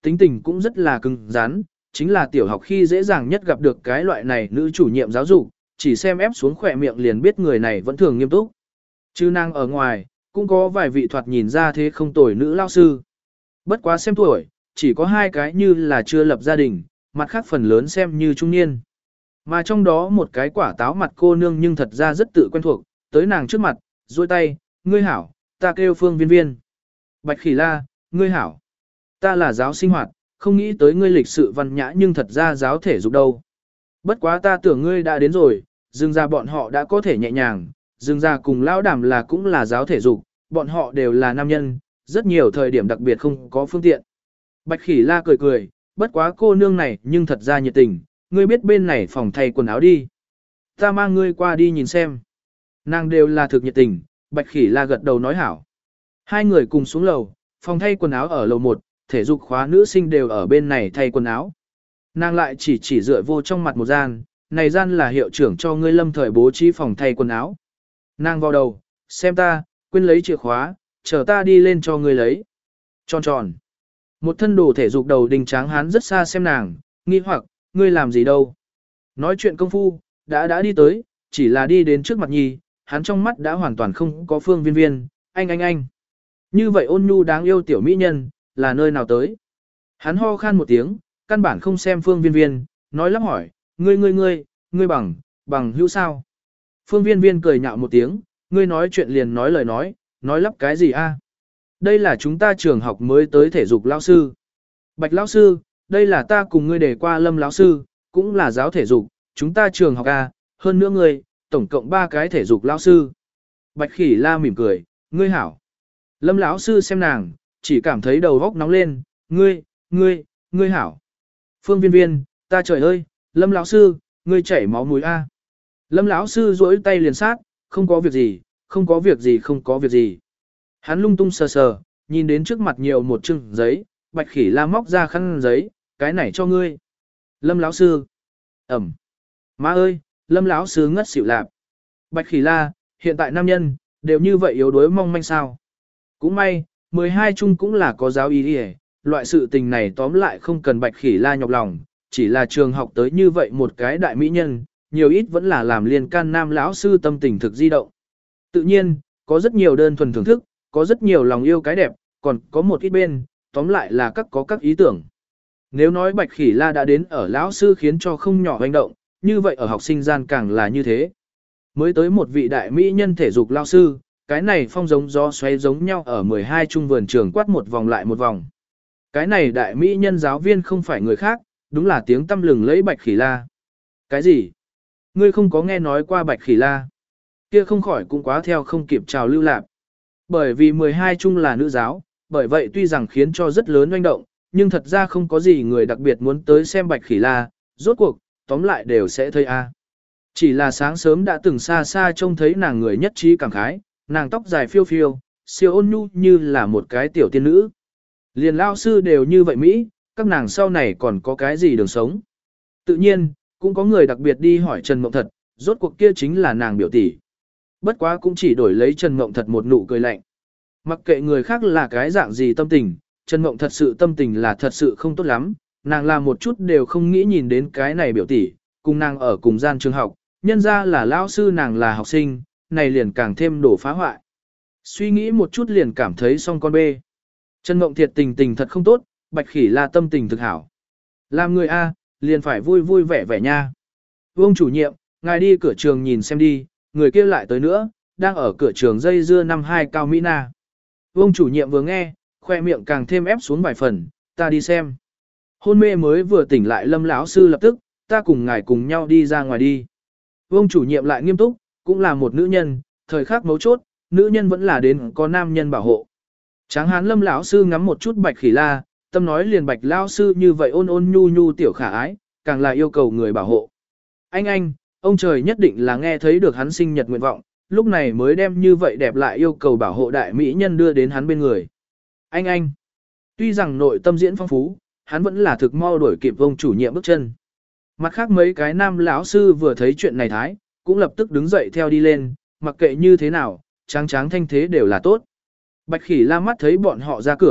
tính tình cũng rất là cứng rắn, chính là tiểu học khi dễ dàng nhất gặp được cái loại này nữ chủ nhiệm giáo dục, chỉ xem ép xuống khỏe miệng liền biết người này vẫn thường nghiêm túc. Chứ nàng ở ngoài, cũng có vài vị thoạt nhìn ra thế không tồi nữ lao sư. Bất quá xem tuổi, chỉ có 2 cái như là chưa lập gia đình, mặt khác phần lớn xem như trung niên. Mà trong đó một cái quả táo mặt cô nương nhưng thật ra rất tự quen thuộc, tới nàng trước mặt, duỗi tay, ngươi hảo, ta kêu Phương Viên Viên. Bạch Khỉ La, ngươi hảo, ta là giáo sinh hoạt, không nghĩ tới ngươi lịch sự văn nhã nhưng thật ra giáo thể dục đâu. Bất quá ta tưởng ngươi đã đến rồi, dừng ra bọn họ đã có thể nhẹ nhàng, dừng ra cùng lão đàm là cũng là giáo thể dục, bọn họ đều là nam nhân, rất nhiều thời điểm đặc biệt không có phương tiện. Bạch Khỉ La cười cười, bất quá cô nương này nhưng thật ra nhiệt tình, ngươi biết bên này phòng thay quần áo đi. Ta mang ngươi qua đi nhìn xem. Nàng đều là thực nhiệt tình, Bạch Khỉ La gật đầu nói hảo. Hai người cùng xuống lầu, phòng thay quần áo ở lầu 1, thể dục khóa nữ sinh đều ở bên này thay quần áo. Nàng lại chỉ dựa vô trong mặt một gian, này gian là hiệu trưởng cho ngươi lâm thời bố trí phòng thay quần áo. Nàng vào đầu, xem ta, quên lấy chìa khóa, chờ ta đi lên cho ngươi lấy. Tròn tròn. Một thân đồ thể dục đầu đình tráng hán rất xa xem nàng, nghi hoặc, ngươi làm gì đâu. Nói chuyện công phu, đã đi tới, chỉ là đi đến trước mặt nhi, hắn trong mắt đã hoàn toàn không có Phương Viên Viên, anh. Như vậy ôn nhu đáng yêu tiểu mỹ nhân, là nơi nào tới? Hắn ho khan một tiếng, căn bản không xem Phương Viên Viên, nói lắp hỏi, ngươi bằng hữu sao? Phương Viên Viên cười nhạo một tiếng, ngươi nói chuyện liền nói lời nói lắp cái gì a? Đây là chúng ta trường học mới tới thể dục lão sư. Bạch lão sư, đây là ta cùng ngươi để qua Lâm lão sư, cũng là giáo thể dục, chúng ta trường học a, hơn nữa ngươi, tổng cộng 3 cái thể dục lão sư. Bạch Khỉ La mỉm cười, ngươi hảo. Lâm lão sư xem nàng, chỉ cảm thấy đầu óc nóng lên, ngươi hảo. Phương Viên Viên, ta trời ơi, Lâm lão sư, ngươi chảy máu mũi a. Lâm lão sư duỗi tay liền sát, không có việc gì. Hắn lung tung sờ, nhìn đến trước mặt nhiều một chừng giấy, Bạch Khỉ La móc ra khăn giấy, cái này cho ngươi. Lâm lão sư. Má ơi, Lâm lão sư ngất xỉu lạp. Bạch Khỉ La, hiện tại nam nhân, đều như vậy yếu đuối mong manh sao. Cũng may, 12 chung cũng là có giáo y đi, loại sự tình này tóm lại không cần Bạch Khỉ La nhọc lòng, chỉ là trường học tới như vậy một cái đại mỹ nhân, nhiều ít vẫn là làm liên can nam lão sư tâm tình thực di động. Tự nhiên, có rất nhiều đơn thuần thưởng thức, có rất nhiều lòng yêu cái đẹp, còn có một ít bên, tóm lại là có các ý tưởng. Nếu nói Bạch Khỉ La đã đến ở lão sư khiến cho không nhỏ hành động, như vậy ở học sinh gian càng là như thế. Mới tới một vị đại mỹ nhân thể dục lão sư, cái này phong giống gió xoay giống nhau ở 12 trung vườn trường quát một vòng lại một vòng. Cái này đại mỹ nhân giáo viên không phải người khác, đúng là tiếng tâm lừng lấy Bạch Khỉ La. Cái gì? Ngươi không có nghe nói qua Bạch Khỉ La? Kia không khỏi cũng quá theo không kịp trào lưu lạc. Bởi vì 12 trung là nữ giáo, bởi vậy tuy rằng khiến cho rất lớn oanh động, nhưng thật ra không có gì người đặc biệt muốn tới xem Bạch Khỉ La, rốt cuộc, tóm lại đều sẽ thấy a. Chỉ là sáng sớm đã từng xa xa trông thấy nàng người nhất trí cảm khái, nàng tóc dài phiêu phiêu, siêu ôn nhu như là một cái tiểu tiên nữ. Liền lao sư đều như vậy Mỹ, các nàng sau này còn có cái gì đường sống. Tự nhiên, cũng có người đặc biệt đi hỏi Trần Mộng Thật, rốt cuộc kia chính là nàng biểu tỷ. Bất quá cũng chỉ đổi lấy Trần Mộng Thật một nụ cười lạnh. Mặc kệ người khác là cái dạng gì tâm tình, Trần Mộng Thật sự tâm tình là thật sự không tốt lắm, nàng làm một chút đều không nghĩ nhìn đến cái này biểu tỷ, cùng nàng ở cùng gian trường học, nhân ra là lao sư nàng là học sinh, này liền càng thêm đổ phá hoại. Suy nghĩ một chút liền cảm thấy xong con bê. Trần Mộng Thiệt tình thật không tốt, Bạch Khỉ La tâm tình thực hảo. Làm người A, liền phải vui vui vẻ vẻ nha. Vương chủ nhiệm, ngài đi cửa trường nhìn xem đi, người kia lại tới nữa, đang ở cửa trường dây dưa năm 2 cao Mỹ Na. Vương chủ nhiệm vừa nghe, khoe miệng càng thêm ép xuống vài phần, ta đi xem. Hôn mê mới vừa tỉnh lại Lâm lão sư lập tức, ta cùng ngài cùng nhau đi ra ngoài đi. Vương chủ nhiệm lại nghiêm túc, cũng là một nữ nhân, thời khắc mấu chốt, nữ nhân vẫn là đến có nam nhân bảo hộ. Tráng hán Lâm lão sư ngắm một chút Bạch Khỉ La, tâm nói liền Bạch lão sư như vậy ôn ôn nhu nhu tiểu khả ái, càng là yêu cầu người bảo hộ. Anh, ông trời nhất định là nghe thấy được hắn sinh nhật nguyện vọng, lúc này mới đem như vậy đẹp lại yêu cầu bảo hộ đại mỹ nhân đưa đến hắn bên người. Anh, tuy rằng nội tâm diễn phong phú, hắn vẫn là thực mau đuổi kịp ông chủ nhiệm bước chân. Mặt khác mấy cái nam lão sư vừa thấy chuyện này thái, cũng lập tức đứng dậy theo đi lên, mặc kệ như thế nào, tráng thanh thế đều là tốt. Bạch Khỉ La mắt thấy bọn họ ra cửa,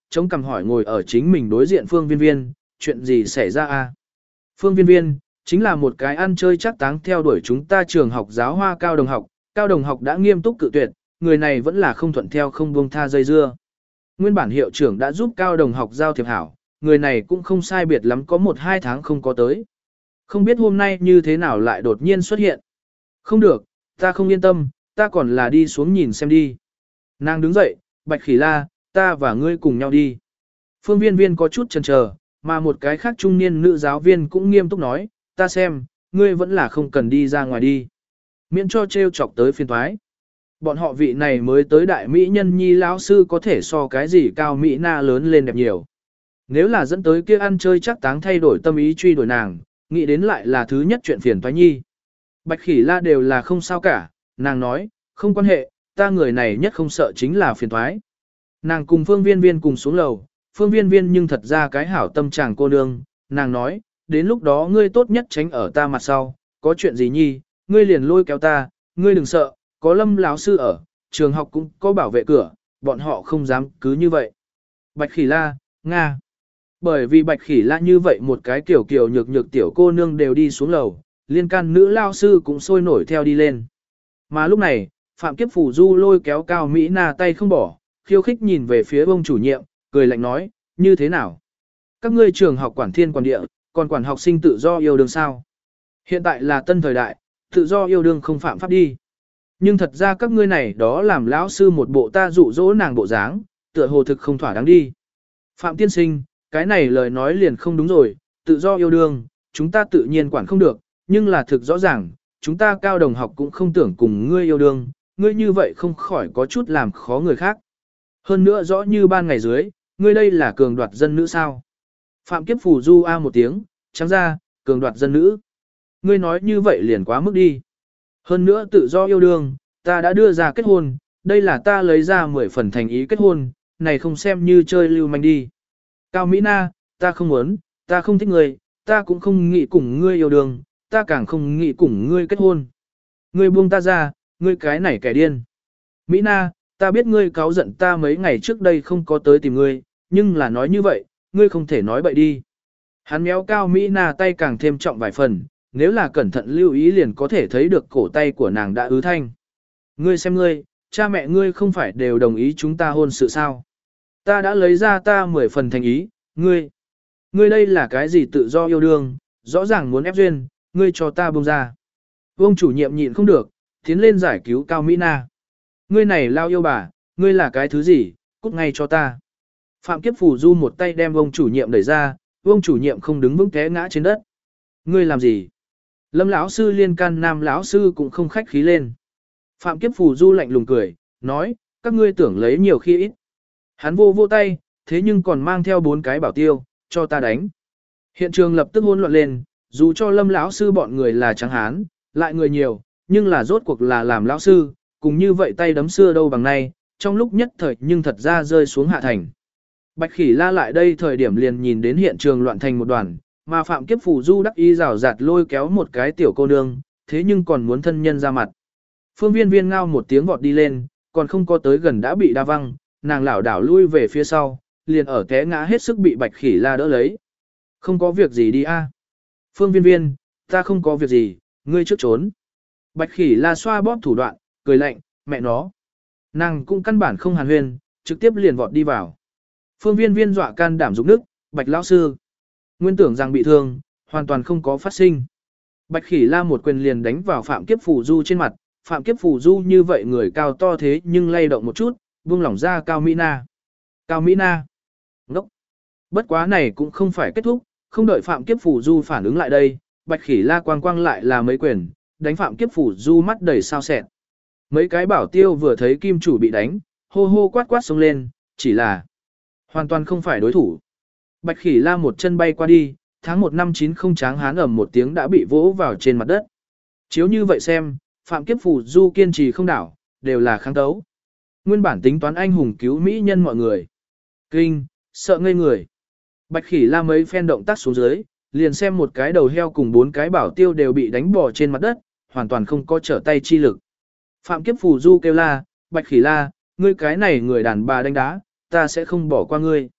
chống cằm hỏi ngồi ở chính mình đối diện Phương Viên Viên, chuyện gì xảy ra a? Phương Viên Viên, chính là một cái ăn chơi chắc táng theo đuổi chúng ta trường học giáo hoa Cao đồng học đã nghiêm túc cự tuyệt, người này vẫn là không thuận theo không buông tha dây dưa. Nguyên bản hiệu trưởng đã giúp Cao đồng học giao thiệp hảo, người này cũng không sai biệt lắm có 1-2 tháng không có tới. Không biết hôm nay như thế nào lại đột nhiên xuất hiện. Không được, ta không yên tâm, ta còn là đi xuống nhìn xem đi. Nàng đứng dậy, Bạch Khỉ La, ta và ngươi cùng nhau đi. Phương Viên Viên có chút chần chờ, mà một cái khác trung niên nữ giáo viên cũng nghiêm túc nói, ta xem, ngươi vẫn là không cần đi ra ngoài đi. Miễn cho trêu chọc tới phiên thoái. Bọn họ vị này mới tới đại mỹ nhân nhi lão sư có thể so cái gì cao mỹ na lớn lên đẹp nhiều. Nếu là dẫn tới kia ăn chơi chắc táng thay đổi tâm ý truy đuổi nàng, nghĩ đến lại là thứ nhất chuyện phiền toái nhi. Bạch Khỉ La đều là không sao cả, nàng nói, không quan hệ, ta người này nhất không sợ chính là phiền toái. Nàng cùng Phương Viên Viên cùng xuống lầu, Phương Viên Viên nhưng thật ra cái hảo tâm chàng cô nương, nàng nói, đến lúc đó ngươi tốt nhất tránh ở ta mặt sau, có chuyện gì nhi, ngươi liền lôi kéo ta, ngươi đừng sợ, có Lâm lão sư ở, trường học cũng có bảo vệ cửa, bọn họ không dám cứ như vậy. Bạch Khỉ La, Nga. Bởi vì Bạch Khỉ La như vậy một cái kiểu nhược nhược tiểu cô nương đều đi xuống lầu, liên can nữ lao sư cũng sôi nổi theo đi lên. Mà lúc này, Phạm Kiếp Phủ Du lôi kéo Cao Mỹ Na tay không bỏ, khiêu khích nhìn về phía ông chủ nhiệm, cười lạnh nói, như thế nào? Các ngươi trường học quản thiên quản địa, còn quản học sinh tự do yêu đương sao? Hiện tại là tân thời đại, tự do yêu đương không phạm pháp đi. Nhưng thật ra các ngươi này đó làm lão sư một bộ ta dụ dỗ nàng bộ dáng, tựa hồ thực không thỏa đáng đi. Phạm tiên sinh, cái này lời nói liền không đúng rồi, tự do yêu đương, chúng ta tự nhiên quản không được, nhưng là thực rõ ràng, chúng ta Cao đồng học cũng không tưởng cùng ngươi yêu đương, ngươi như vậy không khỏi có chút làm khó người khác. Hơn nữa rõ như ban ngày dưới, ngươi đây là cường đoạt dân nữ sao? Phạm Kiếp Phủ Du a một tiếng, trắng ra, cường đoạt dân nữ. Ngươi nói như vậy liền quá mức đi. Hơn nữa tự do yêu đương, ta đã đưa ra kết hôn, đây là ta lấy ra 10 phần thành ý kết hôn, này không xem như chơi lưu manh đi. Cao Mỹ Na, ta không muốn, ta không thích ngươi, ta cũng không nghĩ cùng ngươi yêu đương, ta càng không nghĩ cùng ngươi kết hôn. Ngươi buông ta ra, ngươi cái này kẻ điên. Mỹ Na, ta biết ngươi cáu giận ta mấy ngày trước đây không có tới tìm ngươi, nhưng là nói như vậy, ngươi không thể nói bậy đi. Hắn méo Cao Mỹ Na tay càng thêm trọng vài phần, nếu là cẩn thận lưu ý liền có thể thấy được cổ tay của nàng đã ứ thanh. Ngươi xem ngươi, cha mẹ ngươi không phải đều đồng ý chúng ta hôn sự sao? Ta đã lấy ra ta 10 phần thành ý, ngươi đây là cái gì tự do yêu đương, rõ ràng muốn ép duyên, ngươi cho ta buông ra. Vương chủ nhiệm nhịn không được, tiến lên giải cứu Cao Mỹ Na. Ngươi này lao yêu bà, ngươi là cái thứ gì, cút ngay cho ta. Phạm Kiếp Phủ Du một tay đem ông chủ nhiệm đẩy ra, ông chủ nhiệm không đứng vững té ngã trên đất. Ngươi làm gì? Lâm lão sư liên can Nam lão sư cũng không khách khí lên. Phạm Kiếp Phủ Du lạnh lùng cười, nói, các ngươi tưởng lấy nhiều khi ít. Hắn vô tay, thế nhưng còn mang theo 4 cái bảo tiêu, cho ta đánh. Hiện trường lập tức hỗn loạn lên, dù cho Lâm lão sư bọn người là trắng hán, lại người nhiều, nhưng là rốt cuộc là làm lão sư, cùng như vậy tay đấm xưa đâu bằng nay, trong lúc nhất thời nhưng thật ra rơi xuống hạ thành. Bạch Khỉ La lại đây thời điểm liền nhìn đến hiện trường loạn thành một đoàn, mà Phạm Kiếp Phủ Du đắc ý rào rạt lôi kéo một cái tiểu cô nương, thế nhưng còn muốn thân nhân ra mặt. Phương Viên Viên ngao một tiếng vọt đi lên, còn không có tới gần đã bị đa văng, nàng lảo đảo lui về phía sau, liền ở té ngã hết sức bị Bạch Khỉ La đỡ lấy. Không có việc gì đi a. Phương Viên Viên, ta không có việc gì, ngươi trước trốn. Bạch Khỉ La xoa bóp thủ đoạn, cười lạnh, mẹ nó. Nàng cũng căn bản không hàn huyên, trực tiếp liền vọt đi vào. Phương Viên Viên dọa can đảm rụng nức, Bạch lão sư. Nguyên tưởng rằng bị thương, hoàn toàn không có phát sinh. Bạch Khỉ La một quyền liền đánh vào Phạm Kiếp Phủ Du trên mặt, Phạm Kiếp Phủ Du như vậy người cao to thế nhưng lay động một chút, buông lỏng ra Cao Mỹ Na. Cao Mỹ Na. Ngốc. Bất quá này cũng không phải kết thúc, không đợi Phạm Kiếp Phủ Du phản ứng lại đây, Bạch Khỉ La quang quang lại là mấy quyền, đánh Phạm Kiếp Phủ Du mắt đầy sao sẹn. Mấy cái bảo tiêu vừa thấy kim chủ bị đánh, hô hô quát quát xông lên, chỉ là hoàn toàn không phải đối thủ. Bạch Khỉ La một chân bay qua đi, tháng 1 năm 90 tráng hán ầm một tiếng đã bị vỗ vào trên mặt đất. Chiếu như vậy xem, Phạm Kiếp Phủ Du kiên trì không đảo, đều là kháng đấu. Nguyên bản tính toán anh hùng cứu mỹ nhân mọi người. Kinh, sợ ngây người. Bạch Khỉ La mấy phen động tác xuống dưới, liền xem một cái đầu heo cùng 4 cái bảo tiêu đều bị đánh bỏ trên mặt đất, hoàn toàn không có trở tay chi lực. Phạm Kiếp Phủ Du kêu la, Bạch Khỉ La, ngươi cái này người đàn bà đánh đá, ta sẽ không bỏ qua ngươi.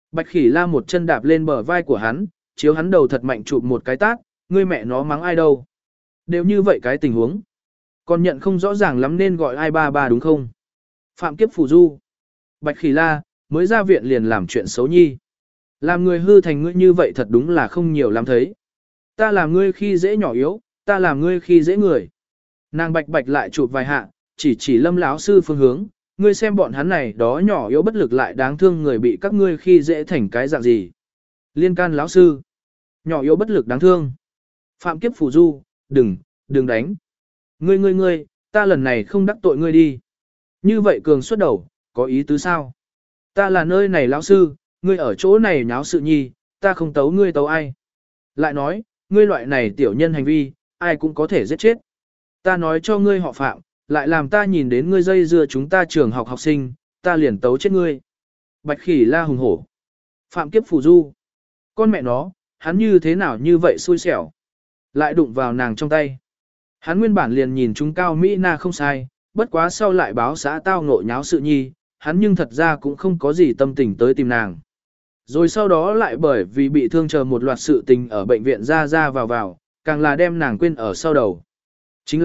Bạch Khỉ La một chân đạp lên bờ vai của hắn, chiếu hắn đầu thật mạnh chụp một cái tát, ngươi mẹ nó mắng ai đâu. Đều như vậy cái tình huống. Còn nhận không rõ ràng lắm nên gọi ai ba ba đúng không? Phạm kiếp phù du. Bạch Khỉ La, mới ra viện liền làm chuyện xấu nhi. Làm người hư thành ngươi như vậy thật đúng là không nhiều lắm thấy. Ta làm ngươi khi dễ nhỏ yếu, ta làm ngươi khi dễ người. Nàng bạch bạch lại chụp vài hạ, chỉ Lâm lão sư phương hướng, ngươi xem bọn hắn này đó nhỏ yếu bất lực lại đáng thương người bị các ngươi khi dễ thành cái dạng gì. Liên can lão sư, nhỏ yếu bất lực đáng thương. Phạm kiếp phù du, đừng đánh. Ngươi, ta lần này không đắc tội ngươi đi. Như vậy cường xuất đầu, có ý tứ sao? Ta là nơi này lão sư, ngươi ở chỗ này nháo sự nhi, ta không tấu ngươi tấu ai. Lại nói, ngươi loại này tiểu nhân hành vi, ai cũng có thể giết chết. Ta nói cho ngươi họ Phạm, lại làm ta nhìn đến ngươi dây dưa chúng ta trường học học sinh, ta liền tấu chết ngươi. Bạch Khỉ La hùng hổ. Phạm kiếp phù du. Con mẹ nó, hắn như thế nào như vậy xui xẻo. Lại đụng vào nàng trong tay. Hắn nguyên bản liền nhìn chúng Cao Mỹ Na không sai, bất quá sau lại báo xã tao ngộ nháo sự nhi, hắn nhưng thật ra cũng không có gì tâm tình tới tìm nàng. Rồi sau đó lại bởi vì bị thương chờ một loạt sự tình ở bệnh viện ra vào, càng là đem nàng quên ở sau đầu. Chính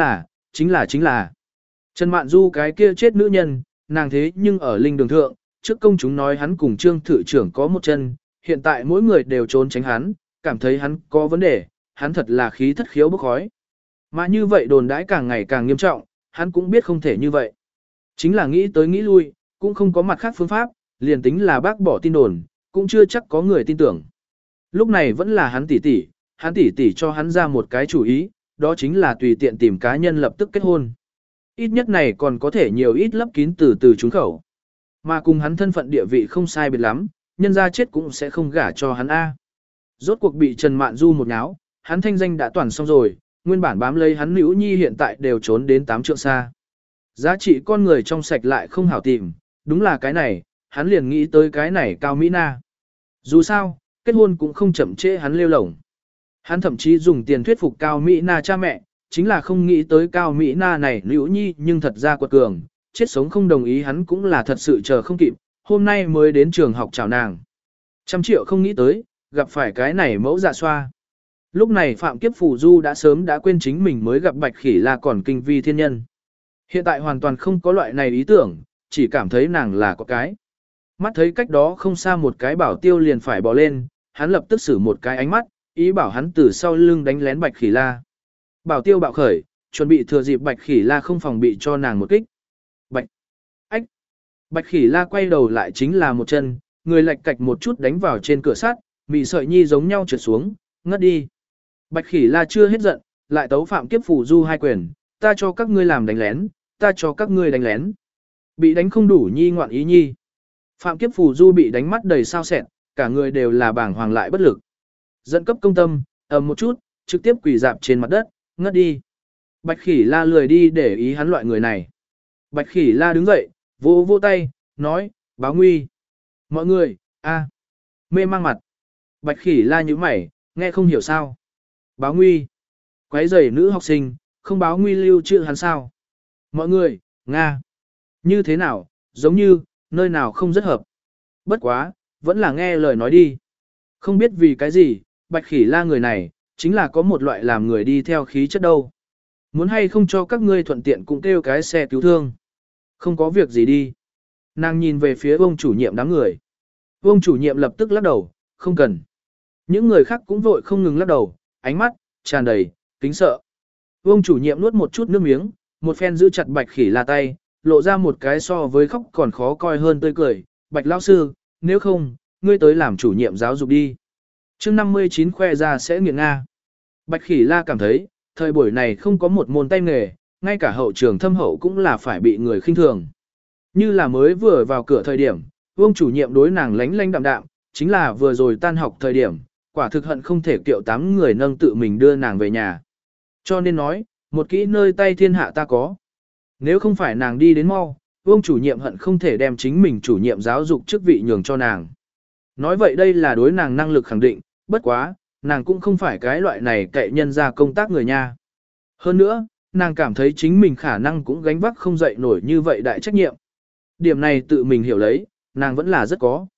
là. Trần Mạn Du cái kia chết nữ nhân, nàng thế nhưng ở linh đường thượng, trước công chúng nói hắn cùng Trương Thự trưởng có một chân, hiện tại mỗi người đều trốn tránh hắn, cảm thấy hắn có vấn đề, hắn thật là khí thất khiếu bốc khói. Mà như vậy đồn đãi càng ngày càng nghiêm trọng, hắn cũng biết không thể như vậy. Chính là nghĩ tới nghĩ lui, cũng không có mặt khác phương pháp, liền tính là bác bỏ tin đồn, cũng chưa chắc có người tin tưởng. Lúc này vẫn là hắn tỷ tỷ cho hắn ra một cái chủ ý, đó chính là tùy tiện tìm cá nhân lập tức kết hôn. Ít nhất này còn có thể nhiều ít lấp kín từ trúng khẩu. Mà cùng hắn thân phận địa vị không sai biệt lắm, nhân ra chết cũng sẽ không gả cho hắn A. Rốt cuộc bị Trần Mạn Du một náo, hắn thanh danh đã toàn xong rồi, nguyên bản bám lấy hắn nữ nhi hiện tại đều trốn đến 8 trượng xa. Giá trị con người trong sạch lại không hảo tìm, đúng là cái này, hắn liền nghĩ tới cái này Cao Mỹ Na. Dù sao, kết hôn cũng không chậm trễ hắn lêu lổng. Hắn thậm chí dùng tiền thuyết phục Cao Mỹ Na cha mẹ, chính là không nghĩ tới Cao Mỹ Na này nữ nhi nhưng thật ra quật cường, chết sống không đồng ý hắn cũng là thật sự chờ không kịp, hôm nay mới đến trường học chào nàng. 100 triệu không nghĩ tới, gặp phải cái này mẫu dạ xoa. Lúc này Phạm Kiếp Phù Du đã sớm đã quên chính mình mới gặp Bạch Khỉ La còn kinh vi thiên nhân. Hiện tại hoàn toàn không có loại này ý tưởng, chỉ cảm thấy nàng là có cái. Mắt thấy cách đó không xa một cái bảo tiêu liền phải bỏ lên, hắn lập tức xử một cái ánh mắt, ý bảo hắn từ sau lưng đánh lén Bạch Khỉ La. Bảo tiêu bạo khởi, chuẩn bị thừa dịp Bạch Khỉ La không phòng bị cho nàng một kích. Bạch! Ách! Bạch Khỉ La quay đầu lại chính là một chân, người lệch cạch một chút đánh vào trên cửa sắt, mị sợi nhi giống nhau trượt xuống, ngất đi. Bạch Khỉ La chưa hết giận, lại tấu Phạm Kiếp Phù Du hai quyền, ta cho các ngươi làm đánh lén, ta cho các ngươi đánh lén. Bị đánh không đủ nhi ngoạn ý nhi. Phạm Kiếp Phù Du bị đánh mắt đầy sao sẹn, cả người đều là bảng hoàng lại bất lực. Giận cấp công tâm, ầm một chút, trực tiếp quỳ dạp trên mặt đất, ngất đi. Bạch Khỉ La lười đi để ý hắn loại người này. Bạch Khỉ La đứng dậy, vỗ vỗ tay, nói, báo nguy. Mọi người, mê mang mặt. Bạch Khỉ La nhíu mày, nghe không hiểu sao. Báo nguy. Quấy rầy nữ học sinh, không báo nguy lưu trữ hắn sao. Mọi người, Nga. Như thế nào, giống như, nơi nào không rất hợp. Bất quá, vẫn là nghe lời nói đi. Không biết vì cái gì, Bạch Khỉ La người này, chính là có một loại làm người đi theo khí chất đâu. Muốn hay không cho các ngươi thuận tiện cũng kêu cái xe cứu thương. Không có việc gì đi. Nàng nhìn về phía ông chủ nhiệm đám người. Ông chủ nhiệm lập tức lắc đầu, không cần. Những người khác cũng vội không ngừng lắc đầu, ánh mắt, tràn đầy, kính sợ. Ông chủ nhiệm nuốt một chút nước miếng, một phen giữ chặt Bạch Khỉ La tay, lộ ra một cái so với khóc còn khó coi hơn tươi cười. Bạch lão sư, nếu không, ngươi tới làm chủ nhiệm giáo dục đi. Chương 59 khoe ra sẽ nghiện Nga. Bạch Khỉ La cảm thấy, thời buổi này không có một môn tay nghề, ngay cả hậu trường thâm hậu cũng là phải bị người khinh thường. Như là mới vừa vào cửa thời điểm, ông chủ nhiệm đối nàng lánh lánh đạm đạm, chính là vừa rồi tan học thời điểm, quả thực hận không thể kiệu 8 người nâng tự mình đưa nàng về nhà. Cho nên nói, một kỹ nơi tay thiên hạ ta có. Nếu không phải nàng đi đến mau, ông chủ nhiệm hận không thể đem chính mình chủ nhiệm giáo dục chức vị nhường cho nàng. Nói vậy đây là đối nàng năng lực khẳng định, bất quá, nàng cũng không phải cái loại này cậy nhân ra công tác người nha. Hơn nữa, nàng cảm thấy chính mình khả năng cũng gánh vác không dậy nổi như vậy đại trách nhiệm. Điểm này tự mình hiểu lấy, nàng vẫn là rất có.